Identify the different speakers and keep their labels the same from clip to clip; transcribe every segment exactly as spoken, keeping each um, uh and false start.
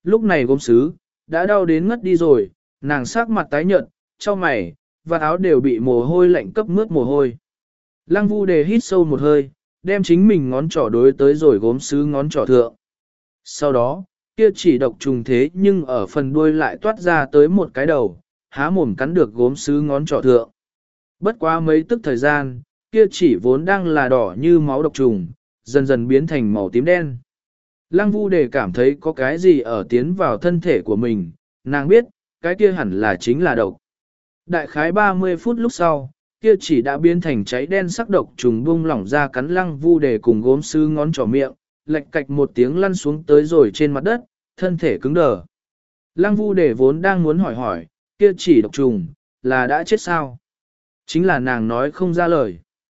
Speaker 1: Lúc này gốm sứ, đã đau đến ngất đi rồi, nàng sắc mặt tái nhợt, trong mày, và áo đều bị mồ hôi lạnh cấp mướt mồ hôi. Lăng Vu Đề hít sâu một hơi, đem chính mình ngón trỏ đối tới rồi gốm sứ ngón trỏ thượng. Sau đó, kia chỉ độc trùng thế nhưng ở phần đuôi lại toát ra tới một cái đầu, há mồm cắn được gốm sứ ngón trỏ thượng. Bất quá mấy tức thời gian, kia chỉ vốn đang là đỏ như máu độc trùng, dần dần biến thành màu tím đen. Lăng Vu Đề cảm thấy có cái gì ở tiến vào thân thể của mình, nàng biết, cái kia hẳn là chính là độc. Đại khái ba mươi phút lúc sau, kia chỉ đã biến thành cháy đen sắc độc trùng bung lỏng ra cắn Lăng Vu Đề cùng gốm sứ ngón trỏ miệng, lệch cạch một tiếng lăn xuống tới rồi trên mặt đất, thân thể cứng đờ. Lăng Vu Đề vốn đang muốn hỏi hỏi, kia chỉ độc trùng, là đã chết sao? Chính là nàng nói không ra lời.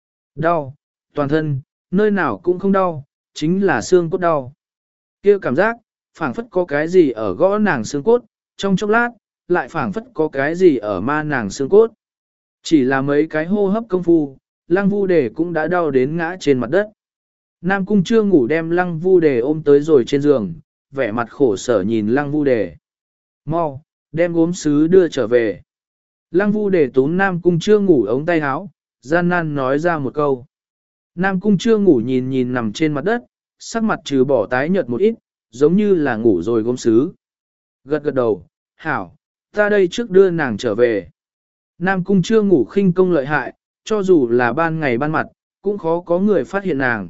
Speaker 1: Đau, toàn thân, nơi nào cũng không đau, chính là xương cốt đau. Kia cảm giác, phảng phất có cái gì ở gõ nàng xương cốt, trong chốc lát, lại phảng phất có cái gì ở ma nàng xương cốt. Chỉ là mấy cái hô hấp công phu, Lăng Vu Đề cũng đã đau đến ngã trên mặt đất. Nam Cung chưa ngủ đem Lăng Vu Đề ôm tới rồi trên giường, vẻ mặt khổ sở nhìn Lăng Vu Đề. Mau, đem gốm sứ đưa trở về. Lăng Vu Đề túm Nam Cung chưa ngủ ống tay áo, gian nan nói ra một câu. Nam Cung chưa ngủ nhìn nhìn nằm trên mặt đất, sắc mặt trừ bỏ tái nhợt một ít, giống như là ngủ rồi gốm sứ. Gật gật đầu, hảo, ta đây trước đưa nàng trở về. Nam Cung chưa ngủ khinh công lợi hại, cho dù là ban ngày ban mặt, cũng khó có người phát hiện nàng.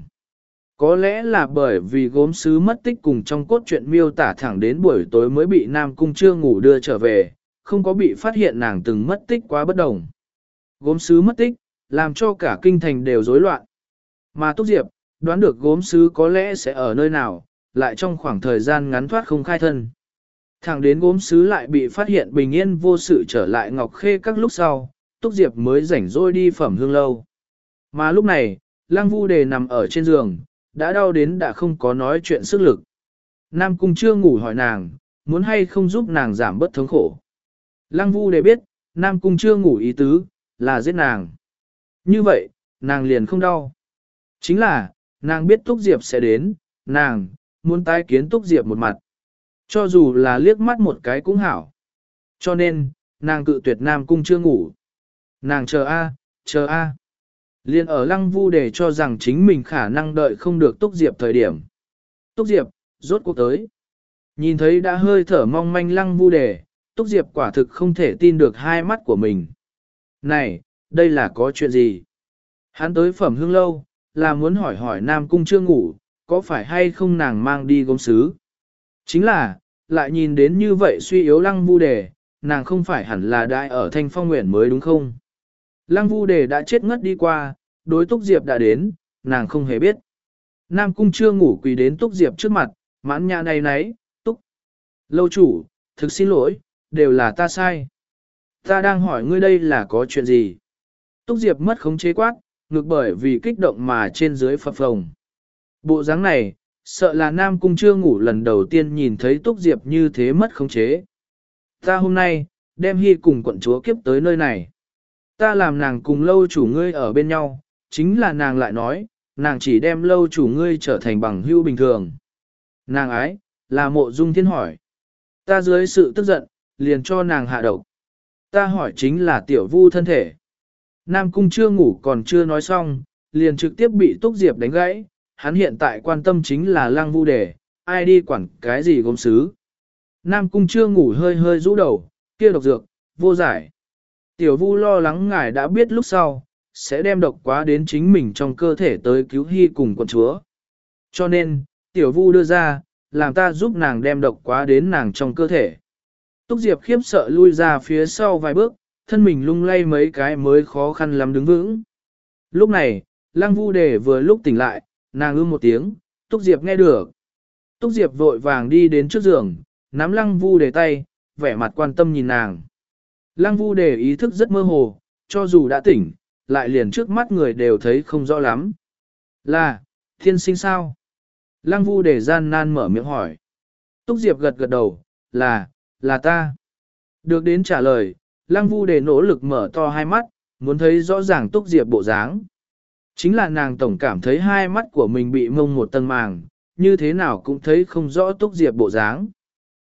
Speaker 1: Có lẽ là bởi vì gốm sứ mất tích cùng trong cốt truyện miêu tả thẳng đến buổi tối mới bị Nam Cung chưa ngủ đưa trở về, không có bị phát hiện nàng từng mất tích quá bất đồng. Gốm sứ mất tích, làm cho cả kinh thành đều rối loạn. Mà Túc Diệp, đoán được gốm sứ có lẽ sẽ ở nơi nào, lại trong khoảng thời gian ngắn thoát không khai thân. Thẳng đến gốm sứ lại bị phát hiện bình yên vô sự trở lại Ngọc Khê các lúc sau, Túc Diệp mới rảnh rỗi đi phẩm hương lâu. Mà lúc này, Lăng Vu Đề nằm ở trên giường, đã đau đến đã không có nói chuyện sức lực. Nam Cung chưa ngủ hỏi nàng, muốn hay không giúp nàng giảm bớt thống khổ. Lăng Vu Đề biết, Nam Cung chưa ngủ ý tứ, là giết nàng. Như vậy, nàng liền không đau. Chính là, nàng biết Túc Diệp sẽ đến, nàng, muốn tái kiến Túc Diệp một mặt. Cho dù là liếc mắt một cái cũng hảo. Cho nên, nàng cự tuyệt Nam Cung chưa ngủ. Nàng chờ a, chờ a. Liên ở Lăng Vu Đề cho rằng chính mình khả năng đợi không được Túc Diệp thời điểm. Túc Diệp, rốt cuộc tới. Nhìn thấy đã hơi thở mong manh Lăng Vu Đề, Túc Diệp quả thực không thể tin được hai mắt của mình. Này, đây là có chuyện gì? Hắn tới phẩm hương lâu, là muốn hỏi hỏi Nam Cung chưa ngủ, có phải hay không nàng mang đi gốm sứ? Chính là, lại nhìn đến như vậy suy yếu Lăng Vu Đề, nàng không phải hẳn là đại ở Thanh Phong Nguyện mới đúng không? Lăng Vu Đề đã chết ngất đi qua, đối Túc Diệp đã đến, nàng không hề biết. Nam Cung chưa ngủ quỳ đến Túc Diệp trước mặt, mãn nhã này nấy, Túc. Lâu chủ, thực xin lỗi, đều là ta sai. Ta đang hỏi ngươi đây là có chuyện gì? Túc Diệp mất khống chế quát, ngược bởi vì kích động mà trên dưới phập phồng. Bộ dáng này, sợ là Nam Cung chưa ngủ lần đầu tiên nhìn thấy Túc Diệp như thế mất khống chế. Ta hôm nay, đem Hy cùng quận chúa kiếp tới nơi này. Ta làm nàng cùng lâu chủ ngươi ở bên nhau, chính là nàng lại nói, nàng chỉ đem lâu chủ ngươi trở thành bằng hữu bình thường. Nàng ái, là Mộ Dung Thiên hỏi. Ta dưới sự tức giận, liền cho nàng hạ độc. Ta hỏi chính là tiểu vu thân thể. Nam Cung chưa ngủ còn chưa nói xong, liền trực tiếp bị Túc Diệp đánh gãy. Hắn hiện tại quan tâm chính là Lăng Vu Đề, ai đi quản cái gì gốm sứ. Nam Cung chưa ngủ hơi hơi rũ đầu, kia độc dược, vô giải. Tiểu Vu lo lắng ngài đã biết lúc sau, sẽ đem độc quá đến chính mình trong cơ thể tới cứu Hy cùng quận chúa. Cho nên, Tiểu Vu đưa ra, làm ta giúp nàng đem độc quá đến nàng trong cơ thể. Túc Diệp khiếp sợ lui ra phía sau vài bước, thân mình lung lay mấy cái mới khó khăn lắm đứng vững. Lúc này, Lăng Vu Đề vừa lúc tỉnh lại, nàng ưm một tiếng, Túc Diệp nghe được. Túc Diệp vội vàng đi đến trước giường, nắm Lăng Vu Đề tay, vẻ mặt quan tâm nhìn nàng. Lăng Vu Đề ý thức rất mơ hồ, cho dù đã tỉnh, lại liền trước mắt người đều thấy không rõ lắm. Là, thiên sinh sao? Lăng Vu Đề gian nan mở miệng hỏi. Túc Diệp gật gật đầu, là, là ta. Được đến trả lời, Lăng Vu Đề nỗ lực mở to hai mắt, muốn thấy rõ ràng Túc Diệp bộ dáng. Chính là nàng tổng cảm thấy hai mắt của mình bị mông một tầng màng, như thế nào cũng thấy không rõ Túc Diệp bộ dáng.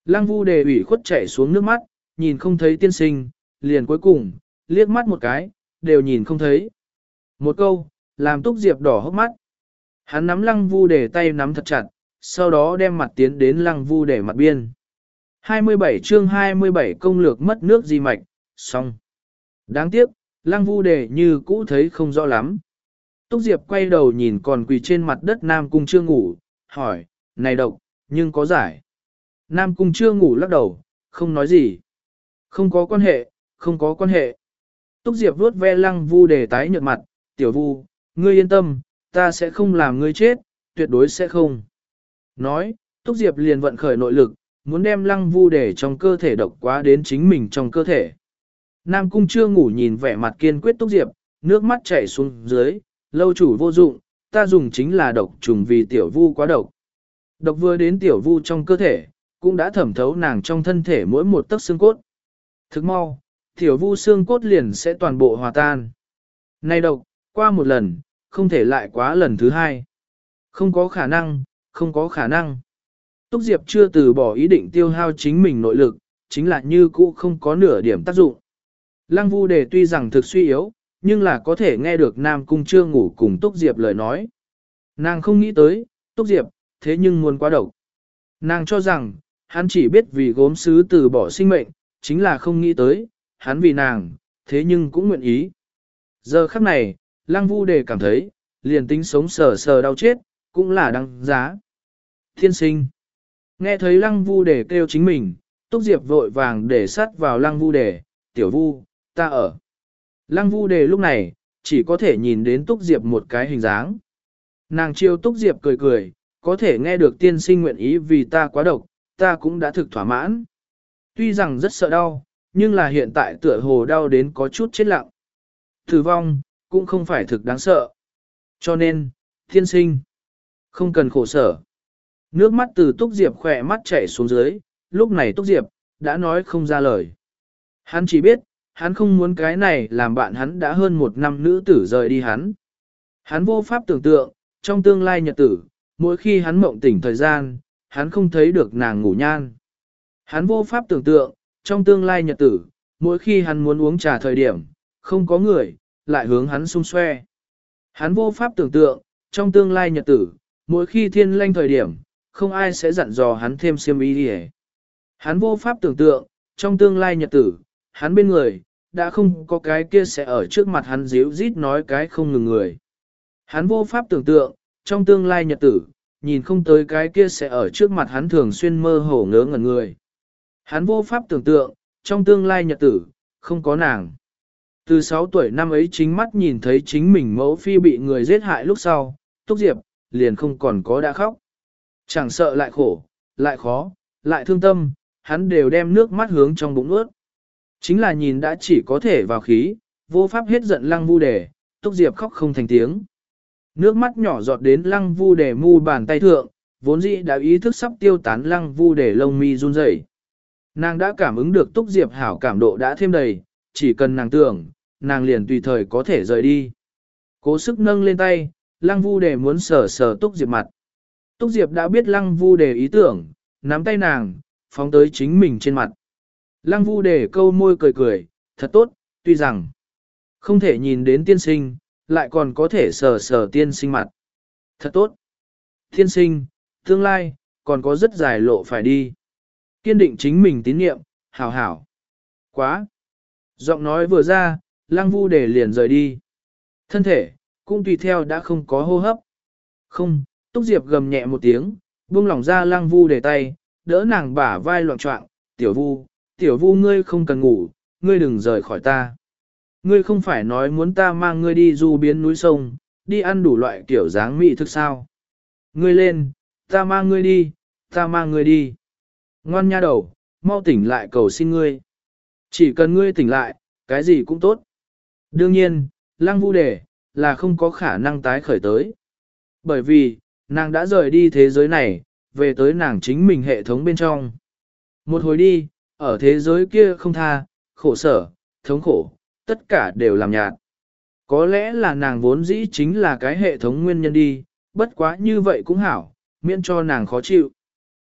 Speaker 1: Lăng Vu Đề ủy khuất chảy xuống nước mắt, nhìn không thấy tiên sinh, liền cuối cùng, liếc mắt một cái, đều nhìn không thấy. Một câu, làm Túc Diệp đỏ hốc mắt. Hắn nắm Lăng Vu Đề tay nắm thật chặt, sau đó đem mặt tiến đến Lăng Vu Đề mặt biên. hai mươi bảy chương hai mươi bảy công lược mất nước di mạch, xong. Đáng tiếc, Lăng Vu Đề như cũ thấy không rõ lắm. Túc Diệp quay đầu nhìn còn quỳ trên mặt đất Nam Cung chưa ngủ, hỏi, này độc, nhưng có giải. Nam Cung chưa ngủ lắc đầu, không nói gì. Không có quan hệ, không có quan hệ. Túc Diệp vuốt ve Lăng Vu Đề tái nhợt mặt, tiểu Vu, ngươi yên tâm, ta sẽ không làm ngươi chết, tuyệt đối sẽ không. Nói, Túc Diệp liền vận khởi nội lực, muốn đem Lăng Vu Đề trong cơ thể độc quá đến chính mình trong cơ thể. Nam Cung chưa ngủ nhìn vẻ mặt kiên quyết Túc Diệp, nước mắt chảy xuống dưới, lâu chủ vô dụng, ta dùng chính là độc trùng vì tiểu Vu quá độc. Độc vừa đến tiểu Vu trong cơ thể, cũng đã thẩm thấu nàng trong thân thể mỗi một tấc xương cốt. Thức mau, tiểu Vu xương cốt liền sẽ toàn bộ hòa tan. Này độc, qua một lần, không thể lại quá lần thứ hai. Không có khả năng, không có khả năng. Túc Diệp chưa từ bỏ ý định tiêu hao chính mình nội lực, chính là như cũ không có nửa điểm tác dụng. Lăng Vu Đề tuy rằng thực suy yếu, nhưng là có thể nghe được Nam Cung chưa ngủ cùng Túc Diệp lời nói. Nàng không nghĩ tới, Túc Diệp, thế nhưng muốn quá độc. Nàng cho rằng, hắn chỉ biết vì gốm sứ từ bỏ sinh mệnh, chính là không nghĩ tới, hắn vì nàng, thế nhưng cũng nguyện ý. Giờ khắc này, Lăng Vu Đề cảm thấy, liền tính sống sờ sờ đau chết, cũng là đáng giá. Thiên sinh. Nghe thấy Lăng Vu Đề kêu chính mình, Túc Diệp vội vàng để sát vào Lăng Vu Đề, tiểu Vu, ta ở. Lăng Vu Đề lúc này, chỉ có thể nhìn đến Túc Diệp một cái hình dáng. Nàng chiêu Túc Diệp cười cười, có thể nghe được tiên sinh nguyện ý vì ta quá độc, ta cũng đã thực thỏa mãn. Tuy rằng rất sợ đau, nhưng là hiện tại tựa hồ đau đến có chút chết lặng. Tử vong, cũng không phải thực đáng sợ. Cho nên, tiên sinh, không cần khổ sở. Nước mắt từ Túc Diệp khỏe mắt chảy xuống dưới, lúc này Túc Diệp, đã nói không ra lời. Hắn chỉ biết, hắn không muốn cái này làm bạn hắn đã hơn một năm nữ tử rời đi hắn. Hắn vô pháp tưởng tượng, trong tương lai nhật tử, mỗi khi hắn mộng tỉnh thời gian, hắn không thấy được nàng ngủ nhan. Hắn vô pháp tưởng tượng, trong tương lai nhật tử, mỗi khi hắn muốn uống trà thời điểm, không có người, lại hướng hắn xung xoe. Hắn vô pháp tưởng tượng, trong tương lai nhật tử, mỗi khi thiên lanh thời điểm, không ai sẽ dặn dò hắn thêm xiêm y đi. Hắn vô pháp tưởng tượng, trong tương lai nhật tử, hắn bên người, đã không có cái kia sẽ ở trước mặt hắn díu rít nói cái không ngừng người. Hắn vô pháp tưởng tượng, trong tương lai nhật tử, nhìn không tới cái kia sẽ ở trước mặt hắn thường xuyên mơ hồ ngớ ngẩn người. Hắn vô pháp tưởng tượng, trong tương lai nhật tử, không có nàng. Từ sáu tuổi năm ấy chính mắt nhìn thấy chính mình mẫu phi bị người giết hại lúc sau, Túc Diệp, liền không còn có đã khóc. Chẳng sợ lại khổ, lại khó, lại thương tâm, hắn đều đem nước mắt hướng trong bụng ướt. Chính là nhìn đã chỉ có thể vào khí, vô pháp hết giận Lăng Vu Đề, Túc Diệp khóc không thành tiếng. Nước mắt nhỏ giọt đến Lăng Vu Đề mu bàn tay thượng, vốn dĩ đã ý thức sắp tiêu tán Lăng Vu Đề lông mi run rẩy. Nàng đã cảm ứng được Túc Diệp hảo cảm độ đã thêm đầy, chỉ cần nàng tưởng, nàng liền tùy thời có thể rời đi. Cố sức nâng lên tay, Lăng Vu Đề muốn sờ sờ Túc Diệp mặt. Túc Diệp đã biết Lăng Vu Đề ý tưởng, nắm tay nàng, phóng tới chính mình trên mặt. Lăng Vu Đề câu môi cười cười, thật tốt, tuy rằng không thể nhìn đến tiên sinh, lại còn có thể sờ sờ tiên sinh mặt. Thật tốt. Tiên sinh, tương lai, còn có rất dài lộ phải đi. Kiên định chính mình tín nhiệm, hảo hảo. Quá. Giọng nói vừa ra, Lăng Vu Đề liền rời đi. Thân thể, cũng tùy theo đã không có hô hấp. Không, Túc Diệp gầm nhẹ một tiếng, buông lỏng ra Lăng Vu Đề tay, đỡ nàng bả vai loạn trọng, tiểu Vu, tiểu Vu ngươi không cần ngủ, ngươi đừng rời khỏi ta. Ngươi không phải nói muốn ta mang ngươi đi du biến núi sông, đi ăn đủ loại kiểu dáng mỹ thức sao. Ngươi lên, ta mang ngươi đi, ta mang ngươi đi. Ngoan nha đầu, mau tỉnh lại cầu xin ngươi. Chỉ cần ngươi tỉnh lại, cái gì cũng tốt. Đương nhiên, Lăng Vu Đề, là không có khả năng tái khởi tới. Bởi vì, nàng đã rời đi thế giới này, về tới nàng chính mình hệ thống bên trong. Một hồi đi, ở thế giới kia không tha, khổ sở, thống khổ, tất cả đều làm nhạt. Có lẽ là nàng vốn dĩ chính là cái hệ thống nguyên nhân đi, bất quá như vậy cũng hảo, miễn cho nàng khó chịu.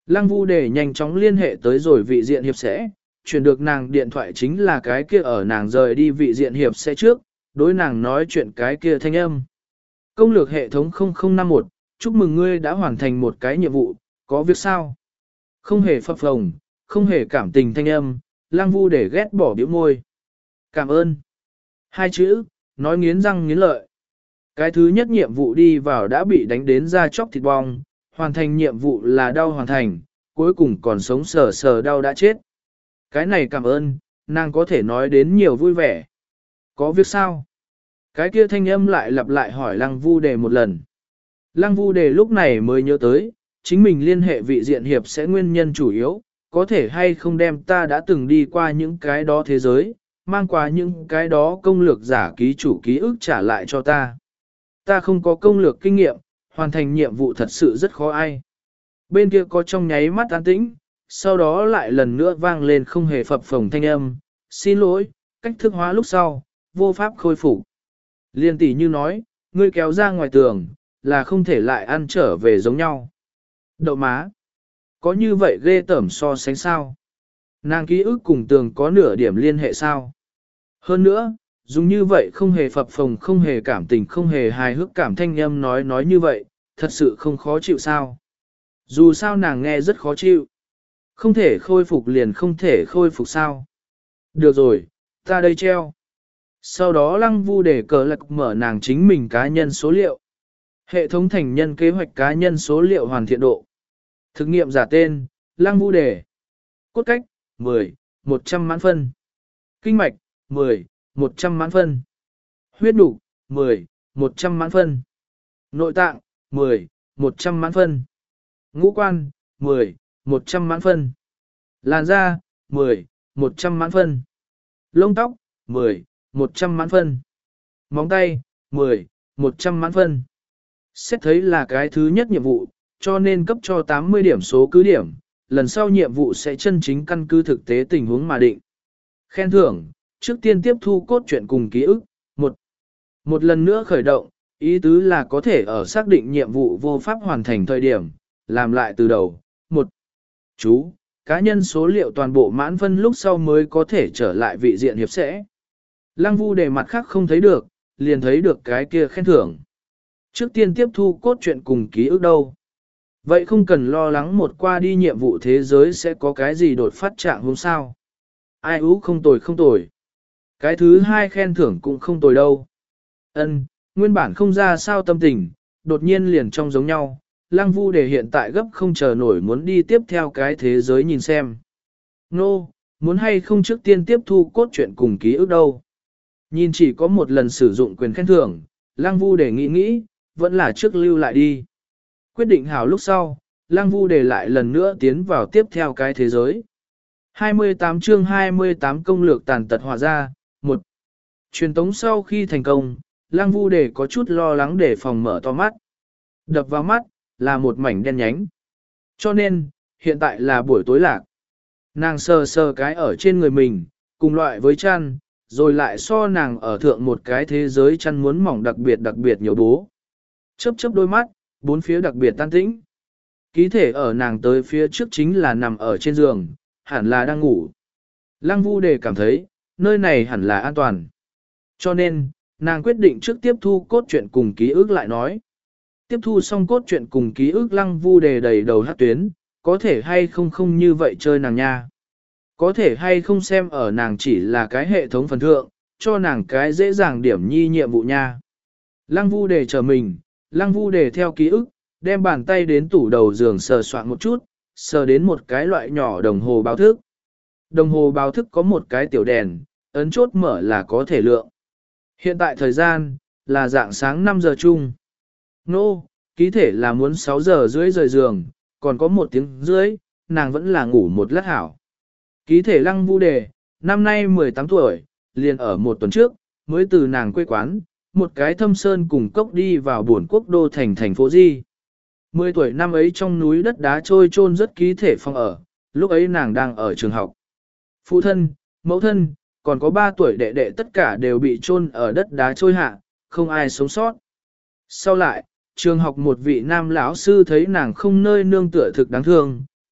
Speaker 1: Lăng Vu Đề nhanh chóng liên hệ tới rồi vị diện hiệp sẽ, chuyển được nàng điện thoại chính là cái kia ở nàng rời đi vị diện hiệp sẽ trước, đối nàng nói chuyện cái kia thanh âm. Công lược hệ thống không không năm một, chúc mừng ngươi đã hoàn thành một cái nhiệm vụ, có việc sao? Không hề phập phồng, không hề cảm tình thanh âm, Lăng Vu Đề ghét bỏ biểu môi. Cảm ơn. Hai chữ, nói nghiến răng nghiến lợi. Cái thứ nhất nhiệm vụ đi vào đã bị đánh đến ra chóc thịt bong, hoàn thành nhiệm vụ là đau hoàn thành, cuối cùng còn sống sờ sờ đau đã chết. Cái này cảm ơn, nàng có thể nói đến nhiều vui vẻ. Có việc sao? Cái kia thanh âm lại lặp lại hỏi Lăng Vu Đề một lần. Lăng Vu Đề lúc này mới nhớ tới, chính mình liên hệ vị diện hiệp sẽ nguyên nhân chủ yếu, có thể hay không đem ta đã từng đi qua những cái đó thế giới, mang qua những cái đó công lược giả ký chủ ký ức trả lại cho ta. Ta không có công lược kinh nghiệm, hoàn thành nhiệm vụ thật sự rất khó ai. Bên kia có trong nháy mắt an tĩnh, sau đó lại lần nữa vang lên không hề phập phồng thanh âm, xin lỗi, cách thức hóa lúc sau, vô pháp khôi phục. Liên tỷ như nói, ngươi kéo ra ngoài tường, là không thể lại ăn trở về giống nhau. Đậu má, có như vậy ghê tởm so sánh sao? Nàng ký ức cùng tường có nửa điểm liên hệ sao? Hơn nữa, dùng như vậy không hề phập phồng, không hề cảm tình, không hề hài hước cảm thanh âm nói nói như vậy, thật sự không khó chịu sao? Dù sao nàng nghe rất khó chịu. Không thể khôi phục liền không thể khôi phục sao? Được rồi, ta đây treo. Sau đó Lăng Vu để cờ lạc mở nàng chính mình cá nhân số liệu. Hệ thống thành nhân kế hoạch cá nhân số liệu hoàn thiện độ. Thực nghiệm giả tên, Lăng Vu đề. Cốt cách, mười, một trăm mãn phân. Kinh mạch, mười, một trăm mãn phân. Huyết nục, mười, một trăm mãn phân. Nội tạng, mười, một trăm mãn phân. Ngũ quan, mười, một trăm mãn phân. Làn da, mười, một trăm mãn phân. Lông tóc, mười, một trăm mãn phân. Móng tay, mười, một trăm mãn phân. Xét thấy là cái thứ nhất nhiệm vụ, cho nên cấp cho tám mươi điểm số cứ điểm, lần sau nhiệm vụ sẽ chân chính căn cứ thực tế tình huống mà định. Khen thưởng, trước tiên tiếp thu cốt truyện cùng ký ức, một. Một lần nữa khởi động, ý tứ là có thể ở xác định nhiệm vụ vô pháp hoàn thành thời điểm, làm lại từ đầu, một. Chú, cá nhân số liệu toàn bộ mãn phân lúc sau mới có thể trở lại vị diện hiệp sẽ. Lăng Vu để mặt khác không thấy được, liền thấy được cái kia khen thưởng. Trước tiên tiếp thu cốt truyện cùng ký ức đâu. Vậy không cần lo lắng một qua đi nhiệm vụ thế giới sẽ có cái gì đột phát trạng hôm sao. Ai ú không tồi không tồi. Cái thứ hai khen thưởng cũng không tồi đâu. Ân, nguyên bản không ra sao tâm tình, đột nhiên liền trong giống nhau. Lăng Vu để hiện tại gấp không chờ nổi muốn đi tiếp theo cái thế giới nhìn xem. Nô, no, muốn hay không trước tiên tiếp thu cốt truyện cùng ký ức đâu. Nhìn chỉ có một lần sử dụng quyền khen thưởng, Lăng Vu để nghĩ nghĩ, vẫn là trước lưu lại đi. Quyết định hảo lúc sau, Lăng Vu để lại lần nữa tiến vào tiếp theo cái thế giới. hai mươi tám chương hai mươi tám công lược tàn tật hòa ra, một. Truyền tống sau khi thành công, Lăng Vu để có chút lo lắng để phòng mở to mắt. Đập vào mắt, là một mảnh đen nhánh. Cho nên, hiện tại là buổi tối lạc. Nàng sờ sờ cái ở trên người mình, cùng loại với chăn, rồi lại so nàng ở thượng một cái thế giới chăn muốn mỏng đặc biệt đặc biệt nhiều bố. Chớp chớp đôi mắt, bốn phía đặc biệt tan tĩnh. Ký thể ở nàng tới phía trước chính là nằm ở trên giường, hẳn là đang ngủ. Lăng Vu đề cảm thấy, nơi này hẳn là an toàn. Cho nên, nàng quyết định trước tiếp thu cốt truyện cùng ký ức lại nói. Tiếp thu xong cốt truyện cùng ký ức Lăng Vu đề đầy đầu hát tuyến, có thể hay không không như vậy chơi nàng nha. Có thể hay không xem ở nàng chỉ là cái hệ thống phần thượng, cho nàng cái dễ dàng điểm nhi nhiệm vụ nha. Lăng Vu đề chờ mình, Lăng Vu đề theo ký ức, đem bàn tay đến tủ đầu giường sờ soạn một chút, sờ đến một cái loại nhỏ đồng hồ báo thức. Đồng hồ báo thức có một cái tiểu đèn, ấn chốt mở là có thể lượng. Hiện tại thời gian, là dạng sáng năm giờ chung. Nô, no, ký thể là muốn sáu giờ rưỡi rời giường, còn có một tiếng rưỡi, nàng vẫn là ngủ một lát hảo. Ký thể Lăng Vu đề, năm nay mười tám tuổi, liền ở một tuần trước, mới từ nàng quê quán, một cái thâm sơn cùng cốc đi vào buồn quốc đô thành thành phố Di. Mười tuổi năm ấy trong núi đất đá trôi chôn rất ký thể phòng ở, lúc ấy nàng đang ở trường học. Phụ thân, mẫu thân, còn có ba tuổi đệ đệ tất cả đều bị chôn ở đất đá trôi hạ, không ai sống sót. Sau lại, trường học một vị nam lão sư thấy nàng không nơi nương tựa thực đáng thương,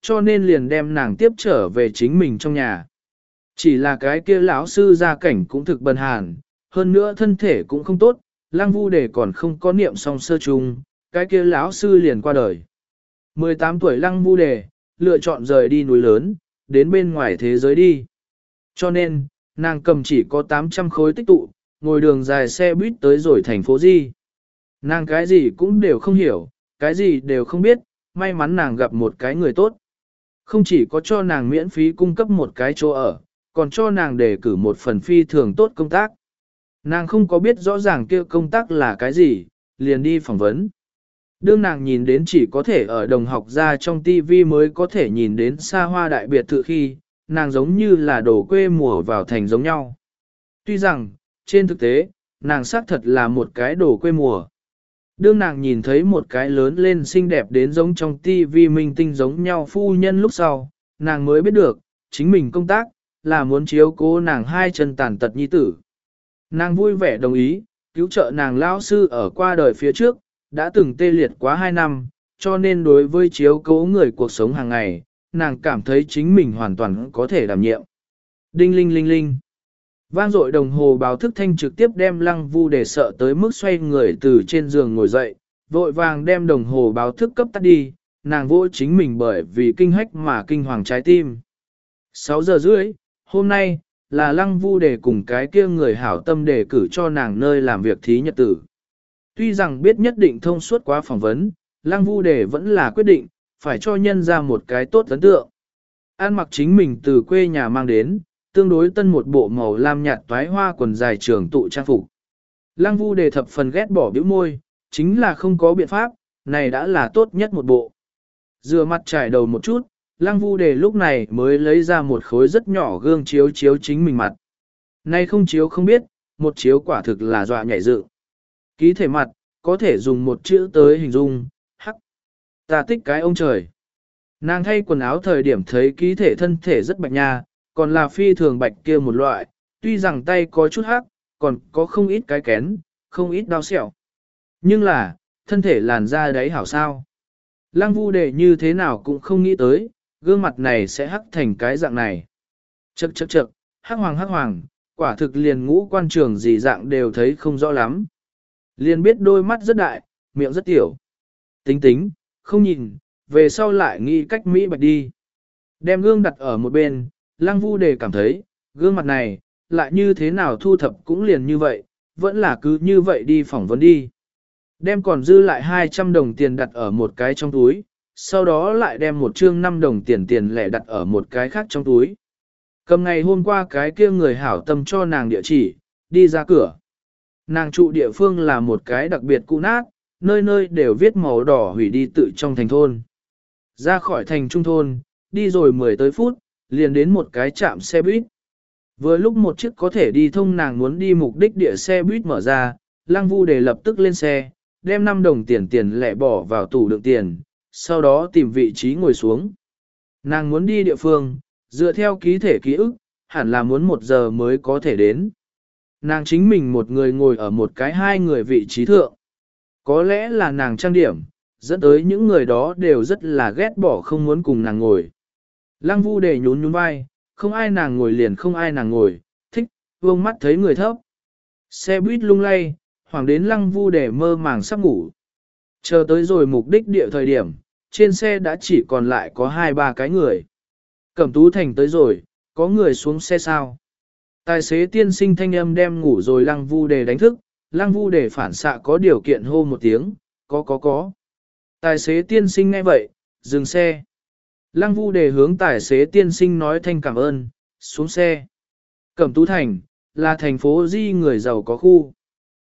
Speaker 1: cho nên liền đem nàng tiếp trở về chính mình trong nhà. Chỉ là cái kia lão sư gia cảnh cũng thực bần hàn, hơn nữa thân thể cũng không tốt, Lăng Vu Đề còn không có niệm song sơ chung, cái kia lão sư liền qua đời. mười tám tuổi Lăng Vu Đề, lựa chọn rời đi núi lớn, đến bên ngoài thế giới đi. Cho nên, nàng cầm chỉ có tám trăm khối tích tụ, ngồi đường dài xe buýt tới rồi thành phố Di. Nàng cái gì cũng đều không hiểu, cái gì đều không biết, may mắn nàng gặp một cái người tốt. Không chỉ có cho nàng miễn phí cung cấp một cái chỗ ở, còn cho nàng đề cử một phần phi thường tốt công tác. Nàng không có biết rõ ràng kia công tác là cái gì, liền đi phỏng vấn. Đương nàng nhìn đến chỉ có thể ở đồng học ra trong ti vi mới có thể nhìn đến xa hoa đại biệt thự khi, nàng giống như là đổ quê mùa vào thành giống nhau. Tuy rằng, trên thực tế, nàng xác thật là một cái đổ quê mùa. Đương nàng nhìn thấy một cái lớn lên xinh đẹp đến giống trong ti vi minh tinh giống nhau phu nhân lúc sau, nàng mới biết được, chính mình công tác, là muốn chiếu cố nàng hai chân tàn tật nhi tử. Nàng vui vẻ đồng ý, cứu trợ nàng lão sư ở qua đời phía trước, đã từng tê liệt quá hai năm, cho nên đối với chiếu cố người cuộc sống hàng ngày, nàng cảm thấy chính mình hoàn toàn có thể đảm nhiệm. Đinh linh linh linh. Vang dội đồng hồ báo thức thanh trực tiếp đem Lăng Vu Đề sợ tới mức xoay người từ trên giường ngồi dậy, vội vàng đem đồng hồ báo thức cấp tắt đi, nàng vỗ chính mình bởi vì kinh hách mà kinh hoàng trái tim. sáu giờ rưỡi, hôm nay, là Lăng Vu Đề cùng cái kia người hảo tâm đề cử cho nàng nơi làm việc thí nhật tử. Tuy rằng biết nhất định thông suốt quá phỏng vấn, Lăng Vu Đề vẫn là quyết định, phải cho nhân ra một cái tốt ấn tượng. An mặc chính mình từ quê nhà mang đến, tương đối tân một bộ màu lam nhạt toái hoa quần dài trường tụ trang phục. Lăng Vu Đề thập phần ghét bỏ bĩu môi, chính là không có biện pháp, này đã là tốt nhất một bộ. Rửa mặt trải đầu một chút, Lăng Vu Đề lúc này mới lấy ra một khối rất nhỏ gương chiếu chiếu chính mình mặt. Nay không chiếu không biết, một chiếu quả thực là dọa nhảy dựng. Ký thể mặt, có thể dùng một chữ tới hình dung, hắc. Ta thích cái ông trời. Nàng thay quần áo thời điểm thấy ký thể thân thể rất bạch nha, còn là phi thường bạch kia một loại, tuy rằng tay có chút hắc, còn có không ít cái kén, không ít đau sẹo. Nhưng là, thân thể làn da đấy hảo sao. Lăng Vu Đề như thế nào cũng không nghĩ tới, gương mặt này sẽ hắc thành cái dạng này. Chậc chậc chậc, hắc hoàng hắc hoàng, quả thực liền ngũ quan trường gì dạng đều thấy không rõ lắm. Liền biết đôi mắt rất đại, miệng rất tiểu. Tính tính, không nhìn, về sau lại nghĩ cách Mỹ bạch đi. Đem gương đặt ở một bên, Lăng Vu Đề cảm thấy, gương mặt này, lại như thế nào thu thập cũng liền như vậy, vẫn là cứ như vậy đi phỏng vấn đi. Đem còn dư lại hai trăm đồng tiền đặt ở một cái trong túi, sau đó lại đem một chương năm đồng tiền tiền lẻ đặt ở một cái khác trong túi. Cầm ngày hôm qua cái kia người hảo tâm cho nàng địa chỉ, đi ra cửa. Nàng trụ địa phương là một cái đặc biệt cũ nát, nơi nơi đều viết màu đỏ hủy đi tự trong thành thôn. Ra khỏi thành trung thôn, đi rồi mười tới phút, liền đến một cái trạm xe buýt. Vừa lúc một chiếc có thể đi thông nàng muốn đi mục đích địa xe buýt mở ra, Lăng Vu Đề lập tức lên xe, đem năm đồng tiền tiền lẻ bỏ vào tủ đựng tiền, sau đó tìm vị trí ngồi xuống. Nàng muốn đi địa phương, dựa theo ký thể ký ức, hẳn là muốn một giờ mới có thể đến. Nàng chính mình một người ngồi ở một cái hai người vị trí thượng. Có lẽ là nàng trang điểm, dẫn tới những người đó đều rất là ghét bỏ không muốn cùng nàng ngồi. Lăng Vu Đề nhún nhún vai, không ai nàng ngồi liền không ai nàng ngồi, thích, vương mắt thấy người thấp. Xe buýt lung lay, hoàng đến Lăng Vu Đề mơ màng sắp ngủ. Chờ tới rồi mục đích địa thời điểm, trên xe đã chỉ còn lại có hai ba cái người. Cẩm Tú Thành tới rồi, có người xuống xe sao? Tài xế tiên sinh thanh âm đem ngủ rồi Lăng Vu Đề đánh thức, Lăng Vu Đề phản xạ có điều kiện hô một tiếng, có có có. Tài xế tiên sinh nghe vậy, dừng xe. Lăng Vu Đề hướng tài xế tiên sinh nói thanh cảm ơn, xuống xe. Cẩm Tú Thành, là thành phố Di người giàu có khu.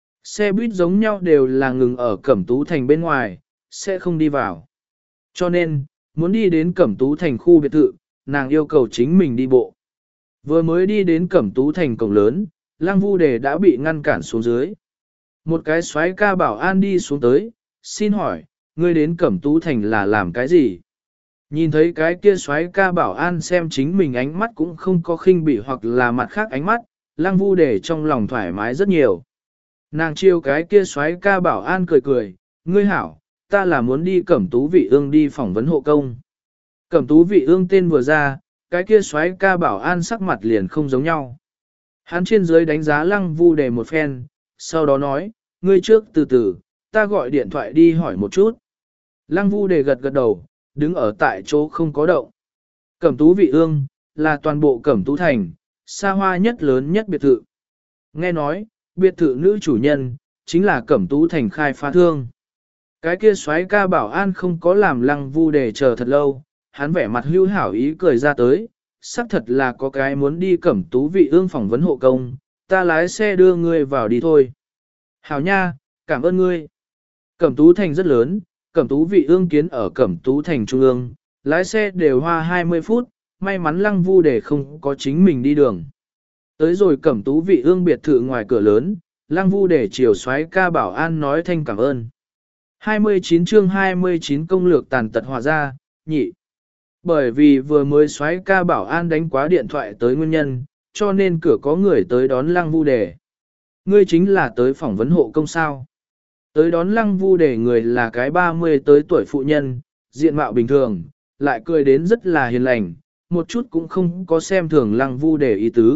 Speaker 1: Xe buýt giống nhau đều là ngừng ở Cẩm Tú Thành bên ngoài, sẽ không đi vào. Cho nên, muốn đi đến Cẩm Tú Thành khu biệt thự, nàng yêu cầu chính mình đi bộ. Vừa mới đi đến Cẩm Tú Thành cổng lớn, Lăng Vu Đề đã bị ngăn cản xuống dưới. Một cái soái ca bảo an đi xuống tới, xin hỏi, ngươi đến Cẩm Tú Thành là làm cái gì? Nhìn thấy cái kia soái ca bảo an xem chính mình ánh mắt cũng không có khinh bỉ hoặc là mặt khác ánh mắt, Lăng Vu Đề trong lòng thoải mái rất nhiều. Nàng chiêu cái kia soái ca bảo an cười cười, ngươi hảo, ta là muốn đi Cẩm Tú Vị Ương đi phỏng vấn hộ công. Cẩm tú vị ương tên vừa ra, cái kia xoáy ca bảo an sắc mặt liền không giống nhau. Hắn trên dưới đánh giá lăng vu đề một phen, sau đó nói, ngươi trước từ từ, ta gọi điện thoại đi hỏi một chút. Lăng vu đề gật gật đầu, đứng ở tại chỗ không có động. Cẩm tú vị ương, là toàn bộ cẩm tú thành, xa hoa nhất lớn nhất biệt thự. Nghe nói, biệt thự nữ chủ nhân, chính là cẩm tú thành khai phá thương. Cái kia xoáy ca bảo an không có làm lăng vu đề chờ thật lâu, hắn vẻ mặt hưu hảo ý cười ra tới, xác thật là có cái muốn đi cẩm tú vị ương phỏng vấn hộ công, ta lái xe đưa ngươi vào đi thôi. Hảo nha, cảm ơn ngươi. Cẩm tú thành rất lớn, cẩm tú vị ương kiến ở cẩm tú thành trung ương, lái xe đều hoa hai mươi phút, may mắn lăng vu để không có chính mình đi đường. Tới rồi cẩm tú vị ương biệt thự ngoài cửa lớn, lăng vu để chiều xoáy ca bảo an nói thanh cảm ơn. hai mươi chín chương hai mươi chín công lược tàn tật hòa ra, nhị. Bởi vì vừa mới xoáy ca bảo an đánh quá điện thoại tới nguyên nhân, cho nên cửa có người tới đón lăng vu đề. Ngươi chính là tới phỏng vấn hộ công sao. Tới đón lăng vu đề người là cái ba mươi tới tuổi phụ nhân, diện mạo bình thường, lại cười đến rất là hiền lành, một chút cũng không có xem thường lăng vu đề ý tứ.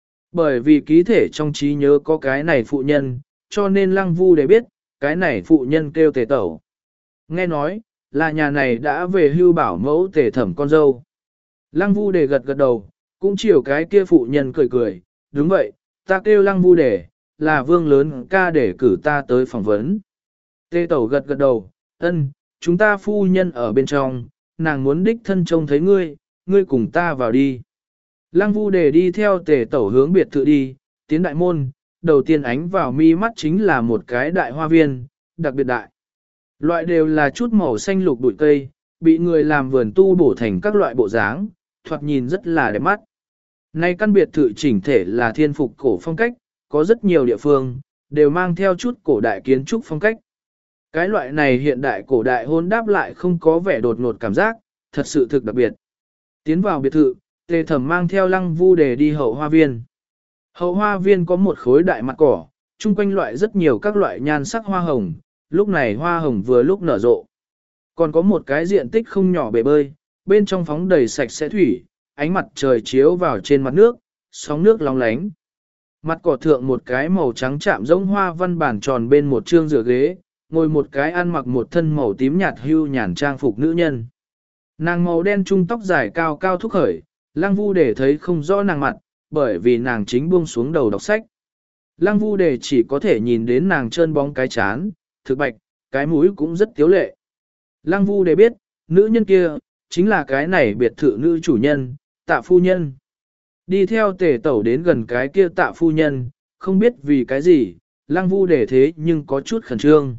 Speaker 1: Bởi vì ký thể trong trí nhớ có cái này phụ nhân, cho nên lăng vu đề biết, cái này phụ nhân kêu tề tẩu. Nghe nói, là nhà này đã về hưu bảo mẫu tề thẩm con dâu. Lăng vu đề gật gật đầu, cũng chiều cái kia phụ nhân cười cười, đúng vậy, ta kêu lăng vu đề, là vương lớn ca để cử ta tới phỏng vấn. Tề tẩu gật gật đầu, ân, chúng ta phu nhân ở bên trong, nàng muốn đích thân trông thấy ngươi, ngươi cùng ta vào đi. Lăng vu đề đi theo tề tẩu hướng biệt thự đi, tiến đại môn, đầu tiên ánh vào mi mắt chính là một cái đại hoa viên, đặc biệt đại. Loại đều là chút màu xanh lục bụi cây, bị người làm vườn tu bổ thành các loại bộ dáng, thoạt nhìn rất là đẹp mắt. Nay căn biệt thự chỉnh thể là thiên phục cổ phong cách, có rất nhiều địa phương, đều mang theo chút cổ đại kiến trúc phong cách. Cái loại này hiện đại cổ đại hôn đáp lại không có vẻ đột ngột cảm giác, thật sự thực đặc biệt. Tiến vào biệt thự, tề thẩm mang theo lăng vu đề đi hậu hoa viên. Hậu hoa viên có một khối đại mặt cỏ, chung quanh loại rất nhiều các loại nhan sắc hoa hồng, lúc này hoa hồng vừa lúc nở rộ. Còn có một cái diện tích không nhỏ bể bơi, bên trong phóng đầy sạch sẽ thủy, ánh mặt trời chiếu vào trên mặt nước, sóng nước long lánh. Mặt cỏ thượng một cái màu trắng chạm giống hoa văn bản tròn bên một trương rửa ghế, ngồi một cái ăn mặc một thân màu tím nhạt hưu nhàn trang phục nữ nhân. Nàng màu đen trung tóc dài cao cao thúc khởi, Lăng Vu để thấy không rõ nàng mặt, bởi vì nàng chính buông xuống đầu đọc sách. Lăng Vu để chỉ có thể nhìn đến nàng trơn bóng cái chán, thực bạch, cái mũi cũng rất tiếu lệ. Lăng Vu để biết, nữ nhân kia, chính là cái này biệt thự nữ chủ nhân, Tạ phu nhân. Đi theo tề tẩu đến gần cái kia Tạ phu nhân, không biết vì cái gì, Lăng Vu để thế nhưng có chút khẩn trương.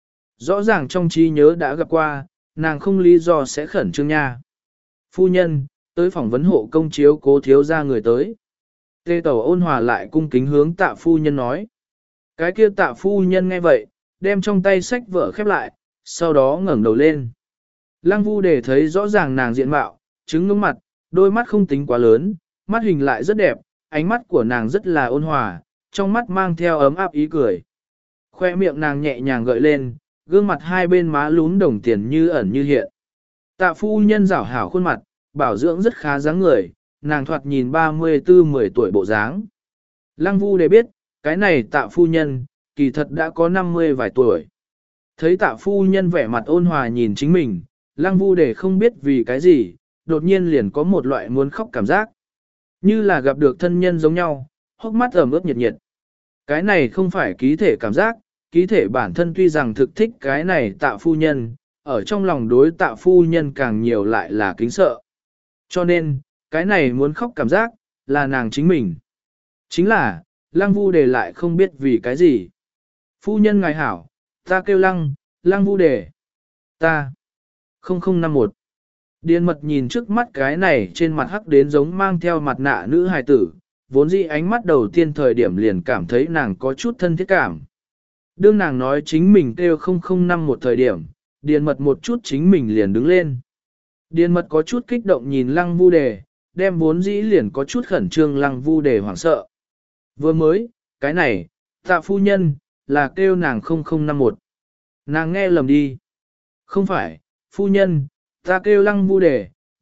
Speaker 1: Rõ ràng trong trí nhớ đã gặp qua, nàng không lý do sẽ khẩn trương nha. Phu nhân, tới phỏng vấn hộ công chiếu cố thiếu ra người tới. Tề tẩu ôn hòa lại cung kính hướng Tạ phu nhân nói. Cái kia Tạ phu nhân nghe vậy, đem trong tay sách vở khép lại, sau đó ngẩng đầu lên. Lăng Vu để thấy rõ ràng nàng diện mạo, trứng ngưỡng mặt, đôi mắt không tính quá lớn, mắt hình lại rất đẹp, ánh mắt của nàng rất là ôn hòa, trong mắt mang theo ấm áp ý cười. Khoe miệng nàng nhẹ nhàng gợi lên, gương mặt hai bên má lún đồng tiền như ẩn như hiện. Tạ phu nhân rảo hảo khuôn mặt, bảo dưỡng rất khá dáng người, nàng thoạt nhìn ba mươi tư mười tuổi bộ dáng. Lăng Vu để biết, cái này Tạ phu nhân, kỳ thật đã có năm mươi vài tuổi. Thấy Tạ phu nhân vẻ mặt ôn hòa nhìn chính mình, Lăng Vu để không biết vì cái gì, đột nhiên liền có một loại muốn khóc cảm giác. Như là gặp được thân nhân giống nhau, hốc mắt ẩm ướt nhiệt nhiệt. Cái này không phải ký thể cảm giác, ký thể bản thân tuy rằng thực thích cái này Tạ phu nhân, ở trong lòng đối Tạ phu nhân càng nhiều lại là kính sợ. Cho nên, cái này muốn khóc cảm giác, là nàng chính mình. Chính là, Lăng Vu đề lại không biết vì cái gì. Phu nhân ngài hảo, ta kêu Lăng, Lăng Vu đề. Ta. không không năm một. Điền mật nhìn trước mắt cái này trên mặt hắc đến giống mang theo mặt nạ nữ hài tử, vốn dĩ ánh mắt đầu tiên thời điểm liền cảm thấy nàng có chút thân thiết cảm. Đương nàng nói chính mình kêu không không năm một thời điểm, điền mật một chút chính mình liền đứng lên. Điền mật có chút kích động nhìn Lăng Vu đề, đem vốn dĩ liền có chút khẩn trương Lăng Vu đề hoảng sợ. Vừa mới, cái này, Tạ phu nhân, là kêu nàng không không năm một. Nàng nghe lầm đi. Không phải, phu nhân, ta kêu Lăng Vu đề,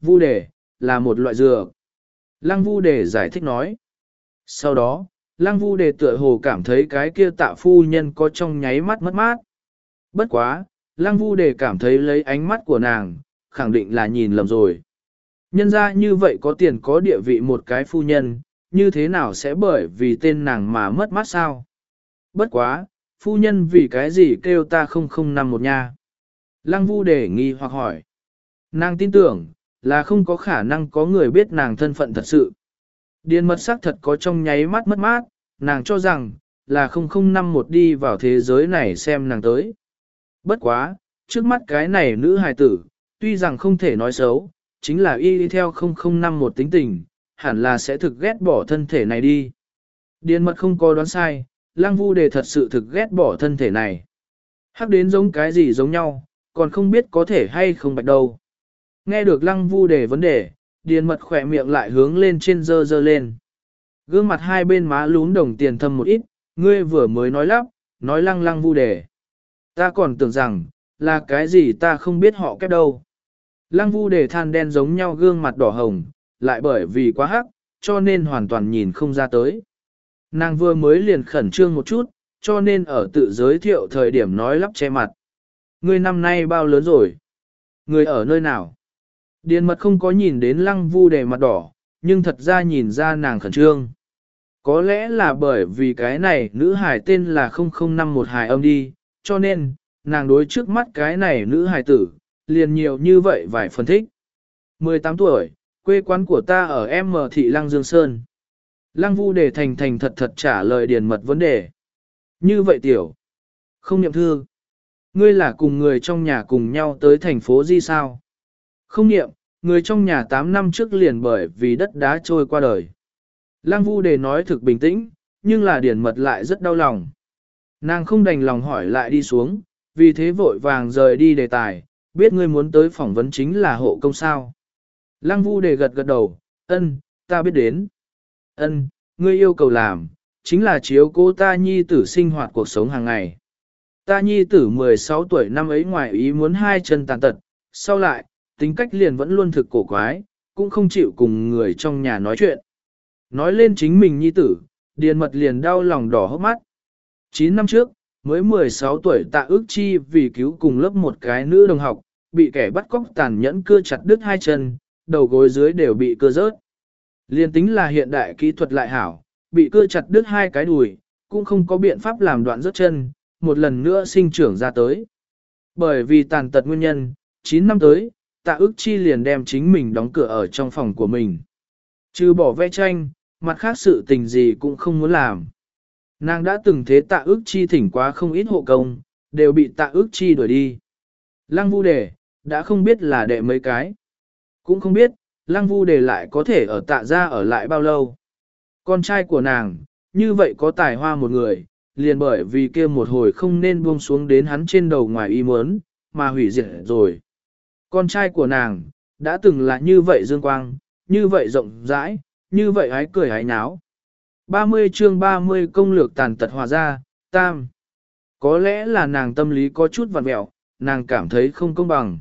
Speaker 1: vu đề, là một loại dược. Lăng vu đề giải thích nói. Sau đó, lăng vu đề tựa hồ cảm thấy cái kia tạ phu nhân có trong nháy mắt mất mát. Bất quá, lăng vu đề cảm thấy lấy ánh mắt của nàng, khẳng định là nhìn lầm rồi. Nhân ra như vậy có tiền có địa vị một cái phu nhân, như thế nào sẽ bởi vì tên nàng mà mất mát sao? Bất quá, phu nhân vì cái gì kêu ta không không năm một nha? Lăng vu đề nghi hoặc hỏi. Nàng tin tưởng, là không có khả năng có người biết nàng thân phận thật sự. Điền mật sắc thật có trong nháy mắt mất mát, nàng cho rằng, là không không năm một đi vào thế giới này xem nàng tới. Bất quá, trước mắt cái này nữ hài tử, tuy rằng không thể nói xấu, chính là y đi theo không không năm một tính tình, hẳn là sẽ thực ghét bỏ thân thể này đi. Điền mật không có đoán sai, Lăng Vu Đề thật sự thực ghét bỏ thân thể này. Hắc đến giống cái gì giống nhau, còn không biết có thể hay không bạch đâu. Nghe được Lăng Vu Đề vấn đề, Điền mật khỏe miệng lại hướng lên trên dơ dơ lên. Gương mặt hai bên má lún đồng tiền thâm một ít, ngươi vừa mới nói lắp, nói Lăng Lăng Vu Đề. Ta còn tưởng rằng, là cái gì ta không biết họ kép đâu. Lăng Vu Đề than đen giống nhau gương mặt đỏ hồng, lại bởi vì quá hắc, cho nên hoàn toàn nhìn không ra tới. Nàng vừa mới liền khẩn trương một chút, cho nên ở tự giới thiệu thời điểm nói lắp che mặt. Ngươi năm nay bao lớn rồi? Ngươi ở nơi nào? Điền mật không có nhìn đến Lăng Vu Đề mặt đỏ, nhưng thật ra nhìn ra nàng khẩn trương. Có lẽ là bởi vì cái này nữ hài tên là không không năm một hài âm đi, cho nên, nàng đối trước mắt cái này nữ hài tử, liền nhiều như vậy vài phân thích. mười tám tuổi, quê quán của ta ở M thị Lăng Dương Sơn. Lăng Vu Đề thành thành thật thật trả lời điền mật vấn đề. Như vậy tiểu. Không niệm thư. Ngươi là cùng người trong nhà cùng nhau tới thành phố Di sao? Không niệm, người trong nhà tám năm trước liền bởi vì đất đá trôi qua đời. Lăng Vu Đề nói thực bình tĩnh, nhưng là điền mật lại rất đau lòng. Nàng không đành lòng hỏi lại đi xuống, vì thế vội vàng rời đi đề tài, biết ngươi muốn tới phỏng vấn chính là hộ công sao. Lăng Vu Đề gật gật đầu, ân, ta biết đến. Ân, ngươi yêu cầu làm, chính là chiếu cố ta nhi tử sinh hoạt cuộc sống hàng ngày. Ta nhi tử mười sáu tuổi năm ấy ngoài ý muốn hai chân tàn tật, sau lại, tính cách liền vẫn luôn thực cổ quái, cũng không chịu cùng người trong nhà nói chuyện. Nói lên chính mình nhi tử, điền mật liền đau lòng đỏ hốc mắt. chín năm trước, mới mười sáu tuổi Tạ Ước Chi vì cứu cùng lớp một cái nữ đồng học, bị kẻ bắt cóc tàn nhẫn cưa chặt đứt hai chân, đầu gối dưới đều bị cưa rớt. Liên tính là hiện đại kỹ thuật lại hảo, bị cưa chặt đứt hai cái đùi, cũng không có biện pháp làm đoạn rớt chân, một lần nữa sinh trưởng ra tới. Bởi vì tàn tật nguyên nhân, chín năm tới, Tạ Ước Chi liền đem chính mình đóng cửa ở trong phòng của mình. Trừ bỏ vẽ tranh, mặt khác sự tình gì cũng không muốn làm. Nàng đã từng thế Tạ Ước Chi thỉnh quá không ít hộ công, đều bị Tạ Ước Chi đuổi đi. Lăng Vu Đề, đã không biết là đệ mấy cái. Cũng không biết, Lăng Vu Đề lại có thể ở Tạ gia ở lại bao lâu. Con trai của nàng, như vậy có tài hoa một người, liền bởi vì kia một hồi không nên buông xuống đến hắn trên đầu ngoài ý muốn, mà hủy diệt rồi. Con trai của nàng, đã từng là như vậy dương quang, như vậy rộng rãi, như vậy hái cười hái náo. ba mươi chương ba mươi công lược tàn tật hòa ra, tam. Có lẽ là nàng tâm lý có chút vặn mẹo, nàng cảm thấy không công bằng.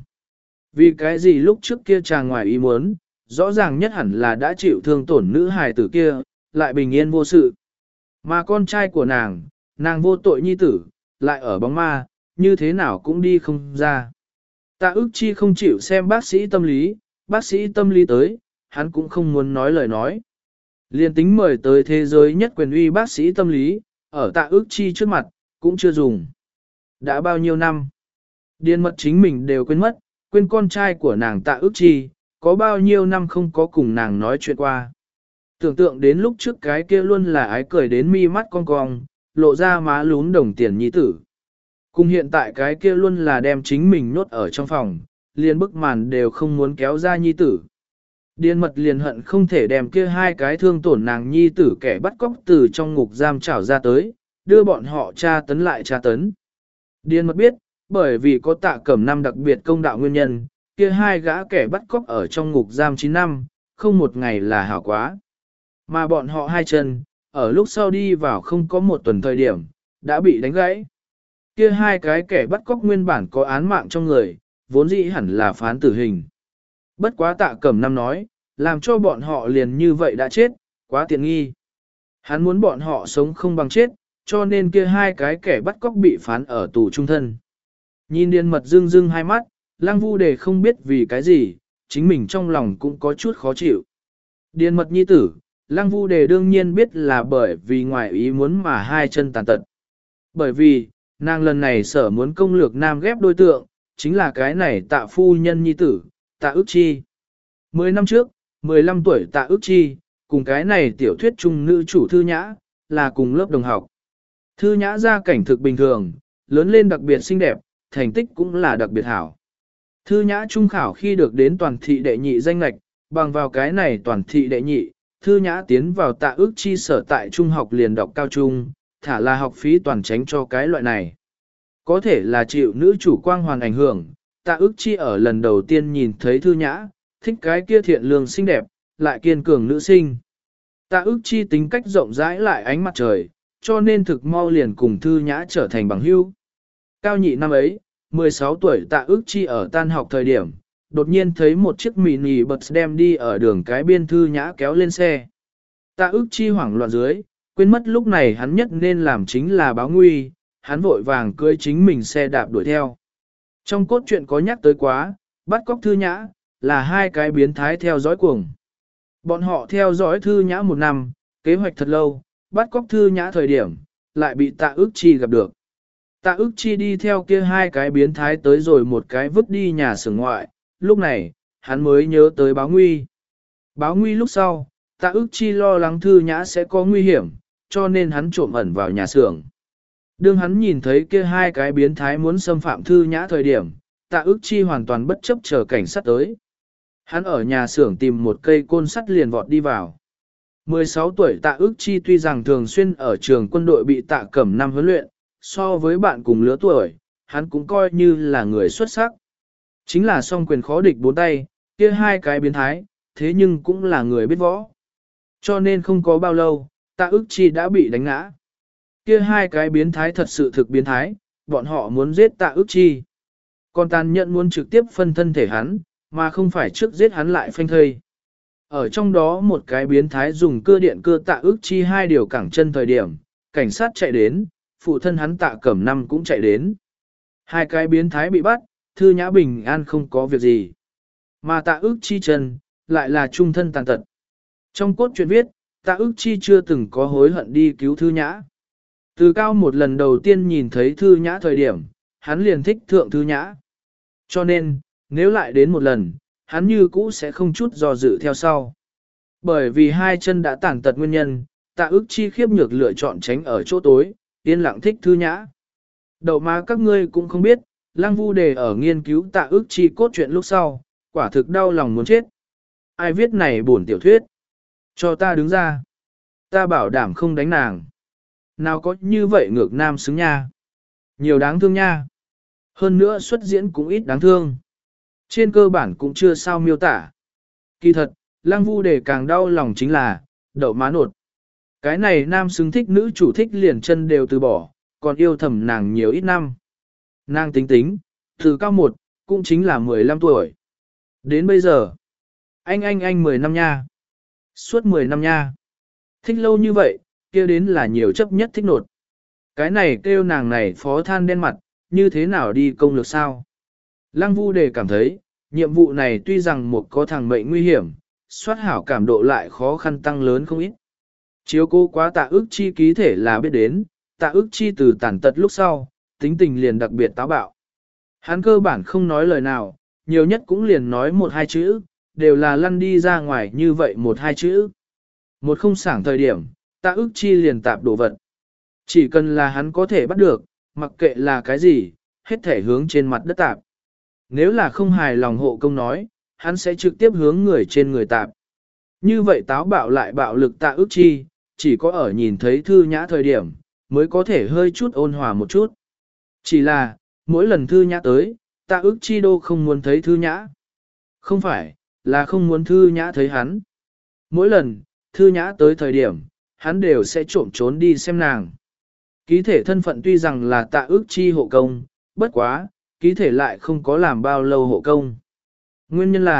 Speaker 1: Vì cái gì lúc trước kia chàng ngoài ý muốn, rõ ràng nhất hẳn là đã chịu thương tổn nữ hài tử kia, lại bình yên vô sự. Mà con trai của nàng, nàng vô tội nhi tử, lại ở bóng ma, như thế nào cũng đi không ra. Tạ Ước Chi không chịu xem bác sĩ tâm lý, bác sĩ tâm lý tới, hắn cũng không muốn nói lời nói. Liên tính mời tới thế giới nhất quyền uy bác sĩ tâm lý, ở Tạ Ước Chi trước mặt, cũng chưa dùng. Đã bao nhiêu năm, điền mật chính mình đều quên mất, quên con trai của nàng Tạ Ước Chi, có bao nhiêu năm không có cùng nàng nói chuyện qua. Tưởng tượng đến lúc trước cái kia luôn là ái cười đến mi mắt cong cong, lộ ra má lún đồng tiền nhi tử. Cùng hiện tại cái kia luôn là đem chính mình nhốt ở trong phòng, liền bức màn đều không muốn kéo ra nhi tử. Điền mật liền hận không thể đem kia hai cái thương tổn nàng nhi tử kẻ bắt cóc từ trong ngục giam trảo ra tới, đưa bọn họ tra tấn lại tra tấn. Điền mật biết, bởi vì có Tạ Cẩm Năm đặc biệt công đạo nguyên nhân, kia hai gã kẻ bắt cóc ở trong ngục giam chín năm, không một ngày là hảo quá. Mà bọn họ hai chân, ở lúc sau đi vào không có một tuần thời điểm, đã bị đánh gãy. Kia hai cái kẻ bắt cóc nguyên bản có án mạng trong người, vốn dĩ hẳn là phán tử hình. Bất quá tạ cẩm năm nói, làm cho bọn họ liền như vậy đã chết, quá tiện nghi. Hắn muốn bọn họ sống không bằng chết, cho nên kia hai cái kẻ bắt cóc bị phán ở tù trung thân. Nhìn điền mật dưng dưng hai mắt, Lăng Vu Đề không biết vì cái gì, chính mình trong lòng cũng có chút khó chịu. Điền mật nhi tử, Lăng Vu Đề đương nhiên biết là bởi vì ngoài ý muốn mà hai chân tàn tật. Bởi vì, nàng lần này sở muốn công lược nam ghép đối tượng, chính là cái này tạ phu nhân nhi tử, tạ ức chi. Mười năm trước, mười lăm tuổi tạ ức chi, cùng cái này tiểu thuyết trung nữ chủ Thư Nhã, là cùng lớp đồng học. Thư Nhã gia cảnh thực bình thường, lớn lên đặc biệt xinh đẹp, thành tích cũng là đặc biệt hảo. Thư Nhã trung khảo khi được đến toàn thị đệ nhị danh lệch, bằng vào cái này toàn thị đệ nhị, Thư Nhã tiến vào tạ ức chi sở tại trung học liền đọc cao trung, thả là học phí toàn tránh cho cái loại này. Có thể là chịu nữ chủ quang hoàn ảnh hưởng, tạ ức chi ở lần đầu tiên nhìn thấy Thư Nhã, thích cái kia thiện lương xinh đẹp, lại kiên cường nữ sinh. Tạ ức chi tính cách rộng rãi lại ánh mặt trời, cho nên thực mau liền cùng Thư Nhã trở thành bằng hữu. Cao nhị năm ấy, mười sáu tuổi tạ ức chi ở tan học thời điểm, đột nhiên thấy một chiếc mini bus đem đi ở đường cái biên Thư Nhã kéo lên xe. Tạ ức chi hoảng loạn dưới, quên mất lúc này hắn nhất nên làm chính là báo nguy, hắn vội vàng cưỡi chính mình xe đạp đuổi theo. Trong cốt truyện có nhắc tới quá, bắt cóc Thư Nhã, là hai cái biến thái theo dõi cuồng. Bọn họ theo dõi Thư Nhã một năm, kế hoạch thật lâu, bắt cóc Thư Nhã thời điểm, lại bị tạ ức chi gặp được. Tạ ức chi đi theo kia hai cái biến thái tới rồi một cái vứt đi nhà xưởng ngoại, lúc này, hắn mới nhớ tới báo nguy. Báo nguy lúc sau, tạ ức chi lo lắng Thư Nhã sẽ có nguy hiểm, cho nên hắn trộm ẩn vào nhà xưởng. Đương hắn nhìn thấy kia hai cái biến thái muốn xâm phạm Thư Nhã thời điểm, tạ ức chi hoàn toàn bất chấp chờ cảnh sát tới. Hắn ở nhà xưởng tìm một cây côn sắt liền vọt đi vào. mười sáu tuổi tạ ức chi tuy rằng thường xuyên ở trường quân đội bị tạ cẩm năm huấn luyện, so với bạn cùng lứa tuổi, hắn cũng coi như là người xuất sắc. Chính là song quyền khó địch bốn tay, kia hai cái biến thái, thế nhưng cũng là người biết võ. Cho nên không có bao lâu, tạ ức chi đã bị đánh ngã. Kia hai cái biến thái thật sự thực biến thái, bọn họ muốn giết tạ ức chi. Còn tàn nhẫn muốn trực tiếp phân thân thể hắn, mà không phải trước giết hắn lại phanh thây. Ở trong đó một cái biến thái dùng cưa điện cưa tạ ức chi hai điều cẳng chân thời điểm, cảnh sát chạy đến, phụ thân hắn tạ cẩm năm cũng chạy đến. Hai cái biến thái bị bắt, Thư Nhã bình an không có việc gì. Mà tạ ức chi chân, lại là trung thân tàn tật. Trong cốt truyện viết, tạ ức chi chưa từng có hối hận đi cứu Thư Nhã. Từ cao một lần đầu tiên nhìn thấy Thư Nhã thời điểm, hắn liền thích thượng Thư Nhã. Cho nên, nếu lại đến một lần, hắn như cũ sẽ không chút do dự theo sau. Bởi vì hai chân đã tàn tật nguyên nhân, tạ ức chi khiếp nhược lựa chọn tránh ở chỗ tối, yên lặng thích Thư Nhã. Đậu má các ngươi cũng không biết, Lăng Vu Đề ở nghiên cứu tạ ức chi cốt truyện lúc sau, quả thực đau lòng muốn chết. Ai viết này buồn tiểu thuyết? Cho ta đứng ra. Ta bảo đảm không đánh nàng. Nào có như vậy ngược nam xứng nha. Nhiều đáng thương nha. Hơn nữa xuất diễn cũng ít đáng thương. Trên cơ bản cũng chưa sao miêu tả. Kỳ thật, Lăng Vu Đề càng đau lòng chính là, đậu má nột. Cái này nam xứng thích nữ chủ thích liền chân đều từ bỏ, còn yêu thầm nàng nhiều ít năm. Nàng tính tính, từ cao một, cũng chính là mười lăm tuổi. Đến bây giờ, anh anh anh mười năm nha. Suốt mười năm nha. Thích lâu như vậy, kia đến là nhiều chấp nhất thích nột. Cái này kêu nàng này phó than đen mặt, như thế nào đi công lược sao? Lăng Vu Đề cảm thấy, nhiệm vụ này tuy rằng một có thằng mệnh nguy hiểm, soát hảo cảm độ lại khó khăn tăng lớn không ít. Chiếu cố quá tạ ức chi ký thể là biết đến, tạ ức chi từ tàn tật lúc sau, tính tình liền đặc biệt táo bạo. Hắn cơ bản không nói lời nào, nhiều nhất cũng liền nói một hai chữ, đều là lăn đi ra ngoài như vậy một hai chữ. Một không sảng thời điểm, tạ ức chi liền tạp đồ vật. Chỉ cần là hắn có thể bắt được, mặc kệ là cái gì, hết thể hướng trên mặt đất tạp. Nếu là không hài lòng hộ công nói, hắn sẽ trực tiếp hướng người trên người tạp. Như vậy táo bạo lại bạo lực tạ ức chi, chỉ có ở nhìn thấy Thư Nhã thời điểm, mới có thể hơi chút ôn hòa một chút. Chỉ là, mỗi lần Thư Nhã tới, tạ ức chi đô không muốn thấy Thư Nhã. Không phải, là không muốn Thư Nhã thấy hắn. Mỗi lần, Thư Nhã tới thời điểm, hắn đều sẽ trộm trốn đi xem nàng. Ký thể thân phận tuy rằng là tạ ức chi hộ công, bất quá, ký thể lại không có làm bao lâu hộ công. Nguyên nhân là,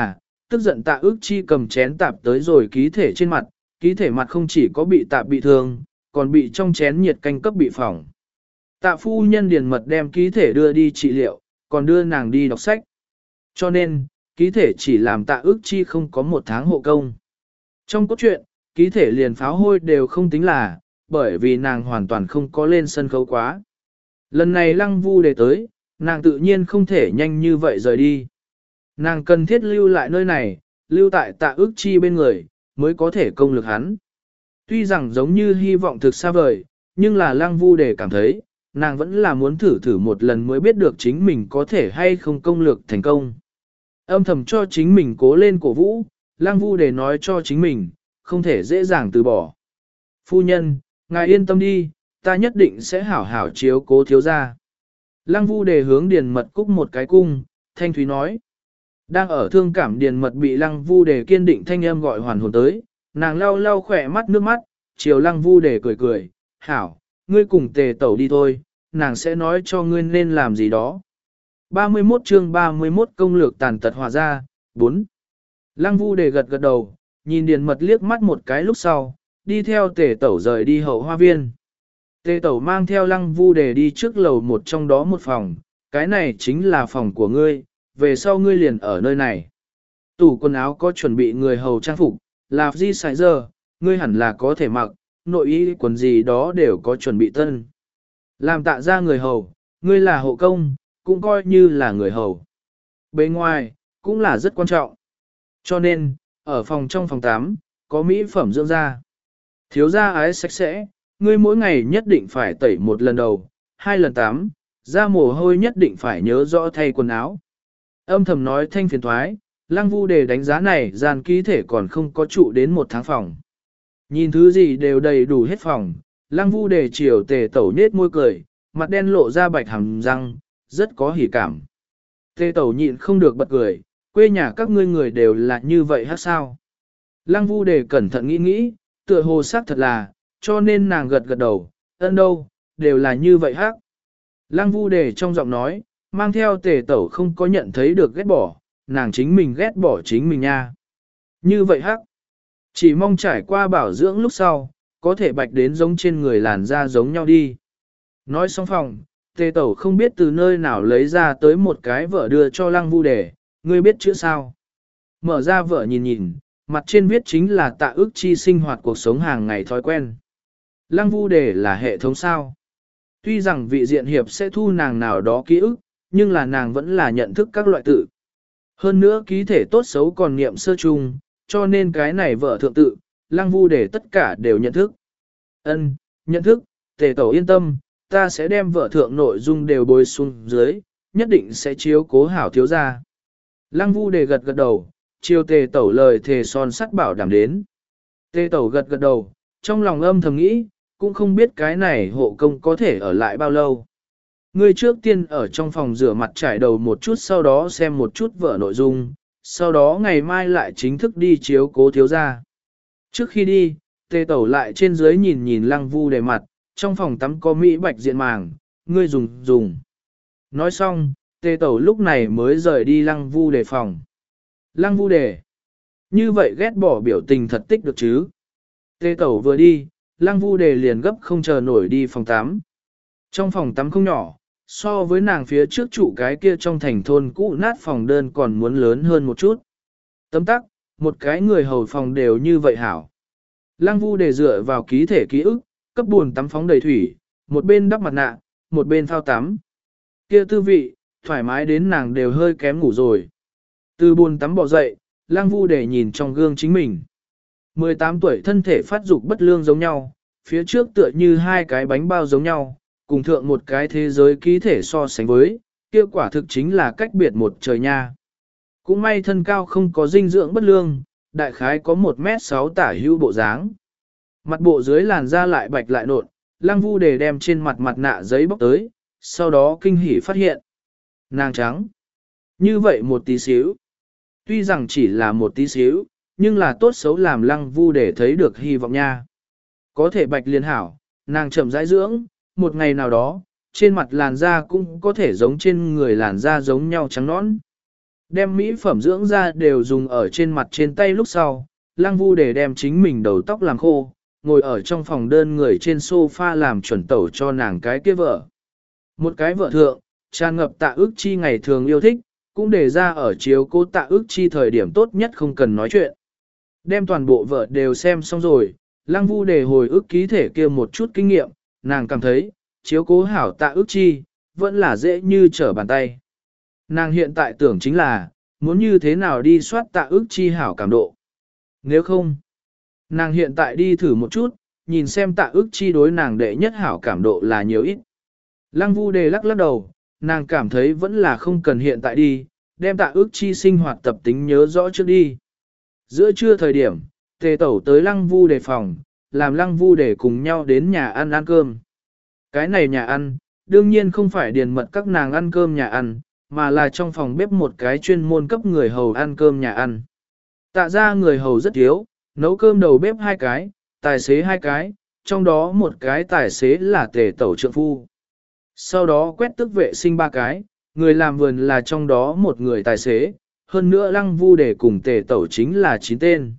Speaker 1: tức giận Tạ Ước Chi cầm chén tạp tới rồi ký thể trên mặt, ký thể mặt không chỉ có bị tạp bị thương, còn bị trong chén nhiệt canh cấp bị phỏng. Tạ phu nhân Điền Mật đem ký thể đưa đi trị liệu, còn đưa nàng đi đọc sách. Cho nên, ký thể chỉ làm Tạ Ước Chi không có một tháng hộ công. Trong cốt truyện, ký thể liền pháo hôi đều không tính là, bởi vì nàng hoàn toàn không có lên sân khấu quá. Lần này Lăng Vu Đề tới, nàng tự nhiên không thể nhanh như vậy rời đi. Nàng cần thiết lưu lại nơi này, lưu tại Tạ Ước Chi bên người, mới có thể công lực hắn. Tuy rằng giống như hy vọng thực xa vời, nhưng là Lăng Vu Đề cảm thấy, nàng vẫn là muốn thử thử một lần mới biết được chính mình có thể hay không công lược thành công. Âm thầm cho chính mình cố lên cổ vũ, Lăng Vu Đề nói cho chính mình, không thể dễ dàng từ bỏ. Phu nhân, ngài yên tâm đi, ta nhất định sẽ hảo hảo chiếu cố thiếu gia. Lăng Vu Đề hướng Điền Mật cúc một cái cung, thanh thúy nói. Đang ở thương cảm Điền Mật bị Lăng Vu Đề kiên định thanh âm gọi hoàn hồn tới, nàng lau lau khỏe mắt nước mắt, chiều Lăng Vu Đề cười cười, hảo, ngươi cùng Tề tẩu đi thôi, nàng sẽ nói cho ngươi nên làm gì đó. ba mươi mốt chương ba mươi mốt công lược tàn tật hòa ra, bốn. Lăng Vu Đề gật gật đầu, nhìn Điền Mật liếc mắt một cái lúc sau, đi theo Tề tẩu rời đi hậu hoa viên. Tề tẩu mang theo Lăng Vu Đề đi trước lầu một trong đó một phòng, cái này chính là phòng của ngươi, về sau ngươi liền ở nơi này. Tủ quần áo có chuẩn bị người hầu trang phục, là gì sai giờ, ngươi hẳn là có thể mặc, nội y quần gì đó đều có chuẩn bị tân. Làm tạ ra người hầu, ngươi là hộ công, cũng coi như là người hầu. Bên ngoài, cũng là rất quan trọng. Cho nên, ở phòng trong phòng tắm, có mỹ phẩm dưỡng da. Thiếu da ái sạch sẽ, ngươi mỗi ngày nhất định phải tẩy một lần đầu, hai lần tắm, da mồ hôi nhất định phải nhớ rõ thay quần áo. Âm thầm nói thanh phiền thoái, Lăng Vu Đề đánh giá này gian ký thể còn không có trụ đến một tháng phòng. Nhìn thứ gì đều đầy đủ hết phòng, Lăng Vu Đề chiều Tề tẩu nết môi cười, mặt đen lộ ra bạch hàm răng, rất có hỉ cảm. Tề tẩu nhịn không được bật cười, quê nhà các ngươi người đều là như vậy hát sao? Lăng Vu Đề cẩn thận nghĩ nghĩ, tựa hồ xác thật là, cho nên nàng gật gật đầu, ân đâu, đều là như vậy hát. Lăng Vu Đề trong giọng nói, mang theo Tề tẩu không có nhận thấy được ghét bỏ, nàng chính mình ghét bỏ chính mình nha. Như vậy hắc, chỉ mong trải qua bảo dưỡng lúc sau, có thể bạch đến giống trên người làn da giống nhau đi. Nói xong phòng, Tề tẩu không biết từ nơi nào lấy ra tới một cái vợ đưa cho Lăng Vu Đề, ngươi biết chữ sao? Mở ra vợ nhìn nhìn, mặt trên viết chính là Tạ Ước Chi sinh hoạt cuộc sống hàng ngày thói quen. Lăng Vu Đề là hệ thống sao? Tuy rằng vị diện hiệp sẽ thu nàng nào đó ký ức, nhưng là nàng vẫn là nhận thức các loại tự. Hơn nữa ký thể tốt xấu còn niệm sơ chung, cho nên cái này vợ thượng tự, Lăng Vu Đề tất cả đều nhận thức. Ân, nhận thức, Tề tẩu yên tâm, ta sẽ đem vợ thượng nội dung đều bôi xuống dưới, nhất định sẽ chiếu cố hảo thiếu gia. Lăng Vu Đề gật gật đầu, chiều Tề tẩu lời thề son sắt bảo đảm đến. Tề tẩu gật gật đầu, trong lòng âm thầm nghĩ, cũng không biết cái này hộ công có thể ở lại bao lâu. Ngươi trước tiên ở trong phòng rửa mặt trải đầu một chút, sau đó xem một chút vở nội dung, sau đó ngày mai lại chính thức đi chiếu cố thiếu gia. Trước khi đi, Tề tẩu lại trên dưới nhìn nhìn Lăng Vu Đề mặt, trong phòng tắm có mỹ bạch diện màng, ngươi dùng dùng. Nói xong, Tề tẩu lúc này mới rời đi Lăng Vu Đề phòng. Lăng Vu Đề, như vậy ghét bỏ biểu tình thật tích được chứ. Tề tẩu vừa đi, Lăng Vu Đề liền gấp không chờ nổi đi phòng tắm. Trong phòng tắm không nhỏ, so với nàng phía trước trụ cái kia trong thành thôn cũ nát phòng đơn còn muốn lớn hơn một chút. Tấm tắc, một cái người hầu phòng đều như vậy hảo. Lăng Vu Đề dựa vào ký thể ký ức, cấp buồn tắm phóng đầy thủy, một bên đắp mặt nạ, một bên phao tắm. Kia tư vị, thoải mái đến nàng đều hơi kém ngủ rồi. Từ buồn tắm bỏ dậy, Lăng Vu Đề nhìn trong gương chính mình. mười tám tuổi thân thể phát dục bất lương giống nhau, phía trước tựa như hai cái bánh bao giống nhau, cùng thượng một cái thế giới ký thể so sánh với, kia quả thực chính là cách biệt một trời nha. Cũng may thân cao không có dinh dưỡng bất lương, đại khái có một mét sáu tả hữu bộ dáng. Mặt bộ dưới làn da lại bạch lại nộn, Lăng Vu Đề đem trên mặt mặt nạ giấy bóc tới, sau đó kinh hỉ phát hiện. Nàng trắng. Như vậy một tí xíu. Tuy rằng chỉ là một tí xíu, nhưng là tốt xấu làm Lăng Vu Đề thấy được hy vọng nha. Có thể bạch liên hảo, nàng chậm rãi dưỡng, một ngày nào đó, trên mặt làn da cũng có thể giống trên người làn da giống nhau trắng nõn. Đem mỹ phẩm dưỡng da đều dùng ở trên mặt trên tay lúc sau, Lăng Vu để đem chính mình đầu tóc làm khô, ngồi ở trong phòng đơn người trên sofa làm chuẩn tẩu cho nàng cái kia vợ. Một cái vợ thượng, tràn ngập Tạ Ức Chi ngày thường yêu thích, cũng để ra ở chiếu cố Tạ Ức Chi thời điểm tốt nhất không cần nói chuyện. Đem toàn bộ vợ đều xem xong rồi, Lăng Vu để hồi ức ký thể kia một chút kinh nghiệm, nàng cảm thấy, chiếu cố hảo Tạ Ức Chi, vẫn là dễ như trở bàn tay. Nàng hiện tại tưởng chính là, muốn như thế nào đi soát Tạ Ức Chi hảo cảm độ. Nếu không, nàng hiện tại đi thử một chút, nhìn xem Tạ Ức Chi đối nàng đệ nhất hảo cảm độ là nhiều ít. Lăng Vu đề lắc lắc đầu, nàng cảm thấy vẫn là không cần hiện tại đi, đem Tạ Ức Chi sinh hoạt tập tính nhớ rõ trước đi. Giữa trưa thời điểm, Tề Tẩu tới Lăng Vu đề phòng, làm Lăng Vu đề cùng nhau đến nhà ăn ăn cơm. Cái này nhà ăn, đương nhiên không phải điền mật các nàng ăn cơm nhà ăn, mà là trong phòng bếp một cái chuyên môn cấp người hầu ăn cơm nhà ăn. Tạ ra người hầu rất thiếu, nấu cơm đầu bếp hai cái, tài xế hai cái, trong đó một cái tài xế là Tề Tẩu trượng phu. Sau đó quét tước vệ sinh ba cái, người làm vườn là trong đó một người tài xế, hơn nữa Lăng Vu để cùng Tề Tẩu chính là chín tên.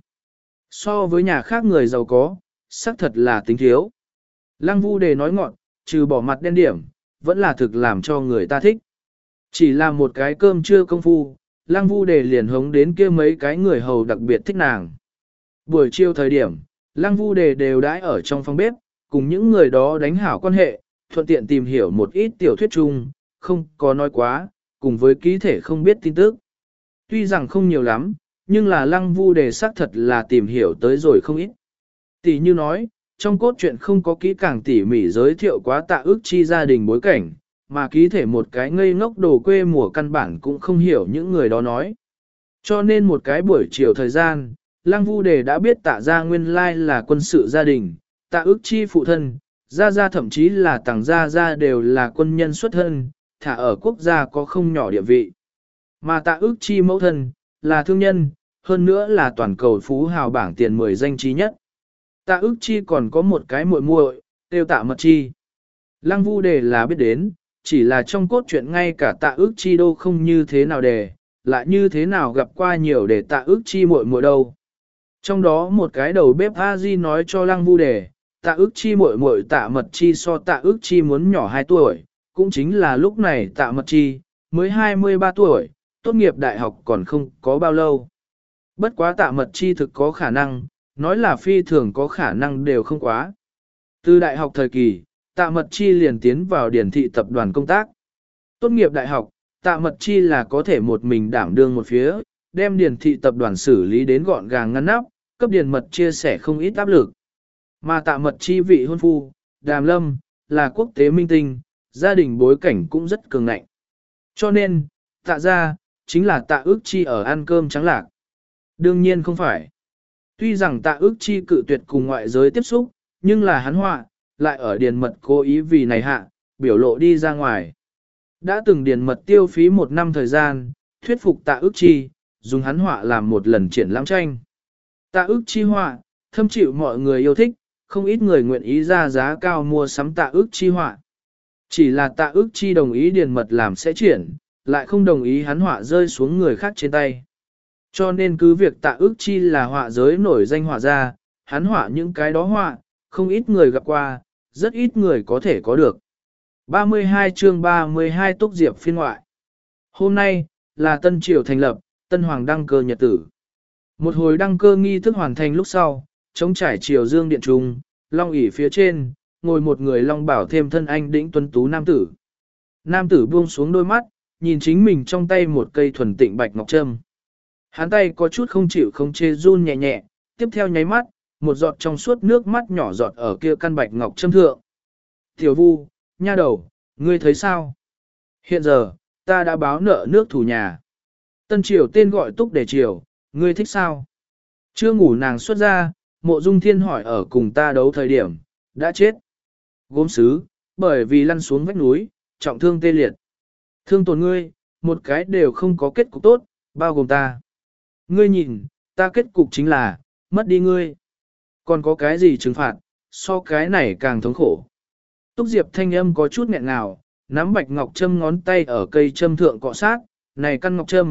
Speaker 1: So với nhà khác người giàu có, xác thật là tính thiếu. Lăng Vu để nói ngọn, trừ bỏ mặt đen điểm, vẫn là thực làm cho người ta thích. Chỉ là một cái cơm trưa công phu, Lăng Vu để liền hống đến kia mấy cái người hầu đặc biệt thích nàng. Buổi chiều thời điểm, Lăng Vu đề đều đãi ở trong phòng bếp, cùng những người đó đánh hảo quan hệ, thuận tiện tìm hiểu một ít tiểu thuyết chung, không có nói quá, cùng với ký thể không biết tin tức. Tuy rằng không nhiều lắm, nhưng là Lăng Vu đề xác thật là tìm hiểu tới rồi không ít. Tỷ như nói, trong cốt truyện không có kỹ càng tỉ mỉ giới thiệu quá Tạ Ức Chi gia đình bối cảnh, mà ký thể một cái ngây ngốc đồ quê mùa căn bản cũng không hiểu những người đó nói. Cho nên một cái buổi chiều thời gian, Lăng Vu đề đã biết Tạ gia nguyên lai là quân sự gia đình, Tạ Ức Chi phụ thân, gia gia thậm chí là Tàng gia gia đều là quân nhân xuất thân, thả ở quốc gia có không nhỏ địa vị. Mà Tạ Ức Chi mẫu thân, là thương nhân, hơn nữa là toàn cầu phú hào bảng tiền mười danh trí nhất. Tạ Ức Chi còn có một cái muội muội, tiêu Tạ Mật Chi. Lăng Vu đề là biết đến, chỉ là trong cốt truyện ngay cả Tạ Ức Chi đô không như thế nào đề, lại như thế nào gặp qua nhiều để Tạ Ức Chi muội muội đâu. Trong đó một cái đầu bếp A Di nói cho Lăng Vu đề, Tạ Ức Chi muội muội Tạ Mật Chi so Tạ Ức Chi muốn nhỏ hai tuổi, cũng chính là lúc này Tạ Mật Chi mới hai mươi ba tuổi, tốt nghiệp đại học còn không có bao lâu. Bất quá Tạ Mật Chi thực có khả năng, nói là phi thường có khả năng đều không quá. Từ đại học thời kỳ, Tạ Mật Chi liền tiến vào điển thị tập đoàn công tác. Tốt nghiệp đại học, Tạ Mật Chi là có thể một mình đảm đương một phía, đem điển thị tập đoàn xử lý đến gọn gàng ngăn nắp, cấp điển mật chia sẻ không ít áp lực. Mà Tạ Mật Chi vị hôn phu, Đàm Lâm, là quốc tế minh tinh, gia đình bối cảnh cũng rất cường ngạnh. Cho nên, Tạ gia, chính là Tạ Ức Chi ở ăn cơm trắng lạc. Đương nhiên không phải. Tuy rằng Tạ Ức Chi cự tuyệt cùng ngoại giới tiếp xúc, nhưng là hắn họa, lại ở điền mật cố ý vì này hạ, biểu lộ đi ra ngoài. Đã từng điền mật tiêu phí một năm thời gian, thuyết phục Tạ Ức Chi, dùng hắn họa làm một lần triển lãm tranh. Tạ Ức Chi họa, thâm chịu mọi người yêu thích, không ít người nguyện ý ra giá cao mua sắm Tạ Ức Chi họa. Chỉ là Tạ Ức Chi đồng ý điền mật làm sẽ triển, lại không đồng ý hắn họa rơi xuống người khác trên tay. Cho nên cứ việc Tạ Ức Chi là họa giới nổi danh họa gia, hắn họa những cái đó họa, không ít người gặp qua, rất ít người có thể có được. ba mươi hai chương ba mươi hai Túc Diệp phiên ngoại. Hôm nay, là Tân Triều thành lập, Tân Hoàng đăng cơ nhật tử. Một hồi đăng cơ nghi thức hoàn thành lúc sau, chống trải Triều Dương điện trung, long ỷ phía trên, ngồi một người long bảo thêm thân anh đĩnh tuấn tú nam tử. Nam tử buông xuống đôi mắt, nhìn chính mình trong tay một cây thuần tịnh bạch ngọc trâm. Hắn tay có chút không chịu không chê run nhẹ nhẹ, tiếp theo nháy mắt, một giọt trong suốt nước mắt nhỏ giọt ở kia căn bạch ngọc trâm thượng. Tiểu Vu, nha đầu, ngươi thấy sao? Hiện giờ, ta đã báo nợ nước thủ nhà. Tân Triều tên gọi Túc Đề Triều, ngươi thích sao? Chưa ngủ nàng xuất ra, Mộ Dung Thiên hỏi ở cùng ta đấu thời điểm, đã chết. Gốm sứ, bởi vì lăn xuống vách núi, trọng thương tê liệt. Thương tổn ngươi, một cái đều không có kết cục tốt, bao gồm ta. Ngươi nhìn, ta kết cục chính là, mất đi ngươi. Còn có cái gì trừng phạt, so cái này càng thống khổ. Túc Diệp thanh âm có chút nghẹn ngào, nắm bạch ngọc châm ngón tay ở cây châm thượng cọ sát, này căn ngọc châm,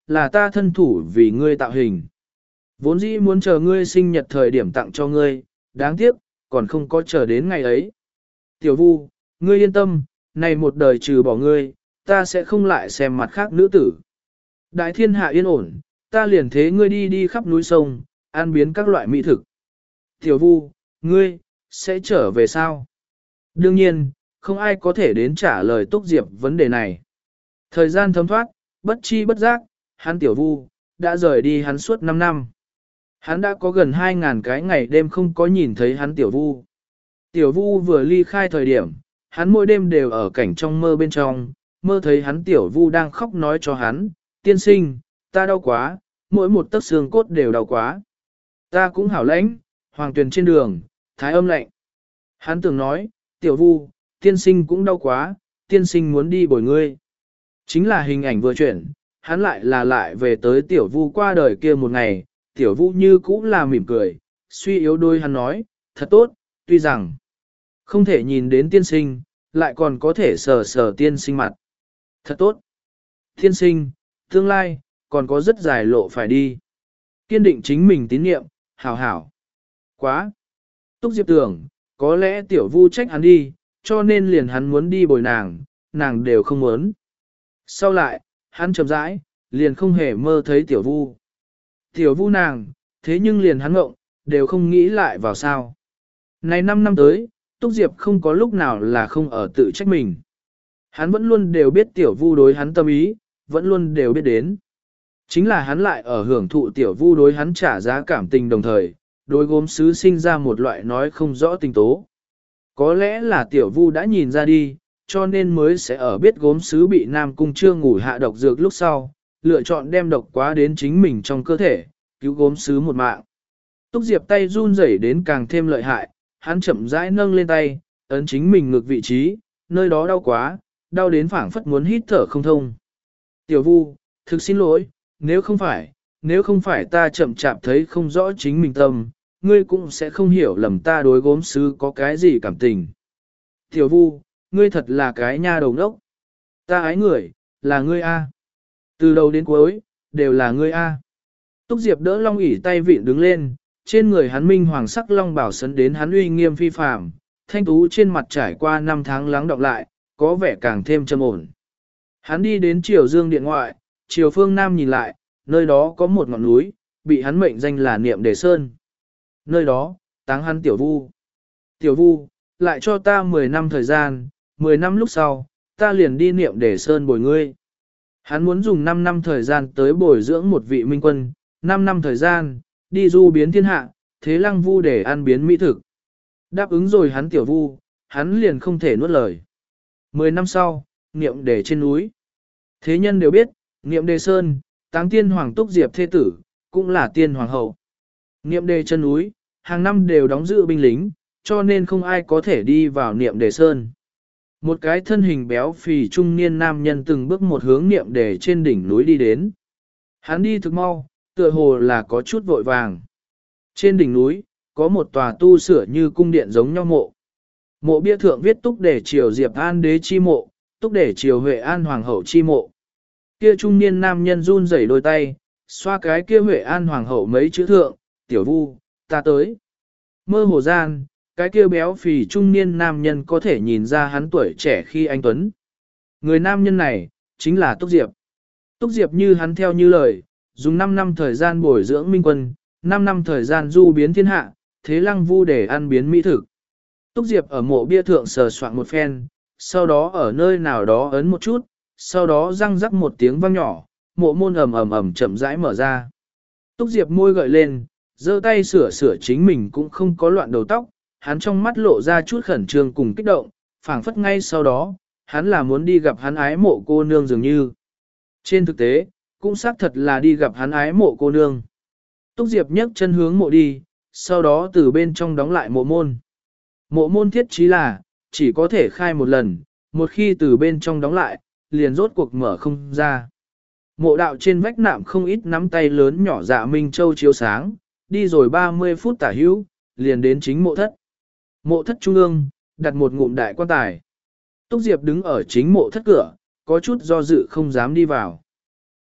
Speaker 1: là ta thân thủ vì ngươi tạo hình. Vốn dĩ muốn chờ ngươi sinh nhật thời điểm tặng cho ngươi, đáng tiếc, còn không có chờ đến ngày ấy. Tiểu Vu, ngươi yên tâm, này một đời trừ bỏ ngươi, ta sẽ không lại xem mặt khác nữ tử. Đại thiên hạ yên ổn, ta liền thế ngươi đi đi khắp núi sông, ăn biến các loại mỹ thực. Tiểu Vu, ngươi, sẽ trở về sao? Đương nhiên, không ai có thể đến trả lời Túc Diệp vấn đề này. Thời gian thấm thoát, bất chi bất giác, hắn Tiểu Vu, đã rời đi hắn suốt năm năm. Hắn đã có gần hai ngàn cái ngày đêm không có nhìn thấy hắn Tiểu Vu. Tiểu Vu vừa ly khai thời điểm, hắn mỗi đêm đều ở cảnh trong mơ bên trong, mơ thấy hắn Tiểu Vu đang khóc nói cho hắn, tiên sinh, ta đau quá, mỗi một tấc xương cốt đều đau quá. Ta cũng hảo lãnh, hoàng tuyền trên đường, thái âm lạnh. Hắn tưởng nói, Tiểu Vu, tiên sinh cũng đau quá, tiên sinh muốn đi bồi ngươi. Chính là hình ảnh vừa chuyển, hắn lại là lại về tới Tiểu Vu qua đời kia một ngày, Tiểu Vu như cũ là mỉm cười, suy yếu đôi hắn nói, thật tốt, tuy rằng không thể nhìn đến tiên sinh, lại còn có thể sờ sờ tiên sinh mặt. Thật tốt. Tiên sinh, tương lai, còn có rất dài lộ phải đi. Kiên định chính mình tín nhiệm, hảo hảo. Quá. Túc Diệp tưởng, có lẽ Tiểu Vu trách hắn đi, cho nên liền hắn muốn đi bồi nàng, nàng đều không muốn. Sau lại, hắn chậm rãi, liền không hề mơ thấy Tiểu Vu. Tiểu Vu nàng, thế nhưng liền hắn ngộng, đều không nghĩ lại vào sao. Này năm năm tới, Túc Diệp không có lúc nào là không ở tự trách mình. Hắn vẫn luôn đều biết Tiểu Vu đối hắn tâm ý, vẫn luôn đều biết đến. Chính là hắn lại ở hưởng thụ Tiểu Vu đối hắn trả giá cảm tình đồng thời, đối gốm sứ sinh ra một loại nói không rõ tình tố. Có lẽ là Tiểu Vu đã nhìn ra đi, cho nên mới sẽ ở biết gốm sứ bị Nam Cung Trương ngủ hạ độc dược lúc sau, lựa chọn đem độc quá đến chính mình trong cơ thể, cứu gốm sứ một mạng. Túc Diệp tay run rẩy đến càng thêm lợi hại, hắn chậm rãi nâng lên tay, ấn chính mình ngược vị trí, nơi đó đau quá, đau đến phảng phất muốn hít thở không thông. Tiểu Vu, thực xin lỗi, nếu không phải, nếu không phải ta chậm chạp thấy không rõ chính mình tâm, ngươi cũng sẽ không hiểu lầm ta đối gốm sứ có cái gì cảm tình. Tiểu Vu, ngươi thật là cái nha đầu đốc. Ta ái người, là ngươi A. Từ đầu đến cuối, đều là ngươi A. Túc Diệp đỡ Long ỷ tay vịn đứng lên, trên người hắn minh hoàng sắc long bảo sấn đến hắn uy nghiêm phi phàm, thanh tú trên mặt trải qua năm tháng lắng đọng lại, có vẻ càng thêm trầm ổn. Hắn đi đến Triều Dương điện ngoại, Triều phương Nam nhìn lại, nơi đó có một ngọn núi, bị hắn mệnh danh là Niệm Đề Sơn. Nơi đó, táng hắn Tiểu Vu. Tiểu Vu, lại cho ta mười năm thời gian, mười năm lúc sau, ta liền đi Niệm Đề Sơn bồi ngươi. Hắn muốn dùng năm năm thời gian tới bồi dưỡng một vị minh quân, năm năm thời gian, đi du biến thiên hạ, thế Lăng Vu để ăn biến mỹ thực. Đáp ứng rồi hắn Tiểu Vu, hắn liền không thể nuốt lời. Mười năm sau, Niệm Đề trên núi. Thế nhân đều biết, Niệm Đề Sơn, táng tiên hoàng Túc Diệp thế tử, cũng là tiên hoàng hậu. Niệm Đề chân núi, hàng năm đều đóng giữ binh lính, cho nên không ai có thể đi vào Niệm Đề Sơn. Một cái thân hình béo phì trung niên nam nhân từng bước một hướng Niệm Đề trên đỉnh núi đi đến. Hắn đi thực mau, tựa hồ là có chút vội vàng. Trên đỉnh núi, có một tòa tu sửa như cung điện giống nhau mộ. Mộ bia thượng viết Túc Đề Triều Diệp An đế chi mộ, Túc Đề Triều Huệ An hoàng hậu chi mộ. Kia trung niên nam nhân run rẩy đôi tay, xoa cái kia Huệ An hoàng hậu mấy chữ thượng, Tiểu Vu, ta tới. Mơ hồ gian, cái kia béo phì trung niên nam nhân có thể nhìn ra hắn tuổi trẻ khi anh tuấn. Người nam nhân này, chính là Túc Diệp. Túc Diệp như hắn theo như lời, dùng năm năm thời gian bồi dưỡng minh quân, năm năm thời gian du biến thiên hạ, thế Lăng Vu để ăn biến mỹ thực. Túc Diệp ở mộ bia thượng sờ soạn một phen, sau đó ở nơi nào đó ấn một chút, sau đó răng rắc một tiếng vang nhỏ, mộ môn ầm ầm ầm chậm rãi mở ra. Túc Diệp môi gợi lên, giơ tay sửa sửa chính mình cũng không có loạn đầu tóc, hắn trong mắt lộ ra chút khẩn trương cùng kích động, phảng phất ngay sau đó, hắn là muốn đi gặp hắn ái mộ cô nương dường như. Trên thực tế, cũng xác thật là đi gặp hắn ái mộ cô nương. Túc Diệp nhấc chân hướng mộ đi, sau đó từ bên trong đóng lại mộ môn. Mộ môn thiết trí là, chỉ có thể khai một lần, một khi từ bên trong đóng lại, liền rốt cuộc mở không ra. Mộ đạo trên vách nạm không ít nắm tay lớn nhỏ dạ Minh Châu chiếu sáng, đi rồi ba mươi phút tả hữu, liền đến chính mộ thất. Mộ thất trung ương, đặt một ngụm đại quan tài. Túc Diệp đứng ở chính mộ thất cửa, có chút do dự không dám đi vào.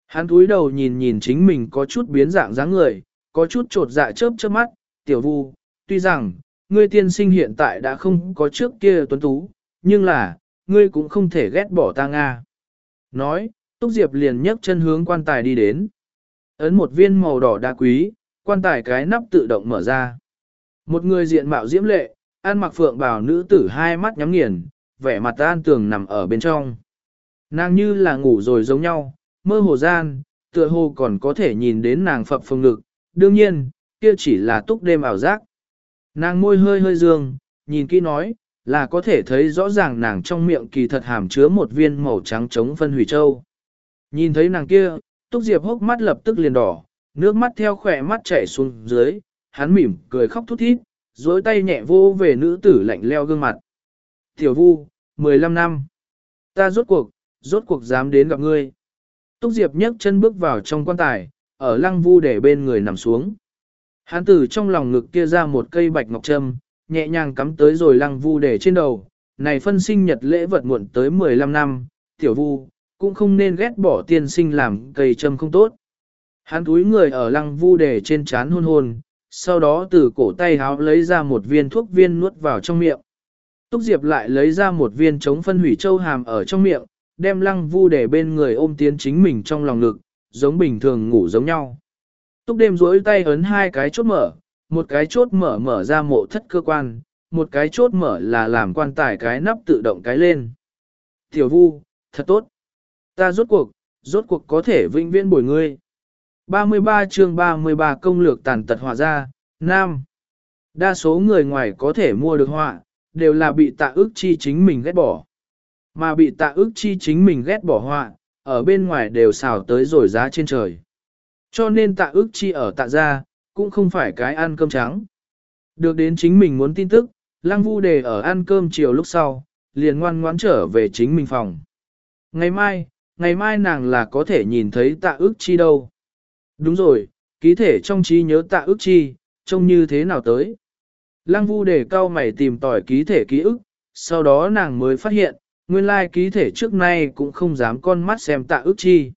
Speaker 1: Hắn cúi đầu nhìn nhìn chính mình có chút biến dạng dáng người, có chút trột dạ chớp chớp mắt, tiểu vu, tuy rằng, ngươi tiên sinh hiện tại đã không có trước kia tuấn tú, nhưng là, ngươi cũng không thể ghét bỏ ta Nga. Nói, Túc Diệp liền nhấc chân hướng quan tài đi đến. Ấn một viên màu đỏ đá quý, quan tài cái nắp tự động mở ra. Một người diện mạo diễm lệ, ăn mặc phượng bào nữ tử hai mắt nhắm nghiền, vẻ mặt an tường nằm ở bên trong. Nàng như là ngủ rồi giống nhau, mơ hồ gian, tựa hồ còn có thể nhìn đến nàng phập phồng ngực, đương nhiên, kia chỉ là túc đêm ảo giác. Nàng môi hơi hơi dương, nhìn kỹ nói, là có thể thấy rõ ràng nàng trong miệng kỳ thật hàm chứa một viên màu trắng trống phân hủy châu. Nhìn thấy nàng kia, Túc Diệp hốc mắt lập tức liền đỏ, nước mắt theo khỏe mắt chảy xuống dưới, hắn mỉm cười khóc thút thít, duỗi tay nhẹ vô về nữ tử lạnh leo gương mặt. Tiểu Vu, mười lăm năm. Ta rốt cuộc, rốt cuộc dám đến gặp ngươi. Túc Diệp nhấc chân bước vào trong quan tài, ở Lăng Vu để bên người nằm xuống. Hắn từ trong lòng ngực kia ra một cây bạch ngọc trâm, nhẹ nhàng cắm tới rồi Lăng Vu để trên đầu. Này phân sinh nhật lễ vật muộn tới mười lăm năm, Tiểu Vu, cũng không nên ghét bỏ tiên sinh làm cây trâm không tốt. Hắn túi người ở Lăng Vu để trên chán hôn hôn, sau đó từ cổ tay háo lấy ra một viên thuốc viên nuốt vào trong miệng. Túc Diệp lại lấy ra một viên chống phân hủy châu hàm ở trong miệng, đem Lăng Vu để bên người ôm tiến chính mình trong lòng ngực, giống bình thường ngủ giống nhau. Túc đêm duỗi tay ấn hai cái chốt mở, một cái chốt mở mở ra mộ thất cơ quan, một cái chốt mở là làm quan tài cái nắp tự động cái lên. Tiểu Vu, thật tốt. Ta rốt cuộc, rốt cuộc có thể vĩnh viễn bồi ngươi. ba mươi ba chương ba mươi ba công lược tàn tật họa ra, Nam. Đa số người ngoài có thể mua được họa, đều là bị Tạ Ức Chi chính mình ghét bỏ. Mà bị Tạ Ức Chi chính mình ghét bỏ họa, ở bên ngoài đều xào tới rồi giá trên trời. Cho nên Tạ Ức Chi ở Tạ gia, cũng không phải cái ăn cơm trắng. Được đến chính mình muốn tin tức, Lăng Vu Đề ở ăn cơm chiều lúc sau, liền ngoan ngoãn trở về chính mình phòng. Ngày mai, ngày mai nàng là có thể nhìn thấy Tạ Ức Chi đâu. Đúng rồi, ký thể trong trí nhớ Tạ Ức Chi, trông như thế nào tới. Lăng Vu Đề cau mày tìm tỏi ký thể ký ức, sau đó nàng mới phát hiện, nguyên lai ký thể trước nay cũng không dám con mắt xem Tạ Ức Chi.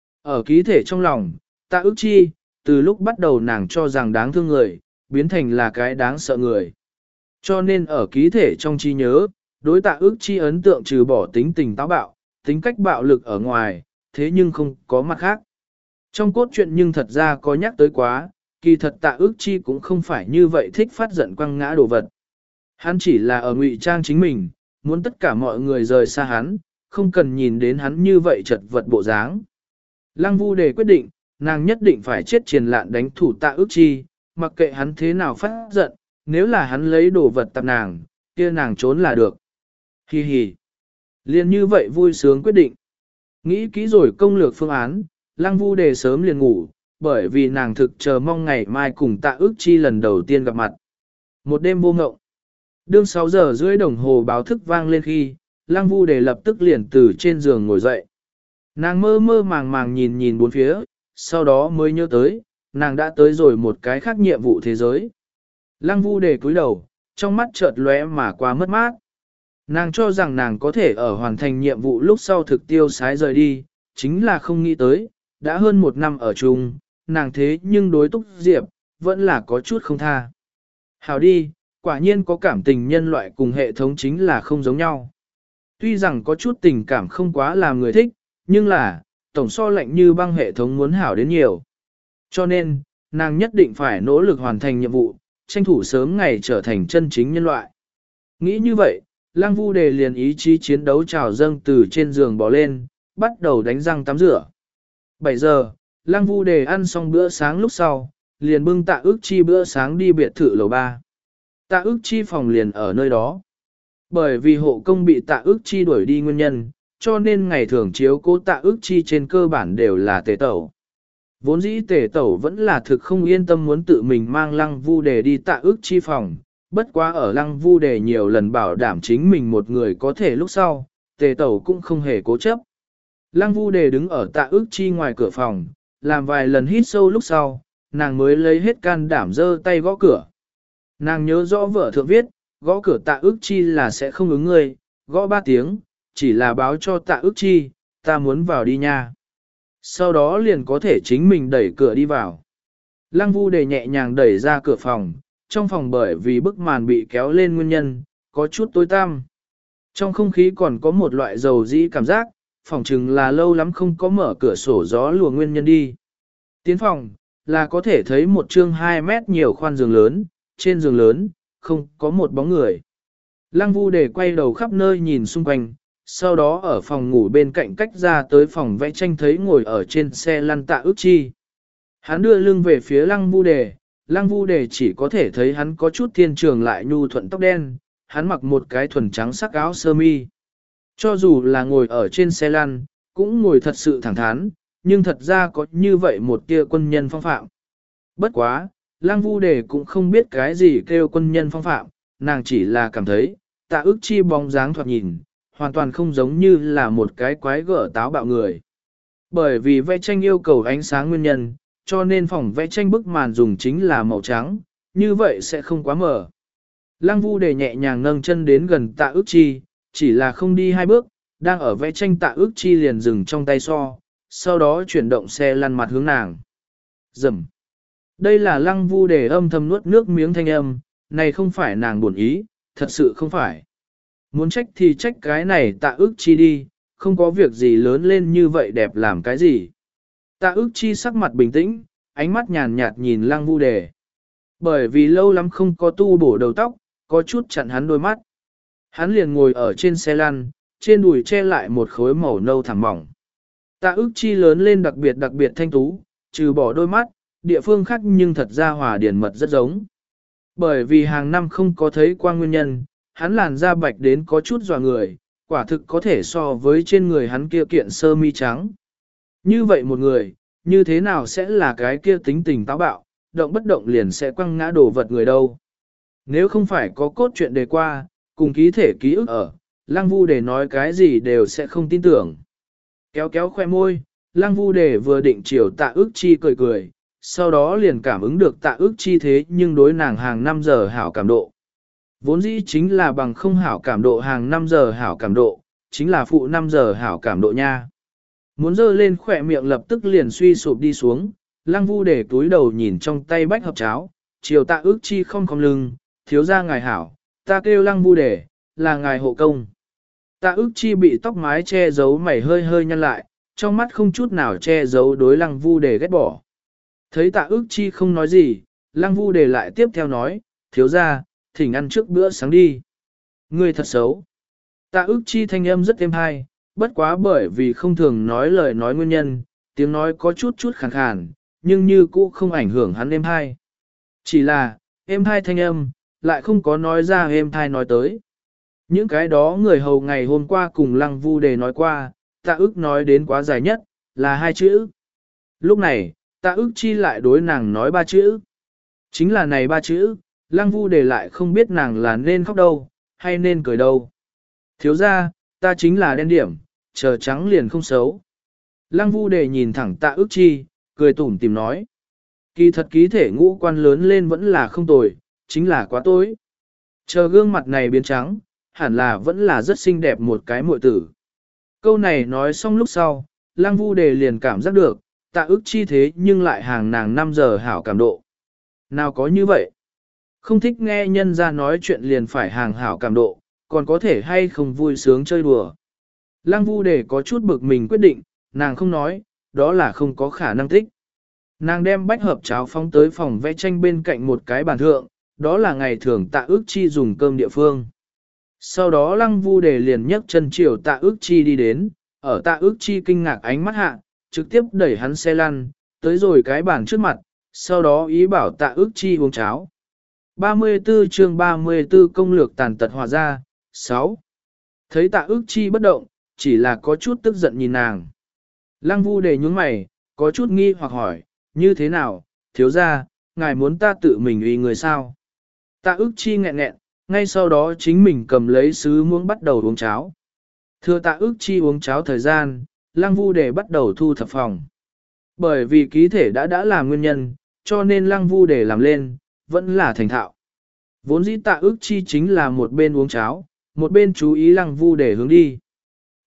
Speaker 1: Ở ký thể trong lòng, Tạ Ức Chi, từ lúc bắt đầu nàng cho rằng đáng thương người, biến thành là cái đáng sợ người. Cho nên ở ký thể trong trí nhớ, đối Tạ Ức Chi ấn tượng trừ bỏ tính tình táo bạo, tính cách bạo lực ở ngoài, thế nhưng không có mặt khác. Trong cốt truyện nhưng thật ra có nhắc tới quá, kỳ thật Tạ Ức Chi cũng không phải như vậy thích phát giận quăng ngã đồ vật. Hắn chỉ là ở ngụy trang chính mình, muốn tất cả mọi người rời xa hắn, không cần nhìn đến hắn như vậy chật vật bộ dáng. Lăng Vu Đề quyết định, nàng nhất định phải chết triền lạn đánh thủ Tạ Ức Chi, mặc kệ hắn thế nào phát giận, nếu là hắn lấy đồ vật tạp nàng, kia nàng trốn là được. Hi hi. Liên như vậy vui sướng quyết định. Nghĩ kỹ rồi công lược phương án, Lăng Vu Đề sớm liền ngủ, bởi vì nàng thực chờ mong ngày mai cùng Tạ Ức Chi lần đầu tiên gặp mặt. Một đêm vô ngộng. Đương sáu giờ rưỡi đồng hồ báo thức vang lên khi, Lăng Vu Đề lập tức liền từ trên giường ngồi dậy. Nàng mơ mơ màng màng nhìn nhìn bốn phía, sau đó mới nhớ tới, nàng đã tới rồi một cái khác nhiệm vụ thế giới. Lăng Vu Đề cúi đầu, trong mắt chợt lóe mà qua mất mát. Nàng cho rằng nàng có thể ở hoàn thành nhiệm vụ lúc sau thực tiêu sái rời đi, chính là không nghĩ tới, đã hơn một năm ở chung, nàng thế nhưng đối Túc Diệp, vẫn là có chút không tha. Hảo đi, quả nhiên có cảm tình nhân loại cùng hệ thống chính là không giống nhau. Tuy rằng có chút tình cảm không quá làm người thích, nhưng là, tổng so lạnh như băng hệ thống muốn hảo đến nhiều. Cho nên, nàng nhất định phải nỗ lực hoàn thành nhiệm vụ, tranh thủ sớm ngày trở thành chân chính nhân loại. Nghĩ như vậy, Lăng Vu Đề liền ý chí chiến đấu trào dâng từ trên giường bò lên, bắt đầu đánh răng tắm rửa. bảy giờ, Lăng Vu Đề ăn xong bữa sáng lúc sau, liền bưng Tạ Ức Chi bữa sáng đi biệt thự lầu ba. Tạ Ức Chi phòng liền ở nơi đó. Bởi vì hộ công bị Tạ Ức Chi đuổi đi nguyên nhân, cho nên ngày thường chiếu cố Tạ Ức Chi trên cơ bản đều là tề tẩu. Vốn dĩ tề tẩu vẫn là thực không yên tâm muốn tự mình mang Lăng Vu Đề đi Tạ Ức Chi phòng, bất quá ở Lăng Vu Đề nhiều lần bảo đảm chính mình một người có thể lúc sau, tề tẩu cũng không hề cố chấp. Lăng Vu Đề đứng ở Tạ Ức Chi ngoài cửa phòng, làm vài lần hít sâu lúc sau, nàng mới lấy hết can đảm giơ tay gõ cửa. Nàng nhớ rõ vợ thượng viết, gõ cửa Tạ Ức Chi là sẽ không ứng người, gõ ba tiếng, chỉ là báo cho Tạ Ức Chi, ta muốn vào đi nha. Sau đó liền có thể chính mình đẩy cửa đi vào. Lăng Vu Đề nhẹ nhàng đẩy ra cửa phòng, trong phòng bởi vì bức màn bị kéo lên nguyên nhân, có chút tối tăm. Trong không khí còn có một loại dầu dĩ cảm giác, phòng chừng là lâu lắm không có mở cửa sổ gió lùa nguyên nhân đi. Tiến phòng, là có thể thấy một chương hai mét nhiều khoan giường lớn, trên giường lớn, không có một bóng người. Lăng Vu Đề quay đầu khắp nơi nhìn xung quanh, sau đó ở phòng ngủ bên cạnh cách ra tới phòng vẽ tranh thấy ngồi ở trên xe lăn Tạ Ước Chi. Hắn đưa lưng về phía Lăng Vu Đề, Lăng Vu Đề chỉ có thể thấy hắn có chút thiên trường lại nhu thuận tóc đen, hắn mặc một cái thuần trắng sắc áo sơ mi. Cho dù là ngồi ở trên xe lăn, cũng ngồi thật sự thẳng thắn, nhưng thật ra có như vậy một tia quân nhân phong phạm. Bất quá, Lăng Vu Đề cũng không biết cái gì kêu quân nhân phong phạm, nàng chỉ là cảm thấy, Tạ Ước Chi bóng dáng thoạt nhìn, hoàn toàn không giống như là một cái quái gở táo bạo người. Bởi vì vẽ tranh yêu cầu ánh sáng nguyên nhân, cho nên phòng vẽ tranh bức màn dùng chính là màu trắng, như vậy sẽ không quá mờ. Lăng Vu Đề nhẹ nhàng nâng chân đến gần Tạ Ước Chi, chỉ là không đi hai bước, đang ở vẽ tranh Tạ Ước Chi liền dừng trong tay so, sau đó chuyển động xe lăn mặt hướng nàng. Rầm. Đây là Lăng Vu Đề âm thầm nuốt nước miếng thanh âm, này không phải nàng buồn ý, thật sự không phải. Muốn trách thì trách cái này Tạ Ước Chi đi, không có việc gì lớn lên như vậy đẹp làm cái gì. Tạ Ước Chi sắc mặt bình tĩnh, ánh mắt nhàn nhạt nhìn Lăng Vu Đề. Bởi vì lâu lắm không có tu bổ đầu tóc, có chút chặn hắn đôi mắt. Hắn liền ngồi ở trên xe lăn, trên đùi che lại một khối màu nâu thẳng mỏng. Tạ Ước Chi lớn lên đặc biệt đặc biệt thanh tú, trừ bỏ đôi mắt, địa phương khác nhưng thật ra hòa điển mật rất giống. Bởi vì hàng năm không có thấy qua nguyên nhân, hắn làn da bạch đến có chút dò người, quả thực có thể so với trên người hắn kia kiện sơ mi trắng. Như vậy một người, như thế nào sẽ là cái kia tính tình táo bạo, động bất động liền sẽ quăng ngã đổ vật người đâu. Nếu không phải có cốt truyện đề qua, cùng ký thể ký ức ở, Lăng Vu Đề nói cái gì đều sẽ không tin tưởng. Kéo kéo khoe môi, Lăng Vu Đề vừa định chiều Tạ Ước Chi cười cười, sau đó liền cảm ứng được Tạ Ước Chi thế nhưng đối nàng hàng năm giờ hảo cảm độ. Vốn dĩ chính là bằng không hảo cảm độ hàng năm giờ hảo cảm độ, chính là phụ năm giờ hảo cảm độ nha. Muốn dơ lên khỏe miệng lập tức liền suy sụp đi xuống, Lăng Vu Đề túi đầu nhìn trong tay bách hợp cháo, chiều Tạ Ước Chi không cong lưng, thiếu ra ngài hảo, ta kêu Lăng Vu Đề, là ngài hộ công. Tạ Ước Chi bị tóc mái che giấu mày hơi hơi nhăn lại, trong mắt không chút nào che giấu đối Lăng Vu Đề ghét bỏ. Thấy Tạ Ước Chi không nói gì, Lăng Vu Đề lại tiếp theo nói, thiếu ra, thỉnh ăn trước bữa sáng đi. Ngươi thật xấu. Tạ Ước Chi thanh âm rất êm hay, bất quá bởi vì không thường nói lời nói nguyên nhân, tiếng nói có chút chút khàn khàn, nhưng như cũ không ảnh hưởng hắn êm hay. Chỉ là, êm hay thanh âm, lại không có nói ra êm thai nói tới. Những cái đó người hầu ngày hôm qua cùng Lăng Vu Đề nói qua, Tạ Ước nói đến quá dài nhất, là hai chữ. Lúc này, Tạ Ước Chi lại đối nàng nói ba chữ. Chính là này ba chữ, Lăng Vu Đề lại không biết nàng là nên khóc đâu, hay nên cười đâu. Thiếu ra, ta chính là đen điểm, chờ trắng liền không xấu. Lăng Vu Đề nhìn thẳng Tạ Ước Chi, cười tủm tìm nói. Kỳ thật ký thể ngũ quan lớn lên vẫn là không tồi, chính là quá tối. Chờ gương mặt này biến trắng, hẳn là vẫn là rất xinh đẹp một cái muội tử. Câu này nói xong lúc sau, Lăng Vu Đề liền cảm giác được, Tạ Ước Chi thế nhưng lại hàng nàng năm giờ hảo cảm độ. Nào có như vậy? Không thích nghe nhân ra nói chuyện liền phải hàng hảo cảm độ, còn có thể hay không vui sướng chơi đùa. Lăng Vu Đề có chút bực mình quyết định, nàng không nói, đó là không có khả năng thích. Nàng đem bách hợp cháo phóng tới phòng vẽ tranh bên cạnh một cái bàn thượng, đó là ngày thường Tạ Ước Chi dùng cơm địa phương. Sau đó Lăng Vu Đề liền nhấc chân chiều Tạ Ước Chi đi đến, ở Tạ Ước Chi kinh ngạc ánh mắt hạ, trực tiếp đẩy hắn xe lăn, tới rồi cái bàn trước mặt, sau đó ý bảo Tạ Ước Chi uống cháo. ba mươi tư chương ba mươi tư công lược tàn tật hòa ra, sáu. Thấy Tạ Ước Chi bất động, chỉ là có chút tức giận nhìn nàng. Lăng Vu Đề nhướng mày, có chút nghi hoặc hỏi, như thế nào, thiếu ra, ngài muốn ta tự mình uy người sao? Tạ Ước Chi nghẹn nghẹn, ngay sau đó chính mình cầm lấy sứ muỗng bắt đầu uống cháo. Thưa Tạ Ước Chi uống cháo thời gian, Lăng Vu Đề bắt đầu thu thập phòng. Bởi vì ký thể đã đã là nguyên nhân, cho nên Lăng Vu Đề làm lên, vẫn là thành thạo. Vốn dĩ Tạ Ước Chi chính là một bên uống cháo, một bên chú ý Lăng Vu Đề hướng đi.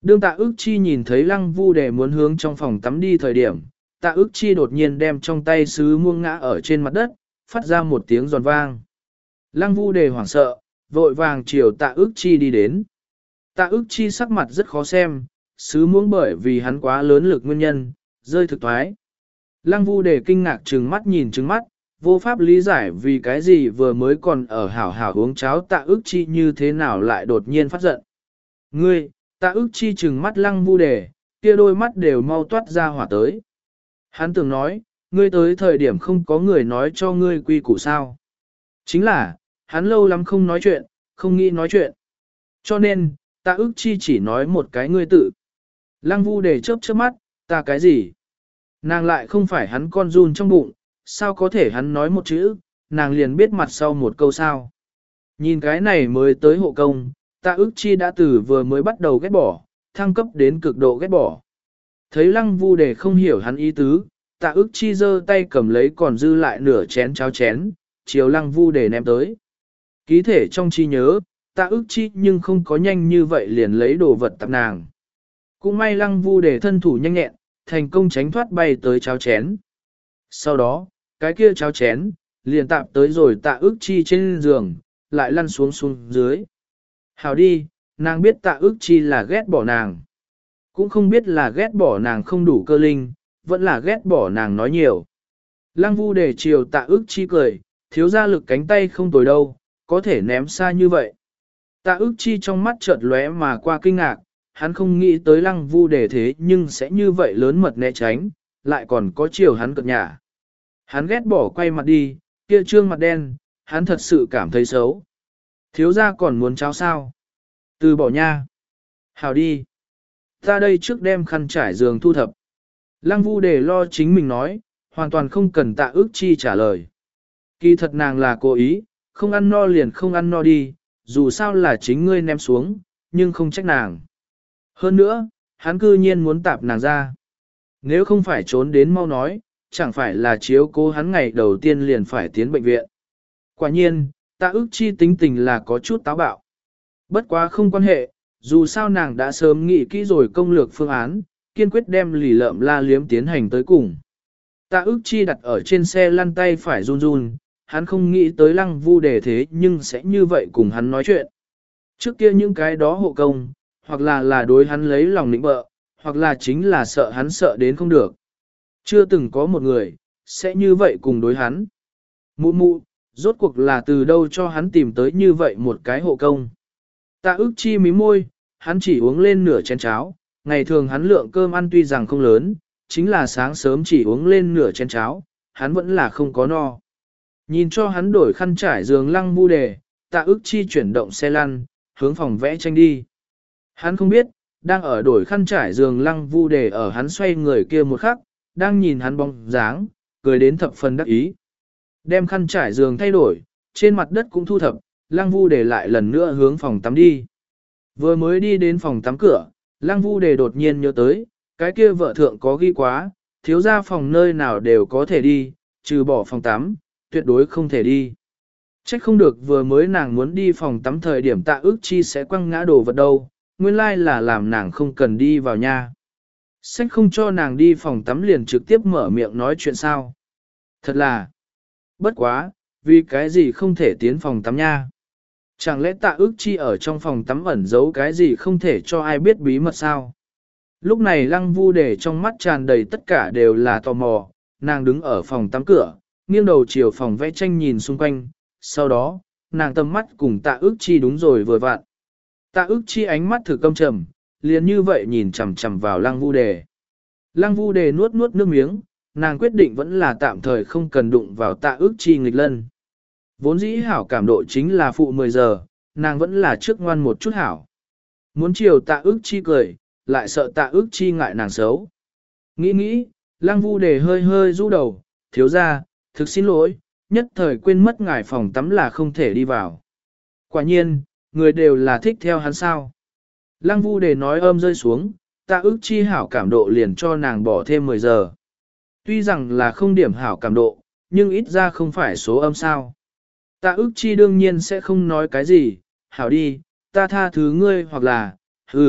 Speaker 1: Đương tạ ức chi nhìn thấy lăng vu đề muốn hướng trong phòng tắm đi thời điểm, tạ ức chi đột nhiên đem trong tay sứ muông ngã ở trên mặt đất, phát ra một tiếng giòn vang. Lăng vu đề hoảng sợ, vội vàng chiều tạ ức chi đi đến. Tạ ức chi sắc mặt rất khó xem, sứ muông bởi vì hắn quá lớn lực nguyên nhân, rơi thực thoái. Lăng vu đề kinh ngạc trừng mắt nhìn trừng mắt, vô pháp lý giải vì cái gì vừa mới còn ở hảo hảo uống cháo tạ ức chi như thế nào lại đột nhiên phát giận. Ngươi, tạ ức chi trừng mắt lăng vu đề, kia đôi mắt đều mau toát ra hỏa tới. Hắn tưởng nói, ngươi tới thời điểm không có người nói cho ngươi quy củ sao. Chính là, hắn lâu lắm không nói chuyện, không nghĩ nói chuyện. Cho nên, tạ ức chi chỉ nói một cái ngươi tự. Lăng vu đề chớp chớp mắt, ta cái gì? Nàng lại không phải hắn con run trong bụng, sao có thể hắn nói một chữ, nàng liền biết mặt sau một câu sao. Nhìn cái này mới tới hộ công, tạ ức chi đã từ vừa mới bắt đầu ghét bỏ, thăng cấp đến cực độ ghét bỏ. Thấy lăng vu đề không hiểu hắn ý tứ, tạ ức chi giơ tay cầm lấy còn dư lại nửa chén cháo chén, chiều lăng vu đề ném tới. Ký thể trong chi nhớ, tạ ức chi nhưng không có nhanh như vậy liền lấy đồ vật tặng nàng. Cũng may lăng vu đề thân thủ nhanh nhẹn, thành công tránh thoát bay tới cháo chén. Sau đó, cái kia cháo chén, liền tạp tới rồi tạ ức chi trên giường, lại lăn xuống xuống dưới. Hào đi, nàng biết tạ ức chi là ghét bỏ nàng. Cũng không biết là ghét bỏ nàng không đủ cơ linh, vẫn là ghét bỏ nàng nói nhiều. Lăng vu để chiều tạ ức chi cười, thiếu ra lực cánh tay không tồi đâu, có thể ném xa như vậy. Tạ ức chi trong mắt chợt lóe mà qua kinh ngạc, hắn không nghĩ tới lăng vu để thế nhưng sẽ như vậy lớn mật né tránh, lại còn có chiều hắn cợt nhả. Hắn ghét bỏ quay mặt đi, kia trương mặt đen, hắn thật sự cảm thấy xấu. Thiếu ra còn muốn cháo sao? Từ bỏ nha. Hào đi. Ta đây trước đem khăn trải giường thu thập. Lăng vu để lo chính mình nói, hoàn toàn không cần tạ ức chi trả lời. Kỳ thật nàng là cố ý, không ăn no liền không ăn no đi, dù sao là chính ngươi ném xuống, nhưng không trách nàng. Hơn nữa, hắn cư nhiên muốn tạp nàng ra. Nếu không phải trốn đến mau nói, chẳng phải là chiếu cố hắn ngày đầu tiên liền phải tiến bệnh viện. Quả nhiên, tạ ức chi tính tình là có chút táo bạo. Bất quá không quan hệ, dù sao nàng đã sớm nghĩ kỹ rồi công lược phương án, kiên quyết đem lì lợm la liếm tiến hành tới cùng. Tạ ức chi đặt ở trên xe lăn tay phải run run, hắn không nghĩ tới lăng vu đề thế nhưng sẽ như vậy cùng hắn nói chuyện. Trước kia những cái đó hộ công, hoặc là là đối hắn lấy lòng nịnh bợ, hoặc là chính là sợ hắn sợ đến không được. Chưa từng có một người, sẽ như vậy cùng đối hắn. Mụ mụ, rốt cuộc là từ đâu cho hắn tìm tới như vậy một cái hộ công. Tạ ức chi mí môi, hắn chỉ uống lên nửa chén cháo, ngày thường hắn lượng cơm ăn tuy rằng không lớn, chính là sáng sớm chỉ uống lên nửa chén cháo, hắn vẫn là không có no. Nhìn cho hắn đổi khăn trải giường lăng vu đề, tạ ức chi chuyển động xe lăn, hướng phòng vẽ tranh đi. Hắn không biết, đang ở đổi khăn trải giường lăng vu đề ở hắn xoay người kia một khắc, đang nhìn hắn bóng dáng, cười đến thập phần đắc ý. Đem khăn trải giường thay đổi, trên mặt đất cũng thu thập, lăng vu đề lại lần nữa hướng phòng tắm đi. Vừa mới đi đến phòng tắm cửa, lăng vu đề đột nhiên nhớ tới, cái kia vợ thượng có ghi quá, thiếu ra phòng nơi nào đều có thể đi, trừ bỏ phòng tắm, tuyệt đối không thể đi. Trách không được vừa mới nàng muốn đi phòng tắm thời điểm tạ ức chi sẽ quăng ngã đồ vật đâu, nguyên lai là làm nàng không cần đi vào nha. Sách không cho nàng đi phòng tắm liền trực tiếp mở miệng nói chuyện sao. Thật là, bất quá, vì cái gì không thể tiến phòng tắm nha. Chẳng lẽ tạ ức chi ở trong phòng tắm ẩn giấu cái gì không thể cho ai biết bí mật sao? Lúc này lăng vu để trong mắt tràn đầy tất cả đều là tò mò, nàng đứng ở phòng tắm cửa, nghiêng đầu chiều phòng vẽ tranh nhìn xung quanh, sau đó, nàng tầm mắt cùng tạ ức chi đúng rồi vừa vặn. Tạ ức chi ánh mắt thử căm trầm, liền như vậy nhìn chằm chằm vào lăng vu đề. Lăng vu đề nuốt nuốt nước miếng, nàng quyết định vẫn là tạm thời không cần đụng vào tạ ức chi nghịch lân. Vốn dĩ hảo cảm độ chính là phụ mười giờ, nàng vẫn là trước ngoan một chút hảo. Muốn chiều tạ ức chi cười, lại sợ tạ ức chi ngại nàng xấu. Nghĩ nghĩ, lăng vu đề hơi hơi rũ đầu, thiếu ra, thực xin lỗi, nhất thời quên mất ngài phòng tắm là không thể đi vào. Quả nhiên, người đều là thích theo hắn sao. Lăng vu đề nói ôm rơi xuống, tạ ức chi hảo cảm độ liền cho nàng bỏ thêm mười giờ. Tuy rằng là không điểm hảo cảm độ, nhưng ít ra không phải số âm sao. Tạ ức chi đương nhiên sẽ không nói cái gì, hảo đi, ta tha thứ ngươi hoặc là, ừ,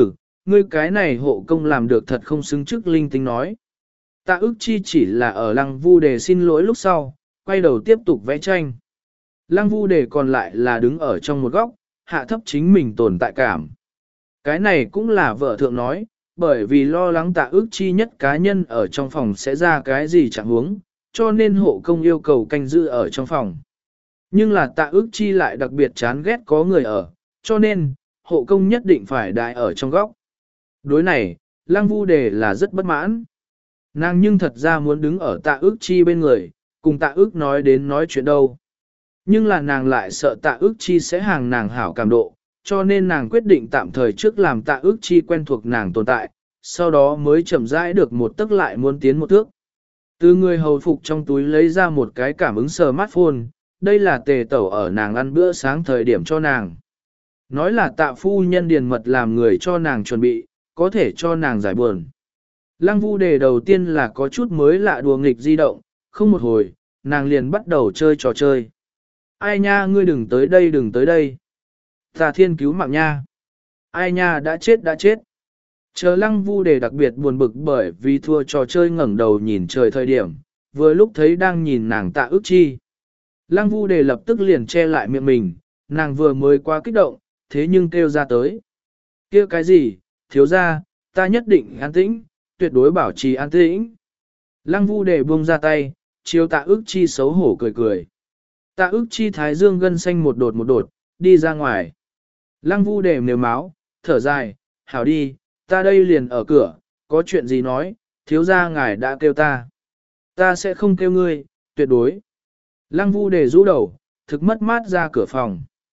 Speaker 1: ngươi cái này hộ công làm được thật không xứng chức linh tính nói. Tạ ức chi chỉ là ở lăng vu đề xin lỗi lúc sau, quay đầu tiếp tục vẽ tranh. Lăng vu đề còn lại là đứng ở trong một góc, hạ thấp chính mình tồn tại cảm. Cái này cũng là vợ thượng nói, bởi vì lo lắng tạ ức chi nhất cá nhân ở trong phòng sẽ ra cái gì chẳng huống, cho nên hộ công yêu cầu canh giữ ở trong phòng. Nhưng là tạ ức chi lại đặc biệt chán ghét có người ở, cho nên, hộ công nhất định phải đại ở trong góc. Đối này, Lăng Vu Đề là rất bất mãn. Nàng nhưng thật ra muốn đứng ở tạ ức chi bên người, cùng tạ ức nói đến nói chuyện đâu. Nhưng là nàng lại sợ tạ ức chi sẽ hàng nàng hảo cảm độ, cho nên nàng quyết định tạm thời trước làm tạ ức chi quen thuộc nàng tồn tại, sau đó mới chậm rãi được một tức lại muốn tiến một thước. Từ người hầu phục trong túi lấy ra một cái cảm ứng smartphone, đây là tề tẩu ở nàng ăn bữa sáng thời điểm cho nàng. Nói là tạ phu nhân điền mật làm người cho nàng chuẩn bị, có thể cho nàng giải buồn. Lăng Vu Đề đầu tiên là có chút mới lạ đùa nghịch di động, không một hồi, nàng liền bắt đầu chơi trò chơi. Ai nha ngươi đừng tới đây đừng tới đây. Ta thiên cứu mạng nha. Ai nha đã chết đã chết. Chờ Lăng Vu Đề đặc biệt buồn bực bởi vì thua trò chơi ngẩng đầu nhìn trời thời điểm, vừa lúc thấy đang nhìn nàng tạ ức chi. Lăng Vu Đề lập tức liền che lại miệng mình, nàng vừa mới qua kích động, thế nhưng kêu ra tới. Kia cái gì, thiếu ra, ta nhất định an tĩnh, tuyệt đối bảo trì an tĩnh. Lăng Vu Đề buông ra tay, chiếu tạ ức chi xấu hổ cười cười. Tạ ức chi thái dương gân xanh một đột một đột, đi ra ngoài. Lăng Vu Đề nếu máu, thở dài, hảo đi, ta đây liền ở cửa, có chuyện gì nói, thiếu gia ngài đã kêu ta. Ta sẽ không kêu ngươi, tuyệt đối. Lăng Vu Đề rũ đầu, thực mất mát ra cửa phòng.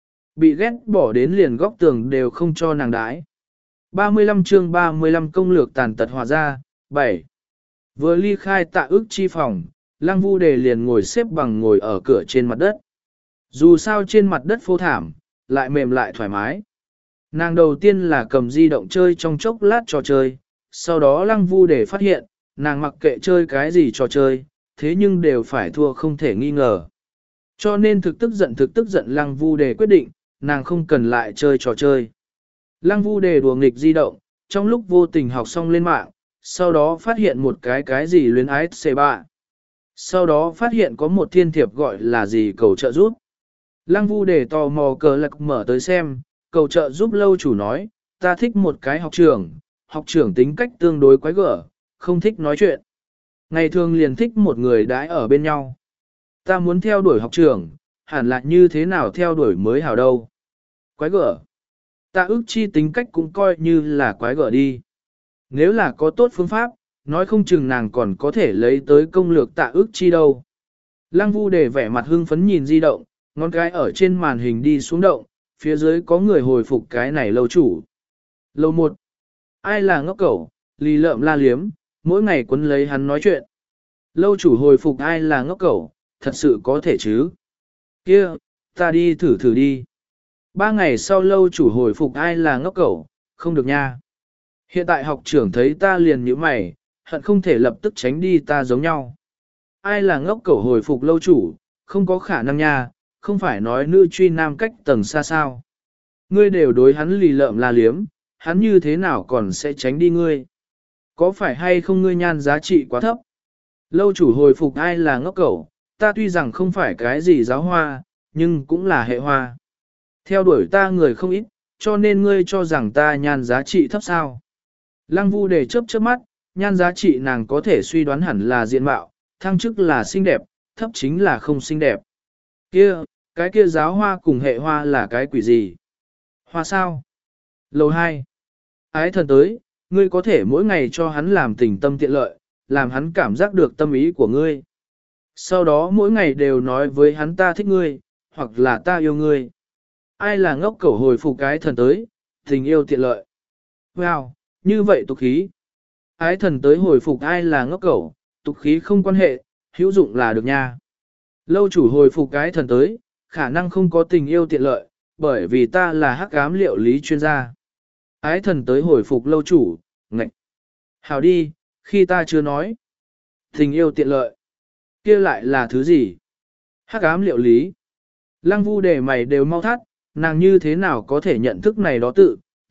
Speaker 1: Bị ghét bỏ đến liền góc tường đều không cho nàng đái. ba mươi lăm chương ba mươi lăm công lược tàn tật hòa ra, bảy. Vừa ly khai tạ ức chi phòng, Lăng Vu Đề liền ngồi xếp bằng ngồi ở cửa trên mặt đất. Dù sao trên mặt đất phô thảm, lại mềm lại thoải mái. Nàng đầu tiên là cầm di động chơi trong chốc lát trò chơi, sau đó Lăng Vu Đề phát hiện, nàng mặc kệ chơi cái gì trò chơi, thế nhưng đều phải thua không thể nghi ngờ. Cho nên thực tức giận thực tức giận Lăng Vu Đề quyết định, nàng không cần lại chơi trò chơi. Lăng Vu Đề đùa nghịch di động, trong lúc vô tình học xong lên mạng, sau đó phát hiện một cái cái gì luyến ái xê ba. Sau đó phát hiện có một thiên thiệp gọi là gì cầu trợ giúp. Lăng Vu Đề tò mò cờ lạc mở tới xem, cầu trợ giúp lâu chủ nói, ta thích một cái học trưởng, học trưởng tính cách tương đối quái gở, không thích nói chuyện. Ngày thường liền thích một người đãi ở bên nhau. Ta muốn theo đuổi học trưởng, hẳn là như thế nào theo đuổi mới hảo đâu. Quái gở. Ta ức chi tính cách cũng coi như là quái gở đi. Nếu là có tốt phương pháp, nói không chừng nàng còn có thể lấy tới công lược tạ ức chi đâu. Lăng Vu Đề vẻ mặt hưng phấn nhìn di động, ngón cái ở trên màn hình đi xuống động, phía dưới có người hồi phục cái này lâu chủ. Lâu một. Ai là ngốc cẩu, lì lợm la liếm, mỗi ngày quấn lấy hắn nói chuyện. Lâu chủ hồi phục ai là ngốc cẩu, thật sự có thể chứ. Kia, ta đi thử thử đi. Ba ngày sau lâu chủ hồi phục ai là ngốc cẩu, không được nha. Hiện tại học trưởng thấy ta liền như mày, hận không thể lập tức tránh đi ta giống nhau. Ai là ngốc cẩu hồi phục lâu chủ, không có khả năng nha, không phải nói nữ truy nam cách tầng xa sao. Ngươi đều đối hắn lì lợm la liếm, hắn như thế nào còn sẽ tránh đi ngươi. Có phải hay không ngươi nhan giá trị quá thấp? Lâu chủ hồi phục ai là ngốc cẩu, ta tuy rằng không phải cái gì giáo hoa, nhưng cũng là hệ hoa. Theo đuổi ta người không ít, cho nên ngươi cho rằng ta nhan giá trị thấp sao. Lăng Vu Đề chớp chớp mắt, nhan giá trị nàng có thể suy đoán hẳn là diện mạo, thăng chức là xinh đẹp, thấp chính là không xinh đẹp. Kia, cái kia giáo hoa cùng hệ hoa là cái quỷ gì? Hoa sao? Lầu hai. Ái thần tới, ngươi có thể mỗi ngày cho hắn làm tình tâm tiện lợi, làm hắn cảm giác được tâm ý của ngươi. Sau đó mỗi ngày đều nói với hắn ta thích ngươi, hoặc là ta yêu ngươi. Ai là ngốc cẩu hồi phục ái thần tới, tình yêu tiện lợi. Wow, như vậy tục khí. Ái thần tới hồi phục ai là ngốc cẩu, tục khí không quan hệ, hữu dụng là được nha. Lâu chủ hồi phục ái thần tới, khả năng không có tình yêu tiện lợi, bởi vì ta là hắc ám liệu lý chuyên gia. Ái thần tới hồi phục lâu chủ, ngạch. Hảo đi, khi ta chưa nói. Tình yêu tiện lợi. Kia lại là thứ gì? Hắc ám liệu lý. Lăng Vu Đề mày đều mau thắt, nàng như thế nào có thể nhận thức này đó tự,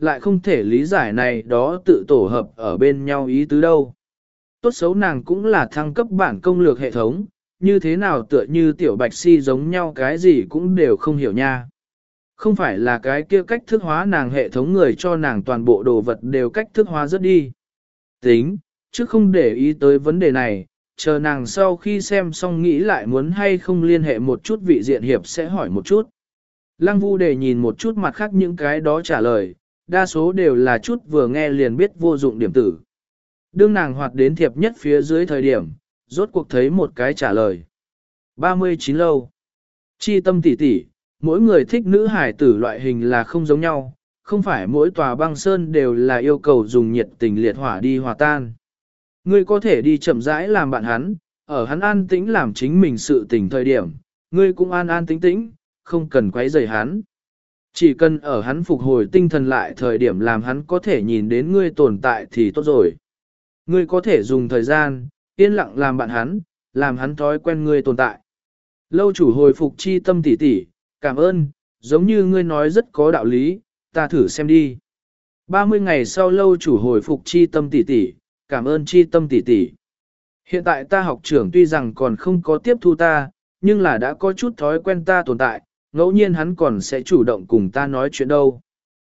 Speaker 1: lại không thể lý giải này đó tự tổ hợp ở bên nhau ý tứ đâu. Tốt xấu nàng cũng là thăng cấp bản công lược hệ thống, như thế nào tựa như tiểu bạch si giống nhau cái gì cũng đều không hiểu nha. Không phải là cái kia cách thức hóa nàng hệ thống người cho nàng toàn bộ đồ vật đều cách thức hóa rất đi. Tính, chứ không để ý tới vấn đề này, chờ nàng sau khi xem xong nghĩ lại muốn hay không liên hệ một chút vị diện hiệp sẽ hỏi một chút. Lăng Vu để nhìn một chút mặt khác những cái đó trả lời, đa số đều là chút vừa nghe liền biết vô dụng điểm tử. Đương nàng hoạt đến thiệp nhất phía dưới thời điểm, rốt cuộc thấy một cái trả lời. ba mươi chín lâu. Chi tâm tỷ tỷ, mỗi người thích nữ hải tử loại hình là không giống nhau, không phải mỗi tòa băng sơn đều là yêu cầu dùng nhiệt tình liệt hỏa đi hòa tan. Ngươi có thể đi chậm rãi làm bạn hắn, ở hắn an tĩnh làm chính mình sự tình thời điểm, ngươi cũng an an tĩnh tĩnh, không cần quấy rầy hắn. Chỉ cần ở hắn phục hồi tinh thần lại thời điểm làm hắn có thể nhìn đến ngươi tồn tại thì tốt rồi. Ngươi có thể dùng thời gian, yên lặng làm bạn hắn, làm hắn thói quen ngươi tồn tại. Lâu chủ hồi phục chi tâm tỷ tỷ, cảm ơn, giống như ngươi nói rất có đạo lý, ta thử xem đi. ba mươi ngày sau lâu chủ hồi phục chi tâm tỷ tỷ, cảm ơn chi tâm tỷ tỷ. Hiện tại ta học trưởng tuy rằng còn không có tiếp thu ta, nhưng là đã có chút thói quen ta tồn tại, ngẫu nhiên hắn còn sẽ chủ động cùng ta nói chuyện đâu.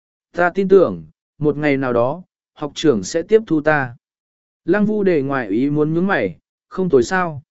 Speaker 1: Ta tin tưởng, một ngày nào đó, học trưởng sẽ tiếp thu ta. Lăng Vu đề ngoài ý muốn nhướng mày, không tồi sao.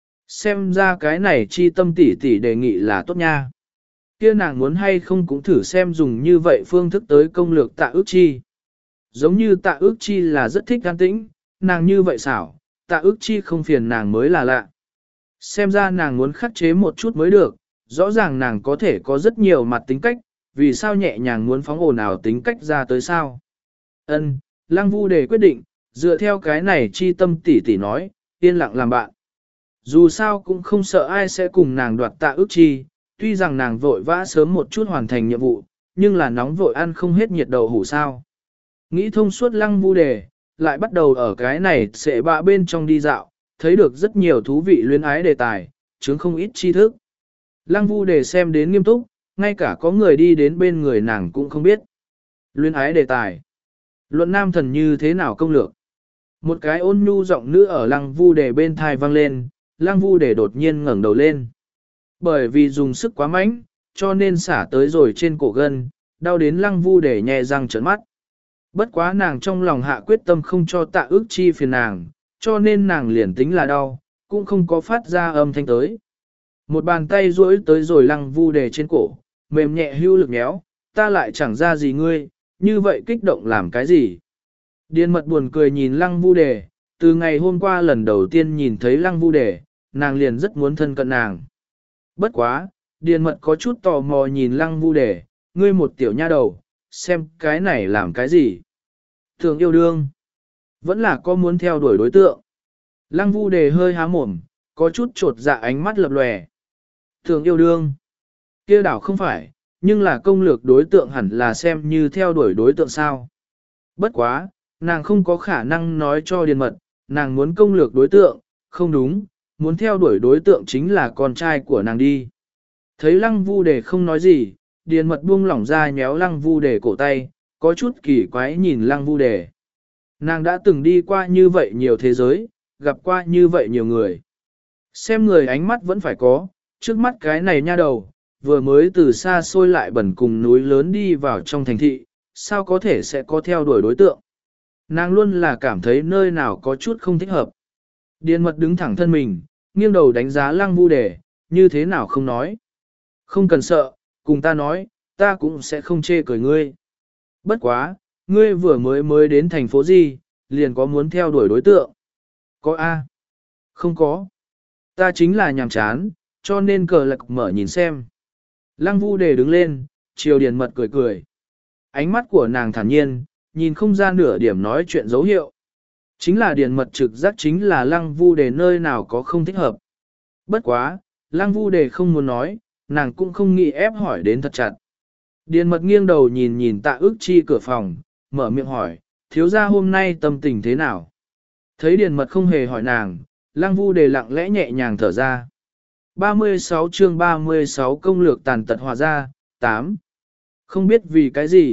Speaker 1: Xem ra cái này chi tâm tỷ tỷ đề nghị là tốt nha. Kia nàng muốn hay không cũng thử xem dùng như vậy phương thức tới công lược tạ ước chi. Giống như tạ ước chi là rất thích an tĩnh, nàng như vậy xảo, tạ ước chi không phiền nàng mới là lạ. Xem ra nàng muốn khắc chế một chút mới được, rõ ràng nàng có thể có rất nhiều mặt tính cách, vì sao nhẹ nhàng muốn phóng ồn ào tính cách ra tới sao. Ân, Lăng Vu đề quyết định, dựa theo cái này chi tâm tỷ tỷ nói, yên lặng làm bạn. Dù sao cũng không sợ ai sẽ cùng nàng đoạt tạ ước chi, tuy rằng nàng vội vã sớm một chút hoàn thành nhiệm vụ, nhưng là nóng vội ăn không hết nhiệt đầu hủ sao. Nghĩ thông suốt Lăng Vu đề, lại bắt đầu ở cái này sẽ bạ bên trong đi dạo, thấy được rất nhiều thú vị luyến ái đề tài, chứng không ít tri thức. Lăng Vu đề xem đến nghiêm túc, ngay cả có người đi đến bên người nàng cũng không biết. Luyến ái đề tài. Luận nam thần như thế nào công lược. Một cái ôn nhu giọng nữ ở Lăng Vu đề bên thai vang lên, Lăng Vu đề đột nhiên ngẩng đầu lên. Bởi vì dùng sức quá mạnh, cho nên xả tới rồi trên cổ gân, đau đến Lăng Vu đề nhè răng trợn mắt. Bất quá nàng trong lòng hạ quyết tâm không cho tạ ước chi phiền nàng, cho nên nàng liền tính là đau, cũng không có phát ra âm thanh tới. Một bàn tay duỗi tới rồi Lăng Vu đề trên cổ, mềm nhẹ hưu lực nhéo, ta lại chẳng ra gì ngươi, như vậy kích động làm cái gì. Điền mật buồn cười nhìn Lăng Vu đề, từ ngày hôm qua lần đầu tiên nhìn thấy Lăng Vu đề, nàng liền rất muốn thân cận nàng. Bất quá, Điền mật có chút tò mò nhìn Lăng Vu đề, ngươi một tiểu nha đầu, xem cái này làm cái gì. Thường yêu đương, vẫn là có muốn theo đuổi đối tượng. Lăng Vu đề hơi há mồm, có chút trột dạ ánh mắt lập lòe. Thường yêu đương, kia đảo không phải, nhưng là công lược đối tượng hẳn là xem như theo đuổi đối tượng sao. Bất quá, nàng không có khả năng nói cho Điền mật, nàng muốn công lược đối tượng, không đúng, muốn theo đuổi đối tượng chính là con trai của nàng đi. Thấy Lăng Vu đề không nói gì, Điền mật buông lỏng ra nhéo Lăng Vu đề cổ tay, có chút kỳ quái nhìn Lăng Vu đề. Nàng đã từng đi qua như vậy nhiều thế giới, gặp qua như vậy nhiều người. Xem người ánh mắt vẫn phải có, trước mắt cái này nha đầu, vừa mới từ xa xôi lại bẩn cùng núi lớn đi vào trong thành thị, sao có thể sẽ có theo đuổi đối tượng. Nàng luôn là cảm thấy nơi nào có chút không thích hợp. Điền mật đứng thẳng thân mình, nghiêng đầu đánh giá Lăng Vu đề, như thế nào không nói. Không cần sợ, cùng ta nói, ta cũng sẽ không chê cười ngươi. Bất quá, ngươi vừa mới mới đến thành phố gì, liền có muốn theo đuổi đối tượng. Có A? Không có. Ta chính là nhàm chán, cho nên cờ lạc mở nhìn xem. Lăng Vu đề đứng lên, chiều Điền mật cười cười. Ánh mắt của nàng thản nhiên, nhìn không ra nửa điểm nói chuyện dấu hiệu. Chính là Điền mật trực giác chính là Lăng Vu đề nơi nào có không thích hợp. Bất quá, Lăng Vu đề không muốn nói, nàng cũng không nghĩ ép hỏi đến thật chặt. Điền mật nghiêng đầu nhìn nhìn Tạ Ước Chi cửa phòng, mở miệng hỏi, thiếu gia hôm nay tâm tình thế nào? Thấy Điền mật không hề hỏi nàng, Lăng Vu đề lặng lẽ nhẹ nhàng thở ra. ba mươi sáu chương ba mươi sáu công lược tàn tật hòa ra, tám. Không biết vì cái gì,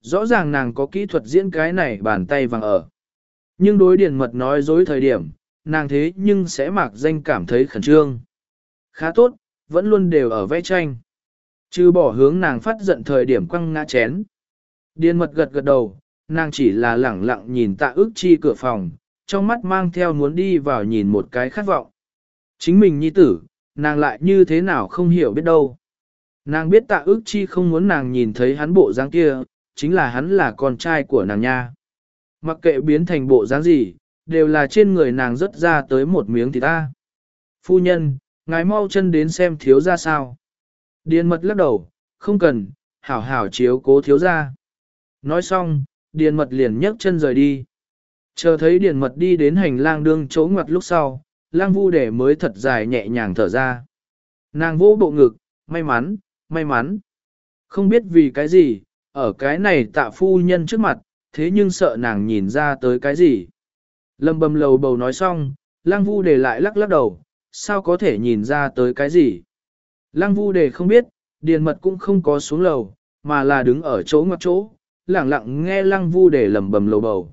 Speaker 1: Rõ ràng nàng có kỹ thuật diễn cái này bàn tay vàng ở. Nhưng đối điền mật nói dối thời điểm, nàng thế nhưng sẽ mạc danh cảm thấy khẩn trương. Khá tốt, vẫn luôn đều ở vẽ tranh. Chứ bỏ hướng nàng phát giận thời điểm quăng ngã chén. Điền mật gật gật đầu, nàng chỉ là lẳng lặng nhìn Tạ Ước Chi cửa phòng, trong mắt mang theo muốn đi vào nhìn một cái khát vọng. Chính mình nhi tử, nàng lại như thế nào không hiểu biết đâu. Nàng biết Tạ Ước Chi không muốn nàng nhìn thấy hắn bộ dáng kia, chính là hắn là con trai của nàng nha. Mặc kệ biến thành bộ dáng gì, đều là trên người nàng rớt ra tới một miếng thịt ta. Phu nhân, ngài mau chân đến xem thiếu gia sao. Điền mật lắc đầu, không cần, hảo hảo chiếu cố thiếu gia. Nói xong, điền mật liền nhấc chân rời đi. Chờ thấy điền mật đi đến hành lang đương chỗ ngoặt lúc sau, lang vu để mới thật dài nhẹ nhàng thở ra. Nàng vỗ bộ ngực, may mắn, may mắn. Không biết vì cái gì, ở cái này Tạ phu nhân trước mặt, thế nhưng sợ nàng nhìn ra tới cái gì. Lâm bầm lầu bầu nói xong, lang vu để lại lắc lắc đầu, sao có thể nhìn ra tới cái gì. Lang vu để không biết, điền mật cũng không có xuống lầu, mà là đứng ở chỗ ngoặt chỗ, lặng lặng nghe lăng vu để lầm bầm lầu bầu.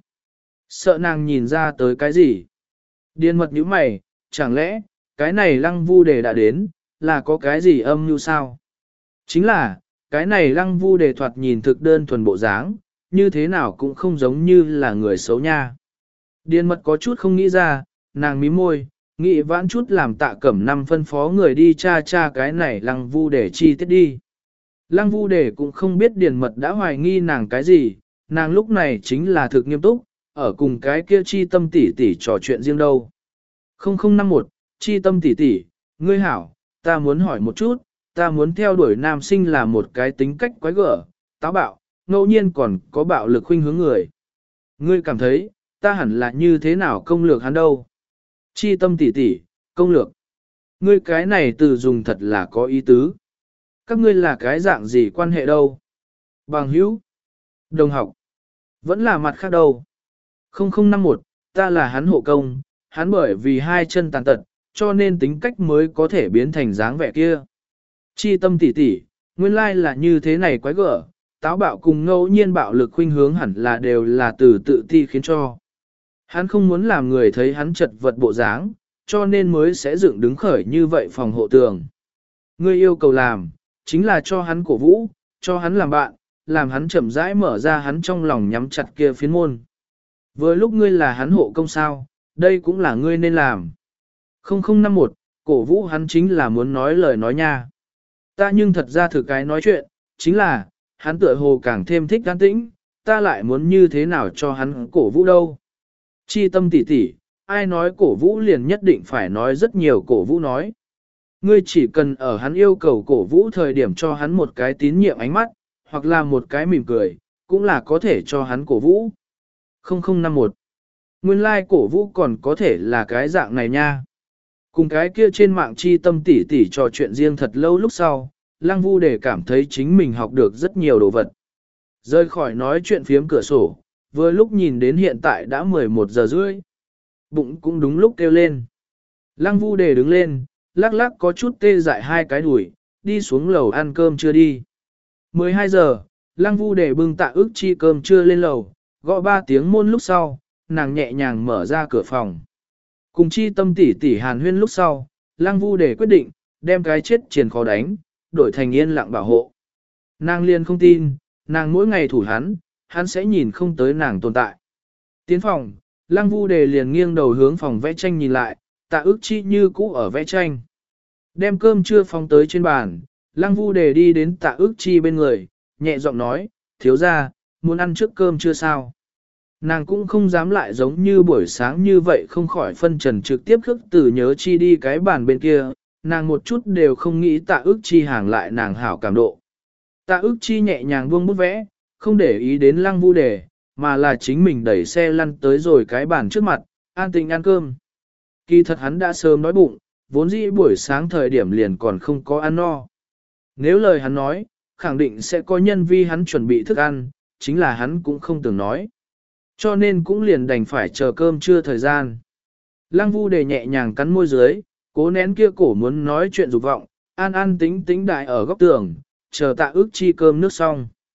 Speaker 1: Sợ nàng nhìn ra tới cái gì. Điền mật nhíu mày, chẳng lẽ, cái này lăng vu để đã đến, là có cái gì âm mưu sao? Chính là, cái này lăng vu để thoạt nhìn thực đơn thuần bộ dáng, như thế nào cũng không giống như là người xấu nha. Điền mật có chút không nghĩ ra, nàng mím môi, nghĩ vãn chút làm Tạ Cẩm Năm phân phó người đi tra tra cái này lăng vu để chi tiết đi. Lăng vu để cũng không biết điền mật đã hoài nghi nàng cái gì, nàng lúc này chính là thực nghiêm túc, ở cùng cái kia chi tâm tỷ tỷ trò chuyện riêng đâu. không không năm một, chi tâm tỷ tỷ, ngươi hảo, ta muốn hỏi một chút, ta muốn theo đuổi nam sinh là một cái tính cách quái gở, táo bạo, ngẫu nhiên còn có bạo lực khuynh hướng người. Ngươi cảm thấy, ta hẳn là như thế nào công lược hắn đâu? Chi tâm tỷ tỷ, công lược. Ngươi cái này từ dùng thật là có ý tứ. Các ngươi là cái dạng gì quan hệ đâu? Bằng hữu, đồng học, vẫn là mặt khác đâu. không không năm một, ta là hắn hộ công, hắn bởi vì hai chân tàn tật, cho nên tính cách mới có thể biến thành dáng vẻ kia. Chi tâm tỷ tỷ, nguyên lai là như thế này quái gở, táo bạo cùng ngẫu nhiên bạo lực khuynh hướng hẳn là đều là từ tự ti khiến cho. Hắn không muốn làm người thấy hắn chật vật bộ dáng, cho nên mới sẽ dựng đứng khởi như vậy phòng hộ tường. Ngươi yêu cầu làm, chính là cho hắn cổ vũ, cho hắn làm bạn, làm hắn chậm rãi mở ra hắn trong lòng nhắm chặt kia phiến môn. Vừa lúc ngươi là hắn hộ công sao, đây cũng là ngươi nên làm. không không năm một, cổ vũ hắn chính là muốn nói lời nói nha. Ta nhưng thật ra thử cái nói chuyện, chính là, hắn tựa hồ càng thêm thích an tĩnh, ta lại muốn như thế nào cho hắn cổ vũ đâu. Chi tâm tỷ tỷ, ai nói cổ vũ liền nhất định phải nói rất nhiều cổ vũ nói. Ngươi chỉ cần ở hắn yêu cầu cổ vũ thời điểm cho hắn một cái tín nhiệm ánh mắt, hoặc là một cái mỉm cười, cũng là có thể cho hắn cổ vũ. không không năm một. Nguyên lai like cổ vũ còn có thể là cái dạng này nha. Cùng cái kia trên mạng chi tâm tỉ tỉ trò chuyện riêng thật lâu lúc sau, Lăng Vu để cảm thấy chính mình học được rất nhiều đồ vật. Rơi khỏi nói chuyện phiếm cửa sổ, vừa lúc nhìn đến hiện tại đã mười một giờ rưỡi. Bụng cũng đúng lúc kêu lên. Lăng Vu để đứng lên, lắc lắc có chút tê dại hai cái đùi, đi xuống lầu ăn cơm chưa đi. mười hai giờ, Lăng Vu để bưng Tạ Ước Chi cơm chưa lên lầu, gõ ba tiếng môn lúc sau, nàng nhẹ nhàng mở ra cửa phòng. Cùng chi tâm tỉ tỉ hàn huyên lúc sau, Lăng Vu để quyết định, đem cái chết triền khó đánh, đổi thành yên lặng bảo hộ. Nàng liền không tin, nàng mỗi ngày thủ hắn, hắn sẽ nhìn không tới nàng tồn tại. Tiến phòng, Lăng Vu đề liền nghiêng đầu hướng phòng vẽ tranh nhìn lại, Tạ Ước Chi như cũ ở vẽ tranh. Đem cơm trưa phong tới trên bàn, Lăng Vu đề đi đến Tạ Ước Chi bên người, nhẹ giọng nói, thiếu gia, muốn ăn trước cơm chưa sao? Nàng cũng không dám lại giống như buổi sáng như vậy không khỏi phân trần trực tiếp khước từ nhớ chi đi cái bàn bên kia, nàng một chút đều không nghĩ Tạ Ước Chi hàng lại nàng hảo cảm độ. Tạ Ước Chi nhẹ nhàng buông bút vẽ, không để ý đến Lăng Vu đề, mà là chính mình đẩy xe lăn tới rồi cái bàn trước mặt, an tình ăn cơm. Kỳ thật hắn đã sớm đói bụng, vốn dĩ buổi sáng thời điểm liền còn không có ăn no. Nếu lời hắn nói, khẳng định sẽ có nhân vi hắn chuẩn bị thức ăn, chính là hắn cũng không từng nói. Cho nên cũng liền đành phải chờ cơm trưa thời gian. Lăng Vu đề nhẹ nhàng cắn môi dưới, cố nén kia cổ muốn nói chuyện dục vọng, an an tính tính đại ở góc tường, chờ Tạ Ước Chi cơm nước xong.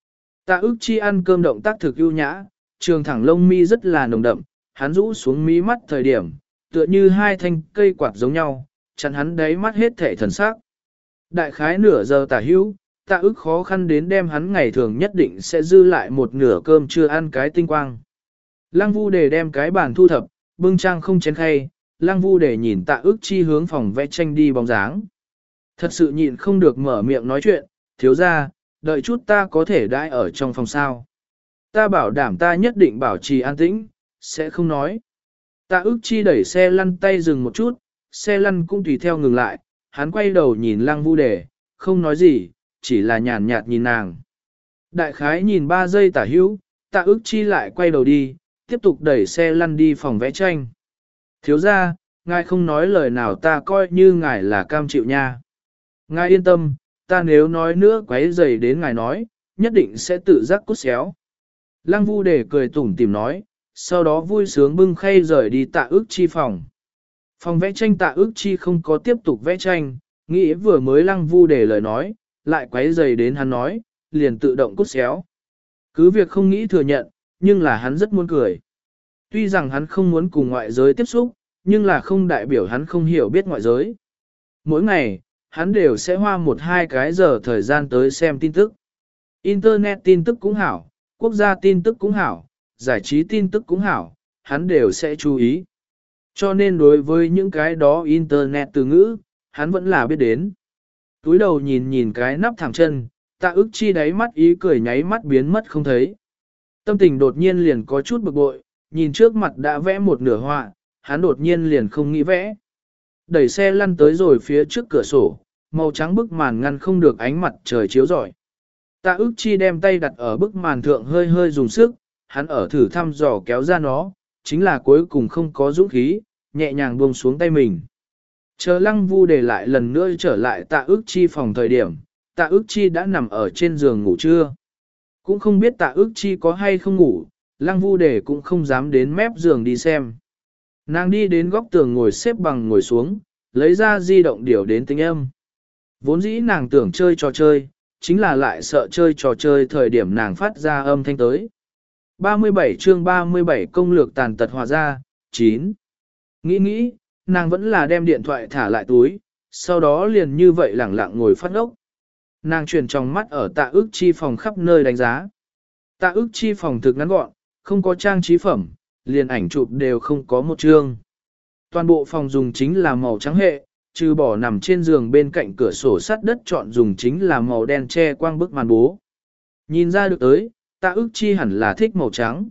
Speaker 1: Tạ ức chi ăn cơm động tác thực ưu nhã, trường thẳng lông mi rất là nồng đậm, hắn rũ xuống mí mắt thời điểm, tựa như hai thanh cây quạt giống nhau, chặn hắn đáy mắt hết thể thần sắc. Đại khái nửa giờ tả hữu, tạ ức khó khăn đến đem hắn ngày thường nhất định sẽ dư lại một nửa cơm chưa ăn cái tinh quang. Lăng Vu Đề đem cái bàn thu thập, bưng trang không chén khay, Lăng Vu Đề nhìn tạ ức chi hướng phòng vẽ tranh đi bóng dáng. Thật sự nhịn không được mở miệng nói chuyện, thiếu ra, đợi chút ta có thể đãi ở trong phòng sao. Ta bảo đảm ta nhất định bảo trì an tĩnh, sẽ không nói. Tạ ức chi đẩy xe lăn tay dừng một chút, xe lăn cũng tùy theo ngừng lại, hắn quay đầu nhìn Lăng Vu Đề, không nói gì, chỉ là nhàn nhạt nhìn nàng. Đại khái nhìn ba giây tả hữu, tạ ức chi lại quay đầu đi, tiếp tục đẩy xe lăn đi phòng vẽ tranh. Thiếu ra, ngài không nói lời nào ta coi như ngài là cam chịu nha. Ngài yên tâm, ta nếu nói nữa quấy rầy đến ngài nói, nhất định sẽ tự giác cút xéo. Lăng Vu Đề cười tủm tỉm nói, sau đó vui sướng bưng khay rời đi tạ ức chi phòng. Phòng vẽ tranh tạ ức chi không có tiếp tục vẽ tranh, nghĩ vừa mới Lăng Vu Đề lời nói, lại quấy rầy đến hắn nói, liền tự động cút xéo. Cứ việc không nghĩ thừa nhận, nhưng là hắn rất muốn cười. Tuy rằng hắn không muốn cùng ngoại giới tiếp xúc, nhưng là không đại biểu hắn không hiểu biết ngoại giới. Mỗi ngày, hắn đều sẽ hoa một hai cái giờ thời gian tới xem tin tức. Internet tin tức cũng hảo, quốc gia tin tức cũng hảo, giải trí tin tức cũng hảo, hắn đều sẽ chú ý. Cho nên đối với những cái đó Internet từ ngữ, hắn vẫn là biết đến. Túi đầu nhìn nhìn cái nắp thẳng chân, tạ ức chi đáy mắt ý cười nháy mắt biến mất không thấy. Tâm tình đột nhiên liền có chút bực bội, nhìn trước mặt đã vẽ một nửa họa, hắn đột nhiên liền không nghĩ vẽ. Đẩy xe lăn tới rồi phía trước cửa sổ, màu trắng bức màn ngăn không được ánh mặt trời chiếu rọi. Tạ ức chi đem tay đặt ở bức màn thượng hơi hơi dùng sức, hắn ở thử thăm dò kéo ra nó, chính là cuối cùng không có dũng khí, nhẹ nhàng buông xuống tay mình. Chờ Lăng Vu Đề lại lần nữa trở lại tạ ức chi phòng thời điểm, tạ ức chi đã nằm ở trên giường ngủ trưa. Cũng không biết tạ ức chi có hay không ngủ, Lăng Vu Đề cũng không dám đến mép giường đi xem. Nàng đi đến góc tường ngồi xếp bằng ngồi xuống, lấy ra di động điều đến tính âm. Vốn dĩ nàng tưởng chơi trò chơi, chính là lại sợ chơi trò chơi thời điểm nàng phát ra âm thanh tới. ba mươi bảy chương ba mươi bảy công lược tàn tật hòa ra, chín. Nghĩ nghĩ, nàng vẫn là đem điện thoại thả lại túi, sau đó liền như vậy lẳng lặng ngồi phát ốc. Nàng chuyển trong mắt ở tạ ức chi phòng khắp nơi đánh giá. Tạ ức chi phòng thực ngắn gọn, không có trang trí phẩm, liền ảnh chụp đều không có một chương. Toàn bộ phòng dùng chính là màu trắng hệ, trừ bỏ nằm trên giường bên cạnh cửa sổ sắt đất chọn dùng chính là màu đen che quang bức màn bố. Nhìn ra được tới, tạ ức chi hẳn là thích màu trắng.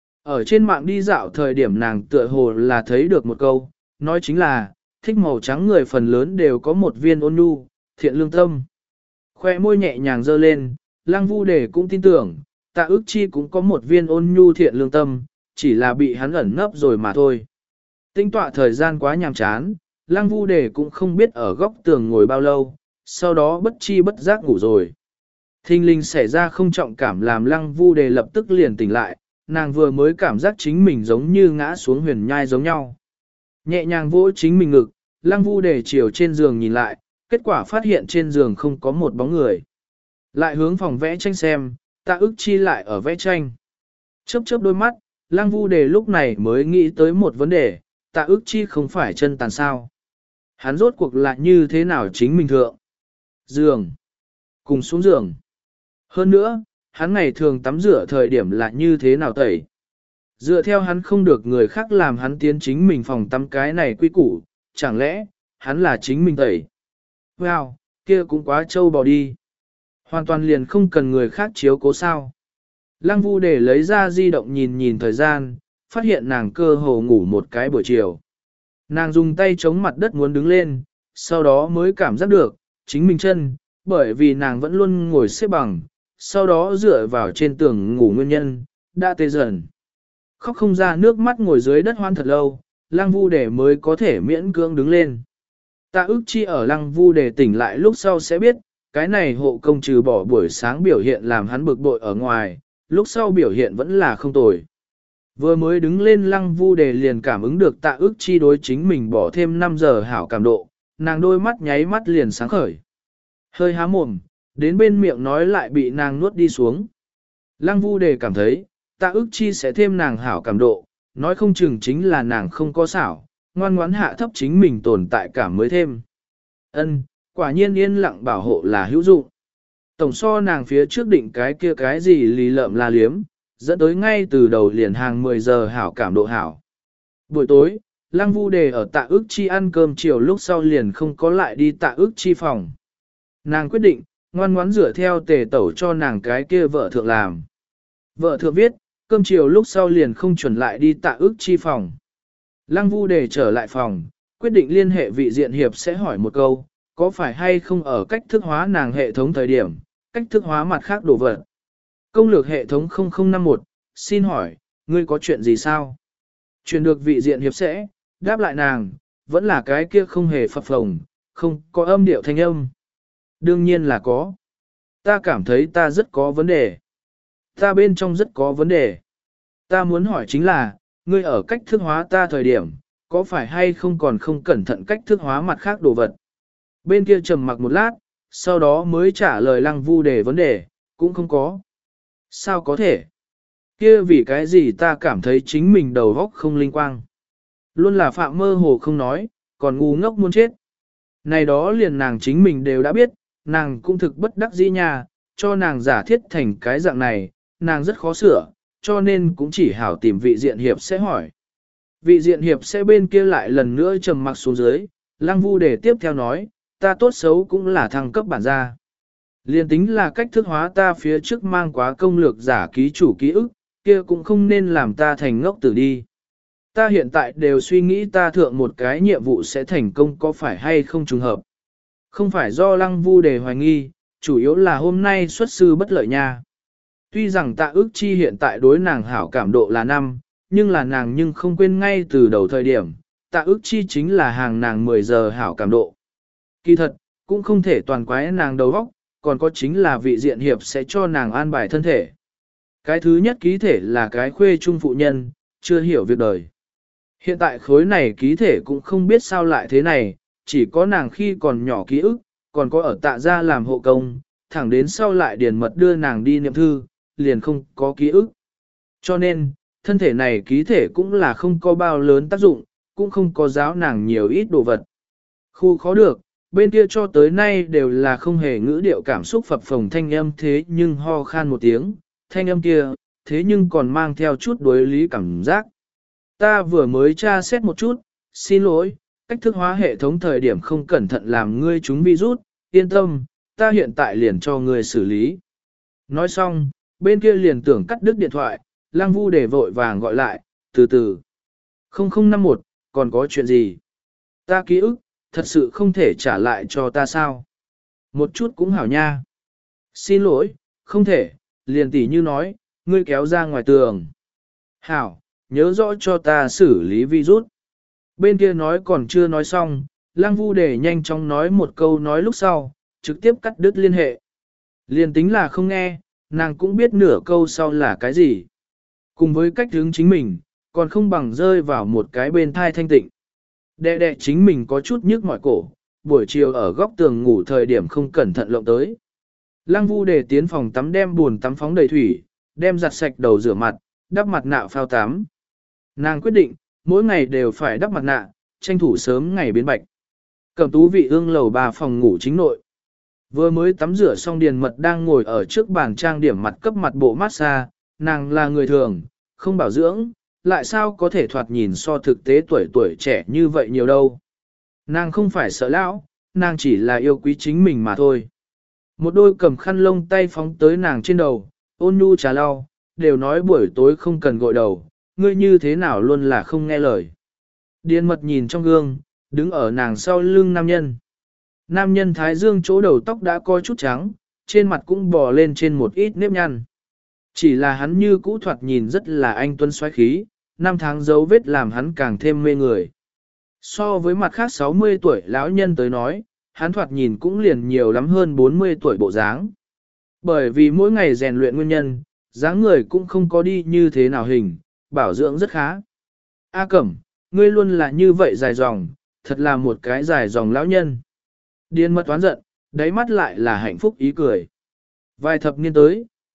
Speaker 1: Ở trên mạng đi dạo thời điểm nàng tựa hồ là thấy được một câu, nói chính là, thích màu trắng người phần lớn đều có một viên ôn nhu, thiện lương tâm. Khoe môi nhẹ nhàng dơ lên, Lăng Vu Đề cũng tin tưởng, tạ ức chi cũng có một viên ôn nhu thiện lương tâm, chỉ là bị hắn ẩn nấp rồi mà thôi. Tinh tọa thời gian quá nhàm chán, Lăng Vu Đề cũng không biết ở góc tường ngồi bao lâu, sau đó bất chi bất giác ngủ rồi. Thinh linh xảy ra không trọng cảm làm Lăng Vu Đề lập tức liền tỉnh lại, nàng vừa mới cảm giác chính mình giống như ngã xuống huyền nhai giống nhau. Nhẹ nhàng vỗ chính mình ngực, Lăng Vu Đề chiều trên giường nhìn lại, kết quả phát hiện trên giường không có một bóng người. Lại hướng phòng vẽ tranh xem, tạ ức chi lại ở vẽ tranh. Chớp chớp đôi mắt, Lăng Vu Đề lúc này mới nghĩ tới một vấn đề, tạ ức chi không phải chân tàn sao. Hắn rốt cuộc lại như thế nào chính mình thượng. Giường. Cùng xuống giường. Hơn nữa, hắn ngày thường tắm rửa thời điểm là như thế nào tẩy. Dựa theo hắn không được người khác làm hắn tiến chính mình phòng tắm cái này quy củ, chẳng lẽ, hắn là chính mình tẩy. Wow, kia cũng quá trâu bò đi. Hoàn toàn liền không cần người khác chiếu cố sao. Lăng Vu Đề lấy ra di động nhìn nhìn thời gian, phát hiện nàng cơ hồ ngủ một cái buổi chiều. Nàng dùng tay chống mặt đất muốn đứng lên, sau đó mới cảm giác được, chính mình chân, bởi vì nàng vẫn luôn ngồi xếp bằng, sau đó dựa vào trên tường ngủ nguyên nhân, đã tê dần. Khóc không ra nước mắt ngồi dưới đất hoan thật lâu, Lăng Vu Đề mới có thể miễn cưỡng đứng lên. Tạ ức chi ở Lăng Vu Đề tỉnh lại lúc sau sẽ biết, cái này hộ công trừ bỏ buổi sáng biểu hiện làm hắn bực bội ở ngoài, lúc sau biểu hiện vẫn là không tồi. Vừa mới đứng lên Lăng Vu Đề liền cảm ứng được tạ ức chi đối chính mình bỏ thêm năm giờ hảo cảm độ, nàng đôi mắt nháy mắt liền sáng khởi. Hơi há mồm, đến bên miệng nói lại bị nàng nuốt đi xuống. Lăng Vu Đề cảm thấy, Tạ Ức Chi sẽ thêm nàng hảo cảm độ, nói không chừng chính là nàng không có xảo, ngoan ngoãn hạ thấp chính mình tồn tại cảm mới thêm. Ân, quả nhiên yên lặng bảo hộ là hữu dụng. Tổng so nàng phía trước định cái kia cái gì lì lợm la liếm, dẫn tới ngay từ đầu liền hàng mười giờ hảo cảm độ hảo. Buổi tối, Lăng Vu Đề ở Tạ Ức Chi ăn cơm chiều lúc sau liền không có lại đi Tạ Ức Chi phòng. Nàng quyết định, ngoan ngoãn rửa theo tề tẩu cho nàng cái kia vợ thượng làm. Vợ thượng viết, cơm chiều lúc sau liền không chuẩn lại đi Tạ Ức Chi phòng. Lăng Vu Đề trở lại phòng, quyết định liên hệ vị diện hiệp sẽ hỏi một câu, có phải hay không ở cách thức hóa nàng hệ thống thời điểm, cách thức hóa mặt khác đồ vật. Công lược hệ thống không không năm một, xin hỏi, ngươi có chuyện gì sao? Truyền được vị diện hiệp sẽ, đáp lại nàng, vẫn là cái kia không hề phập phồng, không có âm điệu thanh âm. Đương nhiên là có. Ta cảm thấy ta rất có vấn đề. Ta bên trong rất có vấn đề. Ta muốn hỏi chính là, ngươi ở cách thức hóa ta thời điểm, có phải hay không còn không cẩn thận cách thức hóa mặt khác đồ vật? Bên kia trầm mặc một lát, sau đó mới trả lời Lăng Vu Đề vấn đề, cũng không có. Sao có thể? Kia vì cái gì ta cảm thấy chính mình đầu óc không linh quang. Luôn là phạm mơ hồ không nói, còn ngu ngốc muốn chết. Này đó liền nàng chính mình đều đã biết, nàng cũng thực bất đắc dĩ nha, cho nàng giả thiết thành cái dạng này, nàng rất khó sửa, cho nên cũng chỉ hảo tìm vị diện hiệp sẽ hỏi. Vị diện hiệp sẽ bên kia lại lần nữa trầm mặc xuống dưới, Lăng Vu Đề tiếp theo nói, ta tốt xấu cũng là thăng cấp bản gia. Liên tính là cách thức hóa ta phía trước mang quá công lược giả ký chủ ký ức, kia cũng không nên làm ta thành ngốc tử đi. Ta hiện tại đều suy nghĩ ta thượng một cái nhiệm vụ sẽ thành công có phải hay không trùng hợp. Không phải do Lăng Vu Đề hoài nghi, chủ yếu là hôm nay xuất sư bất lợi nha. Tuy rằng Tạ Ức Chi hiện tại đối nàng hảo cảm độ là năm, nhưng là nàng nhưng không quên ngay từ đầu thời điểm, Tạ Ức Chi chính là hàng nàng mười giờ hảo cảm độ. Kỳ thật, cũng không thể toàn quái nàng đầu óc, còn có chính là vị diện hiệp sẽ cho nàng an bài thân thể. Cái thứ nhất ký thể là cái khuê trung phụ nhân, chưa hiểu việc đời. Hiện tại khối này ký thể cũng không biết sao lại thế này, chỉ có nàng khi còn nhỏ ký ức, còn có ở Tạ gia làm hộ công, thẳng đến sau lại điền mật đưa nàng đi niệm thư, liền không có ký ức. Cho nên, thân thể này ký thể cũng là không có bao lớn tác dụng, cũng không có giáo nàng nhiều ít đồ vật. Khu khó được, bên kia cho tới nay đều là không hề ngữ điệu cảm xúc phập phồng thanh âm thế nhưng ho khan một tiếng, thanh âm kia, thế nhưng còn mang theo chút đối lý cảm giác. Ta vừa mới tra xét một chút, xin lỗi, cách thức hóa hệ thống thời điểm không cẩn thận làm ngươi trúng virus, yên tâm, ta hiện tại liền cho ngươi xử lý. Nói xong, bên kia liền tưởng cắt đứt điện thoại, Lăng Vu Đề vội vàng gọi lại, từ từ. không không năm một, còn có chuyện gì? Ta ký ức, thật sự không thể trả lại cho ta sao? Một chút cũng hảo nha. Xin lỗi, không thể, liền tỉ như nói, ngươi kéo ra ngoài tường. Hảo, nhớ rõ cho ta xử lý virus. Bên kia nói còn chưa nói xong, Lăng Vu Đề nhanh chóng nói một câu nói lúc sau, trực tiếp cắt đứt liên hệ. Liền tính là không nghe, nàng cũng biết nửa câu sau là cái gì. Cùng với cách hướng chính mình, còn không bằng rơi vào một cái bên thai thanh tịnh. Đệ đệ chính mình có chút nhức mỏi cổ, buổi chiều ở góc tường ngủ thời điểm không cẩn thận lộng tới. Lăng Vu Đề tiến phòng tắm đem buồn tắm phóng đầy thủy, đem giặt sạch đầu rửa mặt, đắp mặt nạ phao tắm. Nàng quyết định, mỗi ngày đều phải đắp mặt nạ, tranh thủ sớm ngày biến bạch. Cẩm Tú vị ương lầu ba phòng ngủ chính nội. Vừa mới tắm rửa xong Điền Mật đang ngồi ở trước bàn trang điểm mặt cấp mặt bộ massage, nàng là người thường, không bảo dưỡng, lại sao có thể thoạt nhìn so thực tế tuổi tuổi trẻ như vậy nhiều đâu. Nàng không phải sợ lão, nàng chỉ là yêu quý chính mình mà thôi. Một đôi cầm khăn lông tay phóng tới nàng trên đầu, ôn nhu trà lau, đều nói buổi tối không cần gội đầu, ngươi như thế nào luôn là không nghe lời. Điền Mật nhìn trong gương, đứng ở nàng sau lưng nam nhân. Nam nhân thái dương chỗ đầu tóc đã coi chút trắng, trên mặt cũng bò lên trên một ít nếp nhăn. Chỉ là hắn như cũ thoạt nhìn rất là anh tuấn xoáy khí, năm tháng dấu vết làm hắn càng thêm mê người. So với mặt khác sáu mươi tuổi lão nhân tới nói, hắn thoạt nhìn cũng liền nhiều lắm hơn bốn mươi tuổi bộ dáng. Bởi vì mỗi ngày rèn luyện nguyên nhân, dáng người cũng không có đi như thế nào hình, bảo dưỡng rất khá. A Cẩm, ngươi luôn là như vậy dài dòng, thật là một cái dài dòng lão nhân. Điền Mật toán giận, đáy mắt lại là hạnh phúc ý cười. Vài thập niên tới,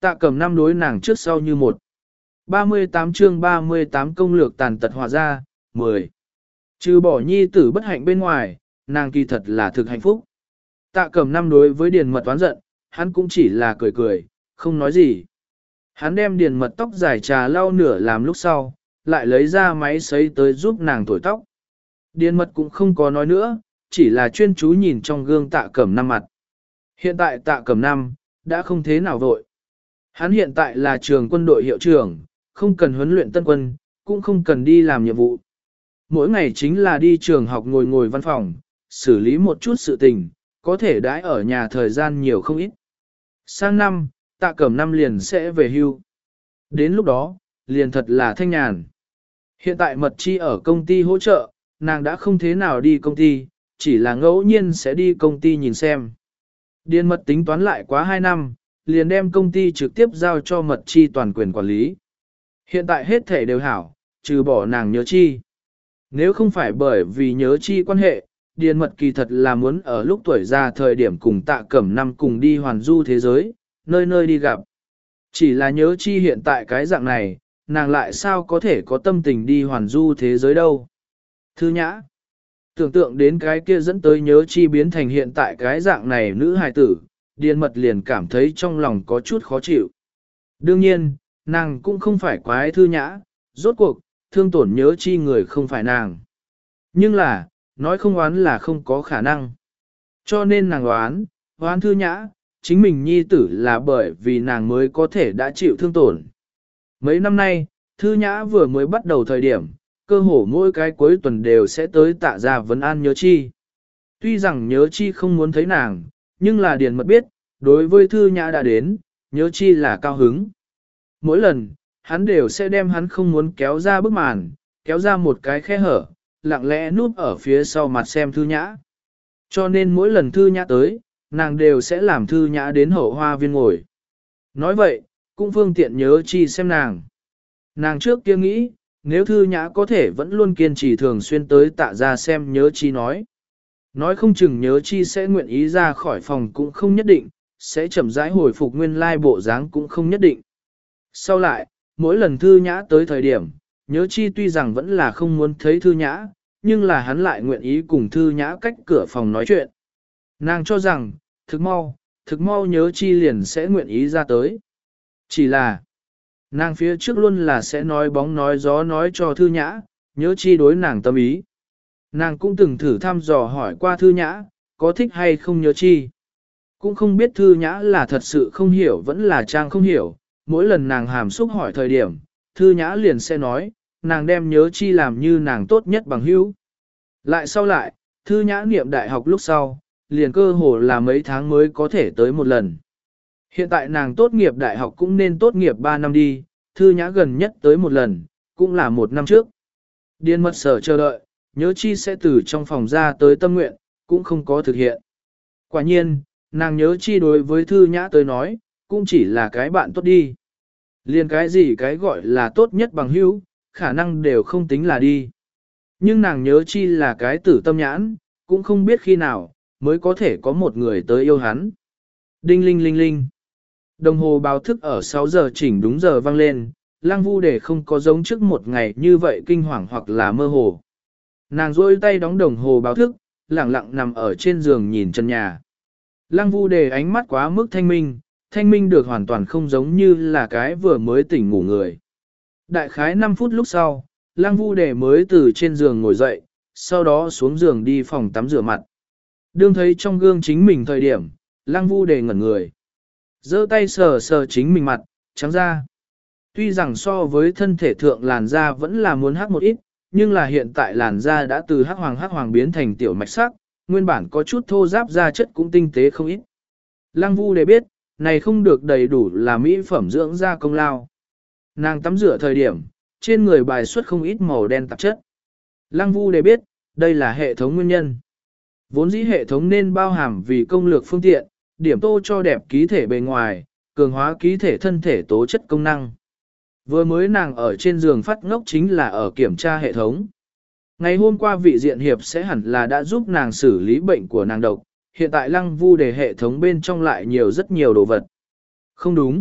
Speaker 1: Tạ Cẩm Năm đối nàng trước sau như một. ba mươi tám chương ba mươi tám công lược tàn tật hòa ra, mười. Trừ bỏ nhi tử bất hạnh bên ngoài, nàng kỳ thật là thực hạnh phúc. Tạ Cẩm Năm đối với Điền Mật toán giận, hắn cũng chỉ là cười cười, không nói gì. Hắn đem Điền Mật tóc dài trà lau nửa làm lúc sau, lại lấy ra máy sấy tới giúp nàng thổi tóc. Điền Mật cũng không có nói nữa, chỉ là chuyên chú nhìn trong gương Tạ Cẩm Năm mặt. Hiện tại Tạ Cẩm Năm đã không thế nào vội. Hắn hiện tại là trường quân đội hiệu trưởng, không cần huấn luyện tân quân, cũng không cần đi làm nhiệm vụ. Mỗi ngày chính là đi trường học ngồi ngồi văn phòng, xử lý một chút sự tình, có thể đãi ở nhà thời gian nhiều không ít. Sang năm, Tạ Cẩm Năm liền sẽ về hưu. Đến lúc đó, liền thật là thanh nhàn. Hiện tại Mật Chi ở công ty hỗ trợ, nàng đã không thế nào đi công ty, chỉ là ngẫu nhiên sẽ đi công ty nhìn xem. Điền Mật tính toán lại quá hai năm, liền đem công ty trực tiếp giao cho Mật Chi toàn quyền quản lý. Hiện tại hết thể đều hảo, trừ bỏ nàng Nhớ Chi. Nếu không phải bởi vì Nhớ Chi quan hệ, Điền Mật kỳ thật là muốn ở lúc tuổi già thời điểm cùng Tạ Cẩm Năm cùng đi hoàn du thế giới, nơi nơi đi gặp. Chỉ là Nhớ Chi hiện tại cái dạng này, nàng lại sao có thể có tâm tình đi hoàn du thế giới đâu. Thư Nhã, tưởng tượng đến cái kia dẫn tới Nhớ Chi biến thành hiện tại cái dạng này nữ hài tử, Điền Mật liền cảm thấy trong lòng có chút khó chịu. Đương nhiên, nàng cũng không phải quái Thư Nhã, rốt cuộc, thương tổn Nhớ Chi người không phải nàng. Nhưng là, nói không oán là không có khả năng. Cho nên nàng oán, oán Thư Nhã, chính mình nhi tử là bởi vì nàng mới có thể đã chịu thương tổn. Mấy năm nay, Thư Nhã vừa mới bắt đầu thời điểm, cơ hồ mỗi cái cuối tuần đều sẽ tới Tạ gia vấn an Nhớ Chi. Tuy rằng Nhớ Chi không muốn thấy nàng, nhưng là Điền Mật biết, đối với Thư Nhã đã đến, Nhớ Chi là cao hứng. Mỗi lần, hắn đều sẽ đem hắn không muốn kéo ra bức màn, kéo ra một cái khe hở, lặng lẽ núp ở phía sau mặt xem Thư Nhã. Cho nên mỗi lần Thư Nhã tới, nàng đều sẽ làm Thư Nhã đến hậu hoa viên ngồi. Nói vậy, cũng phương tiện Nhớ Chi xem nàng. Nàng trước kia nghĩ, nếu Thư Nhã có thể vẫn luôn kiên trì thường xuyên tới Tạ gia xem Nhớ Chi nói. Nói không chừng Nhớ Chi sẽ nguyện ý ra khỏi phòng cũng không nhất định, sẽ chậm rãi hồi phục nguyên lai bộ dáng cũng không nhất định. Sau lại, mỗi lần Thư Nhã tới thời điểm, Nhớ Chi tuy rằng vẫn là không muốn thấy Thư Nhã, nhưng là hắn lại nguyện ý cùng Thư Nhã cách cửa phòng nói chuyện. Nàng cho rằng, thực mau, thực mau Nhớ Chi liền sẽ nguyện ý ra tới. Chỉ là, nàng phía trước luôn là sẽ nói bóng nói gió nói cho Thư Nhã, Nhớ Chi đối nàng tâm ý. Nàng cũng từng thử thăm dò hỏi qua Thư Nhã, có thích hay không Nhớ Chi. Cũng không biết Thư Nhã là thật sự không hiểu vẫn là trang không hiểu, mỗi lần nàng hàm xúc hỏi thời điểm, Thư Nhã liền sẽ nói, nàng đem Nhớ Chi làm như nàng tốt nhất bằng hữu. Lại sau lại, Thư Nhã niệm đại học lúc sau, liền cơ hồ là mấy tháng mới có thể tới một lần. Hiện tại nàng tốt nghiệp đại học cũng nên tốt nghiệp ba năm đi, Thư Nhã gần nhất tới một lần, cũng là một năm trước. Điền Mật sở chờ đợi, Nhớ Chi sẽ từ trong phòng ra tới tâm nguyện, cũng không có thực hiện. Quả nhiên, nàng Nhớ Chi đối với Thư Nhã tới nói, cũng chỉ là cái bạn tốt đi. Liên cái gì cái gọi là tốt nhất bằng hữu, khả năng đều không tính là đi. Nhưng nàng Nhớ Chi là cái tử tâm nhãn, cũng không biết khi nào, mới có thể có một người tới yêu hắn. Đinh linh linh linh. Đồng hồ báo thức ở sáu giờ chỉnh đúng giờ vang lên, Lăng Vu Đề không có giống trước một ngày như vậy kinh hoàng hoặc là mơ hồ. Nàng rôi tay đóng đồng hồ báo thức, lặng lặng nằm ở trên giường nhìn chân nhà. Lăng Vu Đề ánh mắt quá mức thanh minh, thanh minh được hoàn toàn không giống như là cái vừa mới tỉnh ngủ người. Đại khái năm phút lúc sau, Lăng Vu Đề mới từ trên giường ngồi dậy, sau đó xuống giường đi phòng tắm rửa mặt. Đương thấy trong gương chính mình thời điểm, Lăng Vu Đề ngẩn người. Giơ tay sờ sờ chính mình mặt, trắng da. Tuy rằng so với thân thể thượng làn da vẫn là muốn hắc một ít, nhưng là hiện tại làn da đã từ hắc hoàng hắc hoàng biến thành tiểu mạch sắc, nguyên bản có chút thô ráp da chất cũng tinh tế không ít. Lăng Vu Đề biết, này không được đầy đủ là mỹ phẩm dưỡng da công lao. Nàng tắm rửa thời điểm, trên người bài xuất không ít màu đen tạp chất. Lăng Vu Đề biết, đây là hệ thống nguyên nhân. Vốn dĩ hệ thống nên bao hàm vì công lược phương tiện, điểm tô cho đẹp ký thể bề ngoài, cường hóa ký thể thân thể tố chất công năng. Vừa mới nàng ở trên giường phát ngốc chính là ở kiểm tra hệ thống. Ngày hôm qua vị diện hiệp sẽ hẳn là đã giúp nàng xử lý bệnh của nàng độc, hiện tại Lăng Vu Đề hệ thống bên trong lại nhiều rất nhiều đồ vật. Không đúng,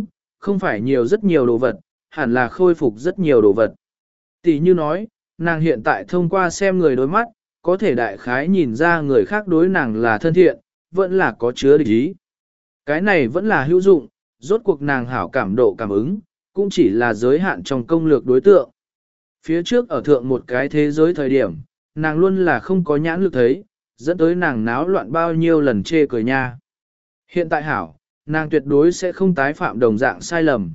Speaker 1: không phải nhiều rất nhiều đồ vật, hẳn là khôi phục rất nhiều đồ vật. Tỷ như nói, nàng hiện tại thông qua xem người đôi mắt, có thể đại khái nhìn ra người khác đối nàng là thân thiện, vẫn là có chứa địch ý. Cái này vẫn là hữu dụng, rốt cuộc nàng hảo cảm độ cảm ứng, cũng chỉ là giới hạn trong công lược đối tượng. Phía trước ở thượng một cái thế giới thời điểm, nàng luôn là không có nhãn lực thấy, dẫn tới nàng náo loạn bao nhiêu lần chê cười nha. Hiện tại hảo, nàng tuyệt đối sẽ không tái phạm đồng dạng sai lầm.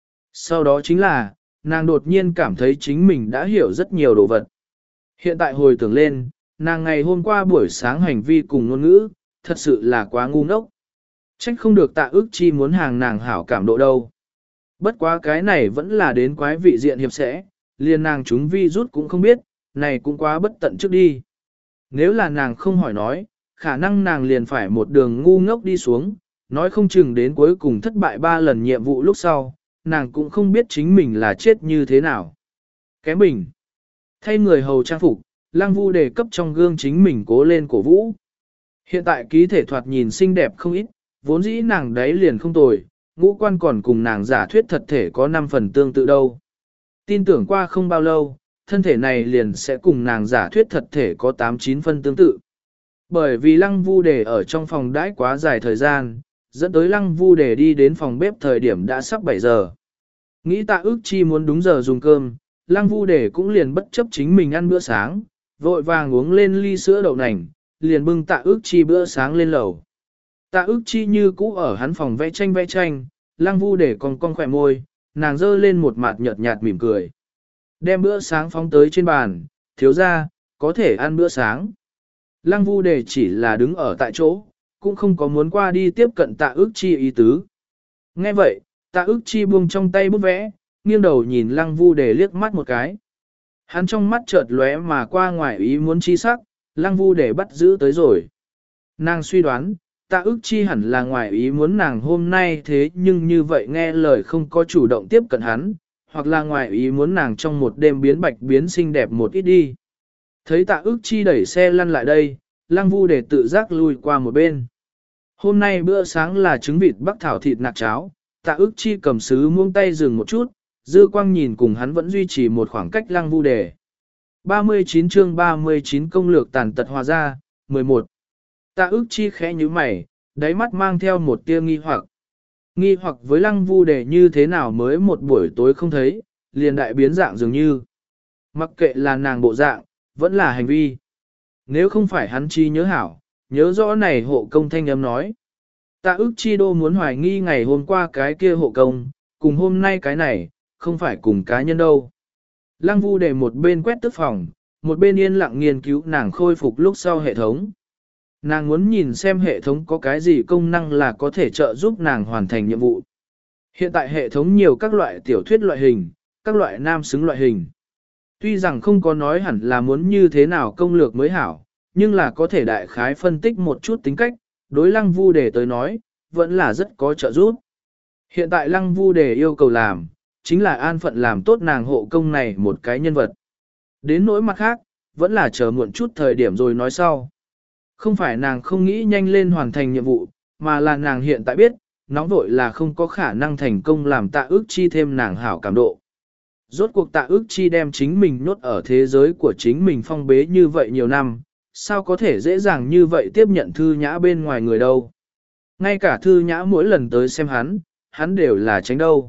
Speaker 1: Sau đó chính là, nàng đột nhiên cảm thấy chính mình đã hiểu rất nhiều đồ vật. Hiện tại hồi tưởng lên, nàng ngày hôm qua buổi sáng hành vi cùng ngôn ngữ, thật sự là quá ngu ngốc. Trách không được Tạ Ức Chi muốn hàng nàng hảo cảm độ đâu. Bất quá cái này vẫn là đến quái vị diện hiệp sẽ, liền nàng chúng vi rút cũng không biết, này cũng quá bất tận trước đi. Nếu là nàng không hỏi nói, khả năng nàng liền phải một đường ngu ngốc đi xuống, nói không chừng đến cuối cùng thất bại ba lần nhiệm vụ lúc sau, nàng cũng không biết chính mình là chết như thế nào. Kém bình. Thay người hầu trang phục, Lăng Vu đề cấp trong gương chính mình cố lên cổ vũ. Hiện tại ký thể thoạt nhìn xinh đẹp không ít, vốn dĩ nàng đấy liền không tồi, ngũ quan còn cùng nàng giả thuyết thật thể có năm phần tương tự đâu. Tin tưởng qua không bao lâu, thân thể này liền sẽ cùng nàng giả thuyết thật thể có tám chín phân tương tự. Bởi vì Lăng Vu đề ở trong phòng đãi quá dài thời gian, dẫn tới Lăng Vu đề đi đến phòng bếp thời điểm đã sắp bảy giờ. Nghĩ Tạ Ức Chi muốn đúng giờ dùng cơm, Lăng Vu đề cũng liền bất chấp chính mình ăn bữa sáng, vội vàng uống lên ly sữa đậu nành, liền bưng Tạ Ức Chi bữa sáng lên lầu. Tạ Ức Chi như cũ ở hắn phòng vẽ tranh vẽ tranh, Lăng Vu đề còn con khỏe môi, nàng dơ lên một mặt nhợt nhạt mỉm cười. Đem bữa sáng phóng tới trên bàn, thiếu ra, có thể ăn bữa sáng. Lăng Vu đề chỉ là đứng ở tại chỗ, cũng không có muốn qua đi tiếp cận Tạ Ức Chi ý tứ. Nghe vậy, Tạ Ức Chi buông trong tay bút vẽ, nghiêng đầu nhìn Lăng Vu đề liếc mắt một cái. Hắn trong mắt chợt lóe mà qua ngoài ý muốn chi sắc, Lăng Vu đề bắt giữ tới rồi. Nàng suy đoán, Tạ Ức Chi hẳn là ngoài ý muốn nàng hôm nay thế nhưng như vậy nghe lời không có chủ động tiếp cận hắn, hoặc là ngoài ý muốn nàng trong một đêm biến bạch biến xinh đẹp một ít đi. Thấy Tạ Ức Chi đẩy xe lăn lại đây, Lăng Vu đề tự giác lui qua một bên. Hôm nay bữa sáng là trứng vịt bắc thảo thịt nạc cháo, Tạ Ức Chi cầm sứ muông tay dừng một chút, dư quang nhìn cùng hắn vẫn duy trì một khoảng cách Lăng Vu đề. ba mươi chín chương ba mươi chín công lược tàn tật hòa ra, mười một. Tạ Ức Chi khẽ nhíu mày, đáy mắt mang theo một tia nghi hoặc. Nghi hoặc với Lăng Vu đề như thế nào mới một buổi tối không thấy, liền đại biến dạng dường như. Mặc kệ là nàng bộ dạng, vẫn là hành vi. Nếu không phải hắn chi nhớ hảo, nhớ rõ này hộ công thanh âm nói. Tạ Ức Chi đô muốn hoài nghi ngày hôm qua cái kia hộ công, cùng hôm nay cái này, không phải cùng cá nhân đâu. Lăng Vu đề một bên quét tức phòng, một bên yên lặng nghiên cứu nàng khôi phục lúc sau hệ thống. Nàng muốn nhìn xem hệ thống có cái gì công năng là có thể trợ giúp nàng hoàn thành nhiệm vụ. Hiện tại hệ thống nhiều các loại tiểu thuyết loại hình, các loại nam xứng loại hình. Tuy rằng không có nói hẳn là muốn như thế nào công lược mới hảo, nhưng là có thể đại khái phân tích một chút tính cách, đối Lăng Vu đề tới nói, vẫn là rất có trợ giúp. Hiện tại Lăng Vu đề yêu cầu làm, chính là an phận làm tốt nàng hộ công này một cái nhân vật. Đến nỗi mặt khác, vẫn là chờ muộn chút thời điểm rồi nói sau. Không phải nàng không nghĩ nhanh lên hoàn thành nhiệm vụ, mà là nàng hiện tại biết, nóng vội là không có khả năng thành công làm Tạ Ức Chi thêm nàng hảo cảm độ. Rốt cuộc Tạ Ức Chi đem chính mình nhốt ở thế giới của chính mình phong bế như vậy nhiều năm, sao có thể dễ dàng như vậy tiếp nhận Thư Nhã bên ngoài người đâu. Ngay cả Thư Nhã mỗi lần tới xem hắn, hắn đều là tránh đâu.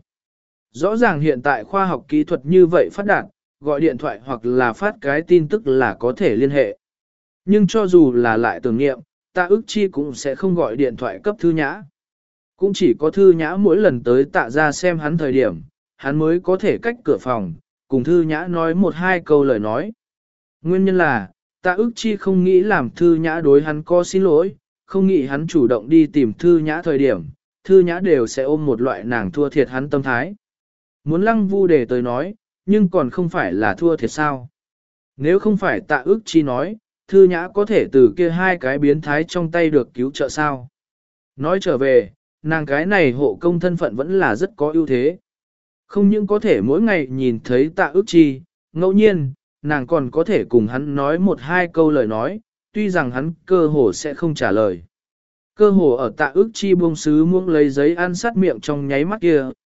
Speaker 1: Rõ ràng hiện tại khoa học kỹ thuật như vậy phát đạt, gọi điện thoại hoặc là phát cái tin tức là có thể liên hệ. Nhưng cho dù là lại tưởng nghiệm, Tạ Ức Chi cũng sẽ không gọi điện thoại cấp Thư Nhã. Cũng chỉ có Thư Nhã mỗi lần tới Tạ ra xem hắn thời điểm, hắn mới có thể cách cửa phòng, cùng Thư Nhã nói một hai câu lời nói. Nguyên nhân là, Tạ Ức Chi không nghĩ làm Thư Nhã đối hắn có xin lỗi, không nghĩ hắn chủ động đi tìm Thư Nhã thời điểm, Thư Nhã đều sẽ ôm một loại nàng thua thiệt hắn tâm thái. Muốn Lăng Vu đề tới nói, nhưng còn không phải là thua thiệt sao. Nếu không phải Tạ Ức Chi nói, Thư Nhã có thể từ kia hai cái biến thái trong tay được cứu trợ sao. Nói trở về, nàng cái này hộ công thân phận vẫn là rất có ưu thế. Không những có thể mỗi ngày nhìn thấy Tạ Ức Chi, ngẫu nhiên, nàng còn có thể cùng hắn nói một hai câu lời nói, tuy rằng hắn cơ hồ sẽ không trả lời. Cơ hồ ở Tạ Ức Chi buông sứ muỗng lấy giấy ăn sát miệng trong nháy mắt kia,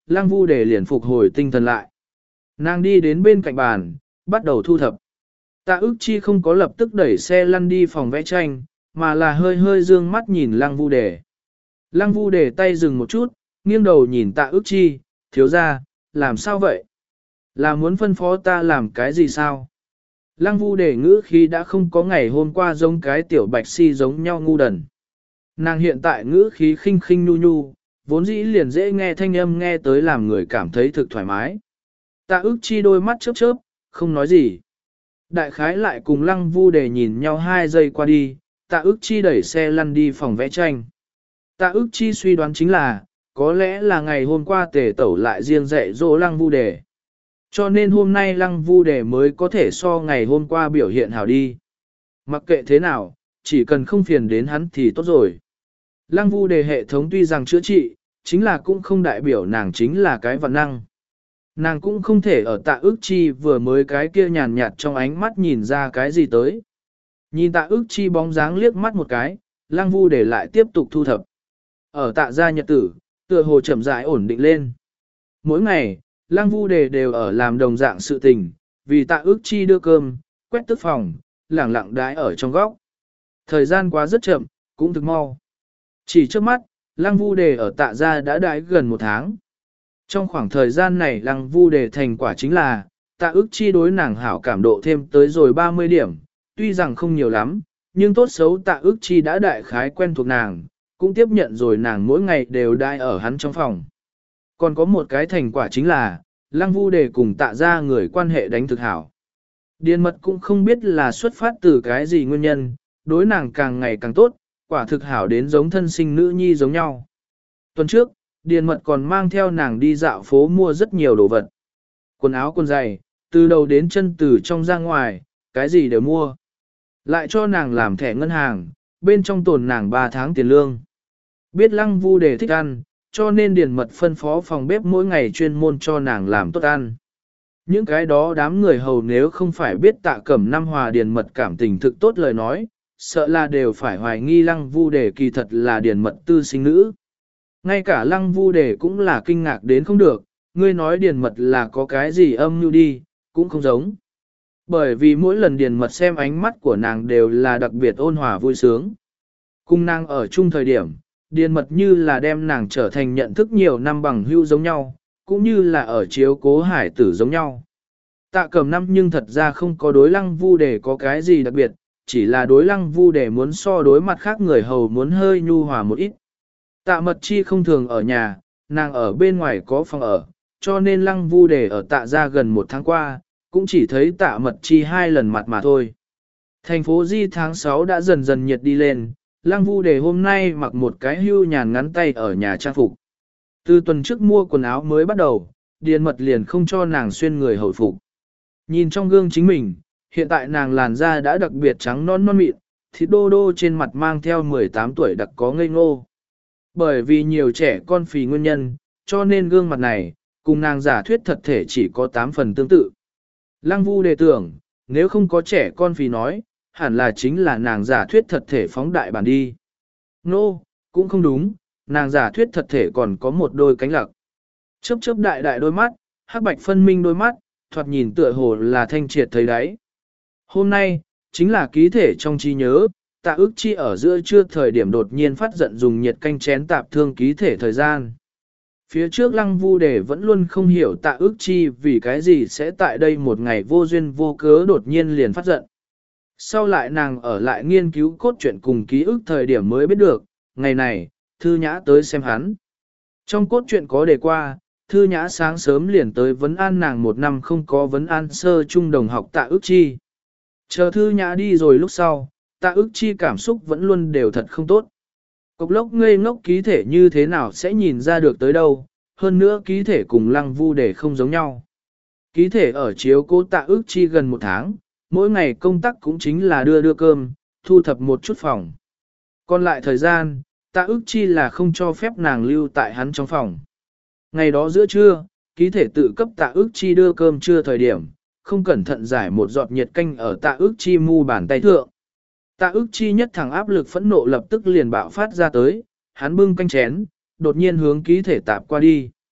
Speaker 1: Lăng Vu Đề liền phục hồi tinh thần lại. Nàng đi đến bên cạnh bàn, bắt đầu thu thập. Tạ ức chi không có lập tức đẩy xe lăn đi phòng vẽ tranh, mà là hơi hơi dương mắt nhìn Lăng Vu Đề. Lăng Vu Đề tay dừng một chút, nghiêng đầu nhìn Tạ ức chi, thiếu ra, làm sao vậy? Là muốn phân phó ta làm cái gì sao? Lăng Vu Đề ngữ khi đã không có ngày hôm qua giống cái tiểu bạch si giống nhau ngu đần. Nàng hiện tại ngữ khí khinh khinh nhu nhu, vốn dĩ liền dễ nghe thanh âm nghe tới làm người cảm thấy thực thoải mái. Tạ ức chi đôi mắt chớp chớp, không nói gì. Đại khái lại cùng Lăng Vu Đề nhìn nhau hai giây qua đi, Tạ ức chi đẩy xe lăn đi phòng vẽ tranh. Tạ ức chi suy đoán chính là, có lẽ là ngày hôm qua tề tẩu lại riêng dạy dỗ Lăng Vu Đề. Cho nên hôm nay Lăng Vu Đề mới có thể so ngày hôm qua biểu hiện hảo đi. Mặc kệ thế nào, chỉ cần không phiền đến hắn thì tốt rồi. Lăng Vu Đề hệ thống tuy rằng chữa trị, chính là cũng không đại biểu nàng chính là cái vận năng. Nàng cũng không thể ở Tạ ức chi vừa mới cái kia nhàn nhạt trong ánh mắt nhìn ra cái gì tới. Nhìn Tạ ức chi bóng dáng liếc mắt một cái, Lăng Vu Đề lại tiếp tục thu thập. Ở Tạ gia nhật tử, tựa hồ chậm rãi ổn định lên. Mỗi ngày, Lăng Vu Đề đều ở làm đồng dạng sự tình, vì Tạ ức chi đưa cơm, quét tước phòng, lẳng lặng đái ở trong góc. Thời gian quá rất chậm, cũng thực mau. Chỉ trước mắt, Lăng Vu Đề ở Tạ gia đã đái gần một tháng. Trong khoảng thời gian này Lăng Vu Đề thành quả chính là, Tạ ức chi đối nàng hảo cảm độ thêm tới rồi ba mươi điểm, tuy rằng không nhiều lắm, nhưng tốt xấu Tạ ức chi đã đại khái quen thuộc nàng, cũng tiếp nhận rồi nàng mỗi ngày đều đai ở hắn trong phòng. Còn có một cái thành quả chính là, Lăng Vu Đề cùng Tạ gia người quan hệ đánh thực hảo. Điền mật cũng không biết là xuất phát từ cái gì nguyên nhân, đối nàng càng ngày càng tốt, quả thực hảo đến giống thân sinh nữ nhi giống nhau. Tuần trước, Điền mật còn mang theo nàng đi dạo phố mua rất nhiều đồ vật. Quần áo quần giày, từ đầu đến chân từ trong ra ngoài, cái gì đều mua. Lại cho nàng làm thẻ ngân hàng, bên trong tồn nàng ba tháng tiền lương. Biết Lăng Vu Đề thích ăn, cho nên Điền mật phân phó phòng bếp mỗi ngày chuyên môn cho nàng làm tốt ăn. Những cái đó đám người hầu nếu không phải biết Tạ Cẩm Năm hòa Điền mật cảm tình thực tốt lời nói, sợ là đều phải hoài nghi Lăng Vu Đề kỳ thật là Điền mật tư sinh nữ. Ngay cả Lăng Vu Đề cũng là kinh ngạc đến không được, ngươi nói Điền mật là có cái gì âm mưu đi, cũng không giống. Bởi vì mỗi lần Điền mật xem ánh mắt của nàng đều là đặc biệt ôn hòa vui sướng. Cùng nàng ở chung thời điểm, Điền mật như là đem nàng trở thành nhận thức nhiều năm bằng hữu giống nhau, cũng như là ở chiếu cố hải tử giống nhau. Tạ Cẩm Năm nhưng thật ra không có đối Lăng Vu Đề có cái gì đặc biệt, chỉ là đối Lăng Vu Đề muốn so đối mặt khác người hầu muốn hơi nhu hòa một ít. Tạ Mật Chi không thường ở nhà, nàng ở bên ngoài có phòng ở, cho nên Lăng Vu Đề ở Tạ gia gần một tháng qua, cũng chỉ thấy Tạ Mật Chi hai lần mặt mà thôi. Thành phố Di tháng sáu đã dần dần nhiệt đi lên, Lăng Vu Đề hôm nay mặc một cái hưu nhàn ngắn tay ở nhà trang phục. Từ tuần trước mua quần áo mới bắt đầu, Điền mật liền không cho nàng xuyên người hầu phục. Nhìn trong gương chính mình, hiện tại nàng làn da đã đặc biệt trắng non non mịn, thịt đô đô trên mặt mang theo mười tám tuổi đặc có ngây ngô. Bởi vì nhiều trẻ con phì nguyên nhân, cho nên gương mặt này, cùng nàng giả thuyết thật thể chỉ có tám phần tương tự. Lăng Vu Đề tưởng, nếu không có trẻ con phì nói, hẳn là chính là nàng giả thuyết thật thể phóng đại bản đi. Nô, no, cũng không đúng, nàng giả thuyết thật thể còn có một đôi cánh lặc. Chớp chớp đại đại đôi mắt, hắc bạch phân minh đôi mắt, thoạt nhìn tựa hồ là thanh triệt thấy đáy. Hôm nay, chính là ký thể trong trí nhớ, Tạ ức chi ở giữa trưa thời điểm đột nhiên phát giận dùng nhiệt canh chén tạp thương ký thể thời gian. Phía trước Lăng Vu Đề vẫn luôn không hiểu Tạ ức chi vì cái gì sẽ tại đây một ngày vô duyên vô cớ đột nhiên liền phát giận. Sau lại nàng ở lại nghiên cứu cốt truyện cùng ký ức thời điểm mới biết được, ngày này, Thư Nhã tới xem hắn. Trong cốt truyện có đề qua, Thư Nhã sáng sớm liền tới vấn an nàng một năm không có vấn an sơ trung đồng học Tạ ức chi. Chờ Thư Nhã đi rồi lúc sau, Tạ ức chi cảm xúc vẫn luôn đều thật không tốt. Cục lốc ngây ngốc ký thể như thế nào sẽ nhìn ra được tới đâu, hơn nữa ký thể cùng Lăng Vu Đề không giống nhau. Ký thể ở chiếu cố Tạ ức chi gần một tháng, mỗi ngày công tác cũng chính là đưa đưa cơm, thu thập một chút phòng. Còn lại thời gian, Tạ ức chi là không cho phép nàng lưu tại hắn trong phòng. Ngày đó giữa trưa, ký thể tự cấp Tạ ức chi đưa cơm trưa thời điểm, không cẩn thận giải một giọt nhiệt canh ở Tạ ức chi mu bàn tay thượng. Tạ ức chi nhất thẳng áp lực phẫn nộ lập tức liền bạo phát ra tới, hắn bưng canh chén, đột nhiên hướng ký thể tạp qua đi.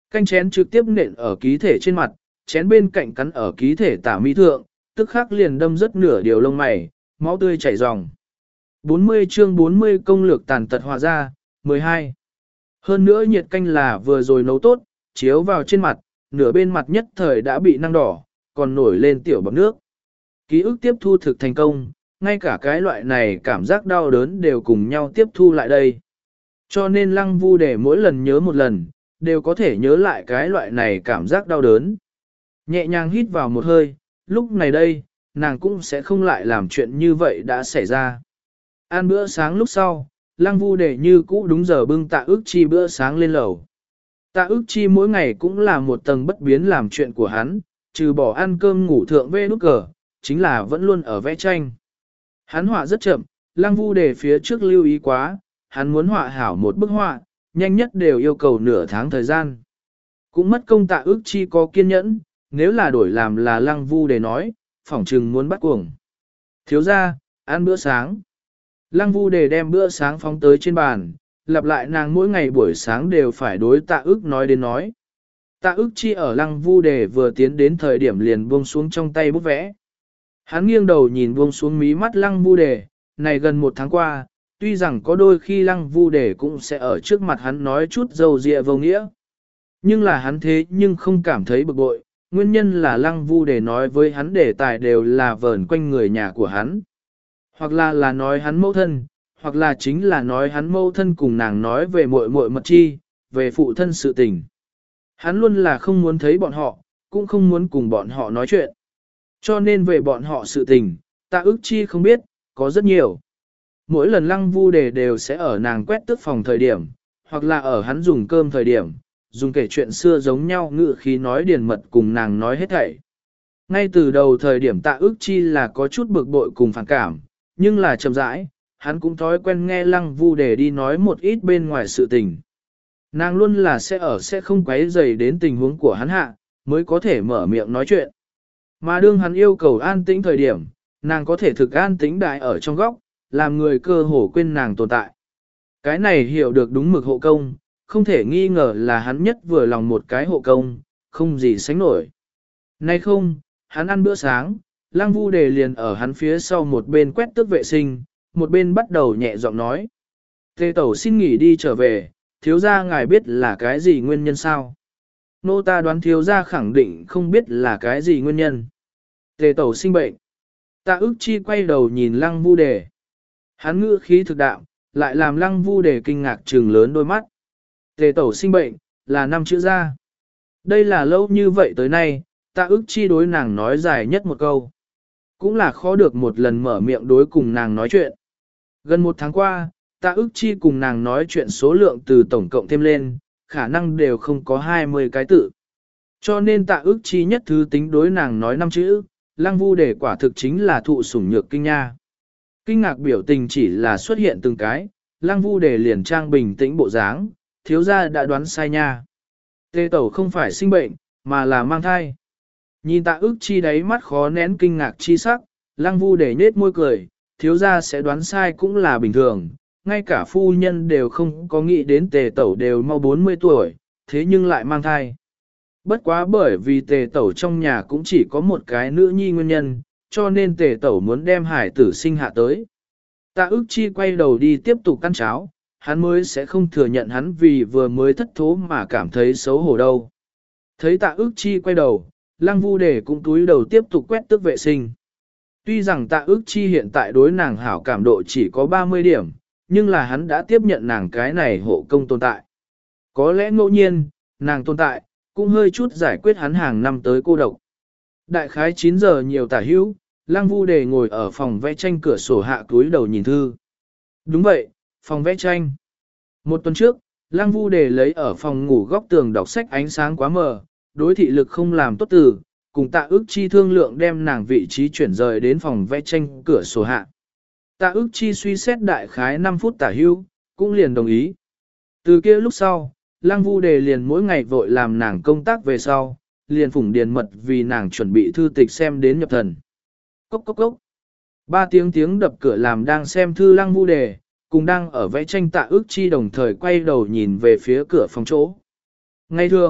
Speaker 1: Canh chén trực tiếp nện ở ký thể trên mặt, chén bên cạnh cắn ở ký thể tả mi thượng, tức khắc liền đâm rất nửa điều lông mày, máu tươi chảy ròng. bốn mươi chương bốn mươi công lược tàn tật hòa ra, mười hai. Hơn nữa nhiệt canh là vừa rồi nấu tốt, chiếu vào trên mặt, nửa bên mặt nhất thời đã bị năng đỏ, còn nổi lên tiểu bọt nước. Ký ức tiếp thu thực thành công, ngay cả cái loại này cảm giác đau đớn đều cùng nhau tiếp thu lại đây. Cho nên Lăng Vu để mỗi lần nhớ một lần, đều có thể nhớ lại cái loại này cảm giác đau đớn. Nhẹ nhàng hít vào một hơi, lúc này đây, nàng cũng sẽ không lại làm chuyện như vậy đã xảy ra. Ăn bữa sáng lúc sau, Lăng Vu để như cũ đúng giờ bưng Tạ Ức Chi bữa sáng lên lầu. Tạ Ức Chi mỗi ngày cũng là một tầng bất biến làm chuyện của hắn, trừ bỏ ăn cơm ngủ thượng vê nút cờ, chính là vẫn luôn ở vẽ tranh. Hắn họa rất chậm, Lăng Vu để phía trước lưu ý quá, hắn muốn họa hảo một bức họa, nhanh nhất đều yêu cầu nửa tháng thời gian. Cũng mất công Tạ Ức Chi có kiên nhẫn, nếu là đổi làm là Lăng Vu để nói, phỏng trừng muốn bắt cuồng. Thiếu ra, ăn bữa sáng. Lăng Vu để đem bữa sáng phóng tới trên bàn, lặp lại nàng mỗi ngày buổi sáng đều phải đối Tạ Ức nói đến nói. Tạ Ức Chi ở Lăng Vu để vừa tiến đến thời điểm liền buông xuống trong tay bút vẽ. Hắn nghiêng đầu nhìn buông xuống mí mắt Lăng Vu để, này gần một tháng qua, tuy rằng có đôi khi Lăng Vu để cũng sẽ ở trước mặt hắn nói chút dầu dịa vô nghĩa. Nhưng là hắn thế nhưng không cảm thấy bực bội, nguyên nhân là Lăng Vu để nói với hắn đề tài đều là vờn quanh người nhà của hắn. Hoặc là là nói hắn mẫu thân, hoặc là chính là nói hắn mẫu thân cùng nàng nói về muội muội mật chi, về phụ thân sự tình. Hắn luôn là không muốn thấy bọn họ, cũng không muốn cùng bọn họ nói chuyện. Cho nên về bọn họ sự tình, Tạ Ức Chi không biết, có rất nhiều. Mỗi lần Lăng Vu đề đều sẽ ở nàng quét tước phòng thời điểm, hoặc là ở hắn dùng cơm thời điểm, dùng kể chuyện xưa giống nhau ngự khí nói điền mật cùng nàng nói hết thảy. Ngay từ đầu thời điểm Tạ Ức Chi là có chút bực bội cùng phản cảm, nhưng là chậm rãi, hắn cũng thói quen nghe Lăng Vu đề đi nói một ít bên ngoài sự tình. Nàng luôn là sẽ ở sẽ không quấy rầy đến tình huống của hắn hạ, mới có thể mở miệng nói chuyện. Mà đương hắn yêu cầu an tĩnh thời điểm, nàng có thể thực an tĩnh đại ở trong góc, làm người cơ hồ quên nàng tồn tại. Cái này hiểu được đúng mực hộ công, không thể nghi ngờ là hắn nhất vừa lòng một cái hộ công, không gì sánh nổi. Nay không, hắn ăn bữa sáng, Lăng Vu đề liền ở hắn phía sau một bên quét tước vệ sinh, một bên bắt đầu nhẹ giọng nói. Tề tẩu xin nghỉ đi trở về, thiếu gia ngài biết là cái gì nguyên nhân sao? Nô ta đoán thiếu gia khẳng định không biết là cái gì nguyên nhân. Tề tẩu sinh bệnh. Tạ Ức Chi quay đầu nhìn Lăng Vu đề. Hắn ngữ khí thực đạo, lại làm Lăng Vu đề kinh ngạc trừng lớn đôi mắt. Tề tẩu sinh bệnh, là năm chữ gia. Đây là lâu như vậy tới nay, Tạ Ức Chi đối nàng nói dài nhất một câu. Cũng là khó được một lần mở miệng đối cùng nàng nói chuyện. Gần một tháng qua, Tạ Ức Chi cùng nàng nói chuyện số lượng từ tổng cộng thêm lên, khả năng đều không có hai mươi cái tự. Cho nên Tạ Ức Chi nhất thứ tính đối nàng nói năm chữ, Lăng Vu để quả thực chính là thụ sủng nhược kinh nha. Kinh ngạc biểu tình chỉ là xuất hiện từng cái, Lăng Vu để liền trang bình tĩnh bộ dáng, thiếu gia đã đoán sai nha. Tề tẩu không phải sinh bệnh, mà là mang thai. Nhìn Tạ Ức Chi đáy mắt khó nén kinh ngạc chi sắc, Lăng Vu để nết môi cười, thiếu gia sẽ đoán sai cũng là bình thường, ngay cả phu nhân đều không có nghĩ đến tề tẩu đều mau bốn mươi tuổi, thế nhưng lại mang thai. Bất quá bởi vì tề tẩu trong nhà cũng chỉ có một cái nữ nhi nguyên nhân, cho nên tề tẩu muốn đem hải tử sinh hạ tới. Tạ Ức Chi quay đầu đi tiếp tục ăn cháo, hắn mới sẽ không thừa nhận hắn vì vừa mới thất thố mà cảm thấy xấu hổ đâu. Thấy Tạ Ức Chi quay đầu, Lăng Vu để cũng túi đầu tiếp tục quét tước vệ sinh. Tuy rằng Tạ Ức Chi hiện tại đối nàng hảo cảm độ chỉ có ba mươi điểm, nhưng là hắn đã tiếp nhận nàng cái này hộ công tồn tại. Có lẽ ngẫu nhiên, nàng tồn tại, cũng hơi chút giải quyết hắn hàng năm tới cô độc. Đại khái chín giờ nhiều tả hữu, Lăng Vu đề ngồi ở phòng vẽ tranh cửa sổ hạ túi đầu nhìn thư. Đúng vậy, phòng vẽ tranh. Một tuần trước, Lăng Vu đề lấy ở phòng ngủ góc tường đọc sách ánh sáng quá mờ, đối thị lực không làm tốt từ, cùng Tạ Ức Chi thương lượng đem nàng vị trí chuyển rời đến phòng vẽ tranh cửa sổ hạ. Tạ Ức Chi suy xét đại khái năm phút tả hưu, cũng liền đồng ý. Từ kia lúc sau, Lăng Vu đề liền mỗi ngày vội làm nàng công tác về sau, liền phủng điền mật vì nàng chuẩn bị thư tịch xem đến nhập thần. Cốc cốc cốc. Ba tiếng tiếng đập cửa làm đang xem thư Lăng Vu đề, cùng đang ở vẽ tranh Tạ Ức Chi đồng thời quay đầu nhìn về phía cửa phòng chỗ. Ngày thường,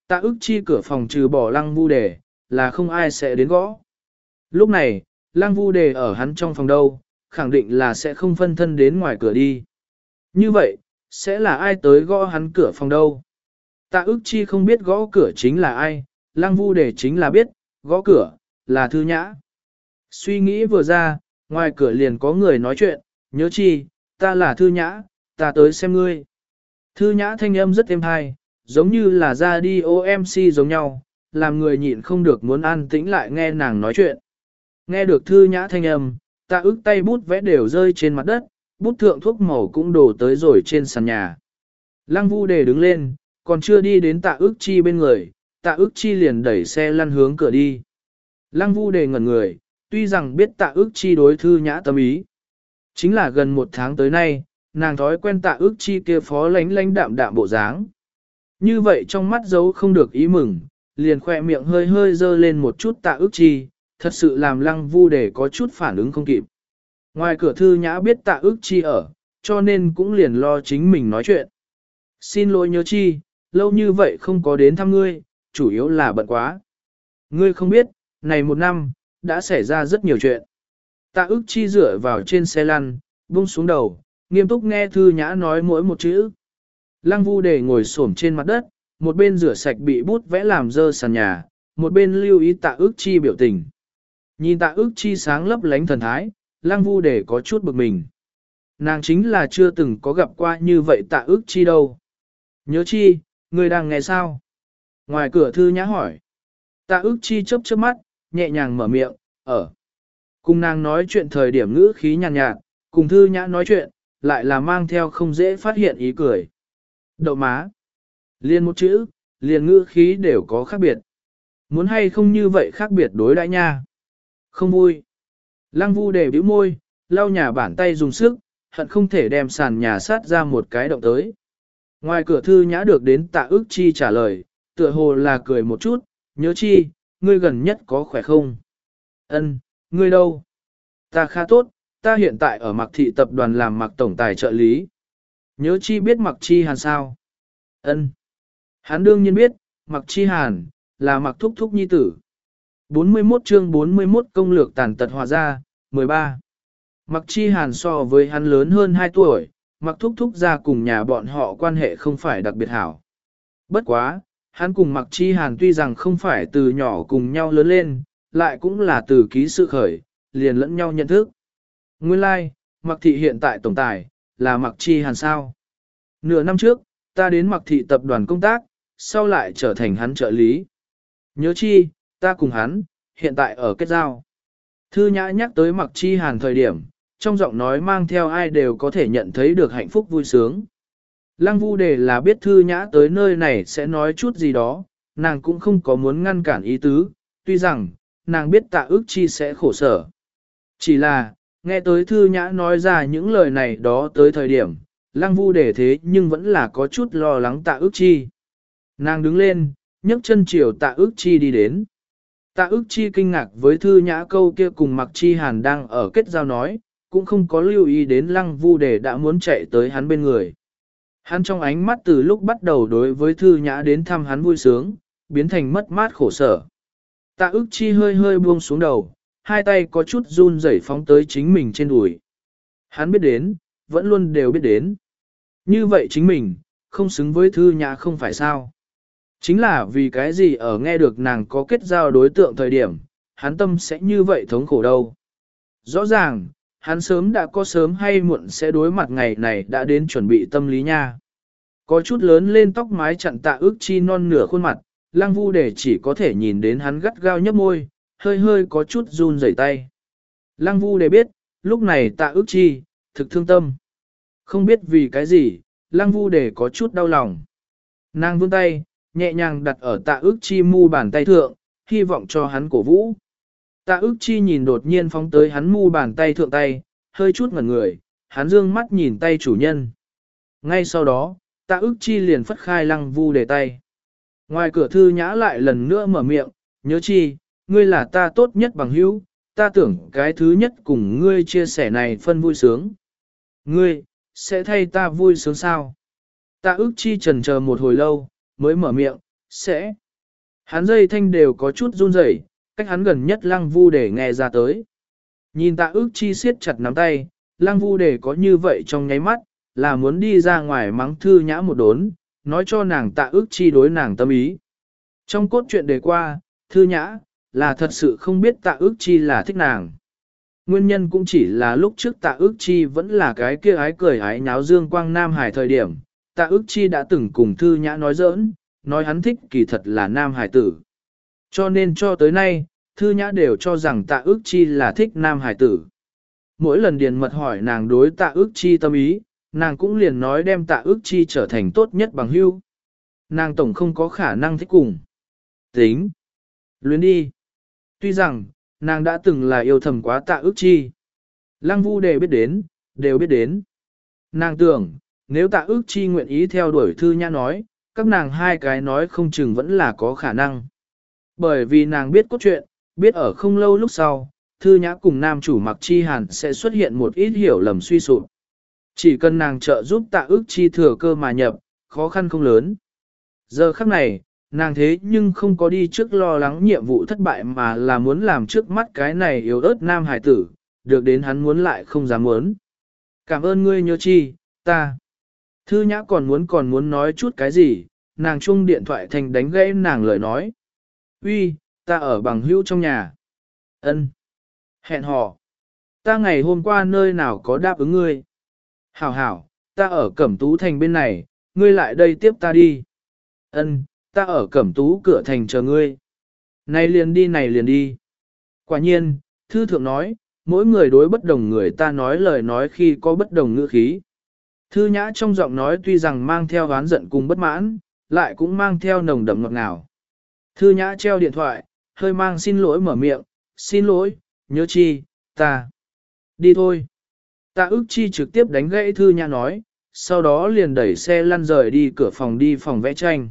Speaker 1: Tạ ức chi cửa phòng trừ bỏ lăng vu đề, là không ai sẽ đến gõ. Lúc này, lăng vu đề ở hắn trong phòng đâu, khẳng định là sẽ không phân thân đến ngoài cửa đi. Như vậy, sẽ là ai tới gõ hắn cửa phòng đâu? Tạ ức chi không biết gõ cửa chính là ai, lăng vu đề chính là biết, gõ cửa, là Thư Nhã. Suy nghĩ vừa ra, ngoài cửa liền có người nói chuyện, nhớ chi, ta là Thư Nhã, ta tới xem ngươi. Thư Nhã thanh âm rất êm hay, giống như là ra đi ô em xê giống nhau, làm người nhịn không được muốn an tĩnh lại nghe nàng nói chuyện. Nghe được Thư Nhã thanh âm, Tạ ức tay bút vẽ đều rơi trên mặt đất, bút thượng thuốc màu cũng đổ tới rồi trên sàn nhà. Lăng Vu Đề đứng lên, còn chưa đi đến Tạ ức chi bên người, Tạ ức chi liền đẩy xe lăn hướng cửa đi. Lăng Vu Đề ngẩn người, tuy rằng biết Tạ ức chi đối Thư Nhã tâm ý. Chính là gần một tháng tới nay, nàng thói quen Tạ ức chi kia phó lánh lánh đạm đạm bộ dáng. Như vậy trong mắt giấu không được ý mừng, liền khoe miệng hơi hơi dơ lên một chút Tạ ức chi, thật sự làm Lăng Vu Đề có chút phản ứng không kịp. Ngoài cửa Thư Nhã biết Tạ ức chi ở, cho nên cũng liền lo chính mình nói chuyện. Xin lỗi nhớ chi, lâu như vậy không có đến thăm ngươi, chủ yếu là bận quá. Ngươi không biết, này một năm, đã xảy ra rất nhiều chuyện. Tạ ức chi dựa vào trên xe lăn, buông xuống đầu, nghiêm túc nghe Thư Nhã nói mỗi một chữ. Lăng Vu Đề ngồi xổm trên mặt đất, một bên rửa sạch bị bút vẽ làm dơ sàn nhà, một bên lưu ý Tạ ức chi biểu tình. Nhìn Tạ ức chi sáng lấp lánh thần thái, Lăng Vu Đề có chút bực mình. Nàng chính là chưa từng có gặp qua như vậy Tạ ức chi đâu. Nhớ chi, ngươi đang nghe sao? Ngoài cửa Thư Nhã hỏi. Tạ ức chi chớp chớp mắt, nhẹ nhàng mở miệng, ở. Cùng nàng nói chuyện thời điểm ngữ khí nhàn nhạt, nhạt, cùng Thư Nhã nói chuyện, lại là mang theo không dễ phát hiện ý cười. Đậu má. Liên một chữ, liền ngữ khí đều có khác biệt. Muốn hay không như vậy khác biệt đối đãi nha. Không vui. Lăng Vu Đề bĩu môi, lau nhà bản tay dùng sức, hận không thể đem sàn nhà sát ra một cái động tới. Ngoài cửa Thư Nhã được đến Tạ ức chi trả lời, tựa hồ là cười một chút, nhớ chi, ngươi gần nhất có khỏe không? Ân, ngươi đâu? Ta khá tốt, ta hiện tại ở Mạc Thị tập đoàn làm Mạc tổng tài trợ lý. Nhớ chi biết Mạc Chi Hàn sao? Ân. Hắn đương nhiên biết, Mạc Chi Hàn, là Mạc Thúc Thúc nhi tử. bốn mươi mốt chương bốn mươi mốt công lược tàn tật hòa ra, mười ba. Mạc Chi Hàn so với hắn lớn hơn hai tuổi, Mạc Thúc Thúc ra cùng nhà bọn họ quan hệ không phải đặc biệt hảo. Bất quá, hắn cùng Mạc Chi Hàn tuy rằng không phải từ nhỏ cùng nhau lớn lên, lại cũng là từ ký sự khởi, liền lẫn nhau nhận thức. Nguyên lai, like, Mạc Thị hiện tại tổng tài, là Mạc Chi Hàn sao. Nửa năm trước, ta đến Mạc Thị tập đoàn công tác, sau lại trở thành hắn trợ lý. Nhớ chi, ta cùng hắn, hiện tại ở kết giao. Thư Nhã nhắc tới Mạc Chi Hàn thời điểm, trong giọng nói mang theo ai đều có thể nhận thấy được hạnh phúc vui sướng. Lăng Vu Đề là biết Thư Nhã tới nơi này sẽ nói chút gì đó, nàng cũng không có muốn ngăn cản ý tứ, tuy rằng, nàng biết Tạ ức chi sẽ khổ sở. Chỉ là, nghe tới Thư Nhã nói ra những lời này đó tới thời điểm, Lăng Vu Đề thế nhưng vẫn là có chút lo lắng Tạ ức chi. Nàng đứng lên, nhấc chân chiều Tạ ức chi đi đến. Tạ ức chi kinh ngạc với Thư Nhã câu kia cùng Mạc Chi Hàn đang ở kết giao nói, cũng không có lưu ý đến Lăng Vu Đề đã muốn chạy tới hắn bên người. Hắn trong ánh mắt từ lúc bắt đầu đối với Thư Nhã đến thăm hắn vui sướng, biến thành mất mát khổ sở. Tạ ức chi hơi hơi buông xuống đầu, hai tay có chút run rẩy phóng tới chính mình trên đùi. Hắn biết đến, vẫn luôn đều biết đến. Như vậy chính mình, không xứng với Thư Nhã không phải sao. Chính là vì cái gì ở nghe được nàng có kết giao đối tượng thời điểm, hắn tâm sẽ như vậy thống khổ đâu. Rõ ràng, hắn sớm đã có sớm hay muộn sẽ đối mặt ngày này đã đến chuẩn bị tâm lý nha. Có chút lớn lên tóc mái chặn Tạ ức chi non nửa khuôn mặt, Lăng Vu Đề chỉ có thể nhìn đến hắn gắt gao nhấp môi, hơi hơi có chút run rẩy tay. Lăng Vu Đề biết, lúc này Tạ ức chi, thực thương tâm. Không biết vì cái gì, Lăng Vu Đề có chút đau lòng. Nàng vươn tay, nhẹ nhàng đặt ở Tạ ức chi mu bàn tay thượng, hy vọng cho hắn cổ vũ. Tạ ức chi nhìn đột nhiên phóng tới hắn mu bàn tay thượng tay, hơi chút ngẩn người, hắn dương mắt nhìn tay chủ nhân. Ngay sau đó, Tạ ức chi liền phất khai Lăng Vu Đề tay. Ngoài cửa Thư Nhã lại lần nữa mở miệng, nhớ chi, ngươi là ta tốt nhất bằng hữu, ta tưởng cái thứ nhất cùng ngươi chia sẻ này phân vui sướng. Ngươi, sẽ thay ta vui sướng sao? Tạ ức chi chần chờ một hồi lâu, mới mở miệng, sẽ. Hắn dây thanh đều có chút run rẩy, cách hắn gần nhất Lăng Vu Đề nghe ra tới. Nhìn Tạ Ước Chi siết chặt nắm tay, Lăng Vu Đề có như vậy trong nháy mắt, là muốn đi ra ngoài mắng Thư Nhã một đốn, nói cho nàng Tạ Ước Chi đối nàng tâm ý. Trong cốt truyện đề qua, Thư Nhã, là thật sự không biết Tạ Ước Chi là thích nàng. Nguyên nhân cũng chỉ là lúc trước Tạ Ước Chi vẫn là cái kia ái cười ái nháo dương quang Nam Hải thời điểm, Tạ Ước Chi đã từng cùng Thư Nhã nói giỡn, nói hắn thích kỳ thật là Nam Hải tử. Cho nên cho tới nay, Thư Nhã đều cho rằng Tạ Ước Chi là thích Nam Hải tử. Mỗi lần Điền Mật hỏi nàng đối Tạ Ước Chi tâm ý, nàng cũng liền nói đem Tạ Ước Chi trở thành tốt nhất bằng hữu. Nàng tổng không có khả năng thích cùng. Tính. Luyến đi. Tuy rằng, nàng đã từng là yêu thầm quá Tạ Ước Chi. Lăng Vu Đề biết đến, đều biết đến. Nàng tưởng, nếu Tạ Ước Chi nguyện ý theo đuổi Thư Nhã nói, các nàng hai cái nói không chừng vẫn là có khả năng. Bởi vì nàng biết cốt truyện, biết ở không lâu lúc sau, Thư Nhã cùng nam chủ Mặc Chi Hàn sẽ xuất hiện một ít hiểu lầm suy sụp. Chỉ cần nàng trợ giúp Tạ Ước Chi thừa cơ mà nhập, khó khăn không lớn. Giờ khắc này, nàng thế nhưng không có đi trước lo lắng nhiệm vụ thất bại mà là muốn làm trước mắt cái này yếu ớt nam hải tử, được đến hắn muốn lại không dám muốn. Cảm ơn ngươi nhớ chi, ta. Thư Nhã còn muốn còn muốn nói chút cái gì, nàng chuông điện thoại thành đánh gãy nàng lời nói. Uy, ta ở bằng hữu trong nhà. Ân. Hẹn hò. Ta ngày hôm qua nơi nào có đáp ứng ngươi. Hảo hảo, ta ở Cẩm Tú Thành bên này, ngươi lại đây tiếp ta đi. Ân, ta ở Cẩm Tú cửa thành chờ ngươi. Này liền đi này liền đi. Quả nhiên, thư thượng nói, mỗi người đối bất đồng người ta nói lời nói khi có bất đồng ngữ khí. Thư Nhã trong giọng nói tuy rằng mang theo oán giận cùng bất mãn, lại cũng mang theo nồng đậm ngọt ngào. Thư Nhã treo điện thoại, hơi mang xin lỗi mở miệng, xin lỗi, nhớ chi, ta. Đi thôi. Tạ Ước Chi trực tiếp đánh gãy Thư Nhã nói, sau đó liền đẩy xe lăn rời đi cửa phòng đi phòng vẽ tranh.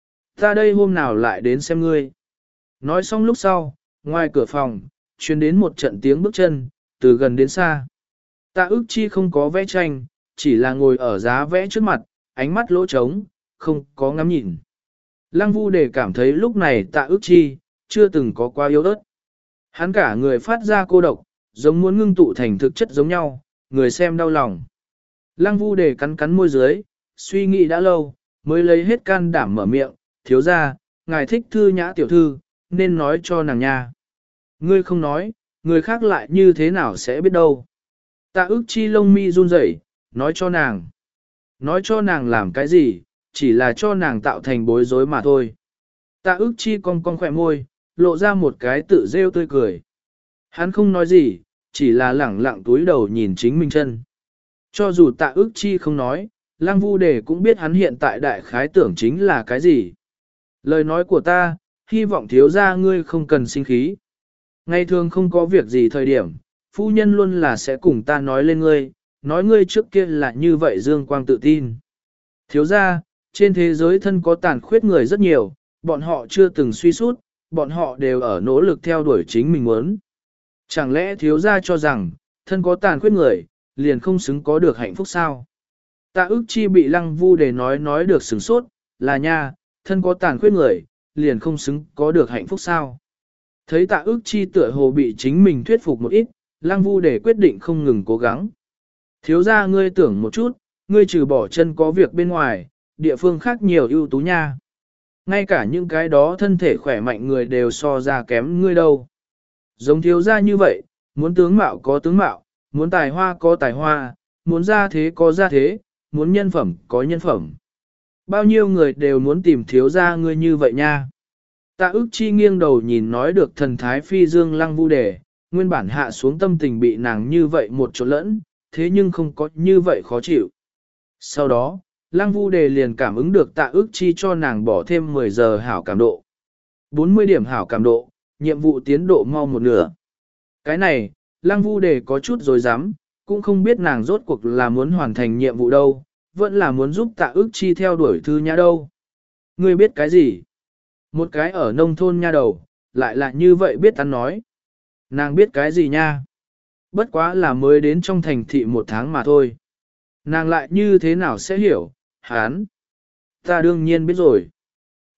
Speaker 1: Ta đây hôm nào lại đến xem ngươi. Nói xong lúc sau, ngoài cửa phòng, truyền đến một trận tiếng bước chân, từ gần đến xa. Tạ Ước Chi không có vẽ tranh, chỉ là ngồi ở giá vẽ trước mặt, ánh mắt lỗ trống, không có ngắm nhìn. Lăng Vu Đề cảm thấy lúc này Tạ Ước Chi, chưa từng có quá yếu ớt. Hắn cả người phát ra cô độc, giống muốn ngưng tụ thành thực chất giống nhau, người xem đau lòng. Lăng Vu Đề cắn cắn môi dưới, suy nghĩ đã lâu, mới lấy hết can đảm mở miệng, thiếu ra, ngài thích Thư Nhã tiểu thư, nên nói cho nàng nha. Ngươi không nói, người khác lại như thế nào sẽ biết đâu. Tạ Ước Chi lông mi run rẩy, nói cho nàng. Nói cho nàng làm cái gì, chỉ là cho nàng tạo thành bối rối mà thôi. Tạ Ước Chi cong cong khỏe môi, lộ ra một cái tự rêu tươi cười. Hắn không nói gì, chỉ là lẳng lặng túi đầu nhìn chính mình chân. Cho dù Tạ Ước Chi không nói, Lăng Vu Đề cũng biết hắn hiện tại đại khái tưởng chính là cái gì. Lời nói của ta, hy vọng thiếu gia ngươi không cần sinh khí. Ngày thường không có việc gì thời điểm, phu nhân luôn là sẽ cùng ta nói lên ngươi, nói ngươi trước kia là như vậy dương quang tự tin. Thiếu gia, trên thế giới thân có tàn khuyết người rất nhiều, bọn họ chưa từng suy sút, bọn họ đều ở nỗ lực theo đuổi chính mình muốn. Chẳng lẽ thiếu gia cho rằng, thân có tàn khuyết người, liền không xứng có được hạnh phúc sao? Tạ Ước Chi bị Lăng Vu Đề nói nói được sửng sốt, là nha, thân có tàn khuyết người, liền không xứng có được hạnh phúc sao? Thấy Tạ Ước Chi tựa hồ bị chính mình thuyết phục một ít, Lăng Vu Đề quyết định không ngừng cố gắng. Thiếu gia ngươi tưởng một chút, ngươi trừ bỏ chân có việc bên ngoài, địa phương khác nhiều ưu tú nha. Ngay cả những cái đó thân thể khỏe mạnh người đều so ra kém ngươi đâu. Giống thiếu gia như vậy, muốn tướng mạo có tướng mạo, muốn tài hoa có tài hoa, muốn gia thế có gia thế, muốn nhân phẩm có nhân phẩm. Bao nhiêu người đều muốn tìm thiếu gia ngươi như vậy nha. Tạ Ước Chi nghiêng đầu nhìn nói được thần thái phi dương Lăng Vu Đề, nguyên bản hạ xuống tâm tình bị nàng như vậy một chỗ lẫn, thế nhưng không có như vậy khó chịu. Sau đó, Lăng Vu Đề liền cảm ứng được Tạ Ước Chi cho nàng bỏ thêm mười giờ hảo cảm độ. bốn mươi điểm hảo cảm độ, nhiệm vụ tiến độ mau một nửa. Cái này, Lăng Vu Đề có chút dối dám, cũng không biết nàng rốt cuộc là muốn hoàn thành nhiệm vụ đâu, vẫn là muốn giúp Tạ Ước Chi theo đuổi Thư Nhã đâu. Ngươi biết cái gì? Một cái ở nông thôn nha đầu, lại là như vậy biết ăn nói. Nàng biết cái gì nha? Bất quá là mới đến trong thành thị một tháng mà thôi. Nàng lại như thế nào sẽ hiểu, hán? Ta đương nhiên biết rồi.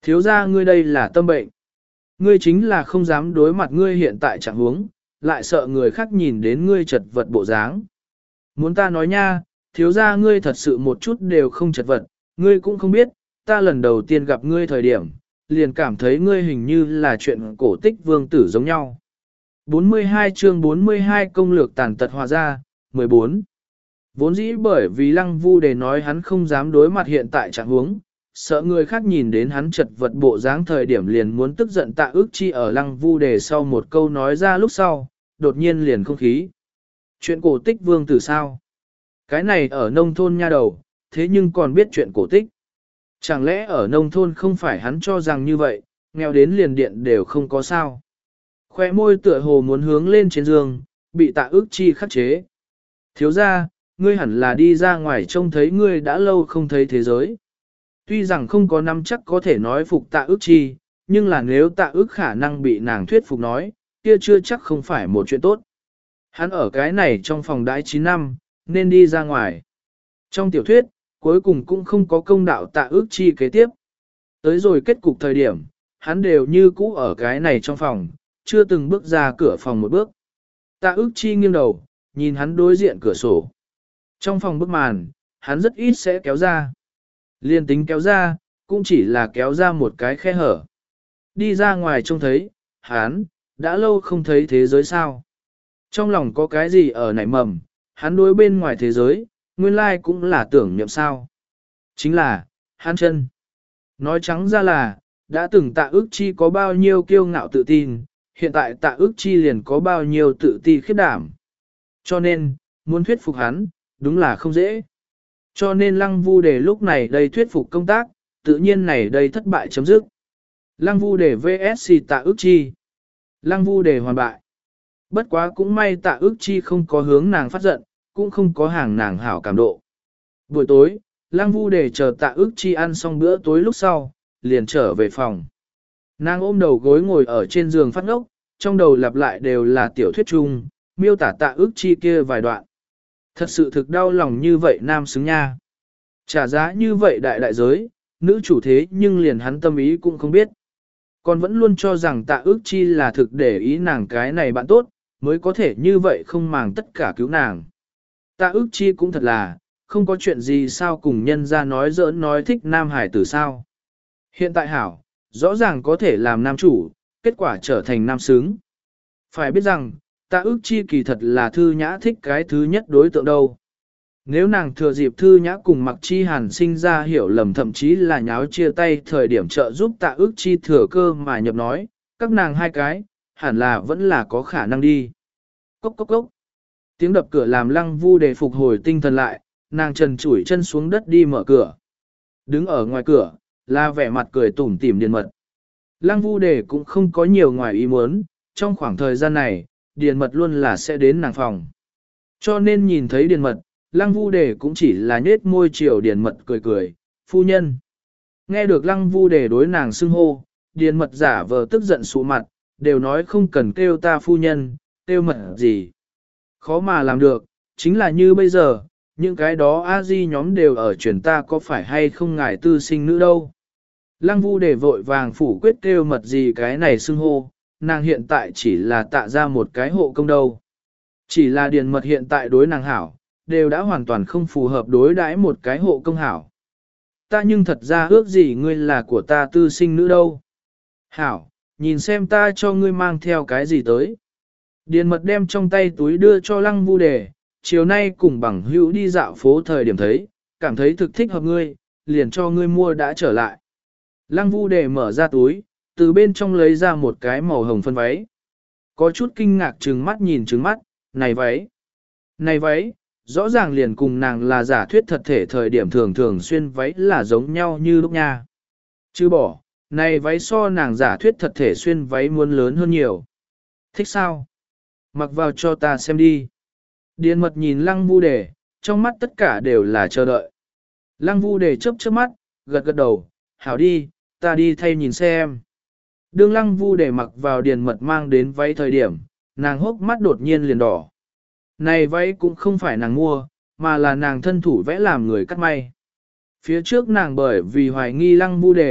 Speaker 1: Thiếu ra ngươi đây là tâm bệnh. Ngươi chính là không dám đối mặt ngươi hiện tại trạng huống, lại sợ người khác nhìn đến ngươi chật vật bộ dáng. Muốn ta nói nha, thiếu ra ngươi thật sự một chút đều không chật vật, ngươi cũng không biết, ta lần đầu tiên gặp ngươi thời điểm, liền cảm thấy ngươi hình như là chuyện cổ tích vương tử giống nhau. bốn mươi hai chương bốn mươi hai công lược tàn tật hòa ra, mười bốn. Vốn dĩ bởi vì Lăng Vu Đề nói hắn không dám đối mặt hiện tại trạng huống, sợ người khác nhìn đến hắn chật vật bộ dáng thời điểm liền muốn tức giận Tạ Ước Chi ở Lăng Vu Đề sau một câu nói ra lúc sau, đột nhiên liền không khí. Chuyện cổ tích vương tử sao? Cái này ở nông thôn nha đầu, thế nhưng còn biết chuyện cổ tích. Chẳng lẽ ở nông thôn không phải hắn cho rằng như vậy, nghèo đến liền điện đều không có sao? Khoe môi tựa hồ muốn hướng lên trên giường, bị Tạ Ước Chi khắc chế. Thiếu ra, ngươi hẳn là đi ra ngoài trông thấy ngươi đã lâu không thấy thế giới. Tuy rằng không có năm chắc có thể nói phục Tạ Ước Chi, nhưng là nếu Tạ Ước khả năng bị nàng thuyết phục nói, kia chưa chắc không phải một chuyện tốt. Hắn ở cái này trong phòng đãi chín năm, nên đi ra ngoài. Trong tiểu thuyết, cuối cùng cũng không có công đạo Tạ Ước Chi kế tiếp. Tới rồi kết cục thời điểm, hắn đều như cũ ở cái này trong phòng, chưa từng bước ra cửa phòng một bước. Tạ Ước Chi nghiêng đầu, nhìn hắn đối diện cửa sổ. Trong phòng bức màn, hắn rất ít sẽ kéo ra. Liên tính kéo ra, cũng chỉ là kéo ra một cái khe hở. Đi ra ngoài trông thấy, hắn, đã lâu không thấy thế giới sao. Trong lòng có cái gì ở nảy mầm, hắn đối bên ngoài thế giới, nguyên lai cũng là tưởng niệm sao. Chính là, hắn chân. Nói trắng ra là, đã từng Tạ Ước Chi có bao nhiêu kiêu ngạo tự tin, hiện tại Tạ Ước Chi liền có bao nhiêu tự ti khiếp đảm. Cho nên, muốn thuyết phục hắn, đúng là không dễ. Cho nên Lăng Vu Đề lúc này đây thuyết phục công tác, tự nhiên này đây thất bại chấm dứt. Lăng Vu Đề vs Tạ Ước Chi. Lăng Vu Đề hoàn bại. Bất quá cũng may Tạ Ước Chi không có hướng nàng phát giận, cũng không có hàng nàng hảo cảm độ. Buổi tối, Lăng Vu Đề chờ Tạ Ước Chi ăn xong bữa tối lúc sau, liền trở về phòng. Nàng ôm đầu gối ngồi ở trên giường phát ngốc, trong đầu lặp lại đều là tiểu thuyết chung, miêu tả Tạ Ước Chi kia vài đoạn. Thật sự thực đau lòng như vậy nam xứng nha. Trả giá như vậy đại đại giới, nữ chủ thế nhưng liền hắn tâm ý cũng không biết. Còn vẫn luôn cho rằng Tạ Ước Chi là thực để ý nàng cái này bạn tốt, mới có thể như vậy không màng tất cả cứu nàng. Tạ Ước Chi cũng thật là, không có chuyện gì sao cùng nhân ra nói giỡn nói thích nam hải tử sao. Hiện tại hảo, rõ ràng có thể làm nam chủ, kết quả trở thành nam xứng. Phải biết rằng, Tạ Ước Chi kỳ thật là Thư Nhã thích cái thứ nhất đối tượng đâu. Nếu nàng thừa dịp Thư Nhã cùng Mặc Chi Hàn sinh ra hiểu lầm thậm chí là nháo chia tay thời điểm trợ giúp Tạ Ước Chi thừa cơ mà nhập nói, các nàng hai cái, hẳn là vẫn là có khả năng đi. Cốc cốc cốc. Tiếng đập cửa làm Lăng Vu Đề phục hồi tinh thần lại, nàng trần chủi chân xuống đất đi mở cửa. Đứng ở ngoài cửa, là vẻ mặt cười tủm tỉm Điền Mật. Lăng Vu Đề cũng không có nhiều ngoài ý muốn, trong khoảng thời gian này, Điền Mật luôn là sẽ đến nàng phòng. Cho nên nhìn thấy Điền Mật, Lăng Vu Đề cũng chỉ là nhết môi chiều Điền Mật cười cười, phu nhân. Nghe được Lăng Vu Đề đối nàng xưng hô, Điền Mật giả vờ tức giận sụ mặt, đều nói không cần kêu ta phu nhân, kêu Mật gì. Khó mà làm được, chính là như bây giờ, những cái đó a di nhóm đều ở truyền ta có phải hay không ngài tư sinh nữ đâu. Lăng Vu Đề vội vàng phủ quyết kêu Mật gì cái này xưng hô, nàng hiện tại chỉ là tạ ra một cái hộ công đâu. Chỉ là Điền Mật hiện tại đối nàng hảo, đều đã hoàn toàn không phù hợp đối đãi một cái hộ công hảo. Ta nhưng thật ra ước gì ngươi là của ta tư sinh nữ đâu. Hảo, nhìn xem ta cho ngươi mang theo cái gì tới. Điền Mật đem trong tay túi đưa cho Lăng Vu Đề, chiều nay cùng bằng hữu đi dạo phố thời điểm thấy, cảm thấy thực thích hợp ngươi, liền cho ngươi mua đã trở lại. Lăng Vu Đề mở ra túi, từ bên trong lấy ra một cái màu hồng phân váy. Có chút kinh ngạc trừng mắt nhìn trừng mắt, này váy, này váy, rõ ràng liền cùng nàng là giả thuyết thật thể thời điểm thường thường xuyên váy là giống nhau như lúc nha. Chứ bỏ, này váy so nàng giả thuyết thật thể xuyên váy muốn lớn hơn nhiều. Thích sao? Mặc vào cho ta xem đi. Điền Mật nhìn Lăng Vu Đề, trong mắt tất cả đều là chờ đợi. Lăng Vu Đề chớp chớp mắt, gật gật đầu, hảo đi, ta đi thay nhìn xem. Đương Lăng Vu Đề mặc vào Điền Mật mang đến váy thời điểm, nàng hốc mắt đột nhiên liền đỏ. Này váy cũng không phải nàng mua, mà là nàng thân thủ vẽ làm người cắt may. Phía trước nàng bởi vì hoài nghi Lăng Vu Đề,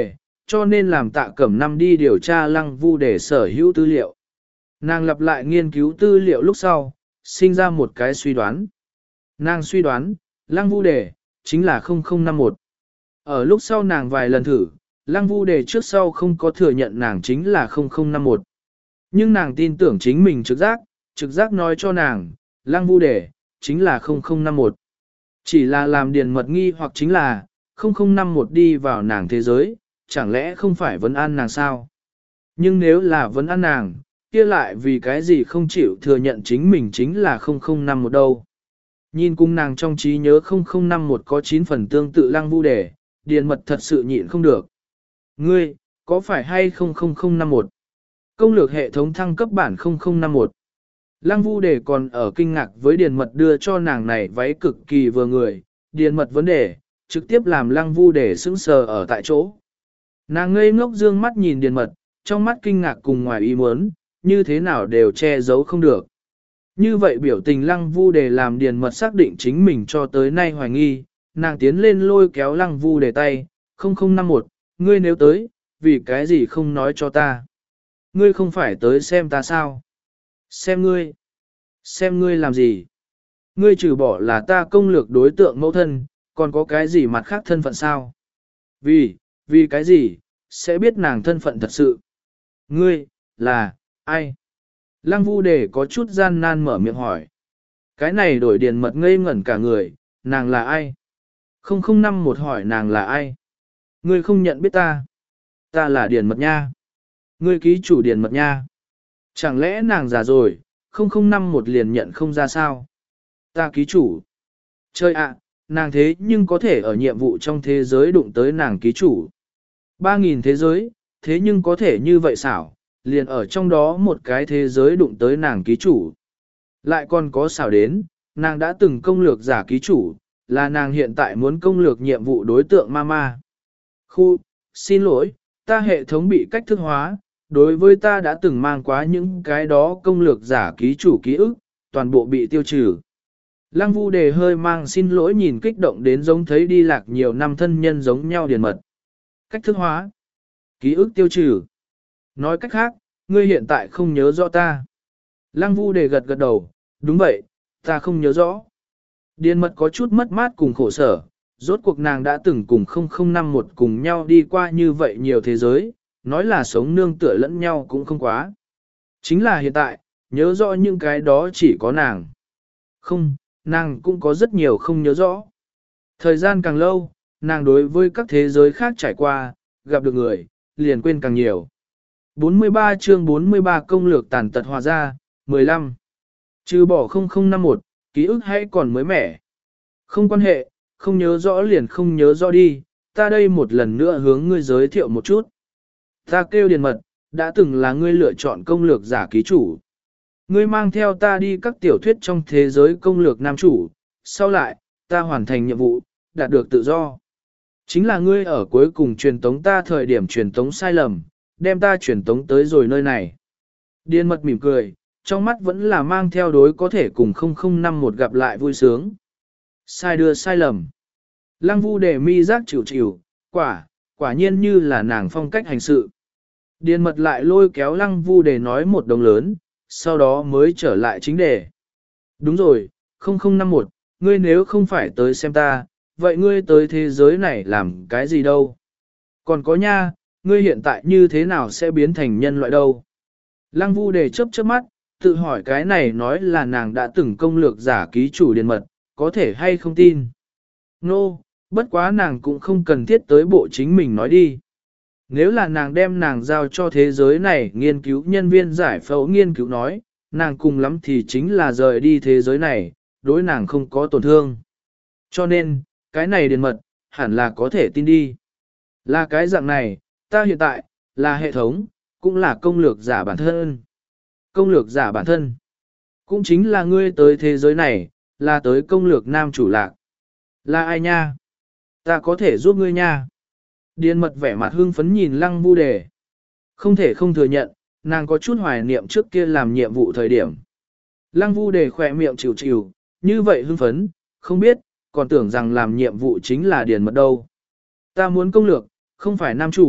Speaker 1: cho nên làm Tạ Cẩm Năm đi điều tra Lăng Vu để sở hữu tư liệu. Nàng lặp lại nghiên cứu tư liệu lúc sau, sinh ra một cái suy đoán. Nàng suy đoán, Lăng Vu đề, chính là không không năm một. Ở lúc sau nàng vài lần thử, Lăng Vu đề trước sau không có thừa nhận nàng chính là không không năm một. Nhưng nàng tin tưởng chính mình trực giác, trực giác nói cho nàng, Lăng Vu đề, chính là không không năm một. Chỉ là làm điền mật nghi hoặc chính là, không không năm một đi vào nàng thế giới, chẳng lẽ không phải vấn an nàng sao? Nhưng nếu là vấn an nàng, kia lại vì cái gì không chịu thừa nhận chính mình chính là không không năm một đâu. Nhìn cung nàng trong trí nhớ không không năm một có chín phần tương tự Lăng Vu đề, điền mật thật sự nhịn không được. Ngươi, có phải hay không không không năm một? Công lược hệ thống thăng cấp bản không không năm một. Lăng Vu đề còn ở kinh ngạc với điền mật đưa cho nàng này váy cực kỳ vừa người, điền mật vấn đề, trực tiếp làm Lăng Vu đề sững sờ ở tại chỗ. Nàng ngây ngốc dương mắt nhìn điền mật, trong mắt kinh ngạc cùng ngoài ý muốn, như thế nào đều che giấu không được. Như vậy biểu tình Lăng Vu đề làm điền mật xác định chính mình cho tới nay hoài nghi, nàng tiến lên lôi kéo Lăng Vu đề tay, không không năm một, ngươi nếu tới, vì cái gì không nói cho ta? Ngươi không phải tới xem ta sao? Xem ngươi. Xem ngươi làm gì? Ngươi trừ bỏ là ta công lược đối tượng mẫu thân, còn có cái gì mặt khác thân phận sao? Vì, vì cái gì, sẽ biết nàng thân phận thật sự? Ngươi, là, ai? Lăng Vu đề có chút gian nan mở miệng hỏi. Cái này đổi điền mật ngây ngẩn cả người, nàng là ai? Không không năm một hỏi nàng là ai? Ngươi không nhận biết ta. Ta là điền mật nha. Ngươi ký chủ điền mật nha. Chẳng lẽ nàng già rồi, không không năm một liền nhận không ra sao? Ta ký chủ. Chơi ạ, nàng thế nhưng có thể ở nhiệm vụ trong thế giới đụng tới nàng ký chủ. Ba nghìn thế giới, thế nhưng có thể như vậy xảo, liền ở trong đó một cái thế giới đụng tới nàng ký chủ. Lại còn có xảo đến, nàng đã từng công lược giả ký chủ, là nàng hiện tại muốn công lược nhiệm vụ đối tượng Mama. Khu, xin lỗi, ta hệ thống bị cách thức hóa, đối với ta đã từng mang quá những cái đó công lược giả ký chủ ký ức, toàn bộ bị tiêu trừ. Lăng Vu đề hơi mang xin lỗi nhìn kích động đến giống thấy đi lạc nhiều năm thân nhân giống nhau điền mật. Cách thức hóa, ký ức tiêu trừ. Nói cách khác, ngươi hiện tại không nhớ rõ ta. Lăng Vu đề gật gật đầu, đúng vậy, ta không nhớ rõ. Điền mật có chút mất mát cùng khổ sở, rốt cuộc nàng đã từng cùng không không năm một cùng nhau đi qua như vậy nhiều thế giới, nói là sống nương tựa lẫn nhau cũng không quá. Chính là hiện tại, nhớ rõ những cái đó chỉ có nàng. Không, nàng cũng có rất nhiều không nhớ rõ. Thời gian càng lâu, nàng đối với các thế giới khác trải qua, gặp được người, liền quên càng nhiều. bốn mươi ba chương bốn mươi ba công lược tàn tật hòa ra, mười lăm. Trừ bỏ không không năm một, ký ức hãy còn mới mẻ. Không quan hệ, không nhớ rõ liền không nhớ rõ đi, ta đây một lần nữa hướng ngươi giới thiệu một chút. Ta kêu điền mật, đã từng là ngươi lựa chọn công lược giả ký chủ. Ngươi mang theo ta đi các tiểu thuyết trong thế giới công lược nam chủ, sau lại, ta hoàn thành nhiệm vụ, đạt được tự do. Chính là ngươi ở cuối cùng truyền tống ta thời điểm truyền tống sai lầm, đem ta truyền tống tới rồi nơi này. Điền mật mỉm cười, trong mắt vẫn là mang theo đối có thể cùng không không năm một gặp lại vui sướng. Sai đưa sai lầm. Lăng Vu đề mi giác chịu chịu, quả, quả nhiên như là nàng phong cách hành sự. Điền mật lại lôi kéo Lăng Vu đề nói một đồng lớn, sau đó mới trở lại chính đề. Đúng rồi, không không năm một, ngươi nếu không phải tới xem ta, vậy ngươi tới thế giới này làm cái gì đâu? Còn có nha, ngươi hiện tại như thế nào sẽ biến thành nhân loại đâu? Lăng Vu đề chớp chớp mắt, tự hỏi cái này nói là nàng đã từng công lược giả ký chủ điền mật, có thể hay không tin? Nô, no, bất quá nàng cũng không cần thiết tới bộ chính mình nói đi. Nếu là nàng đem nàng giao cho thế giới này nghiên cứu nhân viên giải phẫu nghiên cứu nói, nàng cùng lắm thì chính là rời đi thế giới này, đối nàng không có tổn thương. Cho nên, cái này điền mật, hẳn là có thể tin đi. Là cái dạng này, ta hiện tại, là hệ thống, cũng là công lược giả bản thân. Công lược giả bản thân, cũng chính là ngươi tới thế giới này, là tới công lược nam chủ lạc. Là ai nha? Ta có thể giúp ngươi nha. Điền mật vẻ mặt hưng phấn nhìn Lăng Vu đề. Không thể không thừa nhận, nàng có chút hoài niệm trước kia làm nhiệm vụ thời điểm. Lăng Vu đề khỏe miệng chịu chịu, như vậy hưng phấn, không biết, còn tưởng rằng làm nhiệm vụ chính là điền mật đâu. Ta muốn công lược, không phải nam chủ,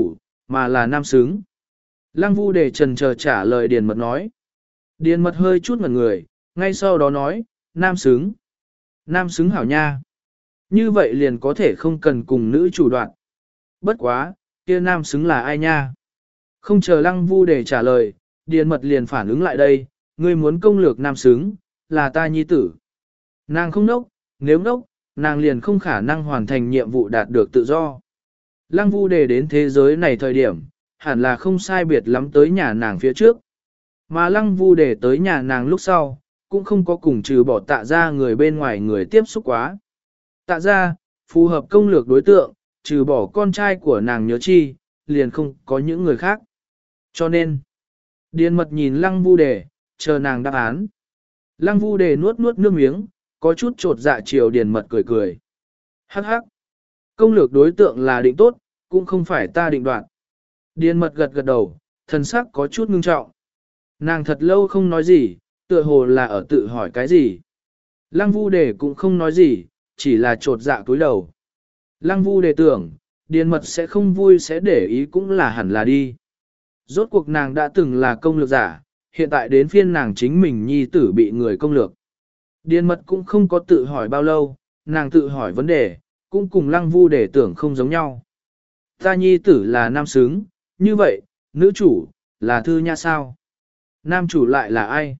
Speaker 1: mà là nam xứng. Lăng Vu Đề trần chờ trả lời Điền Mật nói. Điền Mật hơi chút ngẩn người, ngay sau đó nói, nam xứng. Nam xứng hảo nha. Như vậy liền có thể không cần cùng nữ chủ đoạn. Bất quá, kia nam xứng là ai nha? Không chờ Lăng Vu Đề trả lời, Điền Mật liền phản ứng lại đây, ngươi muốn công lược nam xứng, là ta nhi tử. Nàng không nốc, nếu nốc, nàng liền không khả năng hoàn thành nhiệm vụ đạt được tự do. Lăng Vu Đề đến thế giới này thời điểm, hẳn là không sai biệt lắm tới nhà nàng phía trước. Mà Lăng Vu Đề tới nhà nàng lúc sau, cũng không có cùng trừ bỏ tạ ra người bên ngoài người tiếp xúc quá. Tạ ra, phù hợp công lược đối tượng, trừ bỏ con trai của nàng Nhớ Chi, liền không có những người khác. Cho nên, Điền Mật nhìn Lăng Vu Đề, chờ nàng đáp án. Lăng Vu Đề nuốt nuốt nước miếng, có chút trột dạ chiều Điền Mật cười cười. Hắc hắc, công lược đối tượng là định tốt, cũng không phải ta định đoạt. Điền Mật gật gật đầu, thần sắc có chút ngưng trọng. Nàng thật lâu không nói gì, tựa hồ là ở tự hỏi cái gì. Lăng Vu Đề cũng không nói gì, chỉ là trột dạ cúi đầu. Lăng Vu Đề tưởng, Điền Mật sẽ không vui sẽ để ý cũng là hẳn là đi. Rốt cuộc nàng đã từng là công lược giả, hiện tại đến phiên nàng chính mình nhi tử bị người công lược. Điền Mật cũng không có tự hỏi bao lâu, nàng tự hỏi vấn đề, cũng cùng Lăng Vu Đề tưởng không giống nhau. Ta nhi tử là nam xứng, như vậy, nữ chủ, là Thư Nhã sao? Nam chủ lại là ai?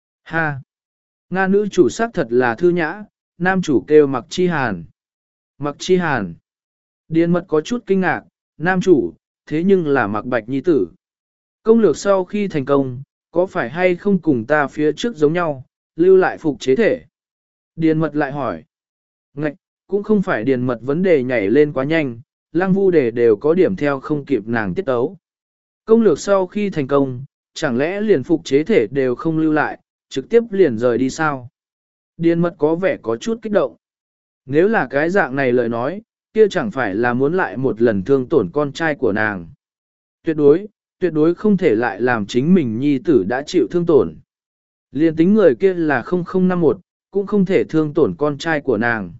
Speaker 1: Ha! Nga nữ chủ xác thật là Thư Nhã, nam chủ kêu Mặc Chi Hàn. Mặc Chi Hàn. Điền Mật có chút kinh ngạc, nam chủ, thế nhưng là Mặc Bạch nhi tử. Công lược sau khi thành công, có phải hay không cùng ta phía trước giống nhau, lưu lại phục chế thể? Điền Mật lại hỏi. Ngạch, cũng không phải Điền Mật vấn đề nhảy lên quá nhanh, Lăng Vu Đề đều có điểm theo không kịp nàng tiết tấu. Công lược sau khi thành công, chẳng lẽ liền phục chế thể đều không lưu lại, trực tiếp liền rời đi sao? Điền Mật có vẻ có chút kích động. Nếu là cái dạng này lời nói, kia chẳng phải là muốn lại một lần thương tổn con trai của nàng. Tuyệt đối, tuyệt đối không thể lại làm chính mình nhi tử đã chịu thương tổn. Liên tính người kia là không không năm một, cũng không thể thương tổn con trai của nàng.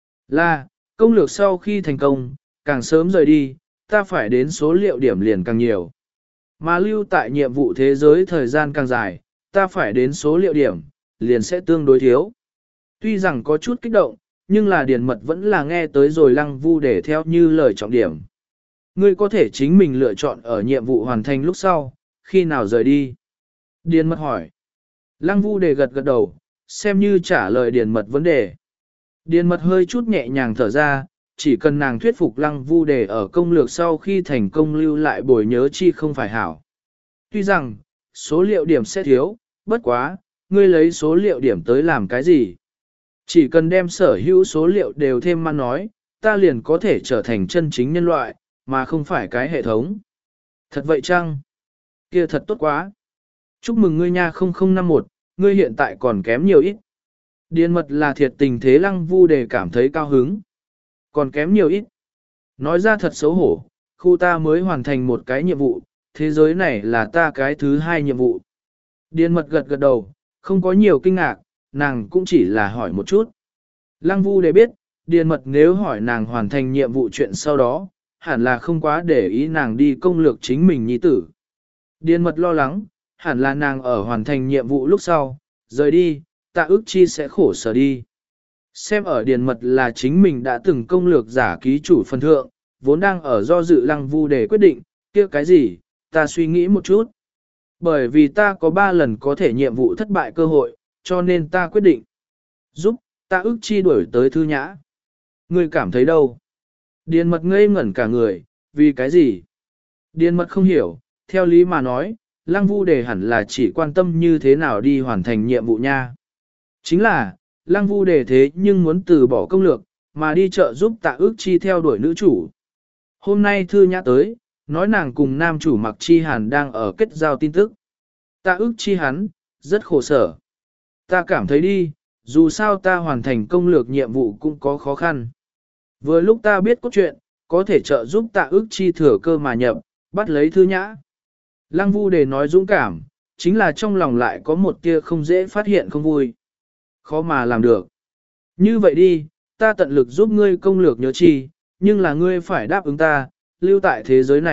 Speaker 1: Là, công lược sau khi thành công, càng sớm rời đi, ta phải đến số liệu điểm liền càng nhiều. Mà lưu tại nhiệm vụ thế giới thời gian càng dài, ta phải đến số liệu điểm, liền sẽ tương đối thiếu. Tuy rằng có chút kích động, nhưng là Điền Mật vẫn là nghe tới rồi Lăng Vu để theo như lời trọng điểm. Ngươi có thể chính mình lựa chọn ở nhiệm vụ hoàn thành lúc sau, khi nào rời đi. Điền Mật hỏi. Lăng Vu đề gật gật đầu, xem như trả lời Điền Mật vấn đề. Điền Mật hơi chút nhẹ nhàng thở ra, chỉ cần nàng thuyết phục Lăng Vu đề ở công lược sau khi thành công lưu lại bồi nhớ chi không phải hảo. Tuy rằng, số liệu điểm sẽ thiếu, bất quá, ngươi lấy số liệu điểm tới làm cái gì? Chỉ cần đem sở hữu số liệu đều thêm mà nói, ta liền có thể trở thành chân chính nhân loại, mà không phải cái hệ thống. Thật vậy chăng? Kia thật tốt quá. Chúc mừng ngươi nha không không năm một, ngươi hiện tại còn kém nhiều ít. Điền Mật là thiệt tình thế Lăng Vu đề cảm thấy cao hứng. Còn kém nhiều ít. Nói ra thật xấu hổ, khu ta mới hoàn thành một cái nhiệm vụ, thế giới này là ta cái thứ hai nhiệm vụ. Điền Mật gật gật đầu, không có nhiều kinh ngạc, nàng cũng chỉ là hỏi một chút. Lăng Vu đề biết, Điền Mật nếu hỏi nàng hoàn thành nhiệm vụ chuyện sau đó, hẳn là không quá để ý nàng đi công lược chính mình nhi tử. Điền Mật lo lắng, hẳn là nàng ở hoàn thành nhiệm vụ lúc sau, rời đi, Tạ Ức Chi sẽ khổ sở đi. Xem ở Điền Mật là chính mình đã từng công lược giả ký chủ phần thượng, vốn đang ở do dự Lăng Vu để quyết định, kia cái gì, ta suy nghĩ một chút. Bởi vì ta có ba lần có thể nhiệm vụ thất bại cơ hội, cho nên ta quyết định giúp Tạ Ức Chi đuổi tới Thư Nhã. Ngươi cảm thấy đâu? Điền Mật ngây ngẩn cả người, vì cái gì? Điền Mật không hiểu, theo lý mà nói, Lăng Vu đề hẳn là chỉ quan tâm như thế nào đi hoàn thành nhiệm vụ nha. Chính là, Lăng Vu đề thế nhưng muốn từ bỏ công lược, mà đi chợ giúp Tạ Ức Chi theo đuổi nữ chủ. Hôm nay Thư Nhã tới, nói nàng cùng nam chủ Mặc Chi Hàn đang ở kết giao tin tức. Tạ Ức Chi hắn, rất khổ sở. Ta cảm thấy đi, dù sao ta hoàn thành công lược nhiệm vụ cũng có khó khăn. Vừa lúc ta biết cốt truyện, có thể trợ giúp Tạ Ức Chi thừa cơ mà nhập, bắt lấy Thư Nhã. Lăng Vu đề nói dũng cảm, chính là trong lòng lại có một tia không dễ phát hiện không vui. Khó mà làm được. Như vậy đi, ta tận lực giúp ngươi công lược Nhớ Chi, nhưng là ngươi phải đáp ứng ta, lưu tại thế giới này,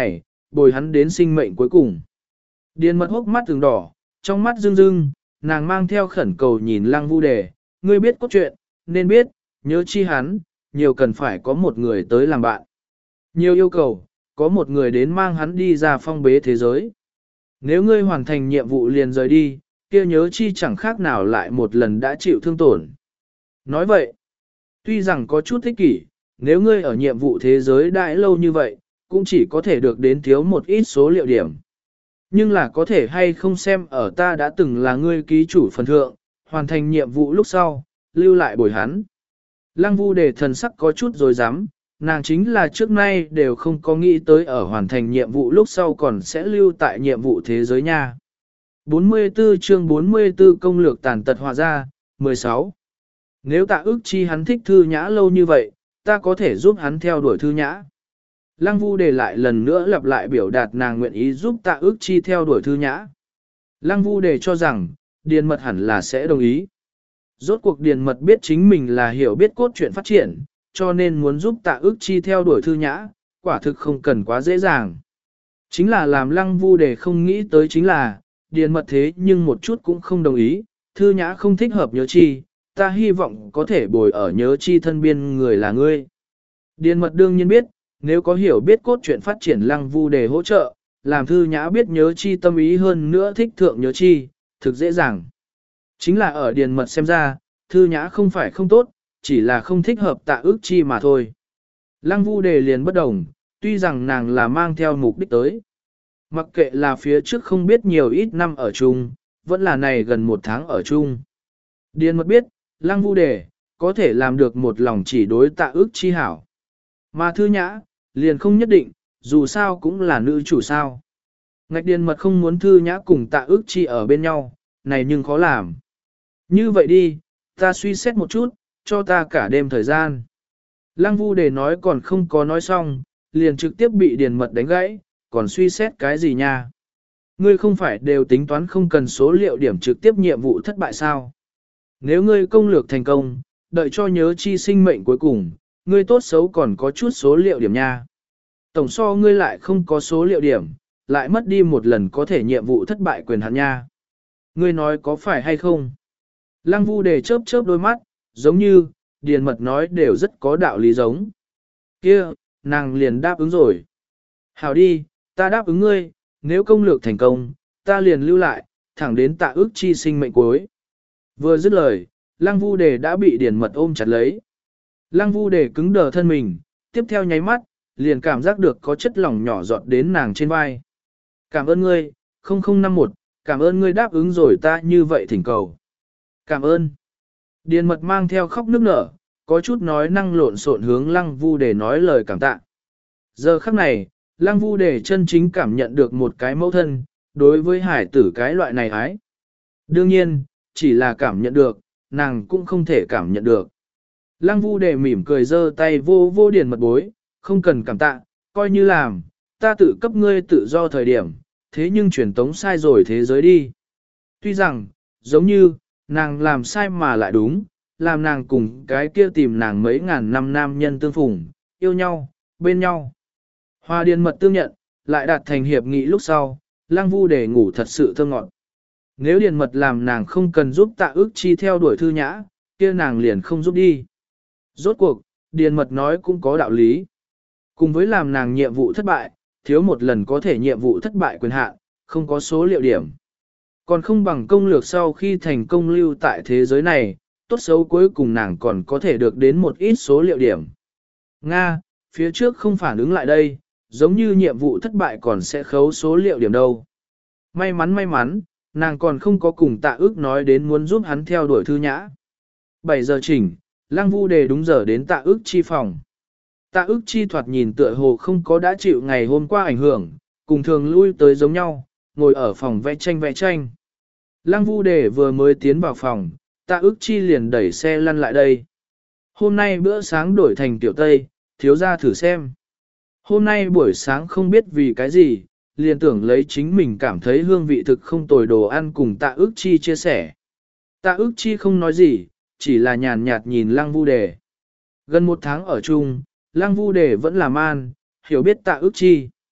Speaker 1: bồi hắn đến sinh mệnh cuối cùng. Điền mật hốc mắt từng đỏ, trong mắt rưng rưng, nàng mang theo khẩn cầu nhìn lăng vu đề, ngươi biết cốt truyện, nên biết, nhớ chi hắn, nhiều cần phải có một người tới làm bạn. Nhiều yêu cầu, có một người đến mang hắn đi ra phong bế thế giới. Nếu ngươi hoàn thành nhiệm vụ liền rời đi, kia nhớ chi chẳng khác nào lại một lần đã chịu thương tổn. Nói vậy, tuy rằng có chút thích kỷ, nếu ngươi ở nhiệm vụ thế giới đãi lâu như vậy, cũng chỉ có thể được đến thiếu một ít số liệu điểm. Nhưng là có thể hay không xem ở ta đã từng là ngươi ký chủ phần thượng, hoàn thành nhiệm vụ lúc sau, lưu lại bồi hắn. Lăng Vu Đề thần sắc có chút rồi dám, nàng chính là trước nay đều không có nghĩ tới ở hoàn thành nhiệm vụ lúc sau còn sẽ lưu tại nhiệm vụ thế giới nha. bốn mươi tư chương bốn mươi tư công lược tàn tật hòa ra, mười sáu. Nếu tạ ức chi hắn thích thư nhã lâu như vậy, ta có thể giúp hắn theo đuổi thư nhã. Lăng Vu Đề lại lần nữa lặp lại biểu đạt nàng nguyện ý giúp tạ ức chi theo đuổi thư nhã. Lăng Vu Đề cho rằng, Điền Mật hẳn là sẽ đồng ý. Rốt cuộc Điền Mật biết chính mình là hiểu biết cốt truyện phát triển, cho nên muốn giúp tạ ức chi theo đuổi thư nhã, quả thực không cần quá dễ dàng. Chính là làm Lăng Vu Đề không nghĩ tới chính là, Điền Mật thế nhưng một chút cũng không đồng ý, thư nhã không thích hợp nhớ chi, ta hy vọng có thể bồi ở nhớ chi thân biên người là ngươi. Điền Mật đương nhiên biết, nếu có hiểu biết cốt truyện phát triển Lăng Vu Đề hỗ trợ, làm thư nhã biết nhớ chi tâm ý hơn nữa thích thượng nhớ chi, thực dễ dàng. Chính là ở Điền Mật xem ra, thư nhã không phải không tốt, chỉ là không thích hợp tạ ức chi mà thôi. Lăng Vu Đề liền bất đồng, tuy rằng nàng là mang theo mục đích tới. Mặc kệ là phía trước không biết nhiều ít năm ở chung, vẫn là này gần một tháng ở chung. Điền Mật biết, Lăng Vu Đề, có thể làm được một lòng chỉ đối tạ ức chi hảo. Mà thư nhã, liền không nhất định, dù sao cũng là nữ chủ sao. Ngạch Điền Mật không muốn thư nhã cùng tạ ức chi ở bên nhau, này nhưng khó làm. Như vậy đi, ta suy xét một chút, cho ta cả đêm thời gian. Lăng Vu Đề nói còn không có nói xong, liền trực tiếp bị Điền Mật đánh gãy, còn suy xét cái gì nha? Ngươi không phải đều tính toán không cần số liệu điểm trực tiếp nhiệm vụ thất bại sao? Nếu ngươi công lược thành công, đợi cho nhớ chi sinh mệnh cuối cùng, ngươi tốt xấu còn có chút số liệu điểm nha. Tổng so ngươi lại không có số liệu điểm, lại mất đi một lần có thể nhiệm vụ thất bại quyền hạn nha. Ngươi nói có phải hay không? Lăng Vu Đề chớp chớp đôi mắt, giống như, Điền Mật nói đều rất có đạo lý giống. Kia, nàng liền đáp ứng rồi. Hảo đi, ta đáp ứng ngươi, nếu công lược thành công, ta liền lưu lại, thẳng đến tạ ức chi sinh mệnh cuối. Vừa dứt lời, Lăng Vu Đề đã bị Điền Mật ôm chặt lấy. Lăng Vu Đề cứng đờ thân mình, tiếp theo nháy mắt, liền cảm giác được có chất lỏng nhỏ giọt đến nàng trên vai. Cảm ơn ngươi, không không năm một, cảm ơn ngươi đáp ứng rồi ta như vậy thỉnh cầu. Cảm ơn. Điền Mật mang theo khóc nức nở, có chút nói năng lộn xộn hướng Lăng Vu Đề nói lời cảm tạ. Giờ khắc này, Lăng Vu Đề chân chính cảm nhận được một cái mẫu thân, đối với hải tử cái loại này ái. Đương nhiên, chỉ là cảm nhận được, nàng cũng không thể cảm nhận được. Lăng Vu Đề mỉm cười giơ tay vô vô Điền Mật bối, không cần cảm tạ, coi như làm, ta tự cấp ngươi tự do thời điểm, thế nhưng truyền tống sai rồi thế giới đi. Tuy rằng, giống như, nàng làm sai mà lại đúng, làm nàng cùng cái kia tìm nàng mấy ngàn năm nam nhân tương phùng, yêu nhau, bên nhau. Hoa Điền Mật tương nhận, lại đạt thành hiệp nghị lúc sau, Lăng Vu Đề ngủ thật sự thơ ngọt. Nếu Điền Mật làm nàng không cần giúp tạ ức chi theo đuổi thư nhã, kia nàng liền không giúp đi. Rốt cuộc, Điền Mật nói cũng có đạo lý. Cùng với làm nàng nhiệm vụ thất bại, thiếu một lần có thể nhiệm vụ thất bại quyền hạn, không có số liệu điểm. Còn không bằng công lược sau khi thành công lưu tại thế giới này, tốt xấu cuối cùng nàng còn có thể được đến một ít số liệu điểm. Nga, phía trước không phản ứng lại đây, giống như nhiệm vụ thất bại còn sẽ khấu số liệu điểm đâu. May mắn may mắn, nàng còn không có cùng tạ ước nói đến muốn giúp hắn theo đuổi thư nhã. bảy giờ chỉnh, Lăng Vu Đề đúng giờ đến tạ ước chi phòng. Tạ ước chi thoạt nhìn tựa hồ không có đã chịu ngày hôm qua ảnh hưởng, cùng thường lui tới giống nhau, ngồi ở phòng vẽ tranh vẽ tranh. Lăng Vu Đề vừa mới tiến vào phòng, tạ ước chi liền đẩy xe lăn lại đây. Hôm nay bữa sáng đổi thành tiểu tây, thiếu ra thử xem. Hôm nay buổi sáng không biết vì cái gì, liền tưởng lấy chính mình cảm thấy hương vị thực không tồi đồ ăn cùng tạ ước chi chia sẻ. Tạ ước chi không nói gì, chỉ là nhàn nhạt nhìn Lăng Vu Đề. Gần một tháng ở chung, Lăng Vu Đề vẫn là man, hiểu biết tạ ước chi.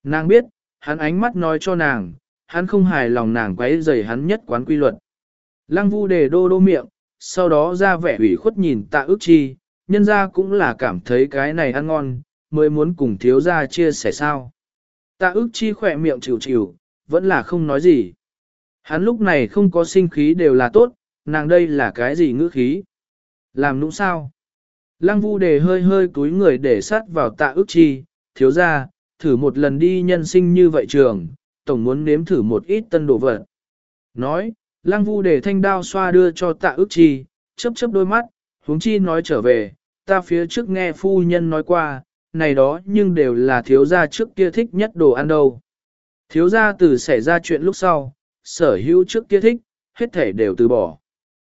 Speaker 1: Nàng biết, hắn ánh mắt nói cho nàng, hắn không hài lòng nàng quấy rầy hắn nhất quán quy luật. Lăng Vu Đề đô đô miệng, sau đó ra vẻ ủy khuất nhìn Tạ Ước Chi, nhân ra cũng là cảm thấy cái này ăn ngon, mới muốn cùng thiếu gia chia sẻ sao. Tạ Ước Chi khỏe miệng chịu chịu, vẫn là không nói gì. Hắn lúc này không có sinh khí đều là tốt, nàng đây là cái gì ngữ khí? Làm nũng sao? Lăng Vu Đề hơi hơi túi người để sát vào Tạ Ước Chi, thiếu gia, thử một lần đi nhân sinh như vậy trường, tổng muốn nếm thử một ít tân đồ vật. Nói, Lăng Vu Đề thanh đao xoa đưa cho Tạ Ước Chi, chớp chớp đôi mắt, huống chi nói trở về, ta phía trước nghe phu nhân nói qua, này đó nhưng đều là thiếu gia trước kia thích nhất đồ ăn đâu. Thiếu gia từ xảy ra chuyện lúc sau, sở hữu trước kia thích, hết thể đều từ bỏ.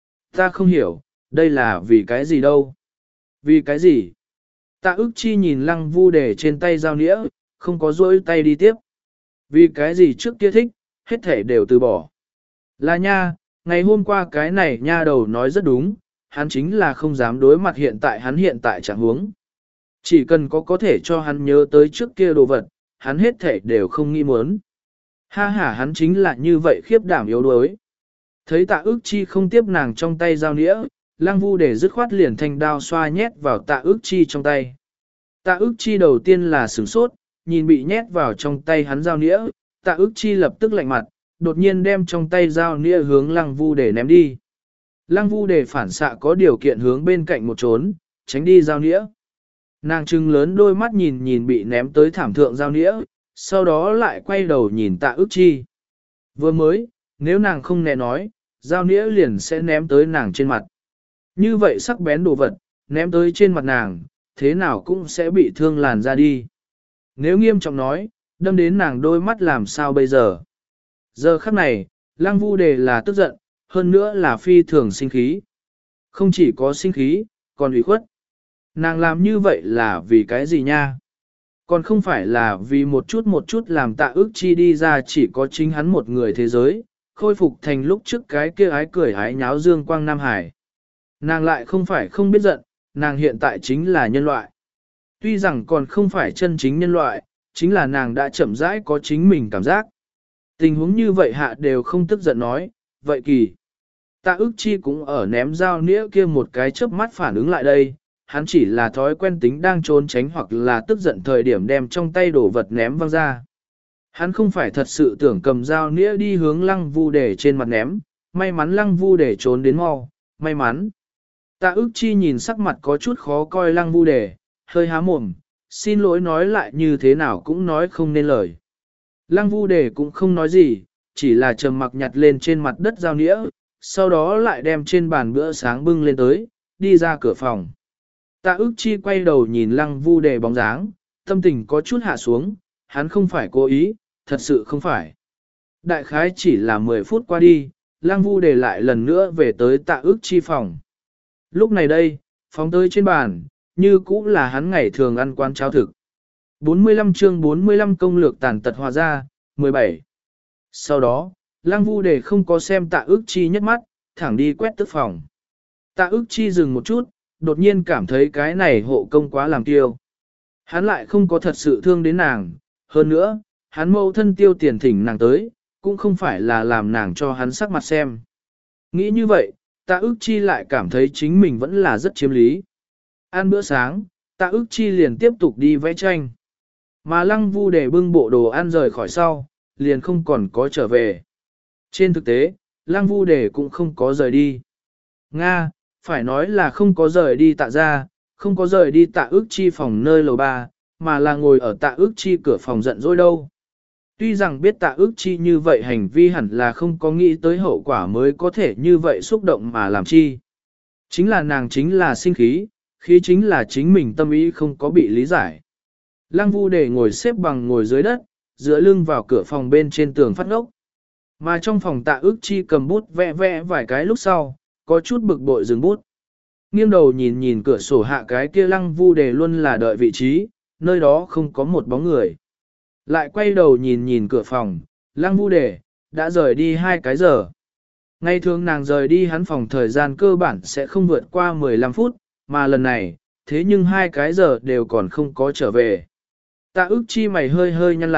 Speaker 1: Ta không hiểu, đây là vì cái gì đâu? Vì cái gì? Tạ Ước Chi nhìn Lăng Vu Đề trên tay dao nĩa, không có rỗi tay đi tiếp. Vì cái gì trước kia thích, hết thể đều từ bỏ. Là nha, ngày hôm qua cái này nha đầu nói rất đúng, hắn chính là không dám đối mặt hiện tại hắn hiện tại trạng huống. Chỉ cần có có thể cho hắn nhớ tới trước kia đồ vật, hắn hết thể đều không nghĩ muốn. Ha ha, hắn chính là như vậy khiếp đảm yếu đuối. Thấy Tạ Ước Chi không tiếp nàng trong tay dao nĩa, Lăng Vu Đề dứt khoát liền thanh đao xoa nhét vào Tạ Ước Chi trong tay. Tạ Ước Chi đầu tiên là sửng sốt, nhìn bị nhét vào trong tay hắn dao nĩa, Tạ Ước Chi lập tức lạnh mặt, đột nhiên đem trong tay dao nĩa hướng Lăng Vu Đề ném đi. Lăng Vu Đề phản xạ có điều kiện hướng bên cạnh một trốn, tránh đi dao nĩa. Nàng trừng lớn đôi mắt nhìn nhìn bị ném tới thảm thượng dao nĩa, sau đó lại quay đầu nhìn Tạ Ước Chi. Vừa mới, nếu nàng không né nói, dao nĩa liền sẽ ném tới nàng trên mặt. Như vậy sắc bén đồ vật, ném tới trên mặt nàng, thế nào cũng sẽ bị thương làn ra đi. Nếu nghiêm trọng nói, đâm đến nàng đôi mắt làm sao bây giờ? Giờ khắc này, Lăng Vu Đề là tức giận, hơn nữa là phi thường sinh khí. Không chỉ có sinh khí, còn ủy khuất. Nàng làm như vậy là vì cái gì nha? Còn không phải là vì một chút một chút làm Tạ Ước Chi đi ra chỉ có chính hắn một người thế giới, khôi phục thành lúc trước cái kia ái cười ái nháo dương quang Nam Hải. Nàng lại không phải không biết giận, nàng hiện tại chính là nhân loại. Tuy rằng còn không phải chân chính nhân loại, chính là nàng đã chậm rãi có chính mình cảm giác. Tình huống như vậy hạ đều không tức giận nói, vậy kỳ. Tạ Ước Chi cũng ở ném dao nĩa kia một cái chớp mắt phản ứng lại đây, hắn chỉ là thói quen tính đang trốn tránh hoặc là tức giận thời điểm đem trong tay đổ vật ném văng ra. Hắn không phải thật sự tưởng cầm dao nĩa đi hướng Lăng Vu Đề trên mặt ném, may mắn Lăng Vu Đề trốn đến mau, may mắn. Tạ Ước Chi nhìn sắc mặt có chút khó coi Lăng Vu Đề, hơi há mồm, xin lỗi nói lại như thế nào cũng nói không nên lời. Lăng Vu Đề cũng không nói gì, chỉ là trầm mặc nhặt lên trên mặt đất dao nĩa, sau đó lại đem trên bàn bữa sáng bưng lên tới, đi ra cửa phòng. Tạ Ước Chi quay đầu nhìn Lăng Vu Đề bóng dáng, tâm tình có chút hạ xuống, hắn không phải cố ý, thật sự không phải. Đại khái chỉ là mười phút qua đi, Lăng Vu Đề lại lần nữa về tới Tạ Ước Chi phòng. Lúc này đây, phóng tới trên bàn, như cũ là hắn ngày thường ăn quán cháo thực. bốn mươi lăm chương bốn mươi lăm công lược tàn tật hòa ra, mười bảy. Sau đó, Lăng Vu Đề không có xem Tạ Ước Chi nhất mắt, thẳng đi quét tức phòng. Tạ Ước Chi dừng một chút, đột nhiên cảm thấy cái này hộ công quá làm tiêu. Hắn lại không có thật sự thương đến nàng, hơn nữa, hắn mâu thân tiêu tiền thỉnh nàng tới, cũng không phải là làm nàng cho hắn sắc mặt xem. Nghĩ như vậy, Tạ Ước Chi lại cảm thấy chính mình vẫn là rất chiếm lý. Ăn bữa sáng, Tạ Ước Chi liền tiếp tục đi vẽ tranh. Mà Lăng Vu Đề bưng bộ đồ ăn rời khỏi sau, liền không còn có trở về. Trên thực tế, Lăng Vu Đề cũng không có rời đi. Nga, phải nói là không có rời đi Tạ ra, không có rời đi Tạ Ước Chi phòng nơi lầu ba, mà là ngồi ở Tạ Ước Chi cửa phòng giận dỗi đâu. Tuy rằng biết Tạ Ước Chi như vậy hành vi hẳn là không có nghĩ tới hậu quả mới có thể như vậy xúc động mà làm chi. Chính là nàng chính là sinh khí, khí chính là chính mình tâm ý không có bị lý giải. Lăng Vu Đề ngồi xếp bằng ngồi dưới đất, dựa lưng vào cửa phòng bên trên tường phát ngốc. Mà trong phòng Tạ Ước Chi cầm bút vẽ vẽ vài cái lúc sau, có chút bực bội dừng bút. Nghiêng đầu nhìn nhìn cửa sổ hạ cái kia Lăng Vu Đề luôn là đợi vị trí, nơi đó không có một bóng người. Lại quay đầu nhìn nhìn cửa phòng, Lăng Vu Đề, đã rời đi hai cái giờ. Ngày thường nàng rời đi hắn phòng thời gian cơ bản sẽ không vượt qua mười lăm phút, mà lần này, thế nhưng hai cái giờ đều còn không có trở về. Tạ Ước Chi mày hơi hơi nhăn lại,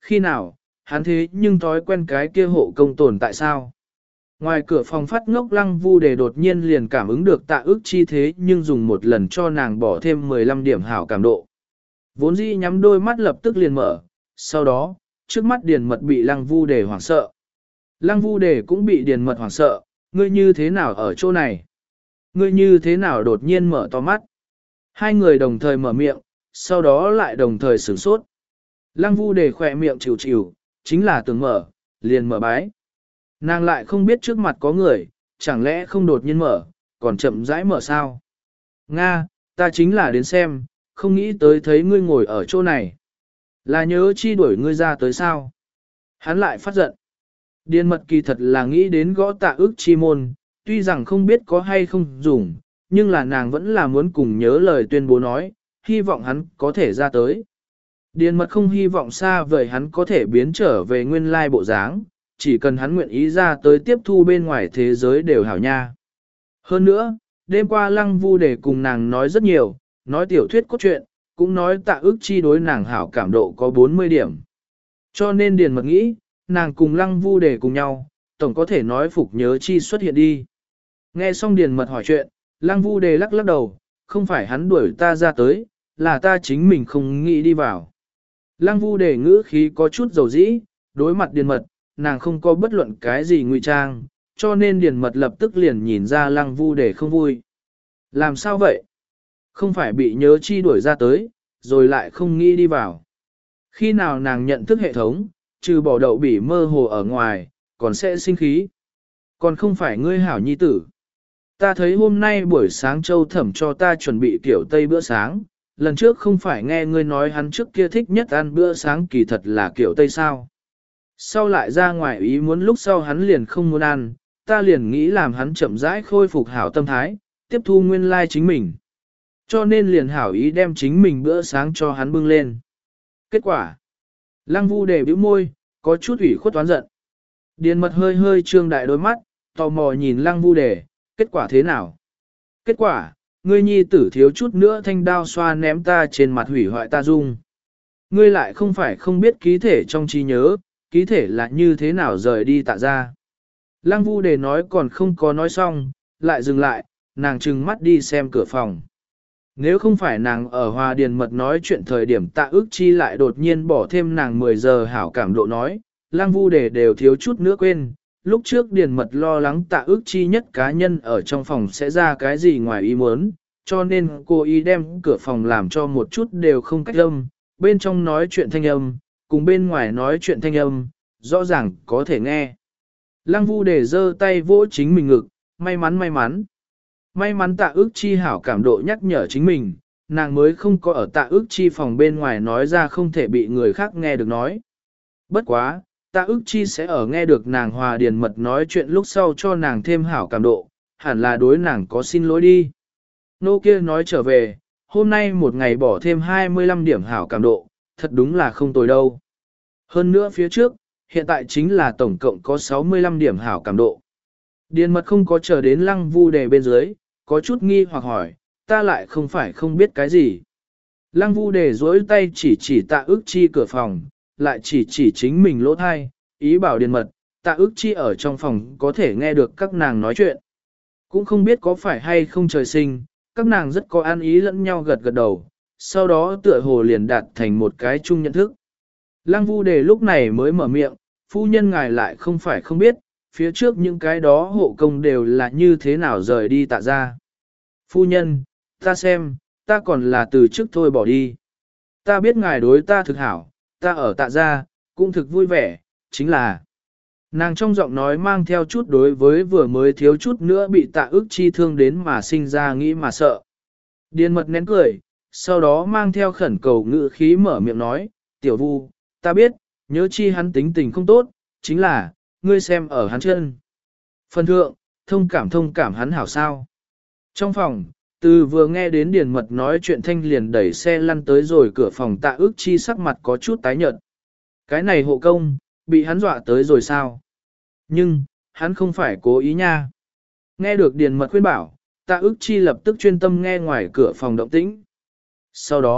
Speaker 1: khi nào, hắn thế nhưng thói quen cái kia hộ công tồn tại sao? Ngoài cửa phòng phát ngốc Lăng Vu Đề đột nhiên liền cảm ứng được Tạ Ức Chi thế nhưng dùng một lần cho nàng bỏ thêm mười lăm điểm hảo cảm độ. Vốn dĩ nhắm đôi mắt lập tức liền mở, sau đó, trước mắt Điền Mật bị Lăng Vu Đề hoảng sợ. Lăng Vu Đề cũng bị Điền Mật hoảng sợ, ngươi như thế nào ở chỗ này? Ngươi như thế nào đột nhiên mở to mắt? Hai người đồng thời mở miệng, sau đó lại đồng thời sửng sốt. Lăng Vu Đề khỏe miệng chịu chịu, chính là tưởng mở, liền mở bái. Nàng lại không biết trước mặt có người, chẳng lẽ không đột nhiên mở, còn chậm rãi mở sao? Nga, ta chính là đến xem, không nghĩ tới thấy ngươi ngồi ở chỗ này. Là nhớ chi đuổi ngươi ra tới sao? Hắn lại phát giận. Điền Mật kỳ thật là nghĩ đến gõ Tạ Ức Chi môn, tuy rằng không biết có hay không dùng, nhưng là nàng vẫn là muốn cùng nhớ lời tuyên bố nói, hy vọng hắn có thể ra tới. Điền Mật không hy vọng xa vời hắn có thể biến trở về nguyên lai bộ dáng, chỉ cần hắn nguyện ý ra tới tiếp thu bên ngoài thế giới đều hảo nha. Hơn nữa, đêm qua Lăng Vu Đề cùng nàng nói rất nhiều, nói tiểu thuyết cốt truyện, cũng nói Tạ Ức Chi đối nàng hảo cảm độ có bốn mươi điểm. Cho nên Điền Mật nghĩ, nàng cùng Lăng Vu Đề cùng nhau, tổng có thể nói phục nhớ chi xuất hiện đi. Nghe xong Điền Mật hỏi chuyện, Lăng Vu Đề lắc lắc đầu, không phải hắn đuổi ta ra tới, là ta chính mình không nghĩ đi vào. Lăng Vu Đề ngữ khí có chút dầu dĩ, đối mặt Điền Mật, nàng không có bất luận cái gì ngụy trang, cho nên Điền Mật lập tức liền nhìn ra Lăng Vu Đề không vui. Làm sao vậy? Không phải bị nhớ chi đuổi ra tới, rồi lại không nghĩ đi vào. Khi nào nàng nhận thức hệ thống, trừ bỏ đậu bỉ mơ hồ ở ngoài, còn sẽ sinh khí. Còn không phải ngươi hảo nhi tử. Ta thấy hôm nay buổi sáng Châu Thẩm cho ta chuẩn bị kiểu Tây bữa sáng, lần trước không phải nghe ngươi nói hắn trước kia thích nhất ăn bữa sáng kỳ thật là kiểu Tây sao. Sau lại ra ngoài ý muốn lúc sau hắn liền không muốn ăn, ta liền nghĩ làm hắn chậm rãi khôi phục hảo tâm thái, tiếp thu nguyên lai chính mình. Cho nên liền hảo ý đem chính mình bữa sáng cho hắn bưng lên. Kết quả, Lăng Vu Đề bĩu môi, có chút ủy khuất toán giận. Điền Mật hơi hơi trương đại đôi mắt, tò mò nhìn Lăng Vu Đề, kết quả thế nào? Kết quả, ngươi nhi tử thiếu chút nữa thanh đao xoa ném ta trên mặt hủy hoại ta dung. Ngươi lại không phải không biết ký thể trong trí nhớ, ký thể là như thế nào rời đi Tạ ra. Lăng Vu Đề nói còn không có nói xong, lại dừng lại, nàng trừng mắt đi xem cửa phòng. Nếu không phải nàng ở Hòa Điền Mật nói chuyện thời điểm Tạ Ức Chi lại đột nhiên bỏ thêm nàng mười giờ hảo cảm độ nói, Lăng Vu Đề đều thiếu chút nữa quên. Lúc trước Điền Mật lo lắng Tạ Ức Chi nhất cá nhân ở trong phòng sẽ ra cái gì ngoài ý muốn, cho nên cô ý đem cửa phòng làm cho một chút đều không cách âm, bên trong nói chuyện thanh âm, cùng bên ngoài nói chuyện thanh âm, rõ ràng có thể nghe. Lăng Vu Đề giơ tay vỗ chính mình ngực, may mắn may mắn. May mắn Tạ Ức Chi hảo cảm độ nhắc nhở chính mình, nàng mới không có ở Tạ Ức Chi phòng bên ngoài nói ra không thể bị người khác nghe được nói. Bất quá, Tạ Ức Chi sẽ ở nghe được nàng Hòa Điền Mật nói chuyện lúc sau cho nàng thêm hảo cảm độ, hẳn là đối nàng có xin lỗi đi. Nô kia nói trở về, hôm nay một ngày bỏ thêm hai mươi lăm điểm hảo cảm độ, thật đúng là không tồi đâu. Hơn nữa phía trước, hiện tại chính là tổng cộng có sáu mươi lăm điểm hảo cảm độ. Điền Mật không có chờ đến Lăng Vu Đề bên dưới, có chút nghi hoặc hỏi, ta lại không phải không biết cái gì. Lăng Vu Đề duỗi tay chỉ chỉ Tạ Ức Chi cửa phòng, lại chỉ chỉ chính mình lỗ thai, ý bảo Điền Mật, Tạ Ức Chi ở trong phòng có thể nghe được các nàng nói chuyện. Cũng không biết có phải hay không trời sinh, các nàng rất có an ý lẫn nhau gật gật đầu, sau đó tựa hồ liền đạt thành một cái chung nhận thức. Lăng Vu Đề lúc này mới mở miệng, phu nhân ngài lại không phải không biết, phía trước những cái đó hộ công đều là như thế nào rời đi Tạ ra. Phu nhân, ta xem, ta còn là từ trước thôi bỏ đi. Ta biết ngài đối ta thực hảo, ta ở Tạ ra, cũng thực vui vẻ, chính là... Nàng trong giọng nói mang theo chút đối với vừa mới thiếu chút nữa bị Tạ Ức Chi thương đến mà sinh ra nghĩ mà sợ. Điền Mật nén cười, sau đó mang theo khẩn cầu ngữ khí mở miệng nói, tiểu Vu, ta biết, nhớ chi hắn tính tình không tốt, chính là, ngươi xem ở hắn chân. Phần thượng, thông cảm thông cảm hắn hảo sao. Trong phòng, từ vừa nghe đến Điền Mật nói chuyện thanh liền đẩy xe lăn tới rồi cửa phòng Tạ Ức Chi sắc mặt có chút tái nhợt. Cái này hộ công, bị hắn dọa tới rồi sao? Nhưng, hắn không phải cố ý nha. Nghe được Điền Mật khuyên bảo, Tạ Ức Chi lập tức chuyên tâm nghe ngoài cửa phòng động tĩnh. Sau đó,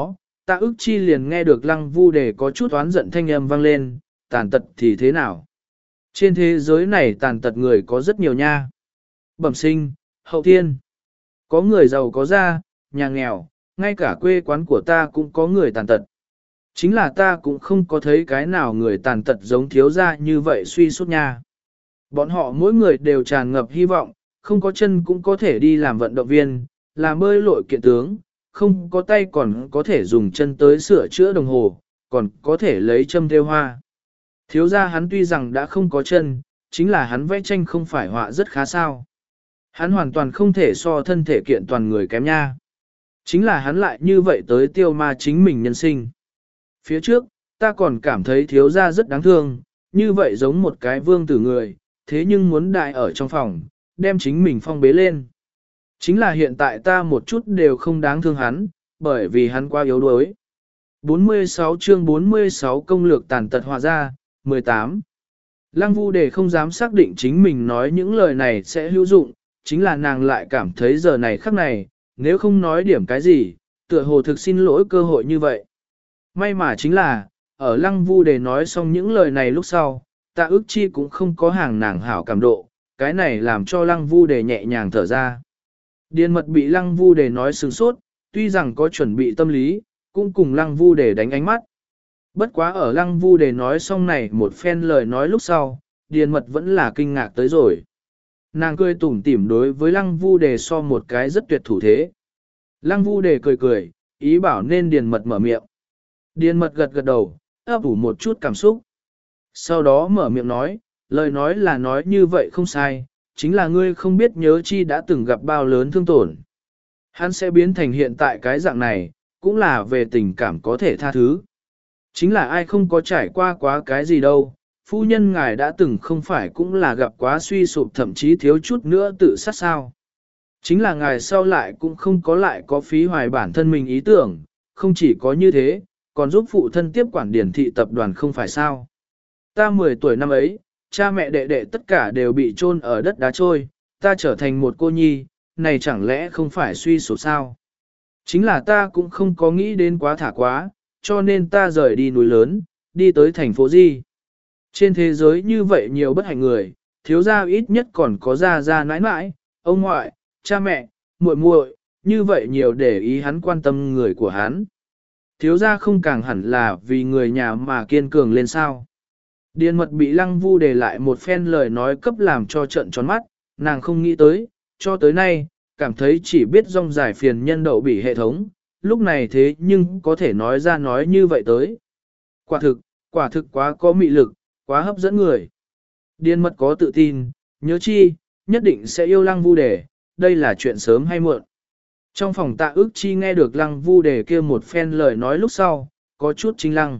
Speaker 1: Tạ ức chi liền nghe được lăng vu đề có chút oán giận thanh âm vang lên, tàn tật thì thế nào? Trên thế giới này tàn tật người có rất nhiều nha. Bẩm sinh, hậu thiên. Có người giàu có gia, nhà nghèo, ngay cả quê quán của ta cũng có người tàn tật. Chính là ta cũng không có thấy cái nào người tàn tật giống thiếu gia như vậy suy sút nha. Bọn họ mỗi người đều tràn ngập hy vọng, không có chân cũng có thể đi làm vận động viên, làm bơi lội kiện tướng, không có tay còn có thể dùng chân tới sửa chữa đồng hồ, còn có thể lấy châm thêu hoa. Thiếu gia hắn tuy rằng đã không có chân, chính là hắn vẽ tranh không phải họa rất khá sao. Hắn hoàn toàn không thể so thân thể kiện toàn người kém nha. Chính là hắn lại như vậy tới tiêu ma chính mình nhân sinh. Phía trước, ta còn cảm thấy thiếu gia rất đáng thương, như vậy giống một cái vương tử người, thế nhưng muốn đại ở trong phòng, đem chính mình phong bế lên. Chính là hiện tại ta một chút đều không đáng thương hắn, bởi vì hắn quá yếu đuối. bốn mươi sáu chương bốn mươi sáu công lược tàn tật hòa ra, mười tám. Lăng Vu Đề không dám xác định chính mình nói những lời này sẽ hữu dụng, chính là nàng lại cảm thấy giờ này khắc này, nếu không nói điểm cái gì, tựa hồ thực xin lỗi cơ hội như vậy. May mà chính là, ở Lăng Vu Đề nói xong những lời này lúc sau, Tạ Ức Chi cũng không có hàng nàng hảo cảm độ, cái này làm cho Lăng Vu Đề nhẹ nhàng thở ra. Điền mật bị Lăng Vu Đề nói sừng sốt, tuy rằng có chuẩn bị tâm lý, cũng cùng Lăng Vu Đề đánh ánh mắt. Bất quá ở Lăng Vu Đề nói xong này một phen lời nói lúc sau, Điền mật vẫn là kinh ngạc tới rồi. Nàng cười tủm tỉm đối với Lăng Vu Đề so một cái rất tuyệt thủ thế. Lăng Vu Đề cười cười, ý bảo nên Điền mật mở miệng. Điền mật gật gật đầu, ấp ủ một chút cảm xúc. Sau đó mở miệng nói, lời nói là nói như vậy không sai, chính là ngươi không biết nhớ chi đã từng gặp bao lớn thương tổn. Hắn sẽ biến thành hiện tại cái dạng này, cũng là về tình cảm có thể tha thứ. Chính là ai không có trải qua quá cái gì đâu, phu nhân ngài đã từng không phải cũng là gặp quá suy sụp thậm chí thiếu chút nữa tự sát sao. Chính là ngài sau lại cũng không có lại có phí hoài bản thân mình ý tưởng, không chỉ có như thế, còn giúp phụ thân tiếp quản điển thị tập đoàn không phải sao. Ta mười tuổi năm ấy, cha mẹ đệ đệ tất cả đều bị chôn ở đất đá trôi, ta trở thành một cô nhi, này chẳng lẽ không phải suy sụp sao? Chính là ta cũng không có nghĩ đến quá thả quá, cho nên ta rời đi núi lớn, đi tới thành phố Di. Trên thế giới như vậy nhiều bất hạnh người, thiếu gia ít nhất còn có gia gia nãi nãi, ông ngoại, cha mẹ, muội muội, như vậy nhiều để ý hắn quan tâm người của hắn. Thiếu gia không càng hẳn là vì người nhà mà kiên cường lên sao. Điền mật bị Lăng Vu Đề lại một phen lời nói cấp làm cho trận tròn mắt, nàng không nghĩ tới, cho tới nay, cảm thấy chỉ biết rong giải phiền nhân đậu bị hệ thống, lúc này thế nhưng có thể nói ra nói như vậy tới. Quả thực, quả thực quá có mị lực, quá hấp dẫn người. Điền mật có tự tin, nhớ chi, nhất định sẽ yêu Lăng Vu Đề, đây là chuyện sớm hay muộn. Trong phòng Tạ Ức Chi nghe được Lăng Vu Đề kia một phen lời nói lúc sau, có chút chính lăng.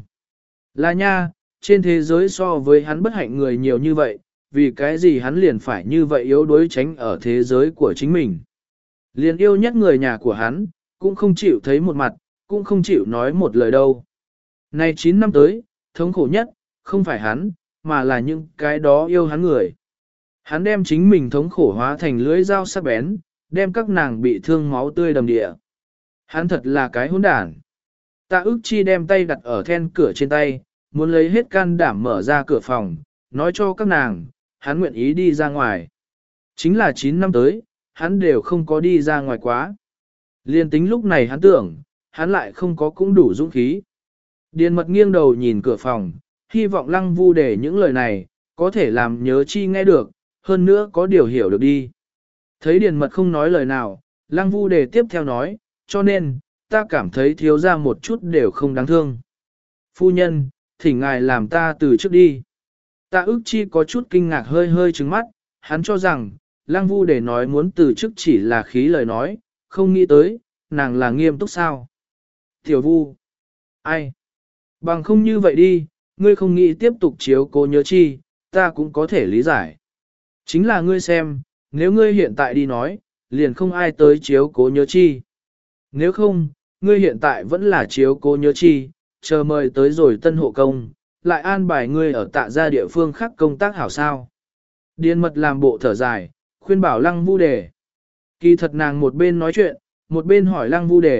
Speaker 1: Là nha, trên thế giới so với hắn bất hạnh người nhiều như vậy, vì cái gì hắn liền phải như vậy yếu đuối tránh ở thế giới của chính mình. Liền yêu nhất người nhà của hắn, cũng không chịu thấy một mặt, cũng không chịu nói một lời đâu. Này chín năm tới, thống khổ nhất, không phải hắn, mà là những cái đó yêu hắn người. Hắn đem chính mình thống khổ hóa thành lưỡi dao sắc bén, đem các nàng bị thương máu tươi đầm địa. Hắn thật là cái hỗn đản. Tạ Ức Chi đem tay đặt ở then cửa trên tay, muốn lấy hết can đảm mở ra cửa phòng, nói cho các nàng, hắn nguyện ý đi ra ngoài. Chính là chín năm tới, hắn đều không có đi ra ngoài quá. Liên tính lúc này hắn tưởng, hắn lại không có cũng đủ dũng khí. Điền mật nghiêng đầu nhìn cửa phòng, hy vọng Lăng Vu Đề những lời này, có thể làm nhớ chi nghe được, hơn nữa có điều hiểu được đi. Thấy Điền mật không nói lời nào, Lăng Vu Đề tiếp theo nói, cho nên, ta cảm thấy thiếu ra một chút đều không đáng thương. Phu nhân, thỉnh ngài làm ta từ trước đi. Tạ Ức Chi có chút kinh ngạc hơi hơi trừng mắt, hắn cho rằng, Lăng Vu Đề nói muốn từ chức chỉ là khí lời nói, không nghĩ tới, nàng là nghiêm túc sao. Tiểu Vu, ai? Bằng không như vậy đi, ngươi không nghĩ tiếp tục chiếu cố nhớ chi, ta cũng có thể lý giải. Chính là ngươi xem, nếu ngươi hiện tại đi nói, liền không ai tới chiếu cố nhớ chi. Nếu không, ngươi hiện tại vẫn là chiếu cố nhớ chi, chờ mời tới rồi tân hộ công, lại an bài ngươi ở tạ gia địa phương khác công tác hảo sao. Điền mật làm bộ thở dài, khuyên bảo Lăng Vu Đề. Kỳ thật nàng một bên nói chuyện, một bên hỏi Lăng Vu Đề,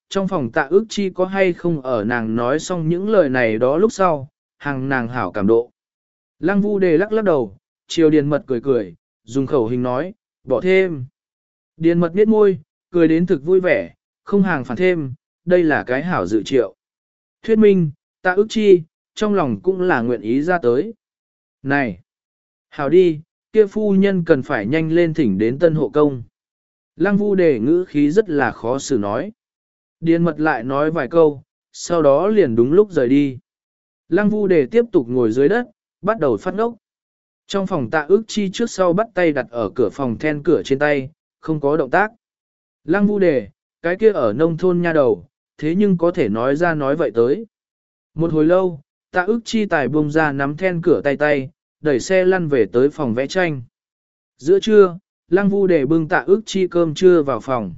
Speaker 1: trong phòng tạ ước chi có hay không ở nàng nói xong những lời này đó lúc sau, hàng nàng hảo cảm độ. Lăng Vu Đề lắc lắc đầu, chiều Điền Mật cười cười, dùng khẩu hình nói, bỏ thêm. Điền Mật biết môi, cười đến thực vui vẻ, không hàng phản thêm, đây là cái hảo dự triệu. Thuyết minh, tạ ước chi, trong lòng cũng là nguyện ý ra tới. Này! Hảo đi, kia phu nhân cần phải nhanh lên thỉnh đến tân hộ công. Lăng Vu Đề ngữ khí rất là khó xử nói. Điền Mật lại nói vài câu, sau đó liền đúng lúc rời đi. Lăng Vu Đề tiếp tục ngồi dưới đất, bắt đầu phát ngốc. Trong phòng tạ ước chi trước sau bắt tay đặt ở cửa phòng then cửa trên tay, không có động tác. Lăng Vu Đề, cái kia ở nông thôn nha đầu, thế nhưng có thể nói ra nói vậy tới. Một hồi lâu, tạ ước chi tài buông ra nắm then cửa tay tay, đẩy xe lăn về tới phòng vẽ tranh. Giữa trưa, Lăng Vu Đề bưng tạ ước chi cơm trưa vào phòng.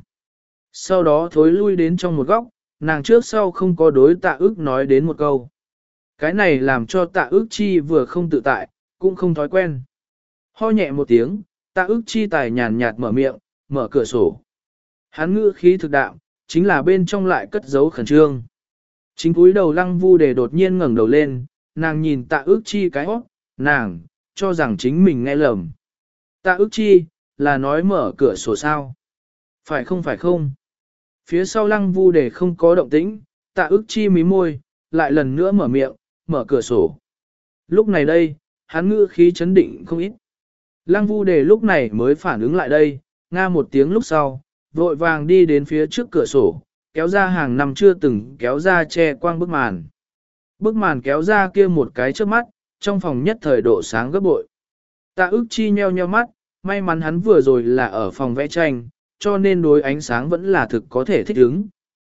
Speaker 1: Sau đó thối lui đến trong một góc, nàng trước sau không có đối tạ ước nói đến một câu. Cái này làm cho tạ ước chi vừa không tự tại, cũng không thói quen. Ho nhẹ một tiếng, tạ ước chi tài nhàn nhạt mở miệng, mở cửa sổ. Hắn ngữ khí thực đạo, chính là bên trong lại cất giấu khẩn trương. Chính cúi đầu Lăng Vu Đề đột nhiên ngẩng đầu lên, nàng nhìn tạ ước chi cái hót, nàng, cho rằng chính mình nghe lầm. Tạ ước chi, là nói mở cửa sổ sao? Phải không phải không? Phía sau Lăng Vu Đề không có động tĩnh, tạ ước chi mí môi, lại lần nữa mở miệng, mở cửa sổ. Lúc này đây, hắn ngữ khí chấn định không ít. Lăng Vu Đề lúc này mới phản ứng lại đây, nga một tiếng lúc sau, vội vàng đi đến phía trước cửa sổ, kéo ra hàng năm chưa từng kéo ra che quang bức màn. Bức màn kéo ra kia một cái trước mắt, trong phòng nhất thời độ sáng gấp bội. Tạ ước chi nheo nheo mắt, may mắn hắn vừa rồi là ở phòng vẽ tranh, cho nên đối ánh sáng vẫn là thực có thể thích ứng.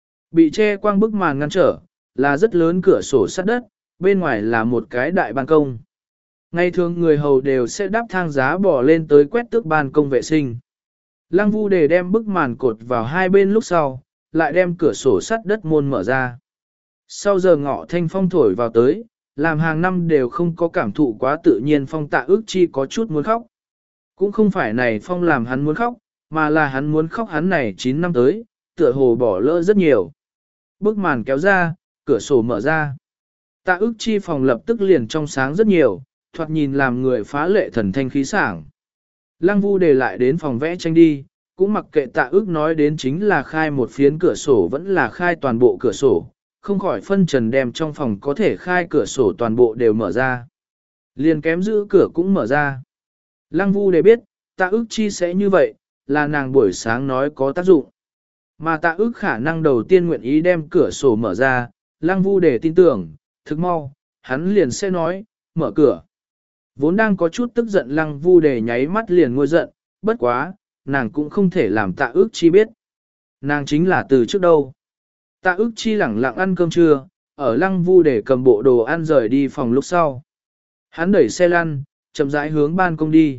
Speaker 1: Bị che quang bức màn ngăn trở, là rất lớn cửa sổ sắt đất, bên ngoài là một cái đại ban công. Ngày thường người hầu đều sẽ đáp thang giá bỏ lên tới quét tước ban công vệ sinh. Lăng Vu Đề đem bức màn cột vào hai bên lúc sau, lại đem cửa sổ sắt đất môn mở ra. Sau giờ ngọ thanh phong thổi vào tới, làm hàng năm đều không có cảm thụ quá tự nhiên phong tạ ước chi có chút muốn khóc. Cũng không phải này phong làm hắn muốn khóc, mà là hắn muốn khóc hắn này chín năm tới, tựa hồ bỏ lỡ rất nhiều. Bức màn kéo ra, cửa sổ mở ra. Tạ ước chi phòng lập tức liền trong sáng rất nhiều, thoạt nhìn làm người phá lệ thần thanh khí sảng. Lăng Vu Đề lại đến phòng vẽ tranh đi, cũng mặc kệ tạ ước nói đến chính là khai một phiến cửa sổ vẫn là khai toàn bộ cửa sổ, không khỏi phân trần đem trong phòng có thể khai cửa sổ toàn bộ đều mở ra. Liền kém giữ cửa cũng mở ra. Lăng Vu Đề biết, tạ ước chi sẽ như vậy, là nàng buổi sáng nói có tác dụng. Mà tạ ước khả năng đầu tiên nguyện ý đem cửa sổ mở ra, Lăng Vu Đề tin tưởng, thực mau, hắn liền sẽ nói, mở cửa. Vốn đang có chút tức giận Lăng Vu Đề nháy mắt liền ngôi giận, bất quá, nàng cũng không thể làm tạ ước chi biết. Nàng chính là từ trước đâu. Tạ ước chi lẳng lặng ăn cơm trưa, ở Lăng Vu Đề cầm bộ đồ ăn rời đi phòng lúc sau. Hắn đẩy xe lăn, chậm rãi hướng ban công đi.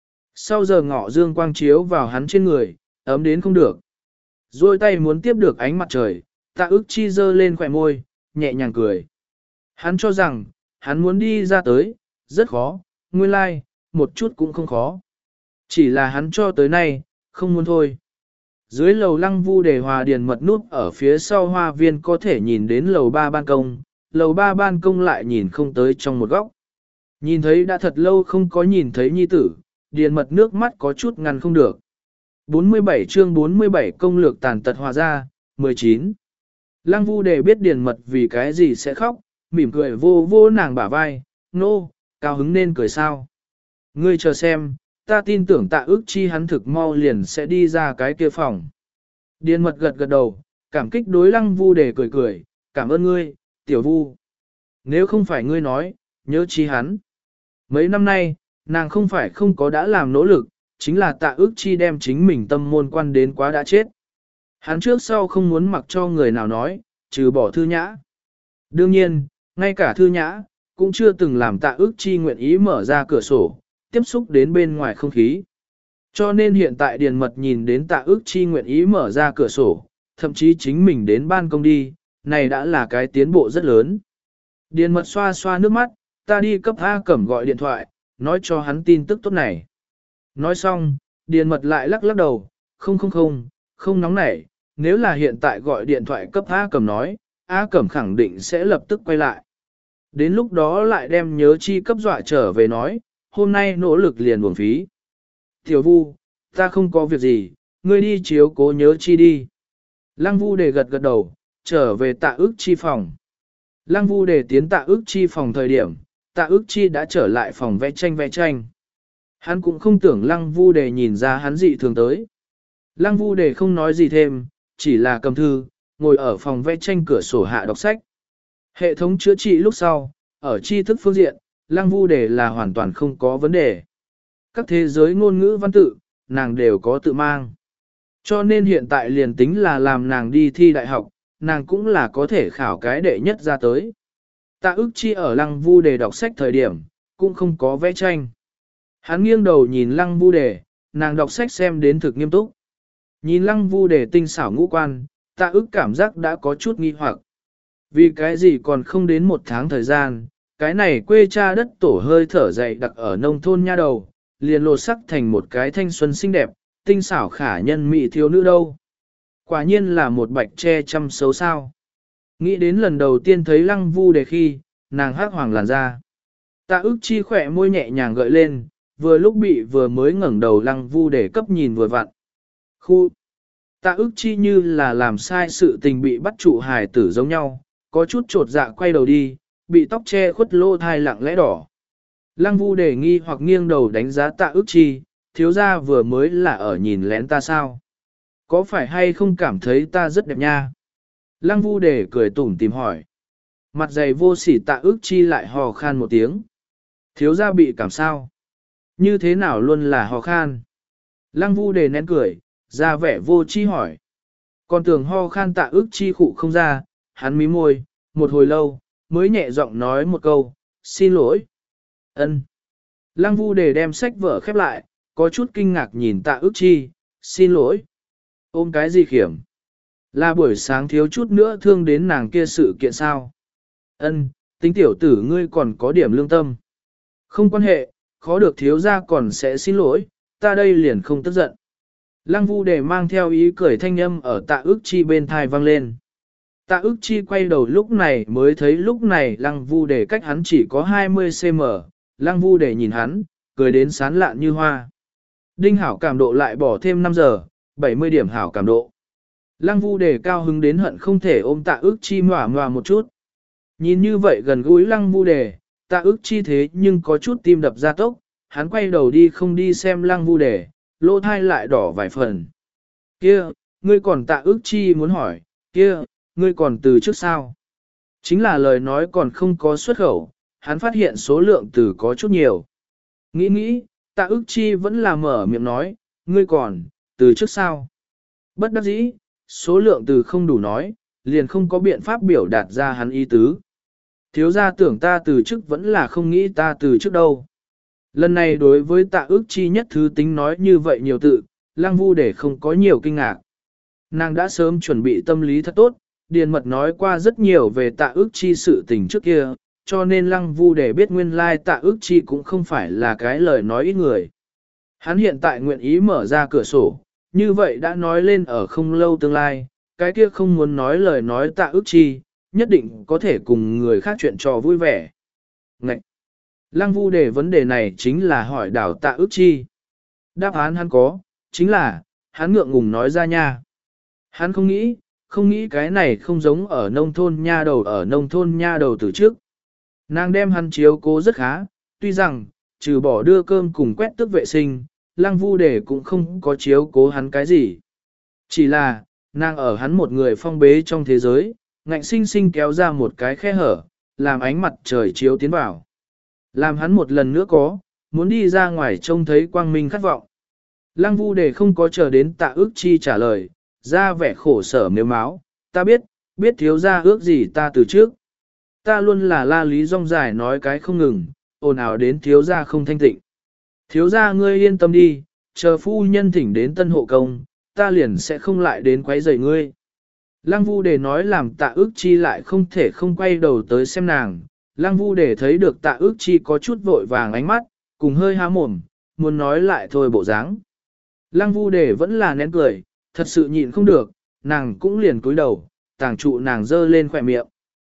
Speaker 1: Sau giờ ngọ dương quang chiếu vào hắn trên người, ấm đến không được. Rồi tay muốn tiếp được ánh mặt trời, tạ ước chi giơ lên khỏe môi, nhẹ nhàng cười. Hắn cho rằng, hắn muốn đi ra tới, rất khó, nguyên lai, like, một chút cũng không khó. Chỉ là hắn cho tới nay, không muốn thôi. Dưới lầu Lăng Vu Đề hòa điền mật nút ở phía sau hoa viên có thể nhìn đến lầu ba ban công, lầu ba ban công lại nhìn không tới trong một góc. Nhìn thấy đã thật lâu không có nhìn thấy nhi tử, điền mật nước mắt có chút ngăn không được. bốn mươi bảy chương bốn mươi bảy công lược tàn tật hòa ra, mười chín. Lăng Vu Đề biết điền mật vì cái gì sẽ khóc, mỉm cười vô vô nàng bả vai, nô, no, cao hứng nên cười sao. Ngươi chờ xem, ta tin tưởng tạ ước chi hắn thực mau liền sẽ đi ra cái kia phòng. Điền mật gật gật đầu, cảm kích đối Lăng Vu Đề cười cười, cảm ơn ngươi, tiểu Vu. Nếu không phải ngươi nói, nhớ chi hắn. Mấy năm nay, nàng không phải không có đã làm nỗ lực, chính là tạ ước chi đem chính mình tâm môn quan đến quá đã chết. Hắn trước sau không muốn mặc cho người nào nói, trừ bỏ Thư Nhã. Đương nhiên, ngay cả Thư Nhã, cũng chưa từng làm tạ ước chi nguyện ý mở ra cửa sổ, tiếp xúc đến bên ngoài không khí. Cho nên hiện tại điền mật nhìn đến tạ ước chi nguyện ý mở ra cửa sổ, thậm chí chính mình đến ban công đi, này đã là cái tiến bộ rất lớn. Điền mật xoa xoa nước mắt, ta đi cấp A Cẩm gọi điện thoại, nói cho hắn tin tức tốt này. Nói xong, điền mật lại lắc lắc đầu, không không không, không nóng nảy, nếu là hiện tại gọi điện thoại cấp A Cẩm nói, A Cẩm khẳng định sẽ lập tức quay lại. Đến lúc đó lại đem nhớ chi cấp dọa trở về nói, hôm nay nỗ lực liền uổng phí. Tiểu Vu, ta không có việc gì, ngươi đi chiếu cố nhớ chi đi. Lăng Vu để gật gật đầu, trở về tạ ức chi phòng. Lăng Vu để tiến tạ ức chi phòng thời điểm, tạ ức chi đã trở lại phòng vẽ tranh vẽ tranh. Hắn cũng không tưởng Lăng Vu để nhìn ra hắn dị thường tới. Lăng Vu để không nói gì thêm, chỉ là cầm thư, ngồi ở phòng vẽ tranh cửa sổ hạ đọc sách. Hệ thống chữa trị lúc sau, ở tri thức phương diện, Lăng Vu để là hoàn toàn không có vấn đề. Các thế giới ngôn ngữ văn tự, nàng đều có tự mang. Cho nên hiện tại liền tính là làm nàng đi thi đại học, nàng cũng là có thể khảo cái đệ nhất ra tới. Tạ ức chi ở Lăng Vu đề đọc sách thời điểm, cũng không có vẽ tranh. Hắn nghiêng đầu nhìn Lăng Vu đề, nàng đọc sách xem đến thực nghiêm túc. Nhìn Lăng Vu đề tinh xảo ngũ quan, tạ ức cảm giác đã có chút nghi hoặc. Vì cái gì còn không đến một tháng thời gian, cái này quê cha đất tổ hơi thở dậy đặc ở nông thôn nha đầu, liền lột sắc thành một cái thanh xuân xinh đẹp, tinh xảo khả nhân mỹ thiếu nữ đâu. Quả nhiên là một bạch che chăm xấu sao. Nghĩ đến lần đầu tiên thấy Lăng Vu đề khi, nàng hắc hoàng làn da. Tạ ức chi khỏe môi nhẹ nhàng gợi lên, vừa lúc bị vừa mới ngẩng đầu Lăng Vu đề cấp nhìn vừa vặn. Khu! Tạ ức chi như là làm sai sự tình bị bắt trụ hài tử giống nhau, có chút trột dạ quay đầu đi, bị tóc che khuất lô thai lặng lẽ đỏ. Lăng Vu đề nghi hoặc nghiêng đầu đánh giá tạ ức chi, thiếu gia vừa mới là ở nhìn lén ta sao? Có phải hay không cảm thấy ta rất đẹp nha? Lăng Vu đề cười tủm tìm hỏi. Mặt dày vô sỉ tạ ức chi lại hò khan một tiếng. Thiếu gia bị cảm sao? Như thế nào luôn là hò khan? Lăng Vu đề nén cười, ra vẻ vô chi hỏi. Còn tưởng ho khan tạ ức chi khụ không ra, hắn mí môi, một hồi lâu, mới nhẹ giọng nói một câu, xin lỗi. Ân. Lăng Vu đề đem sách vở khép lại, có chút kinh ngạc nhìn tạ ức chi, xin lỗi. Ôm cái gì khiểm? Là buổi sáng thiếu chút nữa thương đến nàng kia sự kiện sao? Ân, tính tiểu tử ngươi còn có điểm lương tâm. Không quan hệ, khó được thiếu ra còn sẽ xin lỗi, ta đây liền không tức giận. Lăng Vu đề mang theo ý cười thanh âm ở tạ ức chi bên thai vang lên. Tạ ức chi quay đầu lúc này mới thấy lúc này Lăng Vu đề cách hắn chỉ có hai mươi xăng-ti-mét, Lăng Vu đề nhìn hắn, cười đến sán lạn như hoa. Đinh hảo cảm độ lại bỏ thêm năm giờ, bảy mươi điểm hảo cảm độ. Lăng Vu đề cao hứng đến hận không thể ôm tạ ức chi ngoả ngoà một chút. Nhìn như vậy gần gũi Lăng Vu đề, tạ ức chi thế nhưng có chút tim đập ra tốc, hắn quay đầu đi không đi xem Lăng Vu đề, lỗ thai lại đỏ vài phần. Kia, ngươi còn tạ ức chi muốn hỏi, kia, ngươi còn từ trước sao? Chính là lời nói còn không có xuất khẩu, hắn phát hiện số lượng từ có chút nhiều. Nghĩ nghĩ, tạ ức chi vẫn là mở miệng nói, ngươi còn, từ trước sao? Bất đắc dĩ, số lượng từ không đủ nói, liền không có biện pháp biểu đạt ra hắn ý tứ. Thiếu gia tưởng ta từ trước vẫn là không nghĩ ta từ trước đâu. Lần này đối với tạ ức chi nhất thứ tính nói như vậy nhiều tự, Lăng Vu để không có nhiều kinh ngạc. Nàng đã sớm chuẩn bị tâm lý thật tốt, Điền Mật nói qua rất nhiều về tạ ức chi sự tình trước kia, cho nên Lăng Vu để biết nguyên lai tạ ức chi cũng không phải là cái lời nói ít người. Hắn hiện tại nguyện ý mở ra cửa sổ, như vậy đã nói lên ở không lâu tương lai, cái kia không muốn nói lời nói tạ ức chi, nhất định có thể cùng người khác chuyện trò vui vẻ. Ngậy! Lăng Vu để vấn đề này chính là hỏi đảo tạ ức chi. Đáp án hắn có, chính là, hắn ngượng ngùng nói ra nha. Hắn không nghĩ, không nghĩ cái này không giống ở nông thôn nha đầu ở nông thôn nha đầu từ trước. Nàng đem hắn chiếu cố rất khá, tuy rằng, trừ bỏ đưa cơm cùng quét tước vệ sinh, Lăng Vu để cũng không có chiếu cố hắn cái gì. Chỉ là, nàng ở hắn một người phong bế trong thế giới, ngạnh sinh sinh kéo ra một cái khe hở, làm ánh mặt trời chiếu tiến vào. Làm hắn một lần nữa có, muốn đi ra ngoài trông thấy quang minh khát vọng. Lăng Vu để không có chờ đến tạ ức chi trả lời, ra vẻ khổ sở nếu máu, ta biết, biết thiếu gia ước gì ta từ trước. Ta luôn là la lý rong dài nói cái không ngừng, ồn ào đến thiếu gia không thanh tịnh. Thiếu gia ngươi yên tâm đi, chờ phu nhân thỉnh đến tân hộ công, ta liền sẽ không lại đến quấy rầy ngươi. Lăng Vu để nói làm tạ ức chi lại không thể không quay đầu tới xem nàng. Lăng Vu để thấy được tạ ức chi có chút vội vàng ánh mắt, cùng hơi há mồm, muốn nói lại thôi bộ dáng. Lăng Vu để vẫn là nén cười, thật sự nhịn không được, nàng cũng liền cúi đầu, tàng trụ nàng dơ lên khỏe miệng.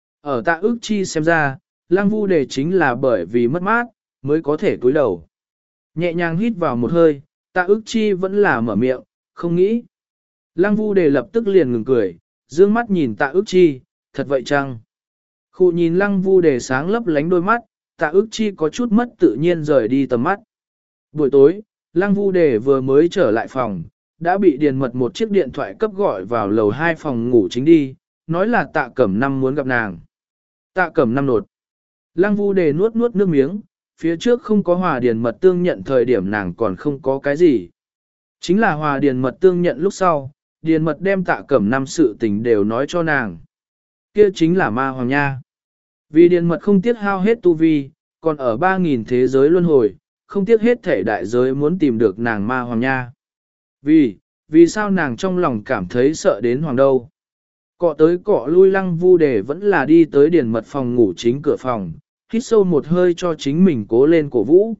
Speaker 1: Ở tạ ức chi xem ra, lăng vu đề chính là bởi vì mất mát, mới có thể cúi đầu. Nhẹ nhàng hít vào một hơi, tạ ức chi vẫn là mở miệng, không nghĩ. Lăng vu đề lập tức liền ngừng cười, dương mắt nhìn tạ ức chi, thật vậy chăng? Khu nhìn lăng vu đề sáng lấp lánh đôi mắt, tạ ức chi có chút mất tự nhiên rời đi tầm mắt. Buổi tối, lăng vu đề vừa mới trở lại phòng, đã bị điền mật một chiếc điện thoại cấp gọi vào lầu hai phòng ngủ chính đi, nói là tạ cẩm năm muốn gặp nàng. Tạ cẩm năm nột. Lăng vu đề nuốt nuốt nước miếng, phía trước không có hòa điền mật tương nhận thời điểm nàng còn không có cái gì. Chính là hòa điền mật tương nhận lúc sau, điền mật đem tạ cẩm năm sự tình đều nói cho nàng. Kia chính là ma hoàng nha. Vì điền mật không tiếc hao hết tu vi, còn ở ba nghìn thế giới luân hồi, không tiếc hết thể đại giới muốn tìm được nàng ma hoàng nha. Vì, vì sao nàng trong lòng cảm thấy sợ đến hoàng đâu. Cọ tới cọ lui lăng vu đề vẫn là đi tới điền mật phòng ngủ chính cửa phòng, hít sâu một hơi cho chính mình cố lên cổ vũ.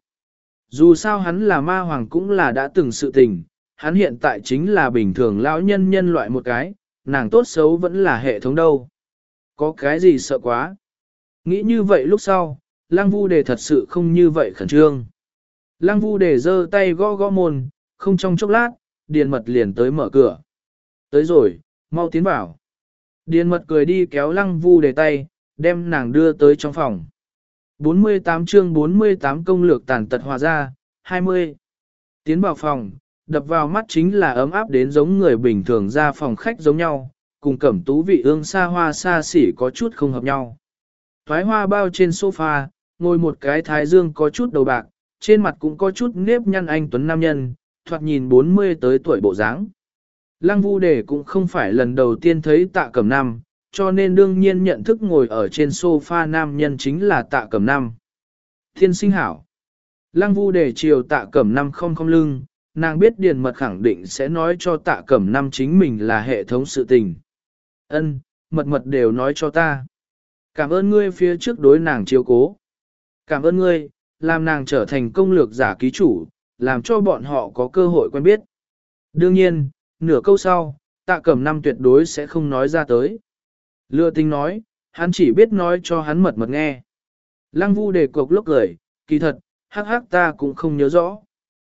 Speaker 1: Dù sao hắn là ma hoàng cũng là đã từng sự tình, hắn hiện tại chính là bình thường lão nhân nhân loại một cái, nàng tốt xấu vẫn là hệ thống đâu. Có cái gì sợ quá. Nghĩ như vậy lúc sau, lăng vu đề thật sự không như vậy khẩn trương. Lăng vu đề giơ tay gõ gõ môn, không trong chốc lát, điền mật liền tới mở cửa. Tới rồi, mau tiến vào. Điền mật cười đi kéo lăng vu đề tay, đem nàng đưa tới trong phòng. bốn mươi tám chương bốn mươi tám công lược tàn tật hòa ra, hai mươi. Tiến vào phòng, đập vào mắt chính là ấm áp đến giống người bình thường ra phòng khách giống nhau, cùng cẩm tú vị ương xa hoa xa xỉ có chút không hợp nhau. Thoái hoa bao trên sofa, ngồi một cái thái dương có chút đầu bạc, trên mặt cũng có chút nếp nhăn anh tuấn nam nhân, thoạt nhìn bốn mươi tới tuổi bộ dáng. Lăng vu đề cũng không phải lần đầu tiên thấy tạ cẩm năm, cho nên đương nhiên nhận thức ngồi ở trên sofa nam nhân chính là tạ cẩm năm. Thiên sinh hảo. Lăng vu đề chiều tạ cẩm năm không không lưng, nàng biết điền mật khẳng định sẽ nói cho tạ cẩm năm chính mình là hệ thống sự tình. Ân, mật mật đều nói cho ta. Cảm ơn ngươi phía trước đối nàng chiếu cố. Cảm ơn ngươi, làm nàng trở thành công lược giả ký chủ, làm cho bọn họ có cơ hội quen biết. Đương nhiên, nửa câu sau, tạ cẩm năm tuyệt đối sẽ không nói ra tới. Lừa tình nói, hắn chỉ biết nói cho hắn mật mật nghe. Lăng vu đề cục lốc cười, kỳ thật, hắc hắc ta cũng không nhớ rõ.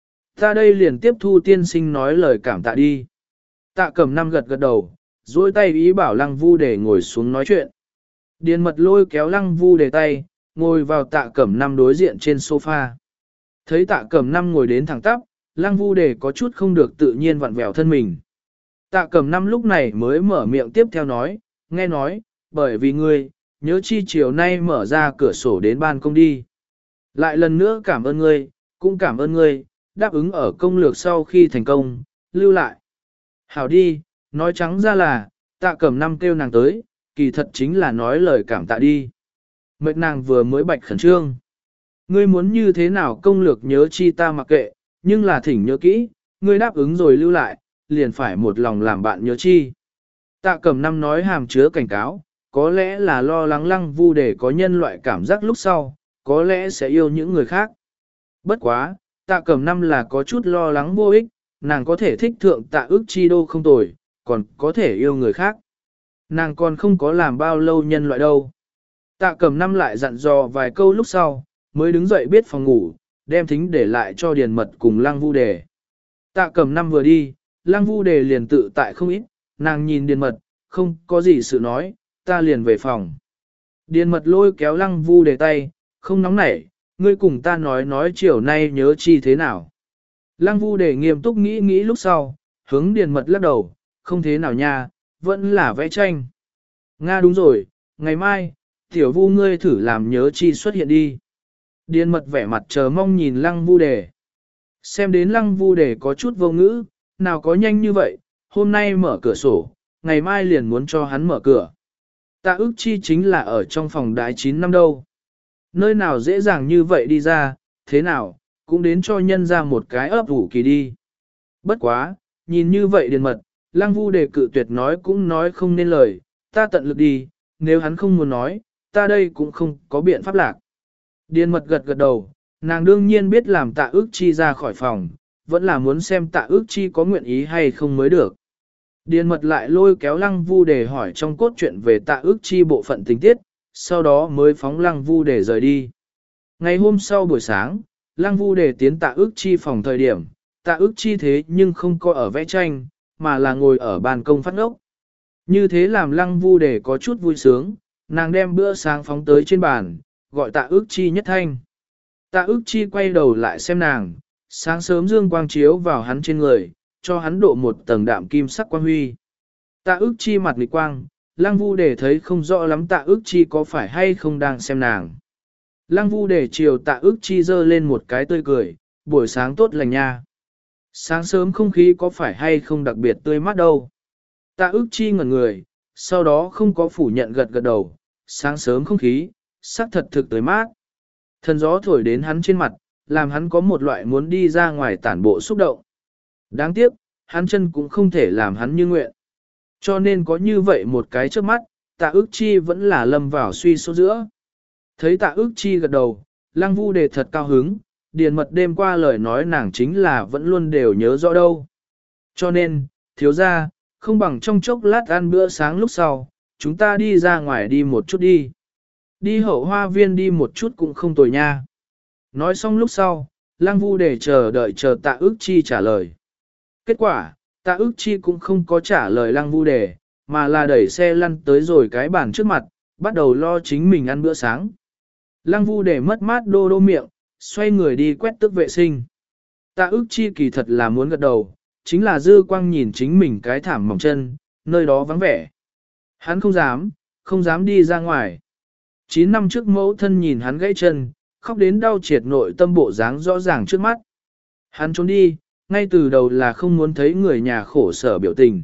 Speaker 1: Ta đây liền tiếp thu tiên sinh nói lời cảm tạ đi. Tạ cẩm năm gật gật đầu, duỗi tay ý bảo lăng vu đề ngồi xuống nói chuyện. Điền mật lôi kéo lăng vu đề tay, ngồi vào tạ cẩm năm đối diện trên sofa. Thấy tạ cẩm năm ngồi đến thẳng tắp, lăng vu đề có chút không được tự nhiên vặn vẹo thân mình. Tạ cẩm năm lúc này mới mở miệng tiếp theo nói, nghe nói, bởi vì ngươi, nhớ chi chiều nay mở ra cửa sổ đến ban công đi. Lại lần nữa cảm ơn ngươi, cũng cảm ơn ngươi, đáp ứng ở công lược sau khi thành công, lưu lại. Hảo đi, nói trắng ra là, tạ cẩm năm kêu nàng tới, kỳ thật chính là nói lời cảm tạ đi. Mệt nàng vừa mới bạch khẩn trương. Ngươi muốn như thế nào công lược nhớ chi ta mặc kệ, nhưng là thỉnh nhớ kỹ, ngươi đáp ứng rồi lưu lại, liền phải một lòng làm bạn nhớ chi. Tạ cẩm năm nói hàm chứa cảnh cáo, có lẽ là lo lắng lăng vu để có nhân loại cảm giác lúc sau, có lẽ sẽ yêu những người khác. Bất quá, tạ cẩm năm là có chút lo lắng vô ích, nàng có thể thích thượng tạ ức chi đô không tồi, còn có thể yêu người khác. Nàng còn không có làm bao lâu nhân loại đâu. Tạ cẩm năm lại dặn dò vài câu lúc sau, mới đứng dậy biết phòng ngủ, đem thính để lại cho điền mật cùng lăng vu đề. Tạ cẩm năm vừa đi, lăng vu đề liền tự tại không ít, nàng nhìn điền mật, không có gì sự nói, ta liền về phòng. Điền mật lôi kéo lăng vu đề tay, không nóng nảy, ngươi cùng ta nói nói chiều nay nhớ chi thế nào. Lăng vu đề nghiêm túc nghĩ nghĩ lúc sau, hướng điền mật lắc đầu, không thế nào nha, vẫn là vẽ tranh. Nga đúng rồi, ngày mai, tiểu vu ngươi thử làm nhớ chi xuất hiện đi. Điền mật vẻ mặt chờ mong nhìn lăng vu đề. Xem đến lăng vu đề có chút vô ngữ, nào có nhanh như vậy, hôm nay mở cửa sổ, ngày mai liền muốn cho hắn mở cửa. Tạ ức chi chính là ở trong phòng đái chín năm đâu. Nơi nào dễ dàng như vậy đi ra, thế nào, cũng đến cho nhân ra một cái ấp ủ kỳ đi. Bất quá, nhìn như vậy điền mật, lăng vu đề cự tuyệt nói cũng nói không nên lời, ta tận lực đi, nếu hắn không muốn nói, ta đây cũng không có biện pháp lạc. Điền mật gật gật đầu, nàng đương nhiên biết làm tạ ức chi ra khỏi phòng, vẫn là muốn xem tạ ức chi có nguyện ý hay không mới được. Điền mật lại lôi kéo lăng vu để hỏi trong cốt truyện về tạ ức chi bộ phận tình tiết, sau đó mới phóng lăng vu để rời đi. Ngày hôm sau buổi sáng, lăng vu để tiến tạ ức chi phòng thời điểm, tạ ức chi thế nhưng không có ở vẽ tranh, mà là ngồi ở ban công phát ngốc. Như thế làm lăng vu để có chút vui sướng, nàng đem bữa sáng phóng tới trên bàn, gọi tạ ức chi nhất thanh. Tạ ức chi quay đầu lại xem nàng, sáng sớm dương quang chiếu vào hắn trên người, cho hắn độ một tầng đạm kim sắc quang huy. Tạ ức chi mặt nghịch quang, lăng vu để thấy không rõ lắm tạ ức chi có phải hay không đang xem nàng. Lăng vu để chiều tạ ức chi giơ lên một cái tươi cười, buổi sáng tốt lành nha. Sáng sớm không khí có phải hay không đặc biệt tươi mát đâu. Tạ ức chi ngẩn người, sau đó không có phủ nhận gật gật đầu, sáng sớm không khí, sắc thật thực tươi mát. Thần gió thổi đến hắn trên mặt, làm hắn có một loại muốn đi ra ngoài tản bộ xúc động. Đáng tiếc, hắn chân cũng không thể làm hắn như nguyện. Cho nên có như vậy một cái trước mắt, tạ ức chi vẫn là lâm vào suy số giữa. Thấy tạ ức chi gật đầu, lăng vu đề thật cao hứng, điền mật đêm qua lời nói nàng chính là vẫn luôn đều nhớ rõ đâu. Cho nên, thiếu ra, không bằng trong chốc lát ăn bữa sáng lúc sau, chúng ta đi ra ngoài đi một chút đi. Đi hậu hoa viên đi một chút cũng không tồi nha. Nói xong lúc sau, lăng vu đề chờ đợi chờ tạ ức chi trả lời. Kết quả, tạ ức chi cũng không có trả lời lăng vu đề, mà là đẩy xe lăn tới rồi cái bàn trước mặt, bắt đầu lo chính mình ăn bữa sáng. Lăng vu đề mất mát đô đô miệng, xoay người đi quét tước vệ sinh. Tạ ức chi kỳ thật là muốn gật đầu, chính là dư quang nhìn chính mình cái thảm mỏng chân, nơi đó vắng vẻ. Hắn không dám, không dám đi ra ngoài. Chín năm trước mẫu thân nhìn hắn gãy chân, khóc đến đau triệt nội tâm bộ dáng rõ ràng trước mắt. Hắn trốn đi, ngay từ đầu là không muốn thấy người nhà khổ sở biểu tình.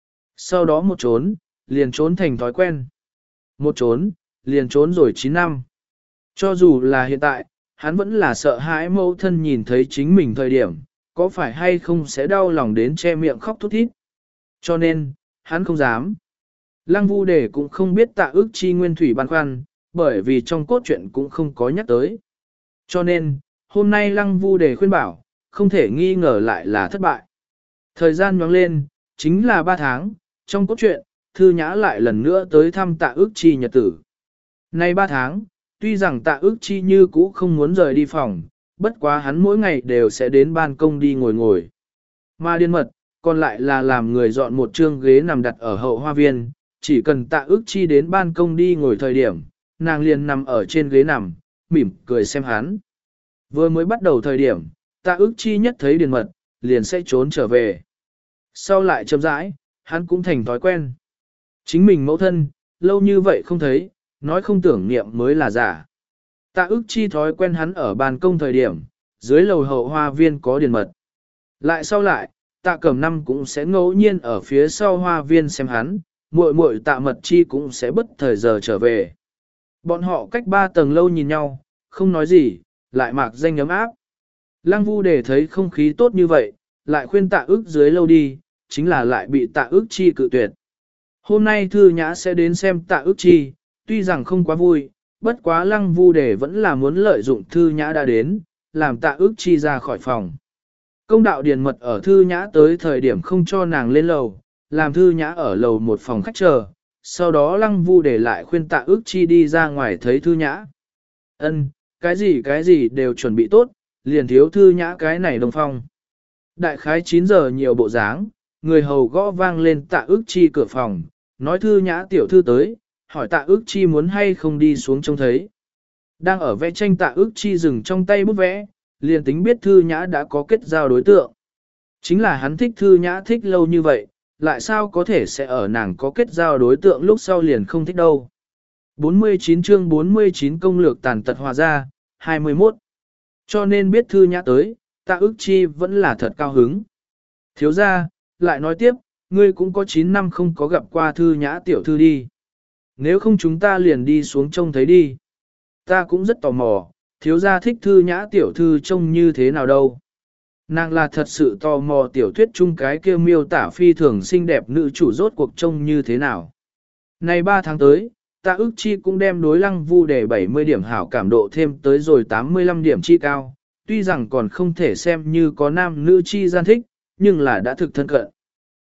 Speaker 1: Sau đó một trốn, liền trốn thành thói quen. Một trốn, liền trốn rồi chín năm. Cho dù là hiện tại, hắn vẫn là sợ hãi mẫu thân nhìn thấy chính mình thời điểm, có phải hay không sẽ đau lòng đến che miệng khóc thút thít. Cho nên, hắn không dám. Lăng vu đề cũng không biết tạ ức chi nguyên thủy băn khoăn, bởi vì trong cốt truyện cũng không có nhắc tới. Cho nên, hôm nay lăng vu đề khuyên bảo, không thể nghi ngờ lại là thất bại. Thời gian nhoáng lên, chính là ba tháng, trong cốt truyện, Thư Nhã lại lần nữa tới thăm tạ ức chi nhật tử. Nay ba tháng, tuy rằng tạ ức chi như cũ không muốn rời đi phòng, bất quá hắn mỗi ngày đều sẽ đến ban công đi ngồi ngồi. Mà điên mật, còn lại là làm người dọn một chương ghế nằm đặt ở hậu hoa viên, chỉ cần tạ ức chi đến ban công đi ngồi thời điểm, nàng liền nằm ở trên ghế nằm, mỉm cười xem hắn. Vừa mới bắt đầu thời điểm, tạ ức chi nhất thấy điền mật, liền sẽ trốn trở về. Sau lại chậm rãi, hắn cũng thành thói quen. Chính mình mẫu thân, lâu như vậy không thấy, nói không tưởng niệm mới là giả. Tạ ức chi thói quen hắn ở ban công thời điểm, dưới lầu hậu hoa viên có điền mật. Lại sau lại, tạ cẩm năm cũng sẽ ngẫu nhiên ở phía sau hoa viên xem hắn, muội muội tạ mật chi cũng sẽ bất thời giờ trở về. Bọn họ cách ba tầng lâu nhìn nhau, không nói gì, lại mạc danh ấm áp. Lăng vu để thấy không khí tốt như vậy, lại khuyên tạ ức dưới lâu đi, chính là lại bị tạ ức chi cự tuyệt. Hôm nay Thư Nhã sẽ đến xem tạ ức chi, tuy rằng không quá vui, bất quá lăng vu để vẫn là muốn lợi dụng Thư Nhã đã đến, làm tạ ức chi ra khỏi phòng. Công đạo điền mật ở Thư Nhã tới thời điểm không cho nàng lên lầu, làm Thư Nhã ở lầu một phòng khách chờ, sau đó lăng vu để lại khuyên tạ ức chi đi ra ngoài thấy Thư Nhã. Ân, cái gì cái gì đều chuẩn bị tốt, liền thiếu Thư Nhã cái này đồng phong. Đại khái chín giờ nhiều bộ dáng, người hầu gõ vang lên tạ ức chi cửa phòng, nói Thư Nhã tiểu thư tới, hỏi tạ ức chi muốn hay không đi xuống trông thấy. Đang ở vẽ tranh tạ ức chi dừng trong tay bút vẽ, liền tính biết Thư Nhã đã có kết giao đối tượng. Chính là hắn thích Thư Nhã thích lâu như vậy, lại sao có thể sẽ ở nàng có kết giao đối tượng lúc sau liền không thích đâu. bốn mươi chín chương bốn mươi chín công lược tàn tật hòa ra, hai mươi mốt. Cho nên biết Thư Nhã tới, tạ ức chi vẫn là thật cao hứng. Thiếu ra, lại nói tiếp, ngươi cũng có chín năm không có gặp qua Thư Nhã tiểu thư đi. Nếu không chúng ta liền đi xuống trông thấy đi. Ta cũng rất tò mò, thiếu gia thích Thư Nhã tiểu thư trông như thế nào đâu. Nàng là thật sự tò mò tiểu thuyết chung cái kia miêu tả phi thường xinh đẹp nữ chủ rốt cuộc trông như thế nào. Này ba tháng tới, tạ ức chi cũng đem đối lăng vu để bảy mươi điểm hảo cảm độ thêm tới rồi tám mươi lăm điểm chi cao, tuy rằng còn không thể xem như có nam nữ chi gian thích, nhưng là đã thực thân cận.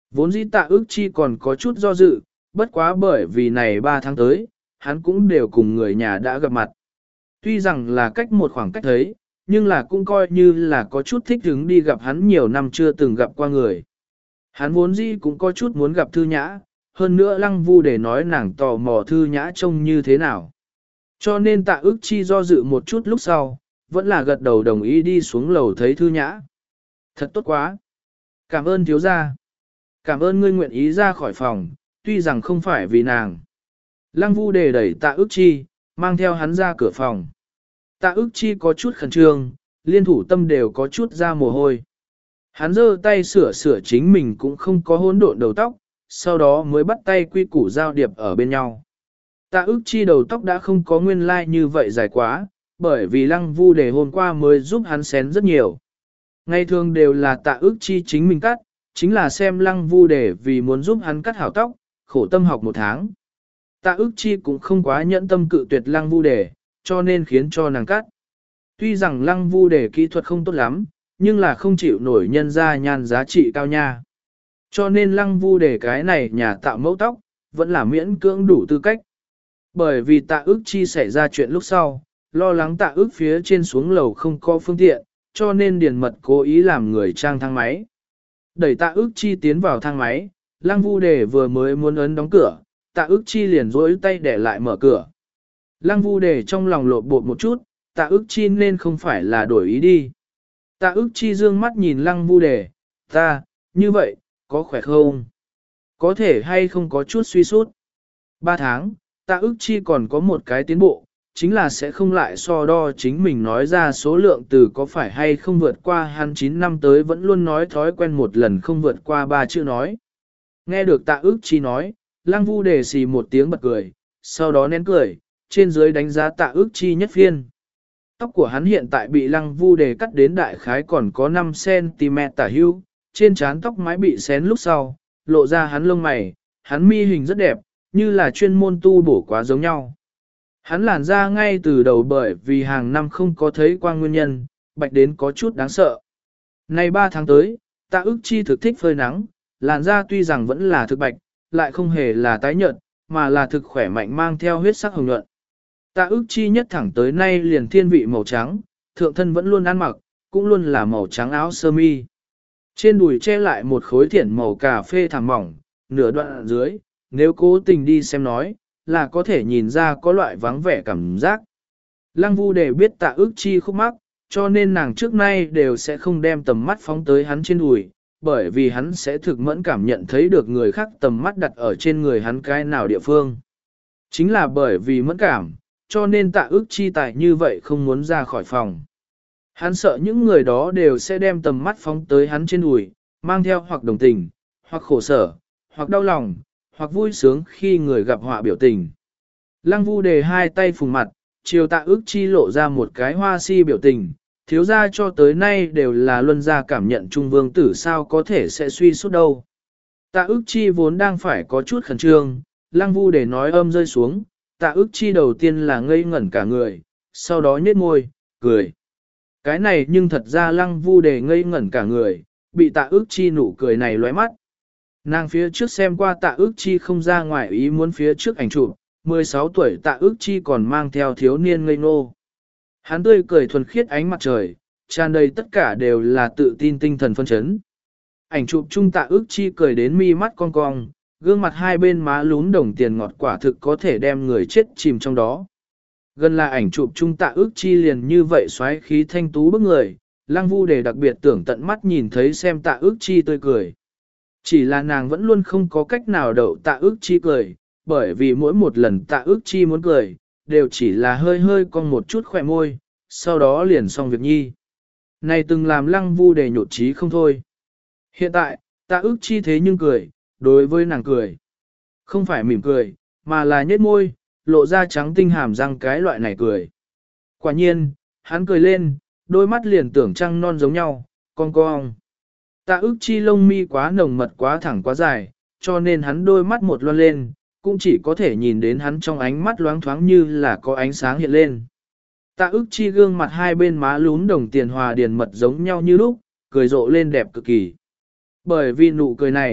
Speaker 1: Vốn dĩ tạ ước chi còn có chút do dự, bất quá bởi vì này ba tháng tới, hắn cũng đều cùng người nhà đã gặp mặt. Tuy rằng là cách một khoảng cách thấy, nhưng là cũng coi như là có chút thích hứng đi gặp hắn nhiều năm chưa từng gặp qua người. Hắn vốn dĩ cũng có chút muốn gặp Thư Nhã, hơn nữa Lăng Vu để nói nàng tò mò Thư Nhã trông như thế nào. Cho nên tạ ước chi do dự một chút lúc sau, vẫn là gật đầu đồng ý đi xuống lầu thấy Thư Nhã. Thật tốt quá. Cảm ơn thiếu gia. Cảm ơn ngươi nguyện ý ra khỏi phòng, tuy rằng không phải vì nàng. Lăng Vu đề đẩy tạ ước chi, mang theo hắn ra cửa phòng. Tạ ước chi có chút khẩn trương, liên thủ tâm đều có chút ra mồ hôi. Hắn giơ tay sửa sửa chính mình cũng không có hỗn độn đầu tóc, sau đó mới bắt tay quy củ giao điệp ở bên nhau. Tạ ước chi đầu tóc đã không có nguyên lai like như vậy dài quá, bởi vì Lăng Vu đề hôm qua mới giúp hắn xén rất nhiều. Ngày thường đều là tạ ước chi chính mình cắt, chính là xem Lăng Vu đề vì muốn giúp hắn cắt hảo tóc, khổ tâm học một tháng. Tạ ước chi cũng không quá nhẫn tâm cự tuyệt Lăng Vu đề, cho nên khiến cho nàng cắt. Tuy rằng Lăng Vu đề kỹ thuật không tốt lắm, nhưng là không chịu nổi nhân ra nhan giá trị cao nha. Cho nên Lăng Vu đề cái này nhà tạo mẫu tóc, vẫn là miễn cưỡng đủ tư cách. Bởi vì tạ ước chi xảy ra chuyện lúc sau, lo lắng tạ ước phía trên xuống lầu không có phương tiện, cho nên Điền Mật cố ý làm người trang thang máy. Đẩy tạ ước chi tiến vào thang máy, Lăng Vu đề vừa mới muốn ấn đóng cửa, tạ ước chi liền rỗi tay để lại mở cửa. Lăng Vu đề trong lòng lộn bột một chút, tạ ước chi nên không phải là đổi ý đi. Tạ ước chi dương mắt nhìn Lăng Vu đề, ta, như vậy, có khỏe không? Có thể hay không có chút suy sút? Ba tháng, tạ ước chi còn có một cái tiến bộ, chính là sẽ không lại so đo chính mình nói ra số lượng từ có phải hay không vượt qua hắn chín năm tới vẫn luôn nói thói quen một lần không vượt qua ba chữ nói. Nghe được tạ ước chi nói, Lăng Vu đề xì một tiếng bật cười, sau đó nén cười, trên dưới đánh giá tạ ước chi nhất phiên. Tóc của hắn hiện tại bị Lăng Vu đề cắt đến đại khái còn có năm xăng ti mét tả hưu, trên trán tóc mái bị xén lúc sau, lộ ra hắn lông mày, hắn mi hình rất đẹp, như là chuyên môn tu bổ quá giống nhau. Hắn làn da ngay từ đầu bởi vì hàng năm không có thấy quang nguyên nhân, bạch đến có chút đáng sợ. Nay ba tháng tới, tạ ước chi thực thích phơi nắng, làn da tuy rằng vẫn là thực bạch, lại không hề là tái nhợt, mà là thực khỏe mạnh mang theo huyết sắc hồng nhuận. Tạ ước chi nhất thẳng tới nay liền thiên vị màu trắng, thượng thân vẫn luôn ăn mặc, cũng luôn là màu trắng áo sơ mi. Trên đùi che lại một khối thiển màu cà phê thẳng mỏng, nửa đoạn dưới, nếu cố tình đi xem nói, là có thể nhìn ra có loại vắng vẻ cảm giác. Lăng Vu đề biết tạ ước chi khúc mắc, cho nên nàng trước nay đều sẽ không đem tầm mắt phóng tới hắn trên đùi, bởi vì hắn sẽ thực mẫn cảm nhận thấy được người khác tầm mắt đặt ở trên người hắn cái nào địa phương. Chính là bởi vì mẫn cảm, cho nên tạ ước chi tại như vậy không muốn ra khỏi phòng. Hắn sợ những người đó đều sẽ đem tầm mắt phóng tới hắn trên đùi, mang theo hoặc đồng tình, hoặc khổ sở, hoặc đau lòng, hoặc vui sướng khi người gặp họa biểu tình. Lăng Vu đề hai tay phùng mặt, chiều tạ ước chi lộ ra một cái hoa si biểu tình, thiếu gia cho tới nay đều là luân gia cảm nhận trung vương tử sao có thể sẽ suy sút đâu. Tạ ước chi vốn đang phải có chút khẩn trương, Lăng Vu đề nói âm rơi xuống, tạ ước chi đầu tiên là ngây ngẩn cả người, sau đó nhếch môi, cười. Cái này nhưng thật ra Lăng Vu đề ngây ngẩn cả người, bị tạ ước chi nụ cười này lóe mắt. Nàng phía trước xem qua tạ ước chi không ra ngoài ý muốn phía trước ảnh chụp, mười sáu tuổi tạ ước chi còn mang theo thiếu niên ngây ngô. Hắn tươi cười thuần khiết ánh mặt trời, tràn đầy tất cả đều là tự tin tinh thần phân chấn. Ảnh chụp chung tạ ước chi cười đến mi mắt cong cong, gương mặt hai bên má lún đồng tiền ngọt quả thực có thể đem người chết chìm trong đó. Gần là ảnh chụp chung tạ ước chi liền như vậy xoáy khí thanh tú bức người, Lăng Vu đề đặc biệt tưởng tận mắt nhìn thấy xem tạ ước chi tươi cười. Chỉ là nàng vẫn luôn không có cách nào đậu tạ ước chi cười, bởi vì mỗi một lần tạ ước chi muốn cười, đều chỉ là hơi hơi cong một chút khỏe môi, sau đó liền xong việc nhi. Này từng làm Lăng Vu đề nhột trí không thôi. Hiện tại, tạ ước chi thế nhưng cười, đối với nàng cười. Không phải mỉm cười, mà là nhếch môi, lộ ra trắng tinh hàm răng cái loại này cười. Quả nhiên, hắn cười lên, đôi mắt liền tưởng trăng non giống nhau, cong cong. Tạ ước chi lông mi quá nồng mật quá thẳng quá dài, cho nên hắn đôi mắt một loan lên, cũng chỉ có thể nhìn đến hắn trong ánh mắt loáng thoáng như là có ánh sáng hiện lên. Tạ ước chi gương mặt hai bên má lún đồng tiền hòa điền mật giống nhau như lúc, cười rộ lên đẹp cực kỳ. Bởi vì nụ cười này,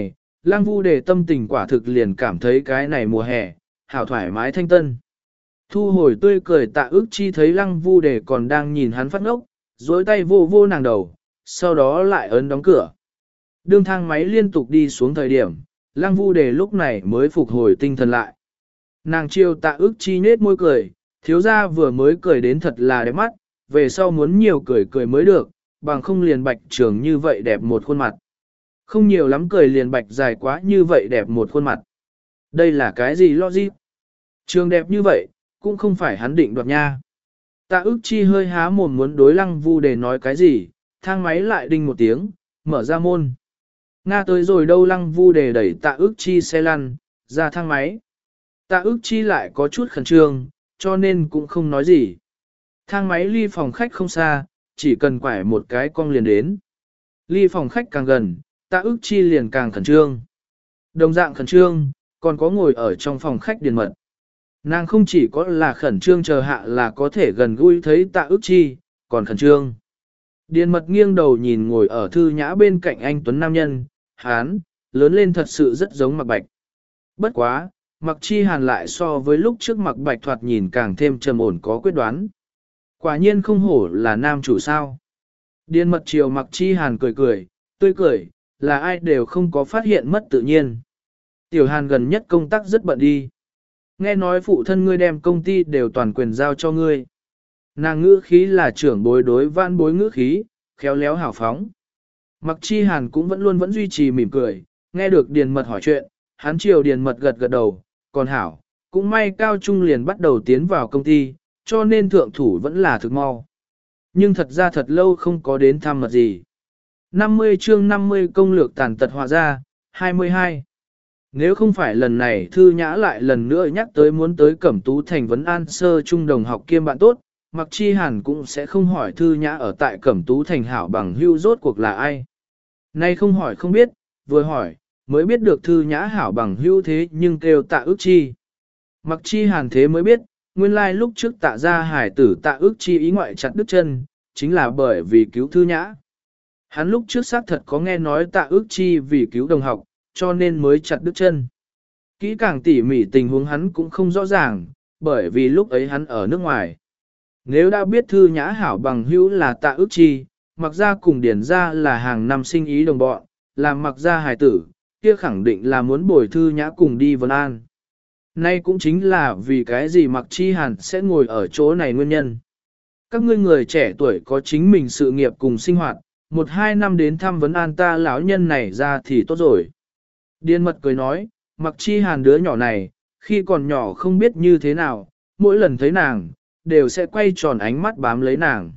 Speaker 1: Lăng Vu Đề tâm tình quả thực liền cảm thấy cái này mùa hè, hảo thoải mái thanh tân. Thu hồi tươi cười Tạ Ức Chi thấy Lăng Vu Đề còn đang nhìn hắn phát ngốc, duỗi tay vô vô nàng đầu, sau đó lại ấn đóng cửa. Đương thang máy liên tục đi xuống thời điểm, Lăng Vu Đề lúc này mới phục hồi tinh thần lại. Nàng chiêu Tạ Ức Chi nết môi cười, thiếu gia vừa mới cười đến thật là đẹp mắt, về sau muốn nhiều cười cười mới được, bằng không liền bạch trường như vậy đẹp một khuôn mặt. Không nhiều lắm cười liền bạch dài quá như vậy đẹp một khuôn mặt. Đây là cái gì logic? Trường đẹp như vậy, cũng không phải hắn định đoạt nha. Tạ Ức Chi hơi há mồm muốn đối Lăng Vu Đề nói cái gì, thang máy lại đinh một tiếng, mở ra môn. Nga tới rồi đâu, Lăng Vu Đề đẩy Tạ Ức Chi xe lăn, ra thang máy. Tạ Ức Chi lại có chút khẩn trương, cho nên cũng không nói gì. Thang máy ly phòng khách không xa, chỉ cần quải một cái cong liền đến. Ly phòng khách càng gần, Tạ Ức Chi liền càng khẩn trương. Đồng dạng khẩn trương, còn có ngồi ở trong phòng khách Điền Mật. Nàng không chỉ có là khẩn trương chờ hạ là có thể gần gũi thấy Tạ Ức Chi, còn khẩn trương. Điền Mật nghiêng đầu nhìn ngồi ở thư nhã bên cạnh anh Tuấn Nam Nhân, hán, lớn lên thật sự rất giống Mạc Bạch. Bất quá, Mạc Chi Hàn lại so với lúc trước Mạc Bạch thoạt nhìn càng thêm trầm ổn có quyết đoán. Quả nhiên không hổ là nam chủ sao. Điền Mật chiều Mạc Chi Hàn cười cười, tươi cười, là ai đều không có phát hiện mất tự nhiên. Tiểu Hàn gần nhất công tác rất bận đi. Nghe nói phụ thân ngươi đem công ty đều toàn quyền giao cho ngươi. Nàng ngữ khí là trưởng bối đối vãn bối ngữ khí, khéo léo hào phóng. Mạc Chi Hàn cũng vẫn luôn vẫn duy trì mỉm cười, nghe được Điền Mật hỏi chuyện, hắn chiều Điền Mật gật gật đầu, còn hảo, cũng may Cao Trung liền bắt đầu tiến vào công ty, cho nên thượng thủ vẫn là thực mau. Nhưng thật ra thật lâu không có đến thăm Mật gì. năm mươi chương năm mươi công lược tàn tật hòa ra, hai mươi hai. Nếu không phải lần này Thư Nhã lại lần nữa nhắc tới muốn tới Cẩm Tú Thành vấn an sơ trung đồng học kiêm bạn tốt, Mạc Chi Hàn cũng sẽ không hỏi Thư Nhã ở tại Cẩm Tú Thành hảo bằng hữu rốt cuộc là ai. Nay không hỏi không biết, vừa hỏi, mới biết được Thư Nhã hảo bằng hữu thế nhưng kêu Tạ Ức Chi. Mạc Chi Hàn thế mới biết, nguyên lai like lúc trước Tạ gia hải tử Tạ Ức Chi ý ngoại chặt đứt chân, chính là bởi vì cứu Thư Nhã. Hắn lúc trước xác thật có nghe nói Tạ Ức Chi vì cứu đồng học, cho nên mới chặt đứt chân. Kỹ càng tỉ mỉ tình huống hắn cũng không rõ ràng, bởi vì lúc ấy hắn ở nước ngoài. Nếu đã biết Thư Nhã hảo bằng hữu là Tạ Ức Chi, Mặc Gia cùng Điển Gia là hàng năm sinh ý đồng bọn, làm Mặc Gia hài tử, kia khẳng định là muốn bồi Thư Nhã cùng đi Vân An. Nay cũng chính là vì cái gì Mạc Chi Hàn sẽ ngồi ở chỗ này nguyên nhân. Các ngươi người trẻ tuổi có chính mình sự nghiệp cùng sinh hoạt, một hai năm đến thăm Vấn An ta lão nhân này ra thì tốt rồi. Điền Mật cười nói, Mạc Chi Hàn đứa nhỏ này, khi còn nhỏ không biết như thế nào, mỗi lần thấy nàng, đều sẽ quay tròn ánh mắt bám lấy nàng.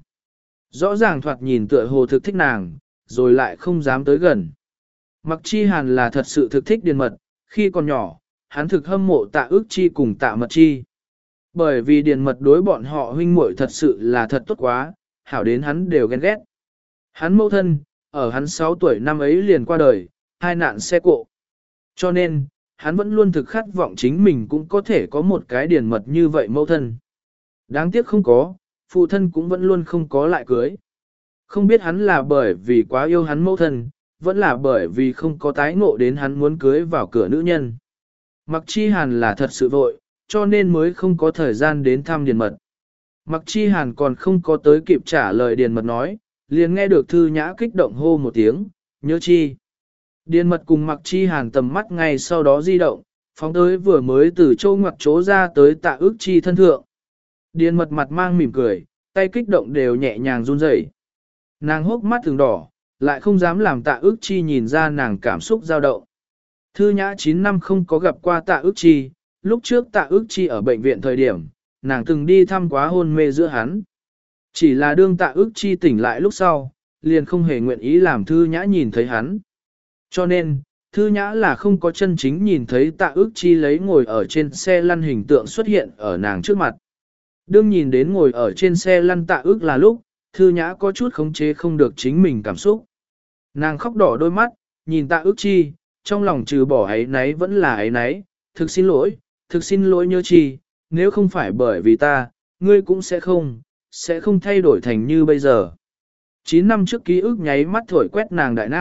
Speaker 1: Rõ ràng thoạt nhìn tựa hồ thực thích nàng, rồi lại không dám tới gần. Mạc Chi Hàn là thật sự thực thích Điền Mật, khi còn nhỏ, hắn thực hâm mộ Tạ Ức Chi cùng Tạ Mật Chi. Bởi vì Điền Mật đối bọn họ huynh muội thật sự là thật tốt quá, hảo đến hắn đều ghen ghét. Hắn mẫu thân, ở hắn sáu tuổi năm ấy liền qua đời, hai nạn xe cộ. Cho nên, hắn vẫn luôn thực khát vọng chính mình cũng có thể có một cái Điền Mật như vậy mẫu thân. Đáng tiếc không có, phụ thân cũng vẫn luôn không có lại cưới. Không biết hắn là bởi vì quá yêu hắn mẫu thân, vẫn là bởi vì không có tái ngộ đến hắn muốn cưới vào cửa nữ nhân. Mạc Chi Hàn là thật sự vội, cho nên mới không có thời gian đến thăm Điền Mật. Mạc Chi Hàn còn không có tới kịp trả lời Điền Mật nói, liền nghe được Thư Nhã kích động hô một tiếng, nhớ chi. Điền Mật cùng Mạc Chi Hàn tầm mắt ngay sau đó di động, phóng tới vừa mới từ châu ngoặc chỗ ra tới Tạ Ức Chi thân thượng. Điền Mật mặt mang mỉm cười, tay kích động đều nhẹ nhàng run rẩy. Nàng hốc mắt từng đỏ, lại không dám làm Tạ Ức Chi nhìn ra nàng cảm xúc dao động. Thư Nhã chín năm không có gặp qua Tạ Ức Chi, lúc trước Tạ Ức Chi ở bệnh viện thời điểm, nàng từng đi thăm quá hôn mê giữa hắn. Chỉ là đương Tạ Ức Chi tỉnh lại lúc sau, liền không hề nguyện ý làm Thư Nhã nhìn thấy hắn. Cho nên, Thư Nhã là không có chân chính nhìn thấy Tạ Ức Chi lấy ngồi ở trên xe lăn hình tượng xuất hiện ở nàng trước mặt. Đương nhìn đến ngồi ở trên xe lăn Tạ Ức là lúc, Thư Nhã có chút khống chế không được chính mình cảm xúc. Nàng khóc đỏ đôi mắt, nhìn Tạ Ức Chi, trong lòng trừ bỏ ấy nấy vẫn là ấy nấy, thực xin lỗi, thực xin lỗi Nhớ Chi, nếu không phải bởi vì ta, ngươi cũng sẽ không, sẽ không thay đổi thành như bây giờ. Chín năm trước ký ức nháy mắt thổi quét nàng đại não,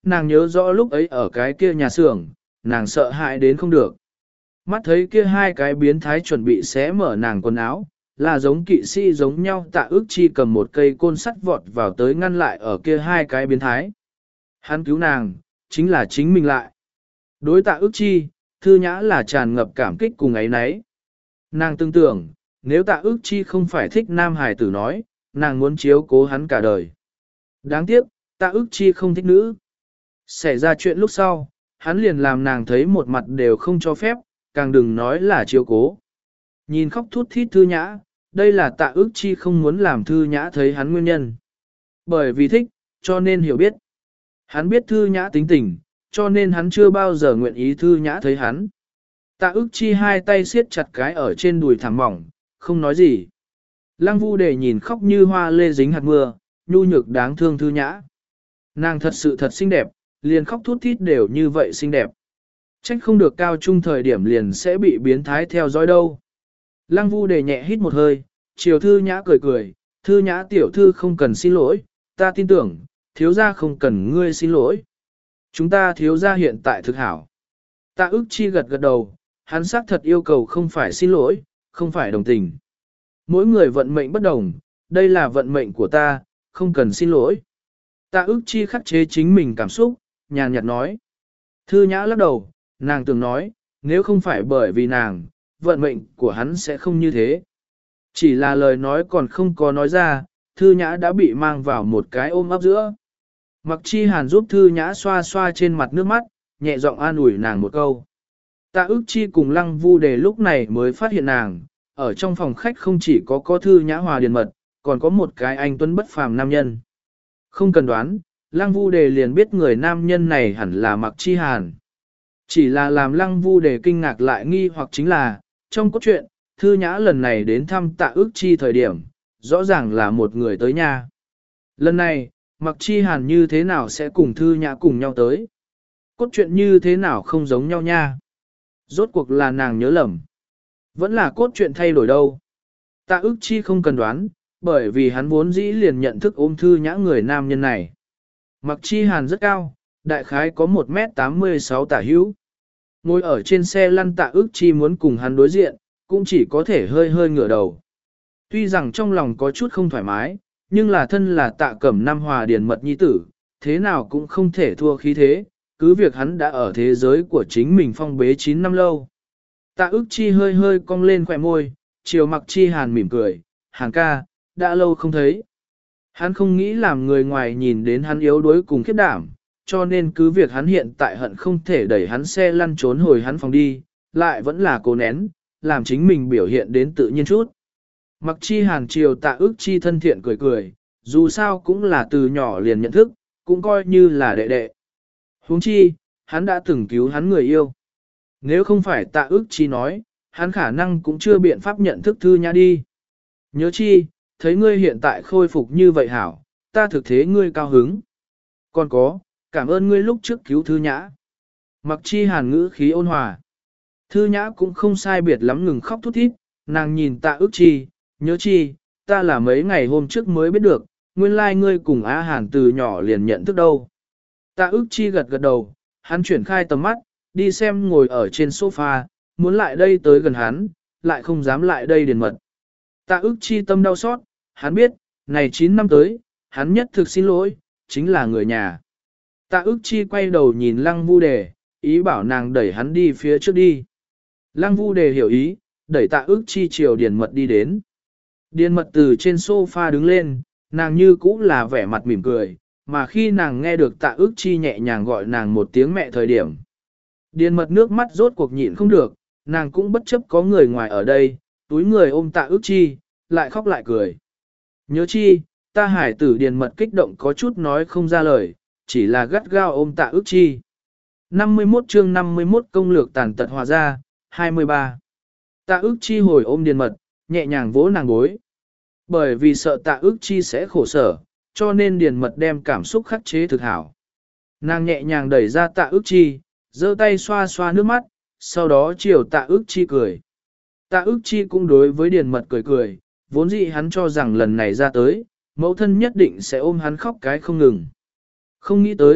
Speaker 1: nàng nhớ rõ lúc ấy ở cái kia nhà xưởng, nàng sợ hãi đến không được. Mắt thấy kia hai cái biến thái chuẩn bị xé mở nàng quần áo, là giống kỵ sĩ giống nhau Tạ Ức Chi cầm một cây côn sắt vọt vào tới ngăn lại ở kia hai cái biến thái. Hắn cứu nàng, chính là chính mình lại. Đối Tạ Ức Chi, Thư Nhã là tràn ngập cảm kích cùng ấy nấy. Nàng tương tưởng, nếu Tạ Ức Chi không phải thích nam hài tử nói, nàng muốn chiếu cố hắn cả đời. Đáng tiếc, Tạ Ức Chi không thích nữ. Xảy ra chuyện lúc sau, hắn liền làm nàng thấy một mặt đều không cho phép, càng đừng nói là chiếu cố. Nhìn khóc thút thít Thư Nhã, đây là Tạ Ức Chi không muốn làm Thư Nhã thấy hắn nguyên nhân. Bởi vì thích, cho nên hiểu biết. Hắn biết Thư Nhã tính tình, cho nên hắn chưa bao giờ nguyện ý Thư Nhã thấy hắn. Tạ Ức Chi hai tay siết chặt cái ở trên đùi thẳng mỏng, không nói gì. Lăng Vu Đề nhìn khóc như hoa lê dính hạt mưa, nhu nhược đáng thương Thư Nhã. Nàng thật sự thật xinh đẹp, liền khóc thút thít đều như vậy xinh đẹp. Trách không được cao trung thời điểm liền sẽ bị biến thái theo dõi đâu. Lăng Vu Đề nhẹ hít một hơi, chiều Thư Nhã cười cười, Thư Nhã tiểu thư không cần xin lỗi, ta tin tưởng, thiếu gia không cần ngươi xin lỗi. Chúng ta thiếu gia hiện tại thực hảo. Tạ Ức Chi gật gật đầu, hắn xác thật yêu cầu không phải xin lỗi, không phải đồng tình. Mỗi người vận mệnh bất đồng, đây là vận mệnh của ta, không cần xin lỗi. Tạ Ức Chi khắc chế chính mình cảm xúc, nhàn nhạt nói. Thư Nhã lắc đầu, nàng từng nói, nếu không phải bởi vì nàng, vận mệnh của hắn sẽ không như thế. Chỉ là lời nói còn không có nói ra, Thư Nhã đã bị mang vào một cái ôm ấp giữa. Mặc Chi Hàn giúp Thư Nhã xoa xoa trên mặt nước mắt, nhẹ giọng an ủi nàng một câu. Tạ Ức Chi cùng Lăng Vu Đề lúc này mới phát hiện nàng, ở trong phòng khách không chỉ có có Thư Nhã hòa điền mật, còn có một cái anh tuấn bất phàm nam nhân. Không cần đoán, Lăng Vu Đề liền biết người nam nhân này hẳn là Mặc Chi Hàn. Chỉ là làm Lăng Vu Đề kinh ngạc lại nghi hoặc chính là, trong cốt truyện, Thư Nhã lần này đến thăm Tạ Ức Chi thời điểm, rõ ràng là một người tới nhà. Lần này, Mặc Chi Hàn như thế nào sẽ cùng Thư Nhã cùng nhau tới? Cốt truyện như thế nào không giống nhau nha? Rốt cuộc là nàng nhớ lầm. Vẫn là cốt truyện thay đổi đâu. Tạ Ức Chi không cần đoán, bởi vì hắn vốn dĩ liền nhận thức ôm Thư Nhã người nam nhân này. Mặc Chi Hàn rất cao, đại khái có một mét tám mươi sáu tả hữu. Ngồi ở trên xe lăn Tạ Ức Chi muốn cùng hắn đối diện, cũng chỉ có thể hơi hơi ngửa đầu. Tuy rằng trong lòng có chút không thoải mái, nhưng là thân là Tạ Cẩm Nam hòa điền mật nhi tử, thế nào cũng không thể thua khí thế, cứ việc hắn đã ở thế giới của chính mình phong bế chín năm lâu. Tạ Ức Chi hơi hơi cong lên khỏe môi, chiều Mặc Chi Hàn mỉm cười, Hàn ca, đã lâu không thấy. Hắn không nghĩ làm người ngoài nhìn đến hắn yếu đuối cùng khiếp đảm, cho nên cứ việc hắn hiện tại hận không thể đẩy hắn xe lăn trốn hồi hắn phòng đi, lại vẫn là cố nén, làm chính mình biểu hiện đến tự nhiên chút. Mặc Chi Hàn chiều Tạ Ức Chi thân thiện cười cười, dù sao cũng là từ nhỏ liền nhận thức, cũng coi như là đệ đệ. Huống chi, hắn đã từng cứu hắn người yêu. Nếu không phải Tạ Ức Chi nói, hắn khả năng cũng chưa biện pháp nhận thức Thư Nhã đi. Nhớ chi, thấy ngươi hiện tại khôi phục như vậy hảo, ta thực thế ngươi cao hứng. Còn có, cảm ơn ngươi lúc trước cứu Thư Nhã. Mặc Chi Hàn ngữ khí ôn hòa. Thư Nhã cũng không sai biệt lắm ngừng khóc thút thít, nàng nhìn Tạ Ức Chi, nhớ chi, ta là mấy ngày hôm trước mới biết được, nguyên lai like ngươi cùng Á Hàn từ nhỏ liền nhận thức đâu. Tạ Ức Chi gật gật đầu, hắn chuyển khai tầm mắt, đi xem ngồi ở trên sofa, muốn lại đây tới gần hắn, lại không dám lại đây điền mật. Tạ Ức Chi tâm đau xót, hắn biết, này chín năm tới, hắn nhất thực xin lỗi, chính là người nhà. Tạ Ức Chi quay đầu nhìn Lăng Vu Đề, ý bảo nàng đẩy hắn đi phía trước đi. Lăng Vu Đề hiểu ý, đẩy Tạ Ức Chi chiều điền mật đi đến. Điền mật từ trên sofa đứng lên, nàng như cũ là vẻ mặt mỉm cười, mà khi nàng nghe được Tạ Ức Chi nhẹ nhàng gọi nàng một tiếng mẹ thời điểm. Điền mật nước mắt rốt cuộc nhịn không được, nàng cũng bất chấp có người ngoài ở đây, túi người ôm Tạ Ức Chi, lại khóc lại cười. Nhớ chi, ta hải tử điền mật kích động có chút nói không ra lời, chỉ là gắt gao ôm Tạ Ức Chi. năm mươi mốt chương năm mươi mốt công lược tàn tật hòa ra, hai mươi ba. Tạ Ức Chi hồi ôm điền mật, nhẹ nhàng vỗ nàng gối. Bởi vì sợ Tạ Ức Chi sẽ khổ sở, cho nên điền mật đem cảm xúc khắc chế thực hảo. Nàng nhẹ nhàng đẩy ra Tạ Ức Chi, giơ tay xoa xoa nước mắt, sau đó chiều Tạ Ức Chi cười. Tạ Ức Chi cũng đối với điền mật cười cười, vốn dĩ hắn cho rằng lần này ra tới, mẫu thân nhất định sẽ ôm hắn khóc cái không ngừng. Không nghĩ tới,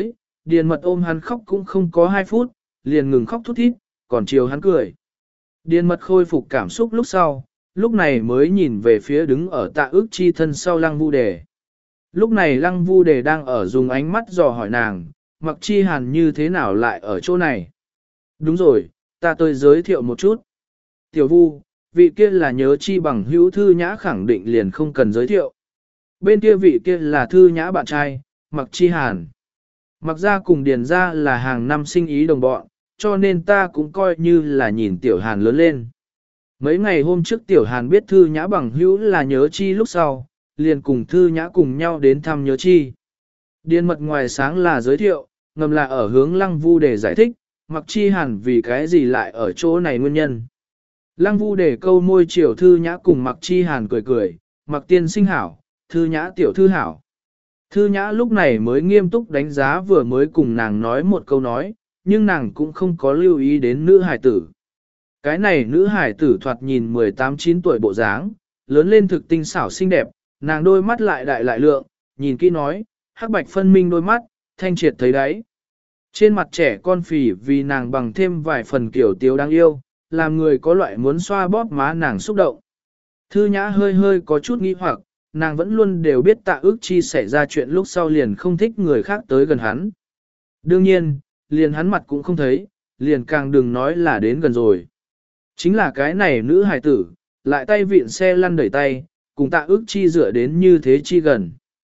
Speaker 1: Điền mật ôm hắn khóc cũng không có hai phút, liền ngừng khóc thút thít, còn chiều hắn cười. Điền mật khôi phục cảm xúc lúc sau, lúc này mới nhìn về phía đứng ở tạ ức chi thân sau lăng vu đề. Lúc này lăng vu đề đang ở dùng ánh mắt dò hỏi nàng, mặc chi hàn như thế nào lại ở chỗ này. Đúng rồi, ta tôi giới thiệu một chút. Tiểu vu, vị kia là nhớ chi bằng hữu thư nhã khẳng định liền không cần giới thiệu. Bên kia vị kia là thư nhã bạn trai, mặc chi hàn. Mặc ra cùng điền ra là hàng năm sinh ý đồng bọn, cho nên ta cũng coi như là nhìn tiểu hàn lớn lên. Mấy ngày hôm trước tiểu hàn biết thư nhã bằng hữu là nhớ chi lúc sau, liền cùng thư nhã cùng nhau đến thăm nhớ chi. Điền mật ngoài sáng là giới thiệu, ngầm là ở hướng lăng vu để giải thích, mặc chi hàn vì cái gì lại ở chỗ này nguyên nhân. Lăng vu để câu môi chiều thư nhã cùng mặc chi hàn cười cười, mặc tiên sinh hảo, thư nhã tiểu thư hảo. Thư nhã lúc này mới nghiêm túc đánh giá vừa mới cùng nàng nói một câu nói, nhưng nàng cũng không có lưu ý đến nữ hải tử. Cái này nữ hải tử thoạt nhìn mười tám chín tuổi bộ dáng, lớn lên thực tinh xảo xinh đẹp, nàng đôi mắt lại đại lại lượng, nhìn kỹ nói, hắc bạch phân minh đôi mắt, thanh triệt thấy đáy. Trên mặt trẻ con phì vì nàng bằng thêm vài phần kiểu tiếu đáng yêu, làm người có loại muốn xoa bóp má nàng xúc động. Thư nhã hơi hơi có chút nghi hoặc, nàng vẫn luôn đều biết tạ ước chi xảy ra chuyện lúc sau liền không thích người khác tới gần hắn. Đương nhiên, liền hắn mặt cũng không thấy, liền càng đừng nói là đến gần rồi. Chính là cái này nữ hài tử, lại tay vịn xe lăn đẩy tay, cùng tạ ước chi dựa đến như thế chi gần.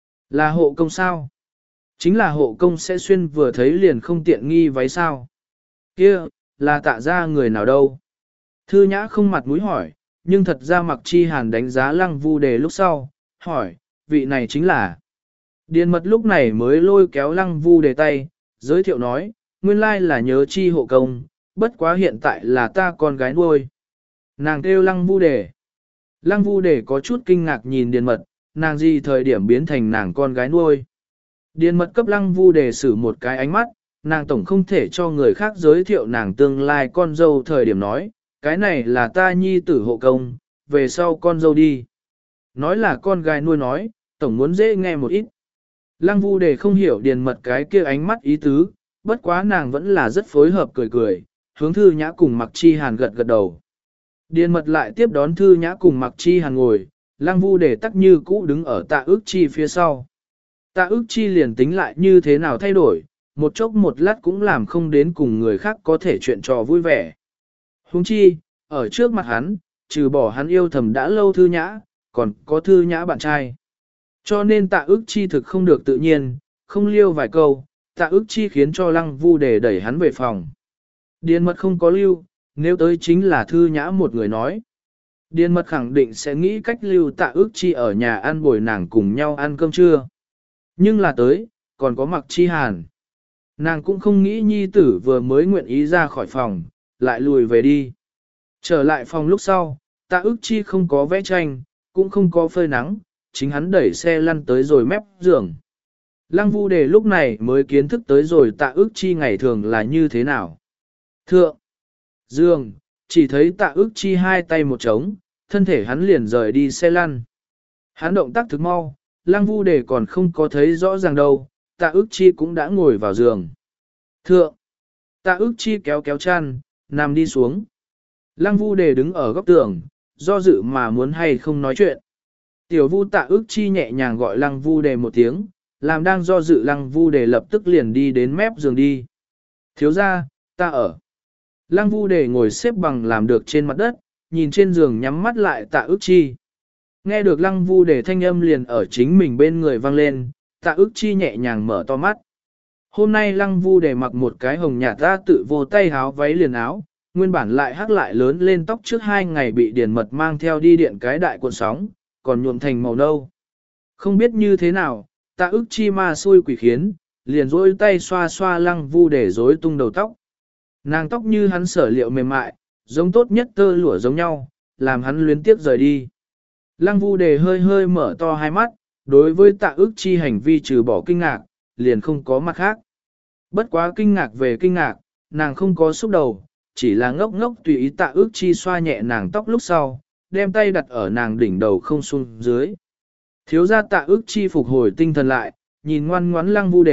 Speaker 1: Là hộ công sao? Chính là hộ công sẽ xuyên vừa thấy liền không tiện nghi váy sao? Kia, là tạ ra người nào đâu? Thư nhã không mặt mũi hỏi, nhưng thật ra mặc chi hàn đánh giá lăng vu đề lúc sau, hỏi, vị này chính là. Điền mật lúc này mới lôi kéo lăng vu đề tay, giới thiệu nói, nguyên lai là nhớ chi hộ công, bất quá hiện tại là ta con gái nuôi. Nàng kêu lăng vu đề. Lăng vu đề có chút kinh ngạc nhìn điền mật, nàng gì thời điểm biến thành nàng con gái nuôi. Điền mật cấp lăng vu đề xử một cái ánh mắt, nàng tổng không thể cho người khác giới thiệu nàng tương lai con dâu thời điểm nói, cái này là ta nhi tử hộ công, về sau con dâu đi. Nói là con gái nuôi nói, tổng muốn dễ nghe một ít. Lăng vu đề không hiểu điền mật cái kia ánh mắt ý tứ, bất quá nàng vẫn là rất phối hợp cười cười, hướng thư nhã cùng mặc chi hàn gật gật đầu. Điền mật lại tiếp đón thư nhã cùng mặc chi hàn ngồi, lăng vu đề tắc như cũ đứng ở tạ ước chi phía sau. Tạ ước chi liền tính lại như thế nào thay đổi, một chốc một lát cũng làm không đến cùng người khác có thể chuyện trò vui vẻ. Huống chi, ở trước mặt hắn, trừ bỏ hắn yêu thầm đã lâu thư nhã, còn có thư nhã bạn trai. Cho nên tạ ước chi thực không được tự nhiên, không liêu vài câu, tạ ước chi khiến cho lăng vu đề đẩy hắn về phòng. Điền mật không có lưu, nếu tới chính là thư nhã một người nói. Điền mật khẳng định sẽ nghĩ cách lưu tạ ước chi ở nhà ăn bồi nàng cùng nhau ăn cơm trưa. Nhưng là tới, còn có mặc chi hàn. Nàng cũng không nghĩ nhi tử vừa mới nguyện ý ra khỏi phòng, lại lùi về đi. Trở lại phòng lúc sau, tạ ước chi không có vẽ tranh, cũng không có phơi nắng, chính hắn đẩy xe lăn tới rồi mép giường. Lăng vu đề lúc này mới kiến thức tới rồi tạ ước chi ngày thường là như thế nào. Thượng, giường, chỉ thấy tạ ước chi hai tay một trống, thân thể hắn liền rời đi xe lăn. Hắn động tác thực mau, lăng vu đề còn không có thấy rõ ràng đâu, tạ ước chi cũng đã ngồi vào giường. Thượng, tạ ước chi kéo kéo chăn, nằm đi xuống. Lăng vu đề đứng ở góc tường, do dự mà muốn hay không nói chuyện. Tiểu vu tạ ước chi nhẹ nhàng gọi lăng vu đề một tiếng, làm đang do dự lăng vu đề lập tức liền đi đến mép giường đi. Thiếu ra, ta ở. Lăng vu đề ngồi xếp bằng làm được trên mặt đất, nhìn trên giường nhắm mắt lại tạ ước chi. Nghe được lăng vu đề thanh âm liền ở chính mình bên người vang lên, tạ ước chi nhẹ nhàng mở to mắt. Hôm nay lăng vu đề mặc một cái hồng nhạt ra tự vô tay háo váy liền áo, nguyên bản lại hắc lại lớn lên tóc trước hai ngày bị điền mật mang theo đi điện cái đại cuộn sóng, còn nhuộm thành màu nâu. Không biết như thế nào, tạ ước chi ma xui quỷ khiến, liền rỗi tay xoa xoa lăng vu để rối tung đầu tóc. Nàng tóc như hắn sở liệu mềm mại, giống tốt nhất tơ lụa giống nhau, làm hắn luyến tiếp rời đi. Lăng vu đề hơi hơi mở to hai mắt, đối với tạ ước chi hành vi trừ bỏ kinh ngạc, liền không có mặt khác. Bất quá kinh ngạc về kinh ngạc, nàng không có xúc đầu, chỉ là ngốc ngốc tùy ý tạ ước chi xoa nhẹ nàng tóc lúc sau, đem tay đặt ở nàng đỉnh đầu không xuống dưới. Thiếu gia tạ ước chi phục hồi tinh thần lại, nhìn ngoan ngoãn lăng vu đề,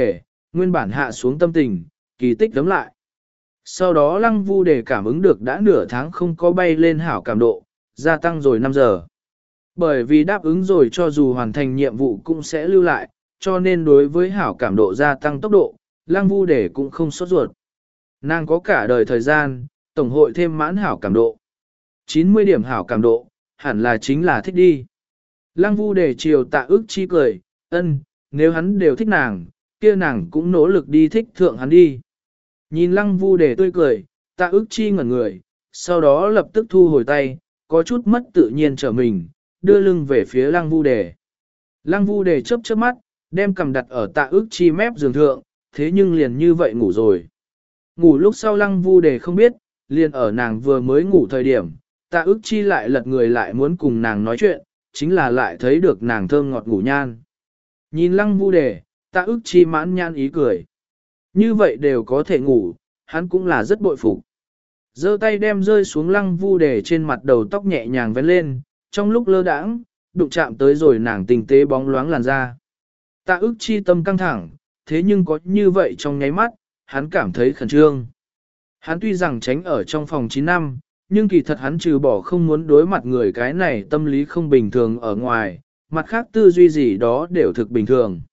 Speaker 1: nguyên bản hạ xuống tâm tình, kỳ tích đấm lại. Sau đó lăng vu để cảm ứng được đã nửa tháng không có bay lên hảo cảm độ, gia tăng rồi năm giờ. Bởi vì đáp ứng rồi cho dù hoàn thành nhiệm vụ cũng sẽ lưu lại, cho nên đối với hảo cảm độ gia tăng tốc độ, lăng vu để cũng không sốt ruột. Nàng có cả đời thời gian, tổng hội thêm mãn hảo cảm độ. chín mươi điểm hảo cảm độ, hẳn là chính là thích đi. Lăng vu để chiều tạ ức chi cười, ân, nếu hắn đều thích nàng, kia nàng cũng nỗ lực đi thích thượng hắn đi. Nhìn lăng vu để tươi cười, tạ ức chi ngẩn người, sau đó lập tức thu hồi tay, có chút mất tự nhiên trở mình, đưa lưng về phía lăng vu đề. Lăng vu đề chớp chớp mắt, đem cầm đặt ở tạ ức chi mép giường thượng, thế nhưng liền như vậy ngủ rồi. Ngủ lúc sau lăng vu đề không biết, liền ở nàng vừa mới ngủ thời điểm, tạ ức chi lại lật người lại muốn cùng nàng nói chuyện, chính là lại thấy được nàng thơm ngọt ngủ nhan. Nhìn lăng vu đề, tạ ức chi mãn nhan ý cười. Như vậy đều có thể ngủ, hắn cũng là rất bội phục. Giơ tay đem rơi xuống lăng vu đề trên mặt đầu tóc nhẹ nhàng vén lên, trong lúc lơ đãng, đụng chạm tới rồi nàng tình tế bóng loáng làn da. Tạ ức chi tâm căng thẳng, thế nhưng có như vậy trong nháy mắt, hắn cảm thấy khẩn trương. Hắn tuy rằng tránh ở trong phòng chín năm, nhưng kỳ thật hắn trừ bỏ không muốn đối mặt người cái này tâm lý không bình thường ở ngoài, mặt khác tư duy gì đó đều thực bình thường.